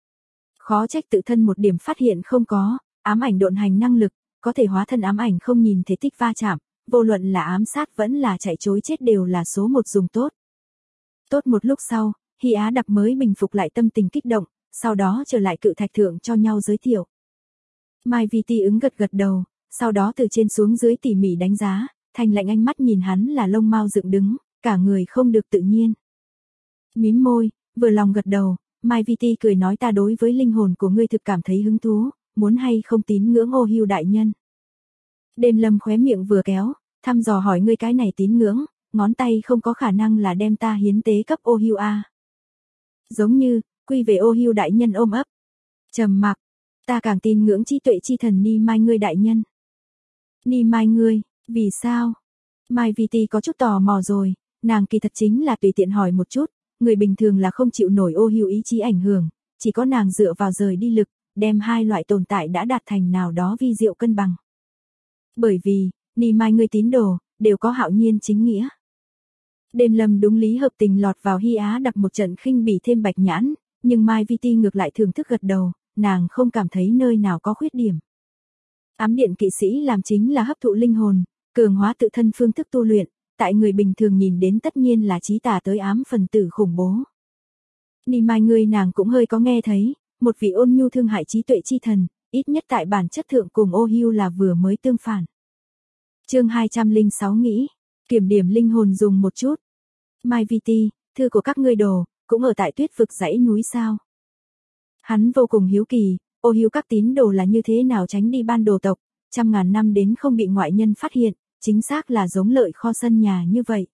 Khó trách tự thân một điểm phát hiện không có, ám ảnh độn hành năng lực, có thể hóa thân ám ảnh không nhìn thấy tích va chạm, vô luận là ám sát vẫn là chạy trối chết đều là số một dùng tốt. Tốt một lúc sau, Hy Á Đặc mới bình phục lại tâm tình kích động, sau đó trở lại cự thạch thượng cho nhau giới thiệu. Mai Viti ứng gật đầu, sau đó từ trên xuống dưới tỉ mỉ đánh giá, thành lạnh ánh mắt nhìn hắn là lông mao dựng đứng, cả người không được tự nhiên. Mím môi, vừa lòng gật đầu, Mai Viti cười nói ta đối với linh hồn của ngươi thực cảm thấy hứng thú, muốn hay không tín ngưỡng Ô Hưu đại nhân. Đêm Lâm khóe miệng vừa kéo, thăm dò hỏi ngươi cái này tín ngưỡng, ngón tay không có khả năng là đem ta hiến tế cấp Ô Hưu a. Giống như, quy về Ô Hưu đại nhân ôm ấp. Trầm mặc, ta càng tin ngưỡng trí tuệ chi thần Ni Mai ngươi đại nhân. Ni Mai ngươi, vì sao? Mai Viti có chút tò mò rồi, nàng kỳ thật chính là tùy tiện hỏi một chút, người bình thường là không chịu nổi Ô Hưu ý chí ảnh hưởng, chỉ có nàng dựa vào rời đi lực, đem hai loại tồn tại đã đạt thành nào đó vi diệu cân bằng. Bởi vì, Ni Mai ngươi tín đồ, đều có hạo nhiên chính nghĩa. Đêm Lâm đúng lý hợp tình lọt vào Hy Á Đặc một trận khinh bỉ thêm bạch nhãn, nhưng Mai Viti ngược lại thưởng thức gật đầu, nàng không cảm thấy nơi nào có khuyết điểm. Ám điện kỵ sĩ làm chính là hấp thụ linh hồn, cường hóa tự thân phương thức tu luyện, tại người bình thường nhìn đến tất nhiên là chí tà tới ám phần tử khủng bố. Ni Mai ngươi nàng cũng hơi có nghe thấy, một vị ôn nhu thương hại trí tuệ chi thần, ít nhất tại bản chất thượng cùng Ô Hưu là vừa mới tương phản. Chương 206 nghĩ, kiểm điểm linh hồn dùng một chút. Mai VT, thư của các ngươi đồ, cũng ở tại Tuyết vực dãy núi sao? Hắn vô cùng hiếu kỳ, Ô Hưu các tín đồ là như thế nào tránh đi ban đồ tộc, trăm ngàn năm đến không bị ngoại nhân phát hiện, chính xác là giống lợi kho sân nhà như vậy.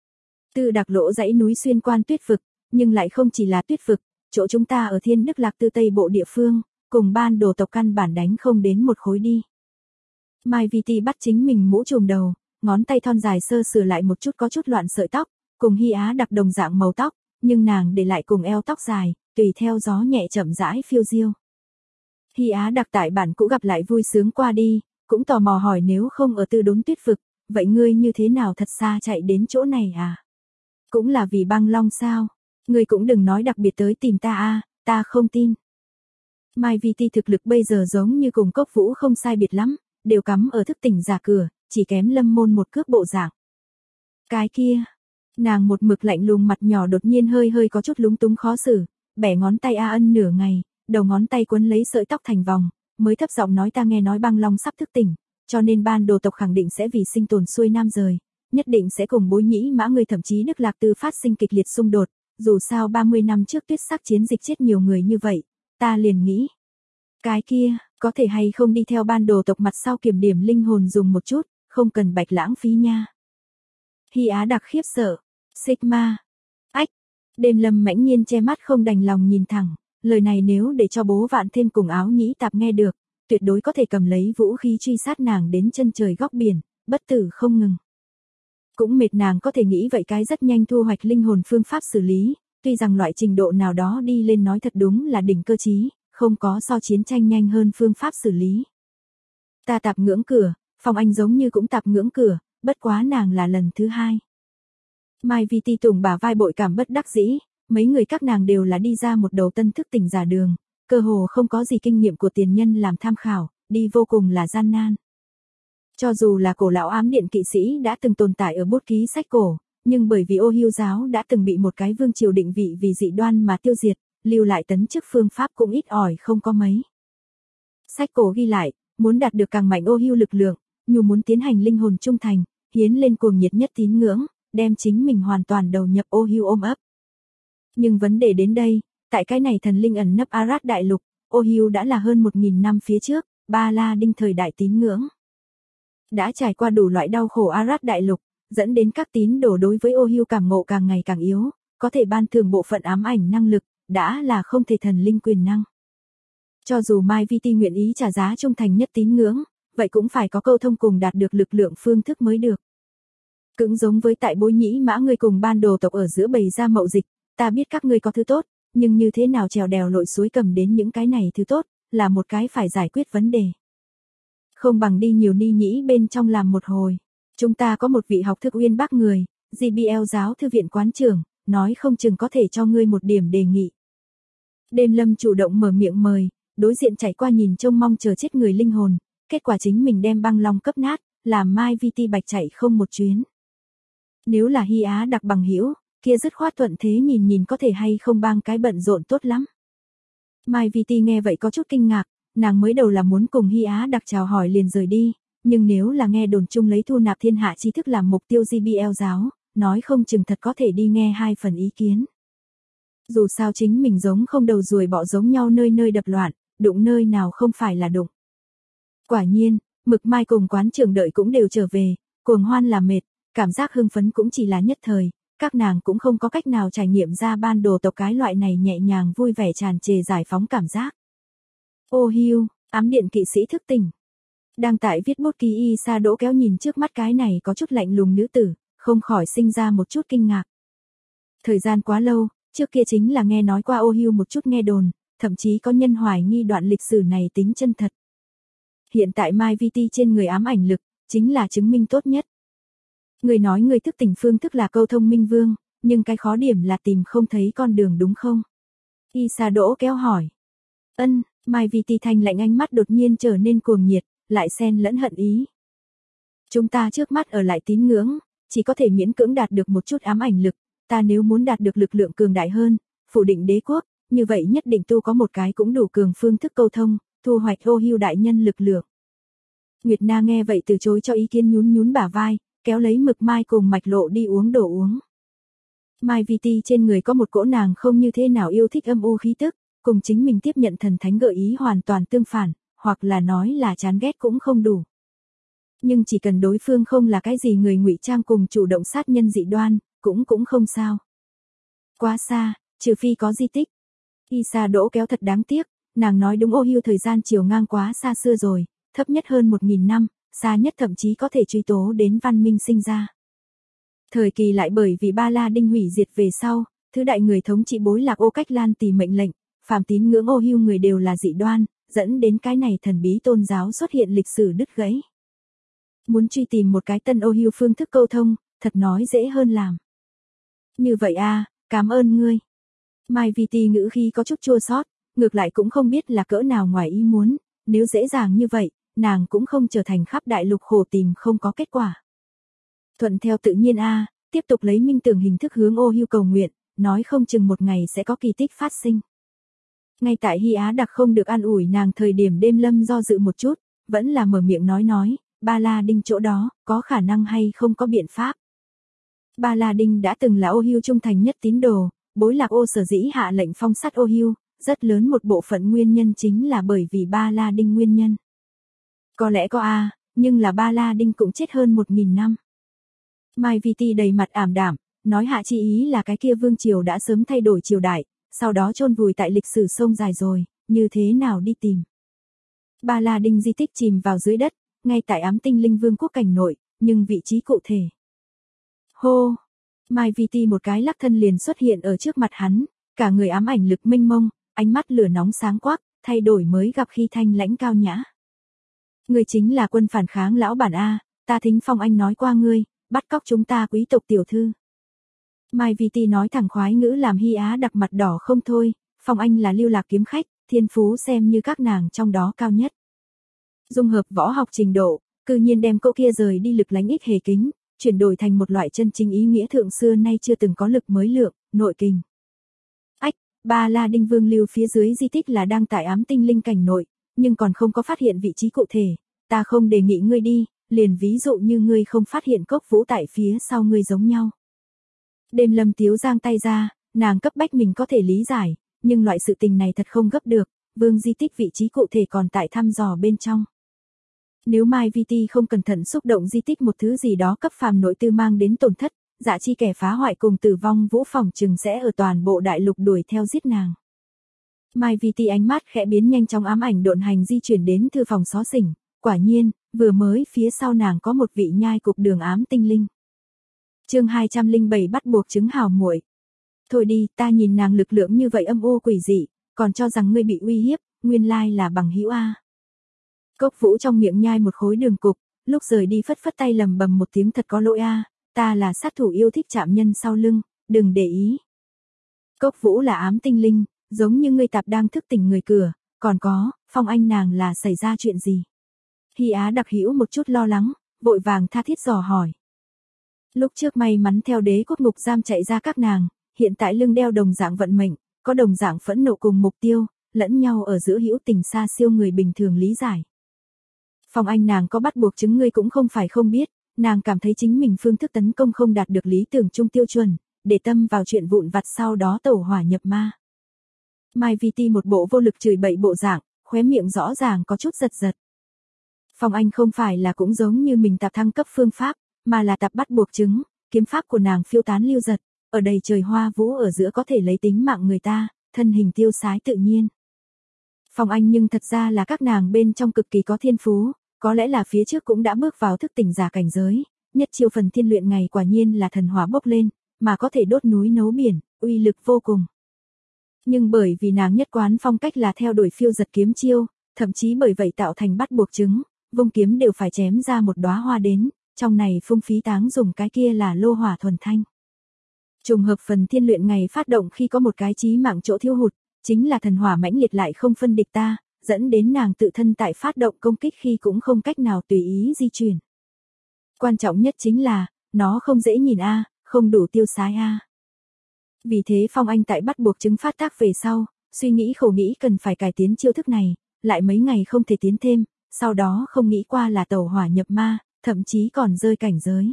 Tư đặc lỗ dãy núi xuyên quan Tuyết vực, nhưng lại không chỉ là Tuyết vực, chỗ chúng ta ở Thiên Đức Lạc Tư Tây bộ địa phương, cùng ban đồ tộc căn bản đánh không đến một khối đi. Mai VT bắt chính mình mũ trùm đầu, ngón tay thon dài sơ sửa lại một chút có chút loạn sợi tóc, cùng Hy Á đặc đồng dạng màu tóc, nhưng nàng để lại cùng eo tóc dài, tùy theo gió nhẹ chậm rãi phiêu diêu. Hy Á đặc tại bản cũ gặp lại vui sướng qua đi, cũng tò mò hỏi nếu không ở Tư Đốn Tuyết vực, vậy ngươi như thế nào thật xa chạy đến chỗ này à? Cũng là vì băng long sao? Ngươi cũng đừng nói đặc biệt tới tìm ta a, ta không tin. Mai VT thực lực bây giờ giống như cùng Cốc Vũ không sai biệt lắm, đều cắm ở thức tỉnh giả cửa, chỉ kém Lâm Môn một cước bộ dạng. Cái kia, nàng một mực lạnh lùng mặt nhỏ đột nhiên hơi hơi có chút lúng túng khó xử, bẻ ngón tay a ân nửa ngày, đầu ngón tay quấn lấy sợi tóc thành vòng, mới thấp giọng nói ta nghe nói băng long sắp thức tỉnh, cho nên ban đồ tộc khẳng định sẽ vì sinh tồn xuôi nam rời, nhất định sẽ cùng Bối Nhĩ Mã người thậm chí Đức Lạc Tư phát sinh kịch liệt xung đột, dù sao 30 năm trước Tuyết sắc chiến dịch chết nhiều người như vậy, ta liền nghĩ. Cái kia, có thể hay không đi theo ban đồ tộc mặt sau kiểm điểm linh hồn dùng một chút, không cần bạch lãng phí nha. Hy Á đặc khiếp sợ. Sigma. Ách. Đêm Lâm mãnh nhiên che mắt không đành lòng nhìn thẳng, lời này nếu để cho Bố Vạn thêm cùng Áo Nhĩ Tạp nghe được, tuyệt đối có thể cầm lấy vũ khí truy sát nàng đến chân trời góc biển, bất tử không ngừng. Cũng mệt nàng có thể nghĩ vậy cái rất nhanh thu hoạch linh hồn phương pháp xử lý, tuy rằng loại trình độ nào đó đi lên nói thật đúng là đỉnh cơ trí, không có so chiến tranh nhanh hơn phương pháp xử lý. Ta tạp ngưỡng cửa, Phong Anh giống như cũng tạp ngưỡng cửa, bất quá nàng là lần thứ hai. Mai VT tùng bả vai bội cảm bất đắc dĩ, mấy người các nàng đều là đi ra một đầu tân thức tỉnh giả đường, cơ hồ không có gì kinh nghiệm của tiền nhân làm tham khảo, đi vô cùng là gian nan. Cho dù là cổ lão ám điện kỵ sĩ đã từng tồn tại ở bút ký sách cổ, nhưng bởi vì Ô Hưu giáo đã từng bị một cái vương triều định vị vì dị đoan mà tiêu diệt, lưu lại tấn chức phương pháp cũng ít ỏi không có mấy. Sách cổ ghi lại, muốn đạt được càng mạnh Ô Hưu lực lượng, Nhu muốn tiến hành linh hồn trung thành, hiến lên cuồng nhiệt nhất tín ngưỡng, đem chính mình hoàn toàn đầu nhập Ô Hưu ôm ấp. Nhưng vấn đề đến đây, tại cái này thần linh ẩn nấp Arad đại lục, Ô Hưu đã là hơn 1000 năm phía trước, Ba La Đinh thời đại tín ngưỡng. Đã trải qua đủ loại đau khổ Arad đại lục, dẫn đến các tín đồ đối với Ô Hưu cảm ngộ càng ngày càng yếu, có thể ban thưởng bộ phận ám ảnh năng lực, đã là không thể thần linh quyền năng. Cho dù Mai VT nguyện ý trả giá trung thành nhất tín ngưỡng, vậy cũng phải có câu thông cùng đạt được lực lượng phương thức mới được. Cũng giống với tại Bối Nhĩ Mã người cùng ban đồ tộc ở giữa bày ra mậu dịch, ta biết các ngươi có thứ tốt, nhưng như thế nào trèo đèo lội suối cầm đến những cái này thứ tốt, là một cái phải giải quyết vấn đề. Không bằng đi nhiều ni nhĩ bên trong làm một hồi. Chúng ta có một vị học thức uyên bác người, GBL giáo thư viện quán trưởng, nói không chừng có thể cho ngươi một điểm đề nghị. Đêm Lâm chủ động mở miệng mời, đối diện trải qua nhìn trông mong chờ chết người linh hồn, kết quả chính mình đem băng long cấp nát, làm Mai VT bạch chạy không một chuyến. Nếu là Hy Á đặc bằng hữu, kia dứt khoát thuận thế nhìn nhìn có thể hay không bang cái bận rộn tốt lắm. Mai VT nghe vậy có chút kinh ngạc, nàng mới đầu là muốn cùng Hy Á đặc chào hỏi liền rời đi, nhưng nếu là nghe đồn chung lấy thu nạp thiên hạ tri thức làm mục tiêu GBL giáo, nói không chừng thật có thể đi nghe hai phần ý kiến. Dù sao chính mình giống không đầu ruồi bọ giống nhau nơi nơi đập loạn, đụng nơi nào không phải là đụng. Quả nhiên, Mực Mai cùng quán trưởng đợi cũng đều trở về, cuồng hoan là mệt, cảm giác hưng phấn cũng chỉ là nhất thời, các nàng cũng không có cách nào trải nghiệm ra ban đồ tộc cái loại này nhẹ nhàng vui vẻ tràn trề giải phóng cảm giác. Ô Hưu, ám điện kỵ sĩ thức tỉnh. Đang tại viết bút ký y sa đỗ kéo nhìn trước mắt cái này có chút lạnh lùng nữ tử, không khỏi sinh ra một chút kinh ngạc. Thời gian quá lâu, trước kia chính là nghe nói qua Ô Hưu một chút nghe đồn, thậm chí có nhân hoài nghi đoạn lịch sử này tính chân thật. Hiện tại Mai VT trên người ám ảnh lực, chính là chứng minh tốt nhất. Người nói người thức tỉnh phương thức là câu thông minh vương, nhưng cái khó điểm là tìm không thấy con đường đúng không? Y sa đỗ kéo hỏi. Ân, Mai VT thanh lạnh ánh mắt đột nhiên trở nên cuồng nhiệt, lại xen lẫn hận ý. Chúng ta trước mắt ở lại tín ngưỡng, chỉ có thể miễn cưỡng đạt được một chút ám ảnh lực, ta nếu muốn đạt được lực lượng cường đại hơn, phủ định đế quốc, như vậy nhất định tu có một cái cũng đủ cường phương thức câu thông, thu hoạch Ô Hưu đại nhân lực lượng. Nguyệt Na nghe vậy từ chối cho ý kiến, nhún nhún bả vai, kéo lấy Mực Mai cùng Mạch Lộ đi uống đồ uống. Mai Vi Ti trên người có một cỗ nàng không như thế nào yêu thích âm u khí tức, cùng chính mình tiếp nhận thần thánh gợi ý hoàn toàn tương phản, hoặc là nói là chán ghét cũng không đủ. Nhưng chỉ cần đối phương không là cái gì người ngụy trang cùng chủ động sát nhân dị đoan, cũng không sao. Quá xa, trừ phi có di tích. Isa Đỗ kéo thật đáng tiếc, nàng nói đúng, Ô Hưu thời gian chiều ngang quá xa xưa rồi, thấp nhất hơn 1000 năm, xa nhất thậm chí có thể truy tố đến văn minh sinh ra. Thời kỳ lại bởi vì Ba La Đinh hủy diệt về sau, thứ đại người thống trị bối lạc Ô Cách Lan tỳ mệnh lệnh, phàm tín ngưỡng Ô Hưu người đều là dị đoan, dẫn đến cái này thần bí tôn giáo xuất hiện lịch sử đứt gãy. Muốn truy tìm một cái tân Ô Hưu phương thức câu thông, thật nói dễ hơn làm. Như vậy a, cảm ơn ngươi. Mai Vi Ti ngữ khí có chút chua xót, ngược lại cũng không biết là cỡ nào ngoài ý muốn, nếu dễ dàng như vậy, nàng cũng không trở thành khắp đại lục khổ tìm không có kết quả. Thuận theo tự nhiên a, tiếp tục lấy minh tưởng hình thức hướng Ô Hưu cầu nguyện, nói không chừng một ngày sẽ có kỳ tích phát sinh. Ngay tại Hy Á Đặc không được an ủi nàng thời điểm đêm lâm do dự một chút, vẫn là mở miệng nói, Ba La Đinh chỗ đó, có khả năng hay không có biện pháp. Ba La Đinh đã từng là Ô Hưu trung thành nhất tín đồ, bối lạc Ô sở dĩ hạ lệnh phong sát Ô Hưu, rất lớn một bộ phận nguyên nhân chính là bởi vì Ba La Đinh nguyên nhân. Có lẽ có a, nhưng là Ba La Đinh cũng chết hơn 1000 năm. Mai Vi Ti đầy mặt ảm đạm, nói hạ chi ý là cái kia vương triều đã sớm thay đổi triều đại, sau đó chôn vùi tại lịch sử sông dài rồi, như thế nào đi tìm. Ba La Đinh di tích chìm vào dưới đất, ngay tại Ám Tinh Linh Vương quốc cảnh nội, nhưng vị trí cụ thể. Hô! Mai Vi Ti một cái lắc thân liền xuất hiện ở trước mặt hắn, cả người ám ảnh lực mênh mông, ánh mắt lửa nóng sáng quắc, thay đổi mới gặp khi thanh lãnh cao nhã. Ngươi chính là quân phản kháng lão bản a, ta Thính Phong Anh nói qua ngươi, bắt cóc chúng ta quý tộc tiểu thư. Mai Vi Ti nói thẳng khoái ngữ làm Hy Á Đặc mặt đỏ không thôi, Phong Anh là lưu lạc kiếm khách, thiên phú xem như các nàng trong đó cao nhất. Dung hợp võ học trình độ, cư nhiên đem cậu kia rời đi lực lánh ít hề kính, chuyển đổi thành một loại chân chính ý nghĩa thượng xưa nay chưa từng có lực mới lượng, nội kình. Ách, Ba La Đinh Vương lưu phía dưới di tích là đang tại Ám Tinh Linh cảnh nội, nhưng còn không có phát hiện vị trí cụ thể, ta không đề nghị ngươi đi, liền ví dụ như ngươi không phát hiện Cốc Vũ tại phía sau ngươi giống nhau. Đêm Lâm Tiếu giang tay ra, nàng cấp bách mình có thể lý giải, nhưng loại sự tình này thật không gấp được, vương di tích vị trí cụ thể còn tại thăm dò bên trong. Nếu Mai Vi Ti không cẩn thận xúc động di tích một thứ gì đó cấp phàm nội tư mang đến tổn thất, dạ chi kẻ phá hoại cùng tử vong vũ phòng chừng sẽ ở toàn bộ đại lục đuổi theo giết nàng. Mai Vi Ti ánh mắt khẽ biến, nhanh chóng ám ảnh độn hành di chuyển đến thư phòng xó xỉnh, quả nhiên, vừa mới phía sau nàng có một vị nhai cục đường Ám Tinh Linh. Chương 207 bắt buộc chứng hào muội. Thôi đi, ta nhìn nàng lực lượng như vậy âm u quỷ dị, còn cho rằng ngươi bị uy hiếp, nguyên lai là bằng hữu a. Cốc Vũ trong miệng nhai một khối đường cục, lúc rời đi phất phất tay lầm bầm một tiếng, thật có lỗi a, ta là sát thủ yêu thích chạm nhân sau lưng, đừng để ý. Cốc Vũ là Ám Tinh Linh, giống như ngươi tạp đang thức tỉnh người cửa, còn có, Phong Anh nàng là xảy ra chuyện gì? Hy Á Đặc hữu một chút lo lắng, vội vàng tha thiết dò hỏi. Lúc trước may mắn theo đế quốc ngục giam chạy ra các nàng, hiện tại lưng đeo đồng dạng vận mệnh, có đồng dạng phẫn nộ cùng mục tiêu, lẫn nhau ở giữa hữu tình xa siêu người bình thường lý giải. Phong Anh nàng có bắt buộc chứng ngươi cũng không phải không biết, nàng cảm thấy chính mình phương thức tấn công không đạt được lý tưởng trung tiêu chuẩn, để tâm vào chuyện vụn vặt sau đó tẩu hỏa nhập ma. Mai Vi Ti một bộ vô lực chửi bậy bộ dạng, khóe miệng rõ ràng có chút giật giật. Phong Anh không phải là cũng giống như mình tạp thăng cấp phương pháp, mà là tạp bắt buộc chứng, kiếm pháp của nàng phiêu tán lưu giật, ở đầy trời hoa vũ ở giữa có thể lấy tính mạng người ta, thân hình tiêu sái tự nhiên. Phong Anh nhưng thật ra là các nàng bên trong cực kỳ có thiên phú, có lẽ là phía trước cũng đã bước vào thức tỉnh giả cảnh giới, nhất chiêu phần thiên luyện ngày quả nhiên là thần hỏa bốc lên, mà có thể đốt núi nấu biển, uy lực vô cùng. Nhưng bởi vì nàng nhất quán phong cách là theo đuổi phiêu giật kiếm chiêu, thậm chí bởi vậy tạo thành bắt buộc chứng, vung kiếm đều phải chém ra một đóa hoa đến, trong này phung phí táng dùng cái kia là lô hỏa thuần thanh. Trùng hợp phần thiên luyện ngày phát động khi có một cái chí mạng chỗ thiếu hụt, chính là thần hỏa mãnh liệt lại không phân địch ta, dẫn đến nàng tự thân tại phát động công kích khi cũng không cách nào tùy ý di chuyển. Quan trọng nhất chính là, nó không dễ nhìn a, không đủ tiêu sái a. Vì thế Phong Anh tại bắt buộc chứng phát tác về sau, suy nghĩ khổ nghĩ cần phải cải tiến chiêu thức này, lại mấy ngày không thể tiến thêm, sau đó không nghĩ qua là tẩu hỏa nhập ma, thậm chí còn rơi cảnh giới.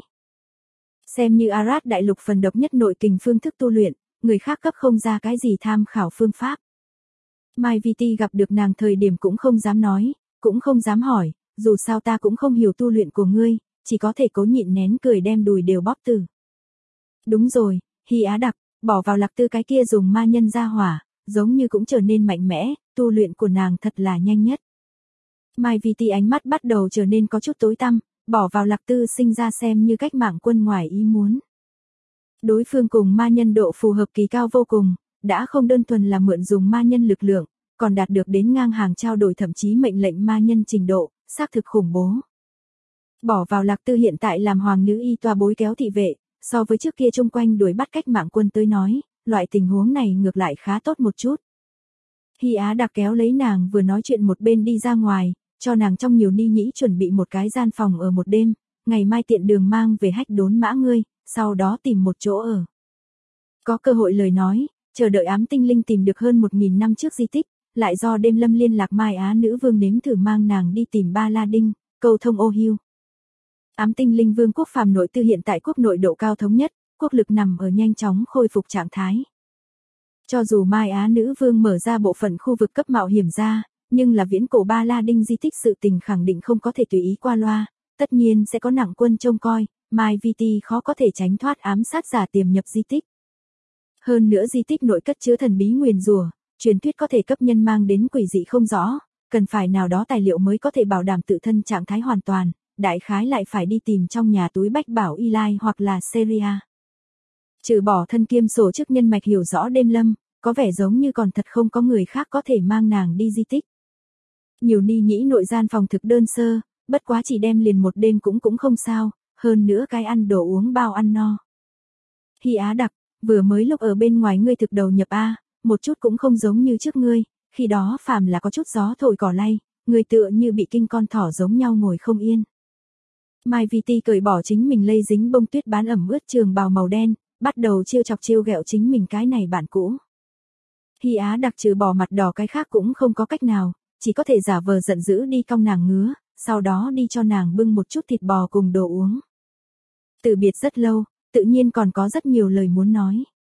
Xem như Arad đại lục phần độc nhất nội kình phương thức tu luyện, người khác cấp không ra cái gì tham khảo phương pháp. Mai Viti gặp được nàng thời điểm cũng không dám nói, cũng không dám hỏi, dù sao ta cũng không hiểu tu luyện của ngươi, chỉ có thể cố nhịn nén cười đem đùi đều bóp từ. Đúng rồi, Hy Á Đặc, bỏ vào Lạc Tư cái kia dùng ma nhân ra hỏa, giống như cũng trở nên mạnh mẽ, tu luyện của nàng thật là nhanh nhất. Mai Viti ánh mắt bắt đầu trở nên có chút tối tăm, bỏ vào Lạc Tư sinh ra xem như cách mạng quân ngoài ý muốn. Đối phương cùng ma nhân độ phù hợp kỳ cao vô cùng, đã không đơn thuần là mượn dùng ma nhân lực lượng, còn đạt được đến ngang hàng trao đổi thậm chí mệnh lệnh ma nhân trình độ, xác thực khủng bố. Bỏ vào Lạc Tư hiện tại làm hoàng nữ y toa bối kéo thị vệ, so với trước kia chung quanh đuổi bắt cách mạng quân tới nói, loại tình huống này ngược lại khá tốt một chút. Hy Á Đặc kéo lấy nàng vừa nói chuyện một bên đi ra ngoài, cho nàng trong nhiều ni nhĩ chuẩn bị một cái gian phòng ở một đêm, ngày mai tiện đường mang về hách đốn mã ngươi, sau đó tìm một chỗ ở. Có cơ hội lời nói, chờ đợi ám tinh linh tìm được hơn 1000 năm trước di tích, lại do đêm lâm liên lạc Mai Á nữ vương nếm thử mang nàng đi tìm Ba La Đinh, câu thông ô hiu. Ám tinh linh vương quốc phàm nội tư hiện tại quốc nội độ cao thống nhất, quốc lực nằm ở nhanh chóng khôi phục trạng thái. Cho dù Mai Á nữ vương mở ra bộ phận khu vực cấp mạo hiểm ra, nhưng là viễn cổ Ba La Đinh di tích sự tình khẳng định không có thể tùy ý qua loa, tất nhiên sẽ có nặng quân trông coi, Mai Viti khó có thể tránh thoát ám sát giả tiềm nhập di tích. Hơn nữa di tích nội cất chứa thần bí nguyền rủa, truyền thuyết có thể cấp nhân mang đến quỷ dị không rõ, cần phải nào đó tài liệu mới có thể bảo đảm tự thân trạng thái hoàn toàn, đại khái lại phải đi tìm trong nhà túi bách bảo Eli hoặc là Syria. Trừ bỏ thân kiêm sổ chức nhân mạch hiểu rõ đêm lâm, có vẻ giống như còn thật không có người khác có thể mang nàng đi di tích. Nhiều ni nhĩ nội gian phòng thực đơn sơ, bất quá chỉ đem liền một đêm cũng không sao, hơn nữa cái ăn đồ uống bao ăn no. Hy Á Đặc, vừa mới lúc ở bên ngoài ngươi thực đầu nhập a, một chút cũng không giống như trước ngươi, khi đó phàm là có chút gió thổi cỏ lay, ngươi tựa như bị kinh con thỏ giống nhau ngồi không yên. Mai Viti cởi bỏ chính mình lây dính bông tuyết bán ẩm ướt trường bào màu đen, bắt đầu trêu chọc trêu ghẹo chính mình cái này bạn cũ. Hy Á Đặc trừ bỏ mặt đỏ cái khác cũng không có cách nào, chỉ có thể giả vờ giận dữ đi cong nàng ngứa, sau đó đi cho nàng bưng một chút thịt bò cùng đồ uống. Từ biệt rất lâu, tự nhiên còn có rất nhiều lời muốn nói.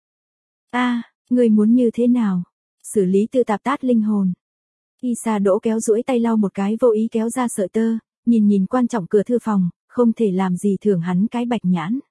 Người muốn như thế nào? Xử lý tự tạp tát linh hồn. Isa Đỗ kéo duỗi tay lau một cái vô ý kéo ra sợi tơ, nhìn quan trọng cửa thư phòng, không thể làm gì thưởng hắn cái bạch nhãn.